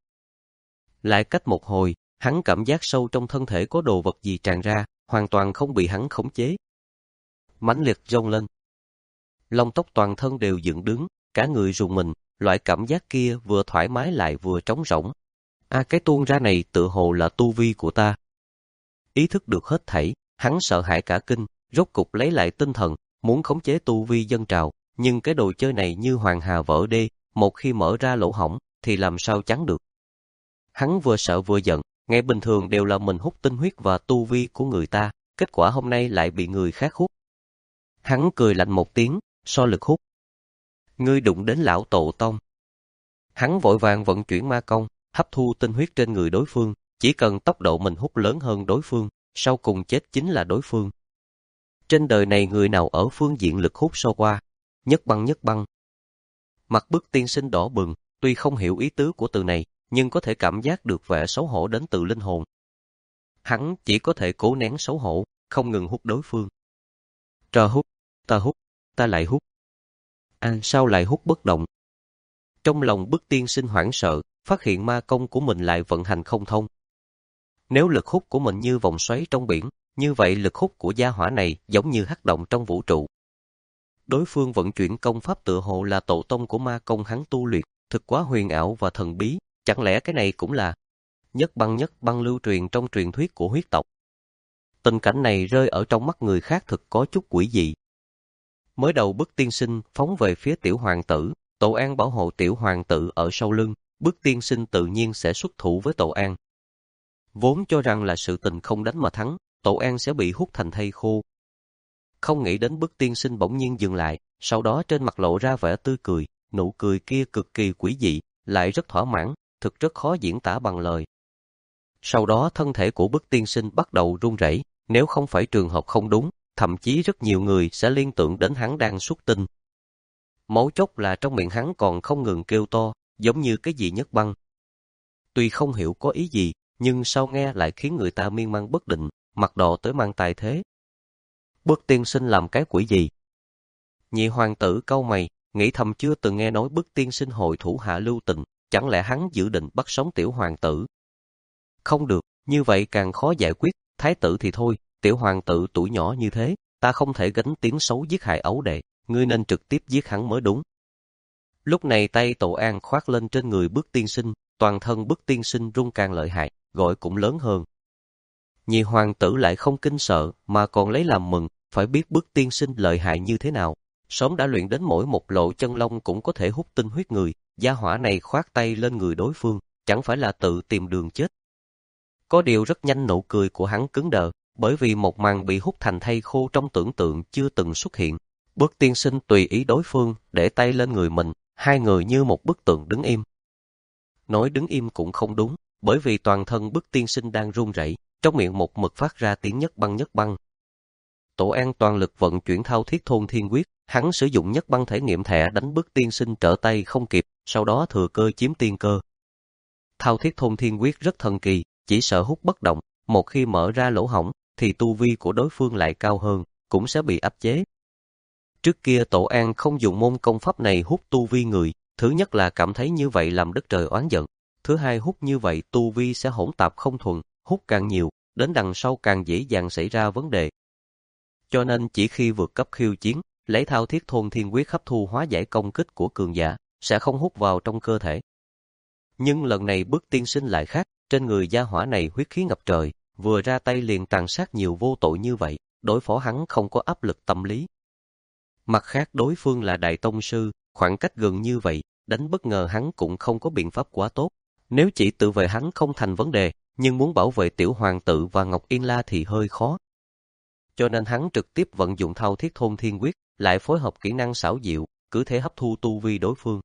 Lại cách một hồi, hắn cảm giác sâu trong thân thể có đồ vật gì tràn ra, hoàn toàn không bị hắn khống chế. Mãnh liệt rông lên. Lông tóc toàn thân đều dựng đứng, cả người rùng mình, loại cảm giác kia vừa thoải mái lại vừa trống rỗng. À, cái tuôn ra này tựa hồ là tu vi của ta. Ý thức được hết thảy, hắn sợ hãi cả kinh, rốt cục lấy lại tinh thần, muốn khống chế tu vi dâng trào, nhưng cái đồ chơi này như hoàng hà vỡ đê, một khi mở ra lỗ hổng, thì làm sao chắn được. Hắn vừa sợ vừa giận, ngày bình thường đều là mình hút tinh huyết và tu vi của người ta, kết quả hôm nay lại bị người khác hút. Hắn cười lạnh một tiếng, so lực hút. Ngươi đụng đến lão tổ tông. Hắn vội vàng vận chuyển ma công, hấp thu tinh huyết trên người đối phương, chỉ cần tốc độ mình hút lớn hơn đối phương, sau cùng chết chính là đối phương. Trên đời này người nào ở phương diện lực hút so qua, nhất băng nhất băng. Mặt Bước tiên sinh đỏ bừng, tuy không hiểu ý tứ của từ này, nhưng có thể cảm giác được vẻ xấu hổ đến từ linh hồn. Hắn chỉ có thể cố nén xấu hổ, không ngừng hút đối phương. Trò hút, ta hút, ta lại hút. À, sao lại hút bất động? Trong lòng Bước tiên sinh hoảng sợ, phát hiện ma công của mình lại vận hành không thông. Nếu lực hút của mình như vòng xoáy trong biển, như vậy lực hút của gia hỏa này giống như hắc động trong vũ trụ. Đối phương vận chuyển công pháp tựa hồ là tổ tông của ma công hắn tu luyện, thực quá huyền ảo và thần bí, chẳng lẽ cái này cũng là nhất băng nhất băng lưu truyền trong truyền thuyết của huyết tộc. Tình cảnh này rơi ở trong mắt người khác thực có chút quỷ dị. Mới đầu Bước tiên sinh phóng về phía tiểu hoàng tử, Tổ An bảo hộ tiểu hoàng tử ở sau lưng, Bước tiên sinh tự nhiên sẽ xuất thủ với Tổ An. Vốn cho rằng là sự tình không đánh mà thắng, Tổ An sẽ bị hút thành thây khô. Không nghĩ đến Bước tiên sinh bỗng nhiên dừng lại, sau đó trên mặt lộ ra vẻ tươi cười, nụ cười kia cực kỳ quỷ dị, lại rất thỏa mãn, thực rất khó diễn tả bằng lời. Sau đó thân thể của Bước tiên sinh bắt đầu run rẩy, nếu không phải trường hợp không đúng, thậm chí rất nhiều người sẽ liên tưởng đến hắn đang xuất tinh. Mấu chốt là trong miệng hắn còn không ngừng kêu to, giống như cái gì nhất băng. Tuy không hiểu có ý gì, nhưng sau nghe lại khiến người ta miên man bất định, mặt đỏ tới mang tài thế. Bước tiên sinh làm cái quỷ gì? Nhị hoàng tử cau mày, nghĩ thầm chưa từng nghe nói Bước tiên sinh hội thủ hạ lưu tình, chẳng lẽ hắn dự định bắt sống tiểu hoàng tử. Không được, như vậy càng khó giải quyết, thái tử thì thôi, tiểu hoàng tử tuổi nhỏ như thế, ta không thể gánh tiếng xấu giết hại ấu đệ, ngươi nên trực tiếp giết hắn mới đúng. Lúc này tay Tổ An khoác lên trên người Bước Tiên Sinh, toàn thân Bước Tiên Sinh run càng lợi hại, gọi cũng lớn hơn. Nhị hoàng tử lại không kinh sợ, mà còn lấy làm mừng, phải biết Bước Tiên Sinh lợi hại như thế nào. Sớm đã luyện đến mỗi một lỗ chân lông cũng có thể hút tinh huyết người, gia hỏa này khoác tay lên người đối phương, chẳng phải là tự tìm đường chết. Có điều rất nhanh nụ cười của hắn cứng đờ, bởi vì một màn bị hút thành thây khô trong tưởng tượng chưa từng xuất hiện. Bước Tiên Sinh tùy ý đối phương, để tay lên người mình, hai người như một bức tượng đứng im. Nói đứng im cũng không đúng, bởi vì toàn thân Bước Tiên Sinh đang run rẩy, trong miệng một mực phát ra tiếng nhất băng nhất băng. Tổ An toàn lực vận chuyển thao thiết thôn thiên quyết, hắn sử dụng nhất băng thể nghiệm thẻ đánh Bước Tiên Sinh trở tay không kịp, sau đó thừa cơ chiếm tiên cơ. Thao thiết thôn thiên quyết rất thần kỳ, chỉ sợ hút bất động, một khi mở ra lỗ hổng, thì tu vi của đối phương lại cao hơn, cũng sẽ bị áp chế. Trước kia Tổ An không dùng môn công pháp này hút tu vi người, thứ nhất là cảm thấy như vậy làm đất trời oán giận, thứ hai hút như vậy tu vi sẽ hỗn tạp không thuần, hút càng nhiều, đến đằng sau càng dễ dàng xảy ra vấn đề. Cho nên chỉ khi vượt cấp khiêu chiến, lấy thao thiết thôn thiên quyết hấp thu hóa giải công kích của cường giả, sẽ không hút vào trong cơ thể. Nhưng lần này Bước Tiên Sinh lại khác, trên người gia hỏa này huyết khí ngập trời, vừa ra tay liền tàn sát nhiều vô tội như vậy, đối phó hắn không có áp lực tâm lý. Mặt khác đối phương là đại tông sư, khoảng cách gần như vậy, đánh bất ngờ hắn cũng không có biện pháp quá tốt. Nếu chỉ tự vệ hắn không thành vấn đề, nhưng muốn bảo vệ tiểu hoàng tử và Ngọc Yên La thì hơi khó. Cho nên hắn trực tiếp vận dụng thao thiết thôn thiên quyết, lại phối hợp kỹ năng xảo diệu, cứ thế hấp thu tu vi đối phương.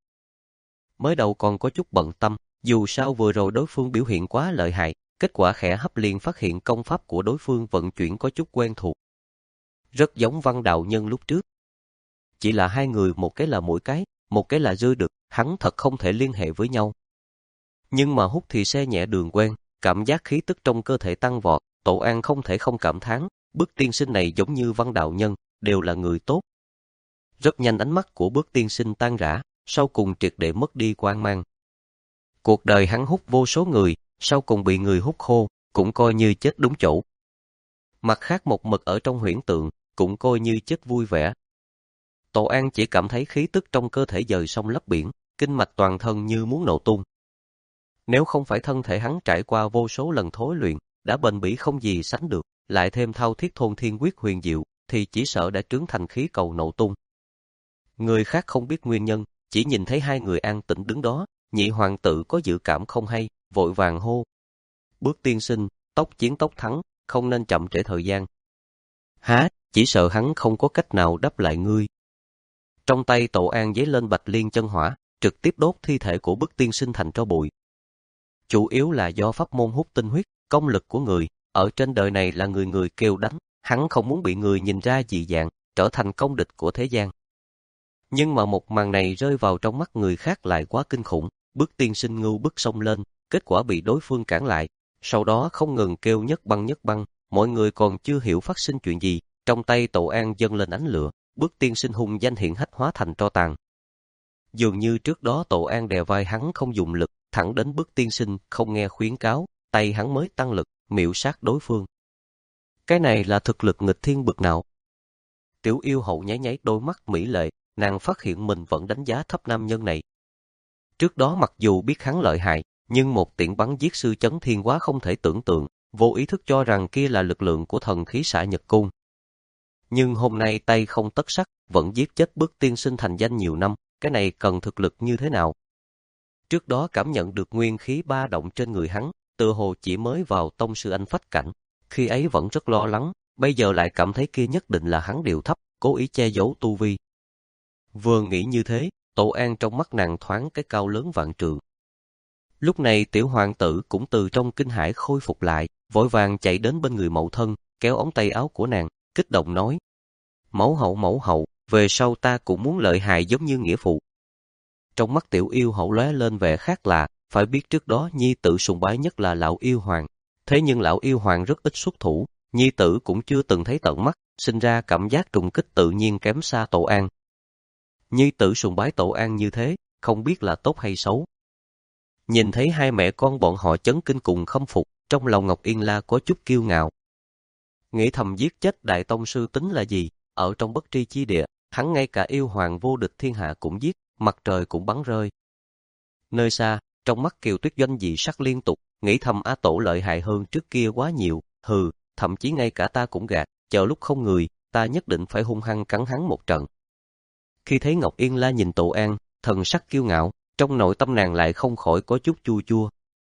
Mới đầu còn có chút bận tâm, dù sao vừa rồi đối phương biểu hiện quá lợi hại, kết quả khẽ hấp liền phát hiện công pháp của đối phương vận chuyển có chút quen thuộc. Rất giống Văn đạo nhân lúc trước. Chỉ là hai người một cái là mũi cái, một cái là dư được, hắn thật không thể liên hệ với nhau. Nhưng mà hút thì xe nhẹ đường quen, cảm giác khí tức trong cơ thể tăng vọt, Tổ An không thể không cảm thán, Bước Tiên Sinh này giống như Văn đạo nhân, đều là người tốt. Rất nhanh ánh mắt của Bước Tiên Sinh tan rã, sau cùng triệt để mất đi quang mang. Cuộc đời hắn hút vô số người, sau cùng bị người hút khô, cũng coi như chết đúng chỗ. Mặt khác một mực ở trong huyễn tượng, cũng coi như chết vui vẻ. Tổ An chỉ cảm thấy khí tức trong cơ thể dời sông lấp biển, kinh mạch toàn thân như muốn nổ tung. Nếu không phải thân thể hắn trải qua vô số lần thối luyện, đã bền bỉ không gì sánh được, lại thêm thao thiết thôn thiên quyết huyền diệu, thì chỉ sợ đã trướng thành khí cầu nổ tung. Người khác không biết nguyên nhân, chỉ nhìn thấy hai người an tĩnh đứng đó, nhị hoàng tử có dự cảm không hay, vội vàng hô. Bước Tiên Sinh, tốc chiến tốc thắng, không nên chậm trễ thời gian. Há, chỉ sợ hắn không có cách nào đáp lại ngươi. Trong tay Tổ An giấy lên bạch liên chân hỏa, trực tiếp đốt thi thể của Bước Tiên Sinh thành tro bụi. Chủ yếu là do pháp môn hút tinh huyết, công lực của người, ở trên đời này là người người kêu đánh, hắn không muốn bị người nhìn ra dị dạng, trở thành công địch của thế gian. Nhưng mà một màn này rơi vào trong mắt người khác lại quá kinh khủng, Bước Tiên Sinh ngưu bức xông lên, kết quả bị đối phương cản lại, sau đó không ngừng kêu nhất băng nhất băng, mọi người còn chưa hiểu phát sinh chuyện gì, trong tay Tổ An dâng lên ánh lửa, Bước Tiên Sinh hung danh hiện hách hóa thành tro tàn. Dường như trước đó Tổ An đè vai hắn không dùng lực, thẳng đến Bước Tiên Sinh không nghe khuyến cáo, tay hắn mới tăng lực, miểu sát đối phương. Cái này là thực lực nghịch thiên bực nào? Tiểu yêu hậu nháy nháy đôi mắt mỹ lệ, nàng phát hiện mình vẫn đánh giá thấp nam nhân này. Trước đó mặc dù biết hắn lợi hại, nhưng một tiễn bắn giết sư chấn thiên quá không thể tưởng tượng, vô ý thức cho rằng kia là lực lượng của thần khí xạ nhật cung. Nhưng hôm nay tay không tất sắt, vẫn giết chết Bước Tiên Sinh thành danh nhiều năm, cái này cần thực lực như thế nào? Trước đó cảm nhận được nguyên khí ba động trên người hắn, tựa hồ chỉ mới vào tông sư anh phách cảnh, khi ấy vẫn rất lo lắng, bây giờ lại cảm thấy kia nhất định là hắn điều thấp, cố ý che giấu tu vi. Vừa nghĩ như thế, Tổ An trong mắt nàng thoáng cái cao lớn vạn trượng. Lúc này tiểu hoàng tử cũng từ trong kinh hãi khôi phục lại, vội vàng chạy đến bên người mẫu thân, kéo ống tay áo của nàng, kích động nói. Mẫu hậu mẫu hậu, về sau ta cũng muốn lợi hại giống như nghĩa phụ. Trong mắt tiểu yêu hậu lóe lên vẻ khác lạ, phải biết trước đó nhi tử sùng bái nhất là lão yêu hoàng. Thế nhưng lão yêu hoàng rất ít xuất thủ, nhi tử cũng chưa từng thấy tận mắt, sinh ra cảm giác trùng kích tự nhiên kém xa Tổ An. Nhi tử sùng bái Tổ An như thế, không biết là tốt hay xấu. Nhìn thấy hai mẹ con bọn họ chấn kinh cùng khâm phục, Trong lòng Ngọc Yên La có chút kiêu ngạo. Nghĩ thầm giết chết đại tông sư tính là gì, ở trong bất tri chi địa, hắn ngay cả yêu hoàng vô địch thiên hạ cũng giết, mặt trời cũng bắn rơi. Nơi xa, trong mắt Kiều Tuyết Doanh dị sắc liên tục, nghĩ thầm Á Tổ lợi hại hơn trước kia quá nhiều, hừ, thậm chí ngay cả ta cũng gạt, chờ lúc không người, ta nhất định phải hung hăng cắn hắn một trận. Khi thấy Ngọc Yên La nhìn Tổ An, thần sắc kiêu ngạo, trong nội tâm nàng lại không khỏi có chút chua chua.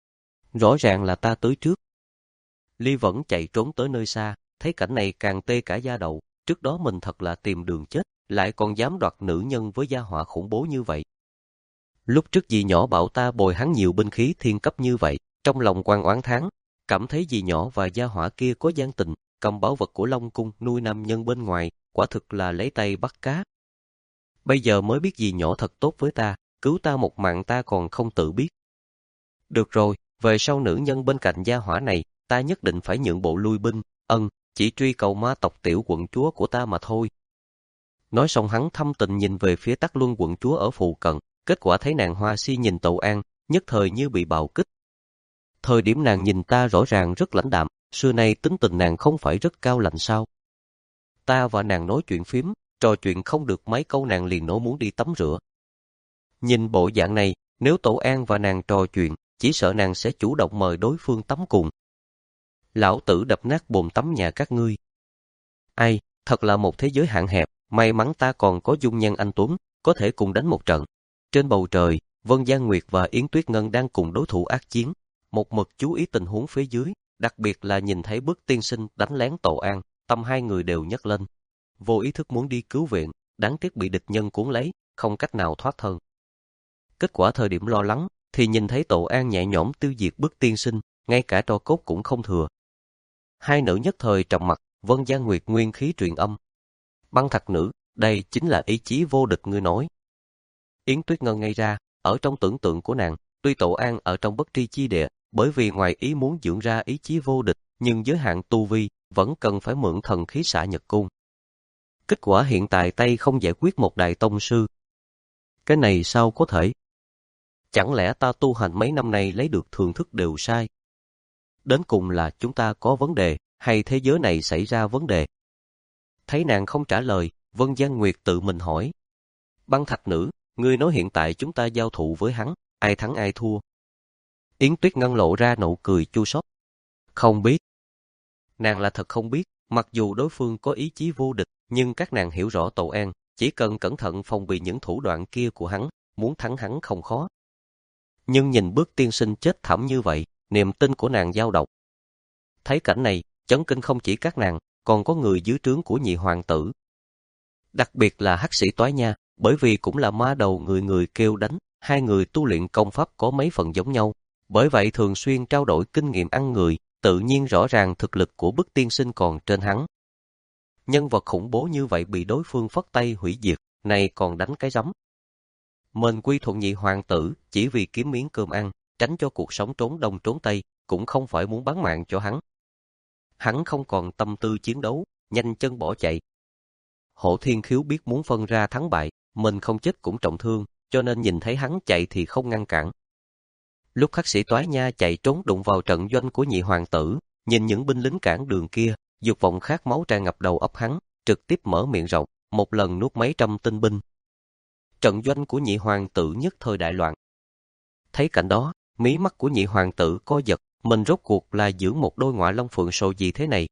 Rõ ràng là ta tới trước. Ly vẫn chạy trốn tới nơi xa, thấy cảnh này càng tê cả da đầu, trước đó mình thật là tìm đường chết, lại còn dám đoạt nữ nhân với gia họa khủng bố như vậy. Lúc trước dì nhỏ bảo ta bồi hắn nhiều binh khí thiên cấp như vậy, trong lòng quan oán thán, cảm thấy dì nhỏ và gia họa kia có gian tình, cầm báu vật của Long Cung nuôi nam nhân bên ngoài, quả thực là lấy tay bắt cá. Bây giờ mới biết dì nhỏ thật tốt với ta, cứu ta một mạng ta còn không tự biết. Được rồi, về sau nữ nhân bên cạnh gia hỏa này, ta nhất định phải nhượng bộ lui binh, ân, chỉ truy cầu ma tộc tiểu quận chúa của ta mà thôi. Nói xong hắn thâm tình nhìn về phía Tắc Luân quận chúa ở phụ cận, kết quả thấy nàng hoa si nhìn Tậu An, nhất thời như bị bạo kích. Thời điểm nàng nhìn ta rõ ràng rất lãnh đạm, xưa nay tính tình nàng không phải rất cao lạnh sao. Ta và nàng nói chuyện phím, trò chuyện không được mấy câu nàng liền nổ muốn đi tắm rửa. Nhìn bộ dạng này, nếu Tổ An và nàng trò chuyện, chỉ sợ nàng sẽ chủ động mời đối phương tắm cùng. Lão tử đập nát bồn tắm nhà các ngươi. Ai, thật là một thế giới hạn hẹp, may mắn ta còn có dung nhan anh tuấn, có thể cùng đánh một trận. Trên bầu trời, Vân Giang Nguyệt và Yến Tuyết Ngân đang cùng đối thủ ác chiến, một mực chú ý tình huống phía dưới, đặc biệt là nhìn thấy Bước tiên sinh đánh lén Tổ An, tâm hai người đều nhấc lên. Vô ý thức muốn đi cứu viện, đáng tiếc bị địch nhân cuốn lấy, không cách nào thoát thân. Kết quả thời điểm lo lắng, thì nhìn thấy Tổ An nhẹ nhõm tiêu diệt Bước tiên sinh, ngay cả tro cốt cũng không thừa. Hai nữ nhất thời trầm mặt, Vân Giang Nguyệt nguyên khí truyền âm. Băng Thạch nữ, đây chính là ý chí vô địch ngươi nói. Yến Tuyết Ngân ngây ra, ở trong tưởng tượng của nàng, tuy Tổ An ở trong bất tri chi địa, bởi vì ngoài ý muốn dưỡng ra ý chí vô địch, nhưng giới hạn tu vi, vẫn cần phải mượn thần khí xạ nhật cung. Kết quả hiện tại tay không giải quyết một đại tông sư. Cái này sao có thể? Chẳng lẽ ta tu hành mấy năm nay lấy được thường thức đều sai? Đến cùng là chúng ta có vấn đề, hay thế giới này xảy ra vấn đề? Thấy nàng không trả lời, Vân Giang Nguyệt tự mình hỏi. Băng Thạch nữ, ngươi nói hiện tại chúng ta giao thủ với hắn, ai thắng ai thua? Yến Tuyết Ngân lộ ra nụ cười chua xót. Không biết. Nàng là thật không biết, mặc dù đối phương có ý chí vô địch, nhưng các nàng hiểu rõ Tổ An, chỉ cần cẩn thận phòng bị những thủ đoạn kia của hắn, muốn thắng hắn không khó. Nhưng nhìn Bước tiên sinh chết thảm như vậy, niềm tin của nàng dao động. Thấy cảnh này, chấn kinh không chỉ các nàng, còn có người dưới trướng của nhị hoàng tử. Đặc biệt là Hắc Sĩ Toái Nha, bởi vì cũng là ma đầu người người kêu đánh, hai người tu luyện công pháp có mấy phần giống nhau, bởi vậy thường xuyên trao đổi kinh nghiệm ăn người, tự nhiên rõ ràng thực lực của Bức tiên sinh còn trên hắn. Nhân vật khủng bố như vậy bị đối phương phất tay hủy diệt, này còn đánh cái rắm. Mình quy thuận nhị hoàng tử, chỉ vì kiếm miếng cơm ăn, tránh cho cuộc sống trốn đông trốn tây, cũng không phải muốn bán mạng cho hắn. Hắn không còn tâm tư chiến đấu, nhanh chân bỏ chạy. Hổ Thiên Khiếu biết muốn phân ra thắng bại, mình không chết cũng trọng thương, cho nên nhìn thấy hắn chạy thì không ngăn cản. Lúc Hắc Sĩ Toái Nha chạy trốn đụng vào trận doanh của nhị hoàng tử, nhìn những binh lính cản đường kia, dục vọng khát máu tràn ngập đầu óc hắn, trực tiếp mở miệng rộng, một lần nuốt mấy trăm tinh binh. Trận doanh của nhị hoàng tử nhất thời đại loạn. Thấy cảnh đó, mí mắt của nhị hoàng tử co giật, mình rốt cuộc là dưỡng một đôi ngọa long phượng sồ gì thế này.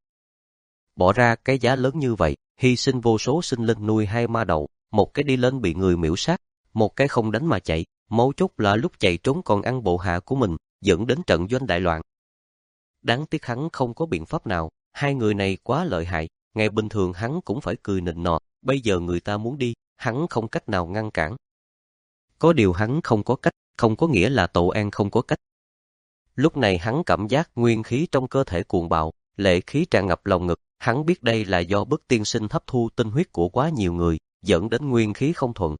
Bỏ ra cái giá lớn như vậy, hy sinh vô số sinh linh nuôi hai ma đầu, một cái đi lên bị người miễu sát, một cái không đánh mà chạy, mấu chốt là lúc chạy trốn còn ăn bộ hạ của mình, dẫn đến trận doanh đại loạn. Đáng tiếc hắn không có biện pháp nào, hai người này quá lợi hại, ngày bình thường hắn cũng phải cười nịnh nọt, bây giờ người ta muốn đi, hắn không cách nào ngăn cản. Có điều hắn không có cách, không có nghĩa là Tổ An không có cách. Lúc này hắn cảm giác nguyên khí trong cơ thể cuồng bạo, lệ khí tràn ngập lòng ngực, hắn biết đây là do Bức tiên sinh hấp thu tinh huyết của quá nhiều người, dẫn đến nguyên khí không thuận.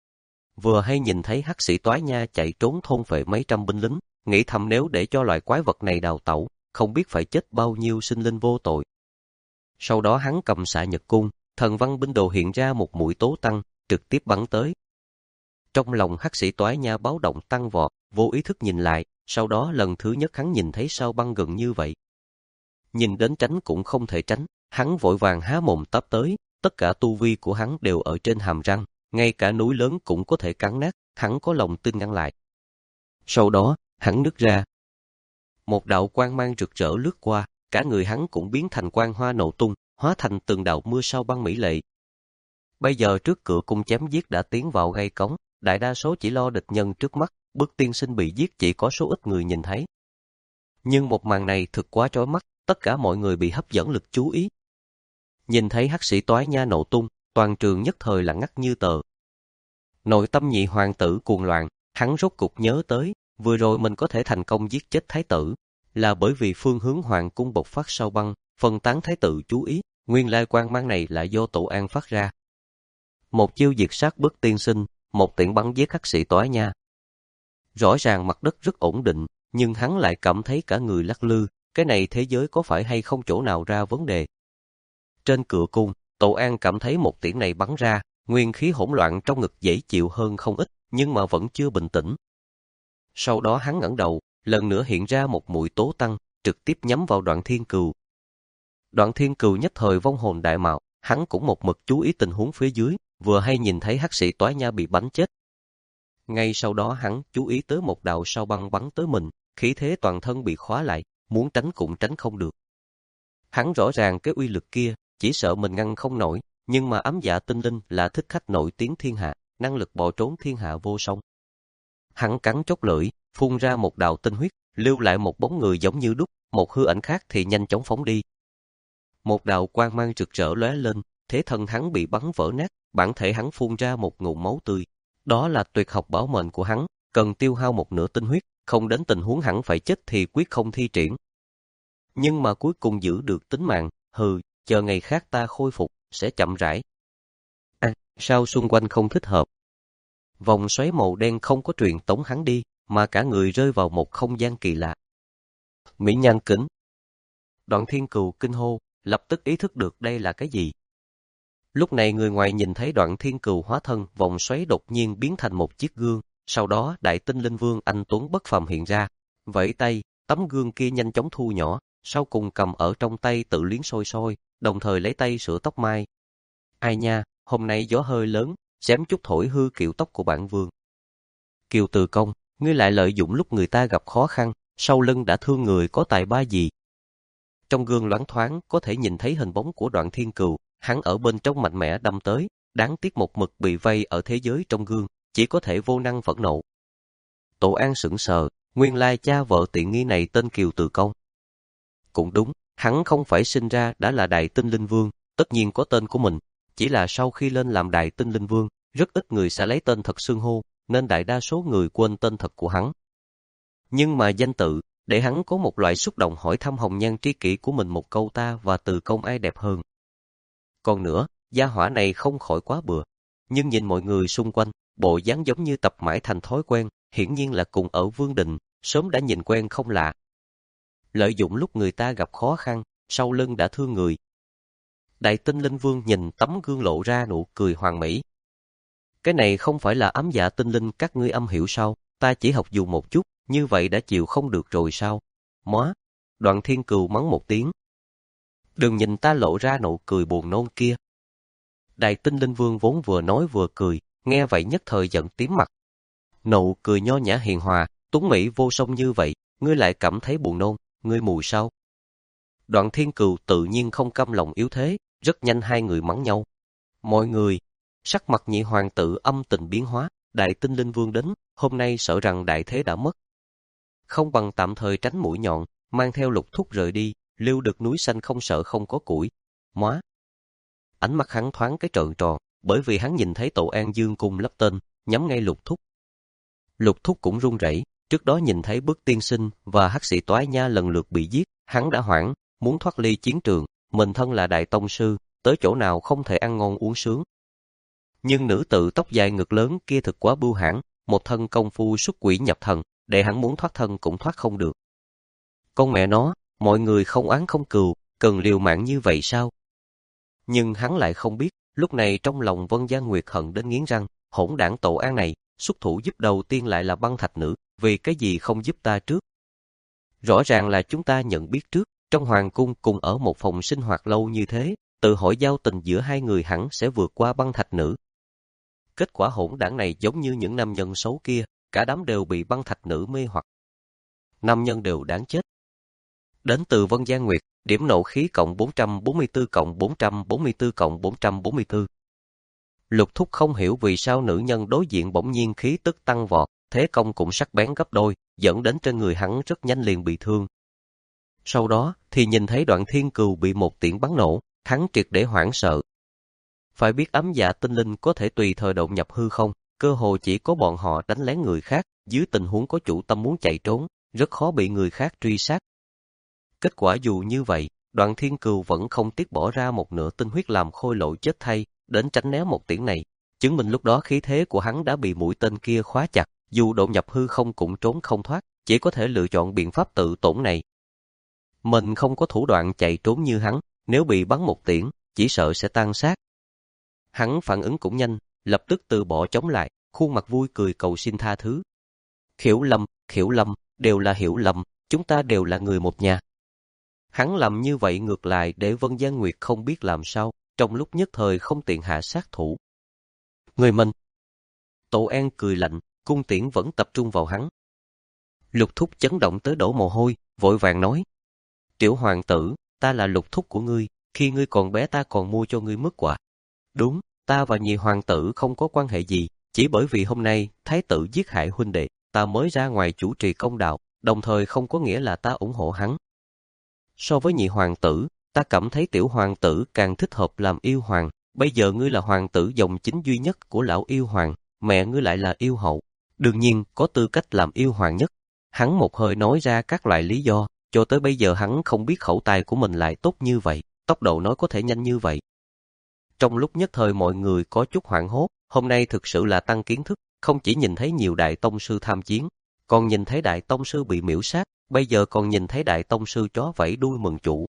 Vừa hay nhìn thấy Hắc Sĩ Toái Nha chạy trốn thôn phệ mấy trăm binh lính, nghĩ thầm nếu để cho loại quái vật này đào tẩu, không biết phải chết bao nhiêu sinh linh vô tội. Sau đó hắn cầm xạ nhật cung, thần văn binh đồ hiện ra một mũi tố tăng, trực tiếp bắn tới. Trong lòng Hắc Sĩ Toái Nha báo động tăng vọt, vô ý thức nhìn lại, sau đó lần thứ nhất hắn nhìn thấy sao băng gần như vậy. Nhìn đến tránh cũng không thể tránh, hắn vội vàng há mồm táp tới, tất cả tu vi của hắn đều ở trên hàm răng, ngay cả núi lớn cũng có thể cắn nát, hắn có lòng tin ngăn lại. Sau đó, hắn nứt ra. Một đạo quang mang rực rỡ lướt qua, cả người hắn cũng biến thành quang hoa nổ tung, hóa thành từng đạo mưa sao băng mỹ lệ. Bây giờ trước cửa cung chém giết đã tiến vào gây cống, đại đa số chỉ lo địch nhân trước mắt, Bức tiên sinh bị giết chỉ có số ít người nhìn thấy. Nhưng một màn này thực quá chói mắt, tất cả mọi người bị hấp dẫn lực chú ý. Nhìn thấy hắc sĩ toái nha nổ tung, toàn trường nhất thời lặng ngắt như tờ. Nội tâm nhị hoàng tử cuồng loạn, hắn rốt cục nhớ tới, vừa rồi mình có thể thành công giết chết thái tử, là bởi vì phương hướng hoàng cung bộc phát sao băng, phân tán thái tử chú ý, nguyên lai quang mang này là do Tổ An phát ra. Một chiêu diệt sát Bức tiên sinh, một tiễn bắn giết hắc sĩ toái nha. Rõ ràng mặt đất rất ổn định, nhưng hắn lại cảm thấy cả người lắc lư, cái này thế giới có phải hay không chỗ nào ra vấn đề. Trên cửa cung, Tổ An cảm thấy một tiễn này bắn ra, nguyên khí hỗn loạn trong ngực dễ chịu hơn không ít, nhưng mà vẫn chưa bình tĩnh. Sau đó hắn ngẩng đầu, lần nữa hiện ra một mũi tố tăng, trực tiếp nhắm vào Đoạn Thiên Cừu. Đoạn Thiên Cừu nhất thời vong hồn đại mạo, hắn cũng một mực chú ý tình huống phía dưới, vừa hay nhìn thấy hắc sĩ toái nha bị bắn chết. Ngay sau đó hắn chú ý tới một đạo sao băng bắn tới mình, khí thế toàn thân bị khóa lại, muốn tránh cũng tránh không được. Hắn rõ ràng cái uy lực kia, chỉ sợ mình ngăn không nổi, nhưng mà ám dạ tinh linh là thích khách nổi tiếng thiên hạ, năng lực bỏ trốn thiên hạ vô song. Hắn cắn chót lưỡi, phun ra một đạo tinh huyết, lưu lại một bóng người giống như đúc, một hư ảnh khác thì nhanh chóng phóng đi. Một đạo quang mang rực rỡ lóe lên, thế thân hắn bị bắn vỡ nát, bản thể hắn phun ra một ngụm máu tươi. Đó là tuyệt học bảo mệnh của hắn, cần tiêu hao một nửa tinh huyết, không đến tình huống hắn phải chết thì quyết không thi triển. Nhưng mà cuối cùng giữ được tính mạng, hừ, chờ ngày khác ta khôi phục, sẽ chậm rãi. À, sao xung quanh không thích hợp? Vòng xoáy màu đen không có truyền tống hắn đi, mà cả người rơi vào một không gian kỳ lạ. Mỹ Nhan Kính. Đoạn Thiên Cừu kinh hô, lập tức ý thức được đây là cái gì. Lúc này người ngoài nhìn thấy Đoạn Thiên Cừu hóa thân vòng xoáy đột nhiên biến thành một chiếc gương, sau đó Đại Tinh Linh Vương anh tuấn bất phàm hiện ra, vẫy tay, tấm gương kia nhanh chóng thu nhỏ, sau cùng cầm ở trong tay tự liếm sôi sôi, đồng thời lấy tay sửa tóc mai. Ai nha, hôm nay gió hơi lớn, xém chút thổi hư kiệu tóc của bản vương. Kiều Từ Công, ngươi lại lợi dụng lúc người ta gặp khó khăn, sau lưng đã thương người có tài ba gì? Trong gương loáng thoáng có thể nhìn thấy hình bóng của Đoạn Thiên Cừu, hắn ở bên trong mạnh mẽ đâm tới, đáng tiếc một mực bị vây ở thế giới trong gương, chỉ có thể vô năng phẫn nộ. Tổ An sững sờ, nguyên lai cha vợ tiện nghi này tên Kiều Từ Công. Cũng đúng, hắn không phải sinh ra đã là Đại Tinh Linh Vương, tất nhiên có tên của mình, chỉ là sau khi lên làm Đại Tinh Linh Vương, rất ít người sẽ lấy tên thật xưng hô, nên đại đa số người quên tên thật của hắn. Nhưng mà danh tự, để hắn có một loại xúc động hỏi thăm hồng nhan tri kỷ của mình một câu ta và Từ Công ai đẹp hơn. Còn nữa, gia hỏa này không khỏi quá bừa, nhưng nhìn mọi người xung quanh, bộ dáng giống như tập mãi thành thói quen, hiển nhiên là cùng ở Vương Đình, sớm đã nhìn quen không lạ. Lợi dụng lúc người ta gặp khó khăn, sau lưng đã thương người. Đại Tinh Linh Vương nhìn tấm gương lộ ra nụ cười hoàn mỹ. Cái này không phải là ám dạ tinh linh các ngươi âm hiểu sao, ta chỉ học dù một chút, như vậy đã chịu không được rồi sao? Móa! Đoạn Thiên Cừu mắng một tiếng. Đừng nhìn ta lộ ra nụ cười buồn nôn kia. Đại Tinh Linh Vương vốn vừa nói vừa cười, nghe vậy nhất thời giận tím mặt. Nụ cười nho nhã hiền hòa, tuấn mỹ vô song như vậy, ngươi lại cảm thấy buồn nôn, ngươi mù sao? Đoạn Thiên Cừu tự nhiên không cam lòng yếu thế, rất nhanh hai người mắng nhau. Mọi người, sắc mặt nhị hoàng tử âm tình biến hóa, Đại Tinh Linh Vương đến, hôm nay sợ rằng đại thế đã mất. Không bằng tạm thời tránh mũi nhọn, mang theo Lục Thúc rời đi, lưu được núi xanh không sợ không có củi. Móa! Ánh mắt hắn thoáng cái trợn tròn, bởi vì hắn nhìn thấy Tổ An dương cung lắp tên, nhắm ngay Lục Thúc. Lục Thúc cũng run rẩy, trước đó nhìn thấy Bức tiên sinh và hắc sĩ toái nha lần lượt bị giết, hắn đã hoảng, muốn thoát ly chiến trường, mình thân là đại tông sư, tới chỗ nào không thể ăn ngon uống sướng. Nhưng nữ tự tóc dài ngực lớn kia thực quá bưu hãn, một thân công phu xuất quỷ nhập thần, để hắn muốn thoát thân cũng thoát không được. Con mẹ nó, mọi người không oán không cừu, cần liều mạng như vậy sao? Nhưng hắn lại không biết, lúc này trong lòng Vân Gia Nguyệt hận đến nghiến răng, hỗn đảng Tổ An này, xuất thủ giúp đầu tiên lại là băng thạch nữ, vì cái gì không giúp ta trước? Rõ ràng là chúng ta nhận biết trước, trong hoàng cung cùng ở một phòng sinh hoạt lâu như thế, tự hỏi giao tình giữa hai người hẳn sẽ vượt qua băng thạch nữ. Kết quả hỗn đảng này giống như những nam nhân xấu kia, cả đám đều bị băng thạch nữ mê hoặc. Nam nhân đều đáng chết. Đến từ Vân Giang Nguyệt, điểm nộ khí cộng bốn trăm bốn mươi tư cộng bốn trăm bốn mươi tư cộng bốn trăm bốn mươi tư. Lục Thúc không hiểu vì sao nữ nhân đối diện bỗng nhiên khí tức tăng vọt, thế công cũng sắc bén gấp đôi, dẫn đến trên người hắn rất nhanh liền bị thương. Sau đó thì nhìn thấy Đoạn Thiên Cừu bị một tiễn bắn nổ, hắn triệt để hoảng sợ. Phải biết ấm dạ tinh linh có thể tùy thời độn nhập hư không, cơ hồ chỉ có bọn họ đánh lén người khác, dưới tình huống có chủ tâm muốn chạy trốn, rất khó bị người khác truy sát. Kết quả dù như vậy, Đoạn Thiên Cừu vẫn không tiếc bỏ ra một nửa tinh huyết làm khôi lỗi chết thay, đến tránh né một tiễn này, chứng minh lúc đó khí thế của hắn đã bị mũi tên kia khóa chặt, dù độn nhập hư không cũng trốn không thoát, chỉ có thể lựa chọn biện pháp tự tổn này. Mình không có thủ đoạn chạy trốn như hắn, nếu bị bắn một tiễn, chỉ sợ sẽ tan xác. Hắn phản ứng cũng nhanh, lập tức từ bỏ chống lại, khuôn mặt vui cười cầu xin tha thứ. Hiểu lầm, hiểu lầm, đều là hiểu lầm, chúng ta đều là người một nhà. Hắn làm như vậy ngược lại để Vân Giang Nguyệt không biết làm sao, trong lúc nhất thời không tiện hạ sát thủ. Người mình. Tổ An cười lạnh, cung tiễn vẫn tập trung vào hắn. Lục Thúc chấn động tới đổ mồ hôi, vội vàng nói. Tiểu hoàng tử, ta là Lục Thúc của ngươi, khi ngươi còn bé ta còn mua cho ngươi mứt quà. Đúng, ta và nhị hoàng tử không có quan hệ gì, chỉ bởi vì hôm nay thái tử giết hại huynh đệ, ta mới ra ngoài chủ trì công đạo, đồng thời không có nghĩa là ta ủng hộ hắn. So với nhị hoàng tử, ta cảm thấy tiểu hoàng tử càng thích hợp làm yêu hoàng, bây giờ ngươi là hoàng tử dòng chính duy nhất của lão yêu hoàng, mẹ ngươi lại là yêu hậu, đương nhiên có tư cách làm yêu hoàng nhất. Hắn một hơi nói ra các loại lý do, cho tới bây giờ hắn không biết khẩu tài của mình lại tốt như vậy, tốc độ nói có thể nhanh như vậy. Trong lúc nhất thời mọi người có chút hoảng hốt, hôm nay thực sự là tăng kiến thức, không chỉ nhìn thấy nhiều đại tông sư tham chiến, còn nhìn thấy đại tông sư bị miễu sát, bây giờ còn nhìn thấy đại tông sư chó vẫy đuôi mừng chủ.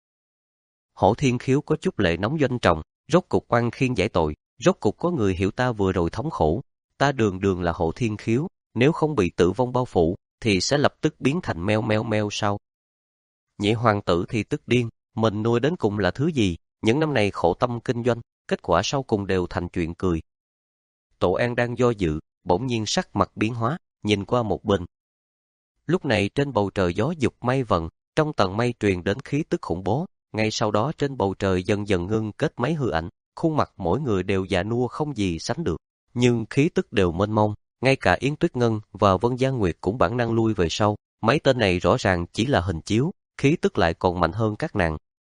Hổ Thiên Khiếu có chút lệ nóng doanh trọng, rốt cục oan khiên giải tội, rốt cục có người hiểu ta vừa rồi thống khổ, ta đường đường là Hổ Thiên Khiếu, nếu không bị tử vong bao phủ, thì sẽ lập tức biến thành meo meo meo sau. Nhị hoàng tử thì tức điên, mình nuôi đến cùng là thứ gì, những năm này khổ tâm kinh doanh, kết quả sau cùng đều thành chuyện cười. Tổ An đang do dự, bỗng nhiên sắc mặt biến hóa, nhìn qua một bên. Lúc này trên bầu trời gió dục mây vần, trong tầng mây truyền đến khí tức khủng bố, ngay sau đó trên bầu trời dần dần ngưng kết mấy hư ảnh, khuôn mặt mỗi người đều già nua không gì sánh được, nhưng khí tức đều mênh mông, ngay cả Yến Tuyết Ngân và Vân Giang Nguyệt cũng bản năng lui về sau, mấy tên này rõ ràng chỉ là hình chiếu, khí tức lại còn mạnh hơn các nàng.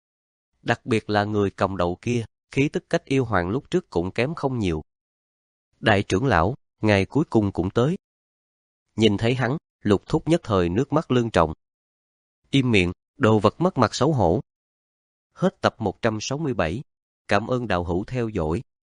Đặc biệt là người cầm đầu kia, khí tức cách yêu hoàng lúc trước cũng kém không nhiều. Đại trưởng lão, ngày cuối cùng cũng tới. Nhìn thấy hắn, Lục Thúc nhất thời nước mắt lưng tròng. Im miệng, đồ vật mất mặt xấu hổ. Hết tập một trăm sáu mươi bảy. Cảm ơn đạo hữu theo dõi.